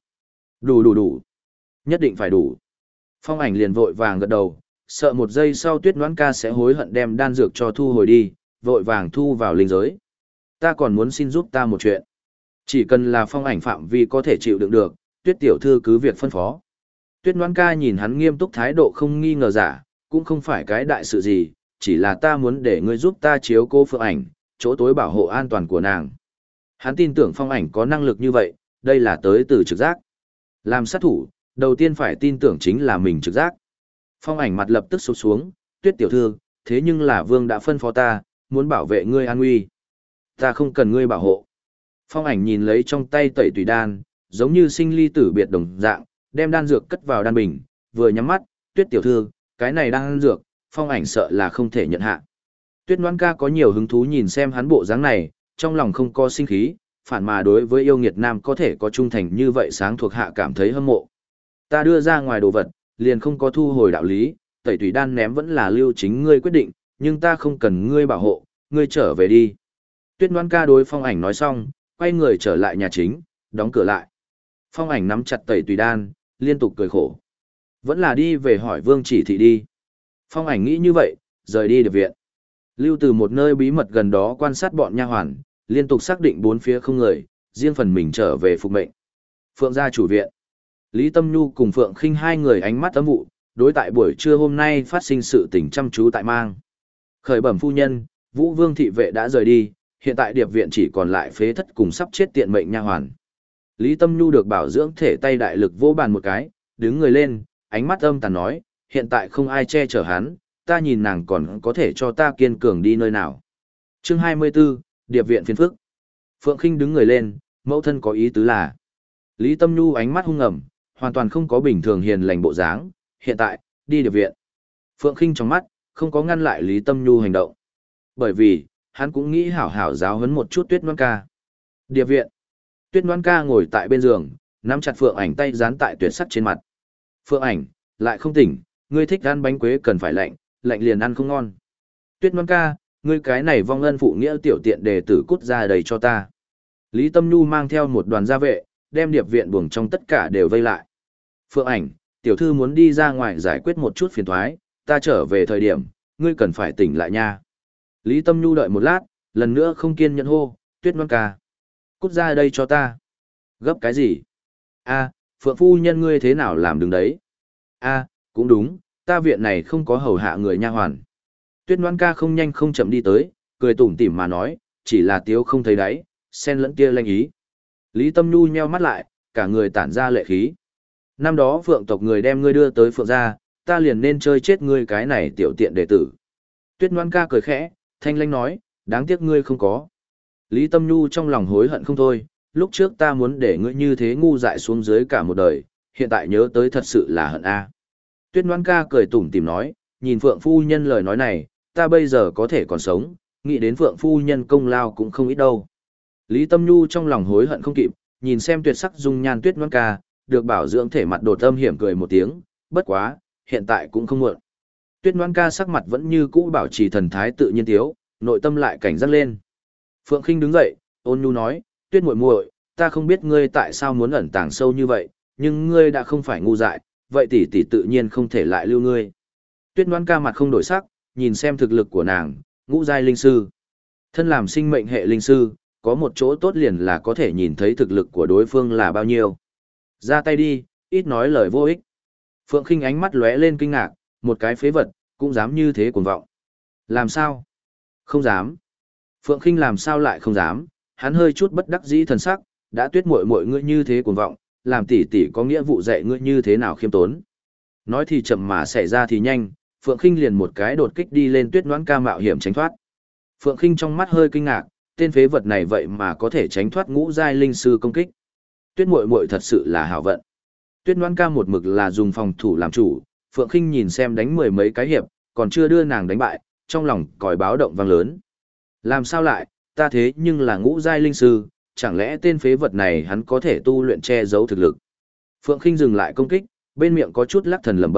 Đủ. Nhất định phải đủ. Phong ảnh liền vội vàng gật đầu, sợ một giây sau Tuyết Ngoan Ca sẽ hối hận đem đan dược cho thu hồi đi, vội vàng thu vào linh giới. Ta còn muốn xin giúp ta một chuyện. Chỉ cần là phong ảnh phạm vi có thể chịu đựng được, Tuyết tiểu thư cứ việc phân phó. Tuyết Ngoan Ca nhìn hắn nghiêm túc thái độ không nghi ngờ giả, cũng không phải cái đại sự gì, chỉ là ta muốn để ngươi giúp ta chiếu cô Phượng ảnh, chỗ tối bảo hộ an toàn của nàng. Hắn tin tưởng phong ảnh có năng lực như vậy, đây là tới từ trực giác. Làm sát thủ, đầu tiên phải tin tưởng chính là mình trực giác. Phong ảnh mặt lập tức sụp xuống, Tuyết tiểu thư, thế nhưng là vương đã phân phó ta, muốn bảo vệ ngươi an nguy. Ta không cần ngươi bảo hộ. Phong ảnh nhìn lấy trong tay tẩy tùy đan, giống như sinh ly tử biệt đồng dạng, đem đan dược cất vào đan bình, vừa nhắm mắt, Tuyết tiểu thư, cái này đan dược, phong ảnh sợ là không thể nhận hạ. Tuyết Ngoan Ca có nhiều hứng thú nhìn xem hắn bộ dáng này, trong lòng không có sinh khí, phản mà đối với yêu nghiệt nam có thể có trung thành như vậy sáng thuộc hạ cảm thấy hâm mộ. Ta đưa ra ngoài đồ vật, liền không có thu hồi đạo lý, tẩy tùy đan ném vẫn là lưu chính ngươi quyết định, nhưng ta không cần ngươi bảo hộ, ngươi trở về đi. Tuyết Ngoan Ca đối phong ảnh nói xong, quay người trở lại nhà chính, đóng cửa lại. Phong ảnh nắm chặt tẩy tùy đan, liên tục cười khổ. Vẫn là đi về hỏi vương chỉ thị đi. Phong ảnh nghĩ như vậy, rời đi điệp viện. Lưu từ một nơi bí mật gần đó quan sát bọn nha hoàn, liên tục xác định bốn phía không người, riêng phần mình trở về phục mệnh. Phượng gia chủ viện. Lý Tâm Nhu cùng Phượng Khinh hai người ánh mắt ấm vụ, đối tại buổi trưa hôm nay phát sinh sự tình chăm chú tại mang. Khởi bẩm phu nhân, Vũ Vương thị vệ đã rời đi, hiện tại điệp viện chỉ còn lại phế thất cùng sắp chết tiện mệnh nha hoàn. Lý Tâm Nhu được bảo dưỡng thể tay đại lực vỗ bàn một cái, đứng người lên, ánh mắt âm tàn nói, hiện tại không ai che chở hắn, ta nhìn nàng còn có thể cho ta kiên cường đi nơi nào. Chương 24, Điệp viện phiền phức. Phượng Khinh đứng người lên, mẫu thân có ý tứ là. Lý Tâm Nhu ánh mắt hung ầm, hoàn toàn không có bình thường hiền lành bộ dáng, hiện tại, đi điệp viện. Phượng Khinh trong mắt, không có ngăn lại Lý Tâm Nhu hành động. Bởi vì, hắn cũng nghĩ hảo hảo giáo huấn một chút Tuyết Ngoan Ca. Điệp viện. Tuyết Ngoan Ca ngồi tại bên giường, nắm chặt Phượng ảnh tay dán tại tuyệt sắc trên mặt. Phượng ảnh, lại không tỉnh, ngươi thích ăn bánh quế cần phải lạnh, lạnh liền ăn không ngon. Tuyết Ngoan Ca, ngươi cái này vong ân phụ nghĩa tiểu tiện đề tử cút ra đầy cho ta. Lý Tâm Nhu mang theo một đoàn gia vệ, đem điệp viện buồng trong tất cả đều vây lại. Phượng ảnh, tiểu thư muốn đi ra ngoài giải quyết một chút phiền thoái, ta trở về thời điểm, ngươi cần phải tỉnh lại nha. Lý Tâm Nhu đợi một lát, lần nữa không kiên nhẫn hô, Tuyết Ngoan Ca. Cút ra đây cho ta. Gấp cái gì? A, Phượng phu nhân ngươi thế nào làm đứng đấy? A, cũng đúng, ta viện này không có hầu hạ người nha hoàn. Tuyết Ngoan Ca không nhanh không chậm đi tới, cười tủm tỉm mà nói, chỉ là tiếu không thấy đáy, xen lẫn kia lanh ý. Lý Tâm Nhu nheo mắt lại, cả người tản ra lệ khí. Năm đó Phượng tộc người đem ngươi đưa tới Phượng gia, ta liền nên chơi chết ngươi cái này tiểu tiện đệ tử. Tuyết Ngoan Ca cười khẽ, thanh lãnh nói, đáng tiếc ngươi không có. Lý Tâm Nhu trong lòng hối hận không thôi, lúc trước ta muốn để ngươi như thế ngu dại xuống dưới cả một đời, hiện tại nhớ tới thật sự là hận a. Tuyết Ngoan Ca cười tủm tỉm nói, nhìn Phượng phu nhân lời nói này, ta bây giờ có thể còn sống, nghĩ đến Phượng phu nhân công lao cũng không ít đâu. Lý Tâm Nhu trong lòng hối hận không kịp, nhìn xem tuyệt sắc dung nhan Tuyết Ngoan Ca, được bảo dưỡng thể mặt đột âm hiểm cười một tiếng, bất quá, hiện tại cũng không muộn. Tuyết Ngoan Ca sắc mặt vẫn như cũ bảo trì thần thái tự nhiên tiếu, nội tâm lại cảnh giác lên. Phượng Khinh đứng dậy, ôn nhu nói, Tuyết muội muội, ta không biết ngươi tại sao muốn ẩn tàng sâu như vậy, nhưng ngươi đã không phải ngu dại, vậy tỷ tỷ tự nhiên không thể lại lưu ngươi. Tuyết Ngoan Ca mặt không đổi sắc, nhìn xem thực lực của nàng, ngũ giai linh sư. Thân làm sinh mệnh hệ linh sư, có một chỗ tốt liền là có thể nhìn thấy thực lực của đối phương là bao nhiêu. Ra tay đi, ít nói lời vô ích. Phượng Khinh ánh mắt lóe lên kinh ngạc, một cái phế vật, cũng dám như thế cuồng vọng. Làm sao? Không dám. Phượng Khinh làm sao lại không dám, hắn hơi chút bất đắc dĩ thần sắc, đã Tuyết muội muội ngươi như thế cuồng vọng, làm tỷ tỷ có nghĩa vụ dạy ngươi như thế nào khiêm tốn. Nói thì chậm mà xảy ra thì nhanh, Phượng Khinh liền một cái đột kích đi lên Tuyết Ngoan Ca mạo hiểm tránh thoát. Phượng Khinh trong mắt hơi kinh ngạc, tên phế vật này vậy mà có thể tránh thoát ngũ giai linh sư công kích. Tuyết muội muội thật sự là hảo vận. Tuyết Ngoan Ca một mực là dùng phòng thủ làm chủ, Phượng Khinh nhìn xem đánh mười mấy cái hiệp, còn chưa đưa nàng đánh bại, trong lòng còi báo động vang lớn. Làm sao lại, ta thế nhưng là ngũ giai linh sư, chẳng lẽ tên phế vật này hắn có thể tu luyện che giấu thực lực. Phượng Khinh dừng lại công kích, bên miệng có chút lắc thần lẩm bẩm,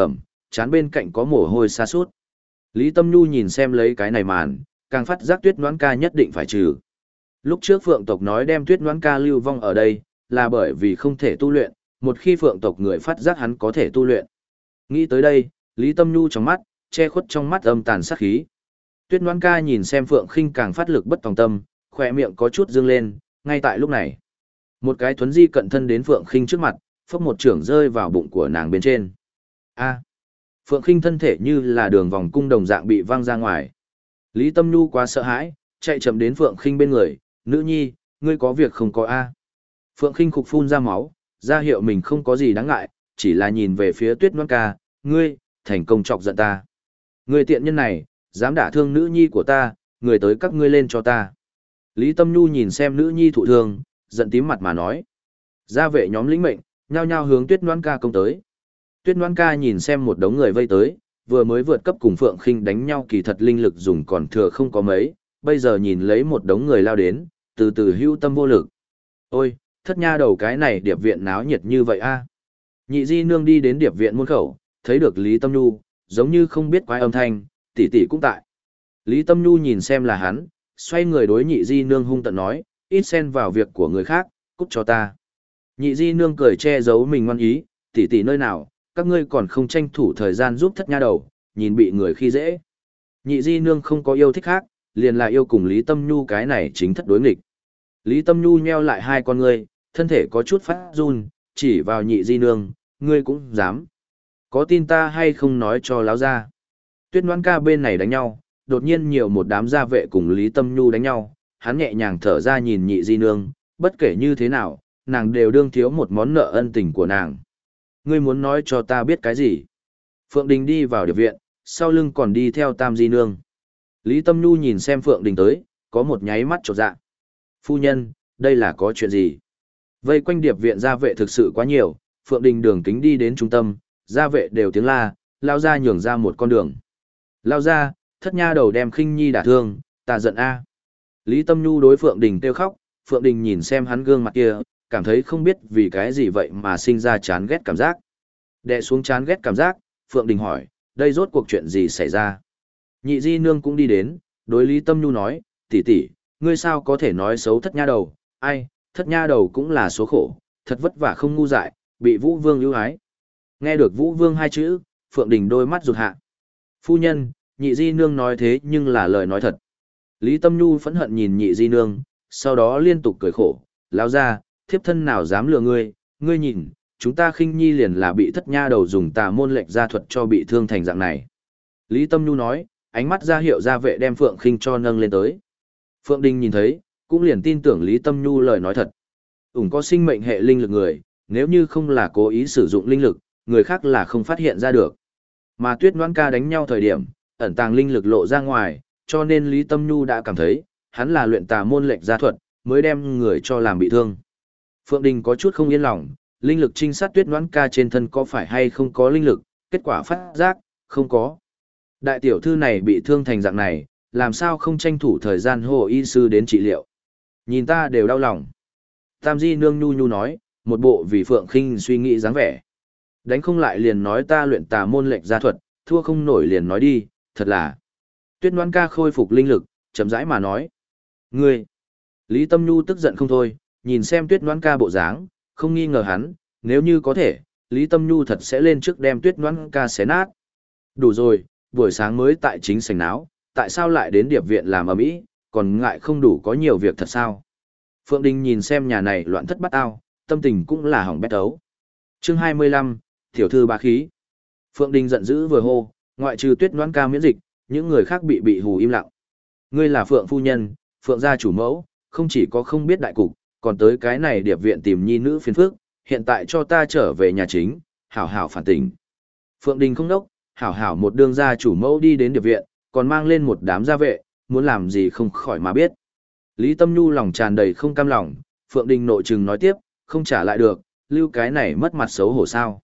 chán bên cạnh có mồ hôi sa sút. Lý Tâm Nhu nhìn xem lấy cái này màn, càng phát giác Tuyết Noãn Ca nhất định phải trừ. Lúc trước Phượng tộc nói đem Tuyết Noãn Ca lưu vong ở đây, là bởi vì không thể tu luyện, một khi Phượng tộc người phát giác hắn có thể tu luyện. Nghĩ tới đây, Lý Tâm Nhu trong mắt, che khuất trong mắt âm tàn sát khí. Tuyết Noãn Ca nhìn xem Phượng Khinh càng phát lực bất tòng tâm, khỏe miệng có chút dương lên, ngay tại lúc này. Một cái thuấn di cận thân đến Phượng Khinh trước mặt, phốc một chưởng rơi vào bụng của nàng bên trên. A. Phượng Khinh thân thể như là đường vòng cung đồng dạng bị văng ra ngoài. Lý Tâm Nhu quá sợ hãi, chạy chậm đến Phượng Khinh bên người, "Nữ nhi, ngươi có việc không có a?" Phượng Khinh khục phun ra máu, ra hiệu mình không có gì đáng ngại, chỉ là nhìn về phía Tuyết Noãn Ca, "Ngươi, thành công chọc giận ta. Ngươi tiện nhân này, dám đả thương nữ nhi của ta, người tới các ngươi lên cho ta." Lý Tâm Nhu nhìn xem nữ nhi thụ thương, giận tím mặt mà nói. Gia vệ nhóm lĩnh mệnh, nhao nhao hướng Tuyết Noãn Ca công tới. Tuyết Noãn Ca nhìn xem một đống người vây tới, vừa mới vượt cấp cùng Phượng Khinh đánh nhau kỳ thật linh lực dùng còn thừa không có mấy, bây giờ nhìn lấy một đống người lao đến, từ từ hưu tâm vô lực. Ôi, thất nha đầu cái này điệp viện náo nhiệt như vậy a. Nhị di nương đi đến điệp viện môn khẩu, thấy được Lý Tâm Nhu, giống như không biết quái âm thanh, tỷ tỷ cũng tại. Lý Tâm Nhu nhìn xem là hắn, xoay người đối nhị di nương hung tận nói, ít xen vào việc của người khác, cút cho ta. Nhị di nương cười che giấu mình ngoan ý, tỷ tỷ nơi nào, các ngươi còn không tranh thủ thời gian giúp thất nha đầu, nhìn bị người khi dễ. Nhị di nương không có yêu thích khác, liền là yêu cùng Lý Tâm Nhu cái này chính thất đối nghịch. Lý Tâm Nhu nheo lại hai con ngươi, thân thể có chút phát run, chỉ vào nhị di nương, ngươi cũng dám. Có tin ta hay không nói cho láo ra. Tuyết Noãn Ca bên này đánh nhau, đột nhiên nhiều một đám gia vệ cùng Lý Tâm Nhu đánh nhau, hắn nhẹ nhàng thở ra nhìn nhị di nương, bất kể như thế nào, nàng đều đương thiếu một món nợ ân tình của nàng. Ngươi muốn nói cho ta biết cái gì? Phượng Đình đi vào điệp viện, sau lưng còn đi theo Tam di nương. Lý Tâm Nhu nhìn xem Phượng Đình tới, có một nháy mắt chột dạ. Phu nhân, đây là có chuyện gì? Vây quanh điệp viện gia vệ thực sự quá nhiều, Phượng Đình đường kính đi đến trung tâm, gia vệ đều tiếng la, lao ra nhường ra một con đường. Lao ra, thất nha đầu đem Khinh Nhi đả thương, ta giận a. Lý Tâm Nhu đối Phượng Đình kêu khóc, Phượng Đình nhìn xem hắn gương mặt kia, cảm thấy không biết vì cái gì vậy mà sinh ra chán ghét cảm giác. Đè xuống chán ghét cảm giác, Phượng Đình hỏi, đây rốt cuộc chuyện gì xảy ra? Nhị di nương cũng đi đến, đối Lý Tâm Nhu nói, tỷ tỷ, ngươi sao có thể nói xấu thất nha đầu, ai, thất nha đầu cũng là số khổ, thật vất vả không ngu dại, bị Vũ Vương ưu ái. Nghe được Vũ Vương hai chữ, Phượng Đình đôi mắt rụt hạ. Phu nhân, nhị di nương nói thế nhưng là lời nói thật. Lý Tâm Nhu phẫn hận nhìn nhị di nương, sau đó liên tục cười khổ, lao ra, thiếp thân nào dám lừa ngươi, ngươi nhìn, chúng ta Khinh Nhi liền là bị thất nha đầu dùng tà môn lệnh gia thuật cho bị thương thành dạng này. Lý Tâm Nhu nói, ánh mắt ra hiệu gia vệ đem Phượng Khinh cho nâng lên tới. Phượng Đình nhìn thấy, cũng liền tin tưởng Lý Tâm Nhu lời nói thật. Có sinh mệnh hệ linh lực người, nếu như không là cố ý sử dụng linh lực, người khác là không phát hiện ra được. Mà Tuyết Noãn Ca đánh nhau thời điểm, ẩn tàng linh lực lộ ra ngoài, cho nên Lý Tâm Nhu đã cảm thấy, hắn là luyện tà môn lệnh gia thuật, mới đem người cho làm bị thương. Phượng Đình có chút không yên lòng, linh lực trinh sát Tuyết Noãn Ca trên thân có phải hay không có linh lực, kết quả phát giác, không có. Đại tiểu thư này bị thương thành dạng này, làm sao không tranh thủ thời gian hô y sư đến trị liệu. Nhìn ta đều đau lòng. Tam di nương nhu nhu nói, một bộ vì Phượng Khinh suy nghĩ dáng vẻ. Đánh không lại liền nói ta luyện tà môn lệnh gia thuật, thua không nổi liền nói đi, thật là. Tuyết Noãn Ca khôi phục linh lực, chậm rãi mà nói. Ngươi! Lý Tâm Nhu tức giận không thôi, nhìn xem Tuyết Noãn Ca bộ dáng, không nghi ngờ hắn, nếu như có thể, Lý Tâm Nhu thật sẽ lên trước đem Tuyết Noãn Ca xé nát. Đủ rồi, buổi sáng mới tại chính sảnh náo, tại sao lại đến điệp viện làm ầm ĩ, còn ngại không đủ có nhiều việc thật sao? Phượng Đình nhìn xem nhà này loạn thất bát ao, tâm tình cũng là hỏng bét ấu. Chương 25, tiểu thư bá khí. Phượng Đình giận dữ vừa hô, ngoại trừ Tuyết Noãn Ca miễn dịch, những người khác bị hù im lặng. Ngươi là Phượng phu nhân, Phượng gia chủ mẫu, không chỉ có không biết đại cục, còn tới cái này điệp viện tìm nhi nữ phiền phức, hiện tại cho ta trở về nhà chính, hảo hảo phản tỉnh. Phượng Đình không đốc, hảo hảo một đương gia chủ mẫu đi đến điệp viện, còn mang lên một đám gia vệ, muốn làm gì không khỏi mà biết. Lý Tâm Nhu lòng tràn đầy không cam lòng, Phượng Đình nội trừng nói tiếp, không trả lại được, lưu cái này mất mặt xấu hổ sao.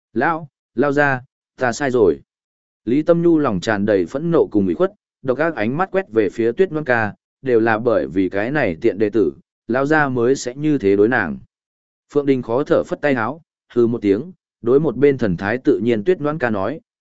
Lao ra, ta sai rồi. Lý Tâm Nhu lòng tràn đầy phẫn nộ cùng ủy khuất, độc ác ánh mắt quét về phía Tuyết Noãn Ca, đều là bởi vì cái này tiện đệ tử, lao ra mới sẽ như thế đối nàng. Phượng Đình khó thở phất tay áo, hừ một tiếng, đối một bên thần thái tự nhiên Tuyết Noãn Ca nói,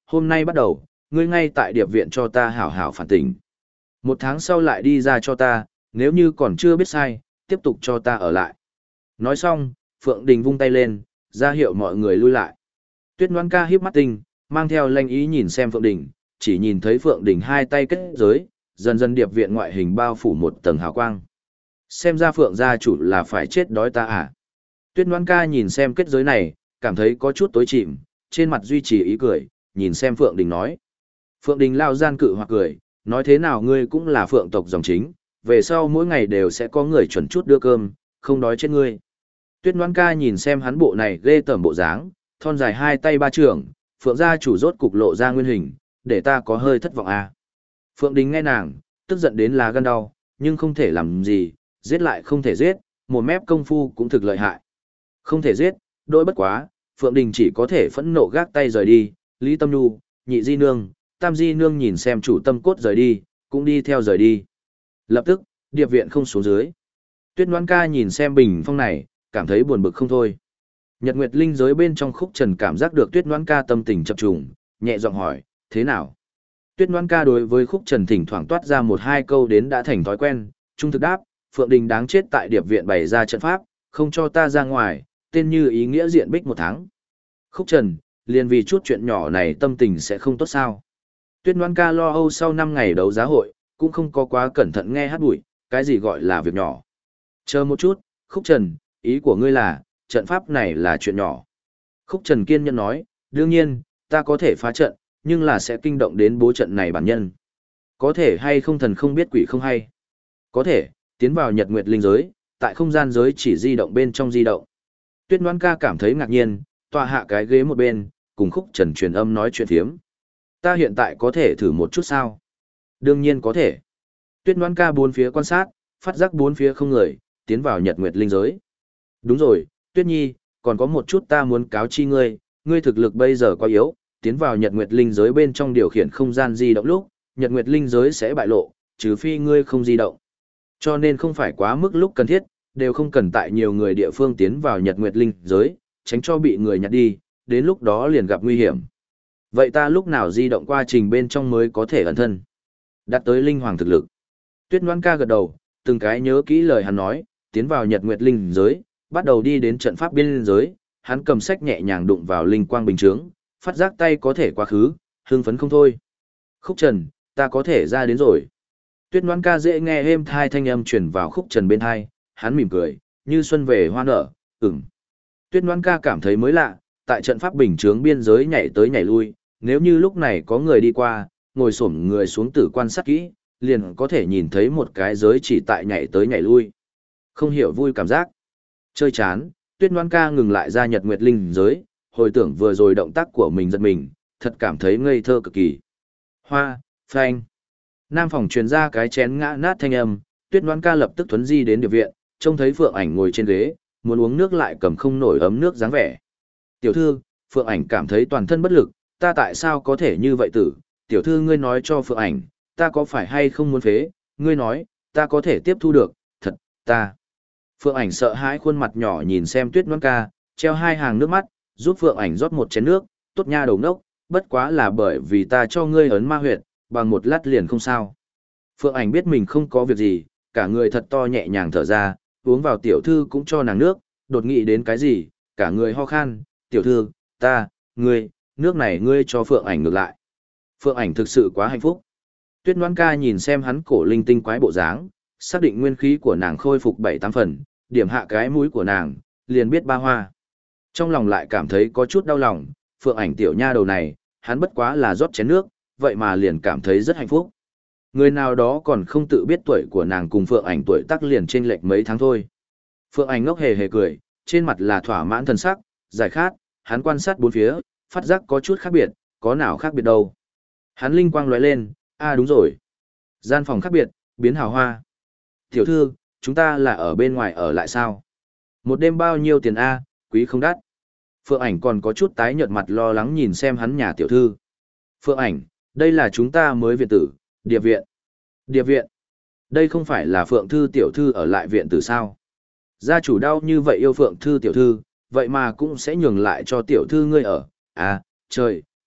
hôm nay bắt đầu, ngươi ngay tại điệp viện cho ta hảo hảo phản tỉnh. 1 tháng sau lại đi ra cho ta, nếu như còn chưa biết sai, tiếp tục cho ta ở lại. Nói xong, Phượng Đình vung tay lên, ra hiệu mọi người lui lại. Tuyết Ngoan Ca híp mắt tinh, mang theo lanh ý nhìn xem Phượng Đình, chỉ nhìn thấy Phượng Đình hai tay kết giới, dần dần điệp viện ngoại hình bao phủ một tầng hào quang. Xem ra Phượng gia chủ là phải chết đói ta à. Tuyết Ngoan Ca nhìn xem kết giới này, cảm thấy có chút tối chìm, trên mặt duy trì ý cười, nhìn xem Phượng Đình nói. Phượng Đình lao gian cự hoặc cười, nói thế nào ngươi cũng là Phượng tộc dòng chính, về sau mỗi ngày đều sẽ có người chuẩn chút đưa cơm, không đói chết ngươi. Tuyết Ngoan Ca nhìn xem hắn bộ này ghê tởm bộ dáng, thon dài hai tay ba trưởng, Phượng gia chủ rốt cục lộ ra nguyên hình, để ta có hơi thất vọng à. Phượng Đình nghe nàng, tức giận đến là gan đau, nhưng không thể làm gì, giết lại không thể giết, một mép công phu cũng thực lợi hại. Không thể giết, đôi bất quá, Phượng Đình chỉ có thể phẫn nộ gác tay rời đi, Lý Tâm Nhu, Nhị Di Nương, Tam Di Nương nhìn xem chủ tâm cốt rời đi, cũng đi theo rời đi. Lập tức, điệp viện không xuống dưới. Tuyết Ngoan Ca nhìn xem bình phong này, cảm thấy buồn bực không thôi. Nhật Nguyệt Linh giới bên trong Khúc Trần cảm giác được Tuyết Ngoan Ca tâm tình chập trùng, nhẹ giọng hỏi, thế nào? Tuyết Ngoan Ca đối với Khúc Trần thỉnh thoảng toát ra 1-2 câu đến đã thành thói quen, trung thực đáp, Phượng Đình đáng chết tại điệp viện bày ra trận pháp, không cho ta ra ngoài, tên như ý nghĩa diện bích 1 tháng. Khúc Trần, liền vì chút chuyện nhỏ này tâm tình sẽ không tốt sao? Tuyết Ngoan Ca lo âu sau 5 ngày đấu giá hội, cũng không có quá cẩn thận nghe hát bụi, cái gì gọi là việc nhỏ. Chờ một chút, Khúc Trần, ý của ngươi là, trận pháp này là chuyện nhỏ. Khúc Trần kiên nhẫn nói, đương nhiên, ta có thể phá trận, nhưng là sẽ kinh động đến bố trận này bản nhân. Có thể hay không thần không biết quỷ không hay. Có thể, tiến vào Nhật Nguyệt Linh giới, tại không gian giới chỉ di động bên trong di động. Tuyết Ngoan Ca cảm thấy ngạc nhiên, tọa hạ cái ghế một bên, cùng Khúc Trần truyền âm nói chuyện thiếm. Ta hiện tại có thể thử một chút sao? Đương nhiên có thể. Tuyết Ngoan Ca bốn phía quan sát, phát giác bốn phía không người, tiến vào Nhật Nguyệt Linh giới. Đúng rồi, Tuyết Nhi, còn có một chút ta muốn cáo chi ngươi, ngươi thực lực bây giờ quá yếu, tiến vào Nhật Nguyệt Linh giới bên trong điều khiển không gian di động lúc, Nhật Nguyệt Linh giới sẽ bại lộ, trừ phi ngươi không di động. Cho nên không phải quá mức lúc cần thiết, đều không cần tại nhiều người địa phương tiến vào Nhật Nguyệt Linh giới, tránh cho bị người nhặt đi, đến lúc đó liền gặp nguy hiểm. Vậy ta lúc nào di động qua trình bên trong mới có thể ẩn thân? Đạt tới linh hoàng thực lực. Tuyết Ngoan Ca gật đầu, từng cái nhớ kỹ lời hắn nói, tiến vào Nhật Nguyệt Linh giới, bắt đầu đi đến trận pháp biên giới, hắn cầm sách nhẹ nhàng đụng vào linh quang bình chướng, phát giác tay có thể quá khứ, hưng phấn không thôi. Khúc Trần, ta có thể ra đến rồi. Tuyết Ngoan Ca dễ nghe êm thai thanh âm truyền vào Khúc Trần bên tai, hắn mỉm cười, như xuân về hoa nở, ừm. Tuyết Ngoan Ca cảm thấy mới lạ, tại trận pháp bình chướng biên giới nhảy tới nhảy lui, nếu như lúc này có người đi qua, ngồi xổm người xuống tử quan sát kỹ, liền có thể nhìn thấy một cái giới chỉ tại nhảy tới nhảy lui. Không hiểu vui cảm giác. Chơi chán, Tuyết Ngoan Ca ngừng lại ra Nhật Nguyệt Linh giới, hồi tưởng vừa rồi động tác của mình giật mình, thật cảm thấy ngây thơ cực kỳ. Hoa, phanh. Nam phòng truyền ra cái chén ngã nát thanh âm, Tuyết Ngoan Ca lập tức thuấn di đến điệp viện, trông thấy Phượng Ảnh ngồi trên ghế, muốn uống nước lại cầm không nổi ấm nước dáng vẻ. Tiểu thư, Phượng Ảnh cảm thấy toàn thân bất lực, ta tại sao có thể như vậy tử? Tiểu thư ngươi nói cho Phượng Ảnh, ta có phải hay không muốn phế? Ngươi nói, ta có thể tiếp thu được, thật, ta. Phượng Ảnh sợ hãi khuôn mặt nhỏ nhìn xem Tuyết Ngoan Ca, treo 2 hàng nước mắt, giúp Phượng Ảnh rót một chén nước, tốt nha đầu ngốc, bất quá là bởi vì ta cho ngươi ấn ma huyệt, bằng một lát liền không sao. Phượng Ảnh biết mình không có việc gì, cả người thật to nhẹ nhàng thở ra, uống vào tiểu thư cũng cho nàng nước, đột nghĩ đến cái gì, cả người ho khan, tiểu thư, ngươi, nước này ngươi cho Phượng Ảnh ngược lại. Phượng Ảnh thực sự quá hạnh phúc. Tuyết Ngoan Ca nhìn xem hắn cổ linh tinh quái bộ dáng, xác định nguyên khí của nàng khôi phục 7-8 phần, điểm hạ cái mũi của nàng, liền biết ba hoa. Trong lòng lại cảm thấy có chút đau lòng, Phượng Ảnh tiểu nha đầu này, hắn bất quá là rót chén nước, vậy mà liền cảm thấy rất hạnh phúc. Người nào đó còn không tự biết tuổi của nàng cùng Phượng Ảnh tuổi tác liền chênh lệch mấy tháng thôi. Phượng Ảnh ngốc hề hề cười, trên mặt là thỏa mãn thần sắc, giải khát, hắn quan sát bốn phía, phát giác có chút khác biệt, có nào khác biệt đâu. Hắn linh quang lóe lên, đúng rồi. Gian phòng khác biệt, biến hào hoa. Tiểu thư, chúng ta là ở bên ngoài ở lại sao? Một đêm bao nhiêu tiền a, quý không đắt. Phượng Ảnh còn có chút tái nhợt mặt lo lắng nhìn xem hắn nhà tiểu thư. Phượng Ảnh, đây là chúng ta mới viện tử, điệp viện. Điệp viện? Đây không phải là Phượng Thư tiểu thư ở lại viện tử sao? Gia chủ đau như vậy yêu Phượng Thư tiểu thư, vậy mà cũng sẽ nhường lại cho tiểu thư ngươi ở. À, trời,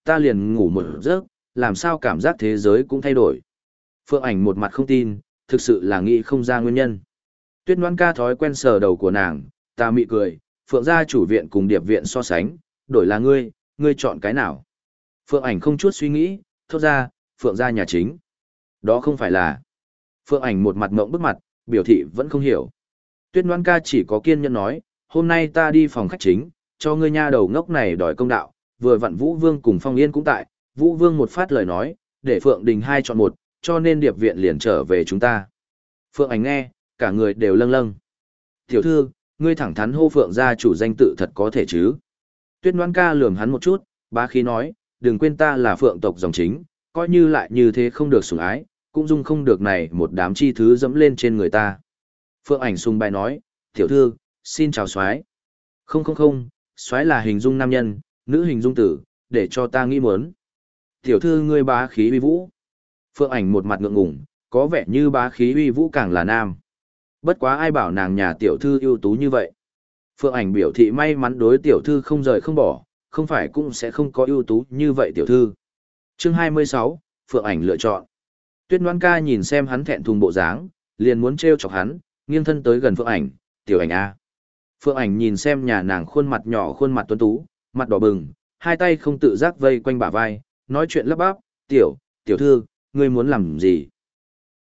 ta liền ngủ một giấc, làm sao cảm giác thế giới cũng thay đổi. Phượng Ảnh một mặt không tin, thực sự là nghĩ không ra nguyên nhân. Tuyết Ngoan Ca thói quen sờ đầu của nàng, ta mị cười, Phượng gia chủ viện cùng điệp viện so sánh, đổi là ngươi chọn cái nào? Phượng Ảnh không chút suy nghĩ, thốt ra, Phượng gia nhà chính. Đó không phải là. Phượng Ảnh một mặt ngộng bức mặt, biểu thị vẫn không hiểu. Tuyết Ngoan Ca chỉ có kiên nhẫn nói, hôm nay ta đi phòng khách chính, cho ngươi nha đầu ngốc này đòi công đạo, vừa vặn Vũ Vương cùng Phong Yên cũng tại, Vũ Vương một phát lời nói, để Phượng Đình hai chọn một, cho nên điệp viện liền trở về chúng ta. Phượng Ảnh nghe, cả người đều lâng lâng. Tiểu thư, ngươi thẳng thắn hô Phượng gia chủ danh tự thật có thể chứ? Tuyết Ngoan Ca lườm hắn một chút, bá khí nói, đừng quên ta là Phượng tộc dòng chính, coi như lại như thế không được sủng ái, cũng dung không được này một đám chi thứ dẫm lên trên người ta. Phượng Ảnh sùng bài nói, tiểu thư, xin chào soái. Không, soái là hình dung nam nhân, nữ hình dung tử, để cho ta nghĩ muốn. Tiểu thư ngươi bá khí uy vũ. Phượng Ảnh một mặt ngượng ngùng, có vẻ như bá khí uy vũ càng là nam. Bất quá ai bảo nàng nhà tiểu thư ưu tú như vậy. Phượng Ảnh biểu thị may mắn đối tiểu thư không rời không bỏ, không phải cũng sẽ không có ưu tú như vậy tiểu thư. Chương 26, Phượng Ảnh lựa chọn. Tuyết Ngoan Ca nhìn xem hắn thẹn thùng bộ dáng, liền muốn trêu chọc hắn, nghiêng thân tới gần Phượng Ảnh, "Tiểu Ảnh a." Phượng Ảnh nhìn xem nhà nàng khuôn mặt nhỏ khuôn mặt tuấn tú, mặt đỏ bừng, hai tay không tự giác vây quanh bả vai, nói chuyện lắp bắp, "Tiểu thư, ngươi muốn làm gì?"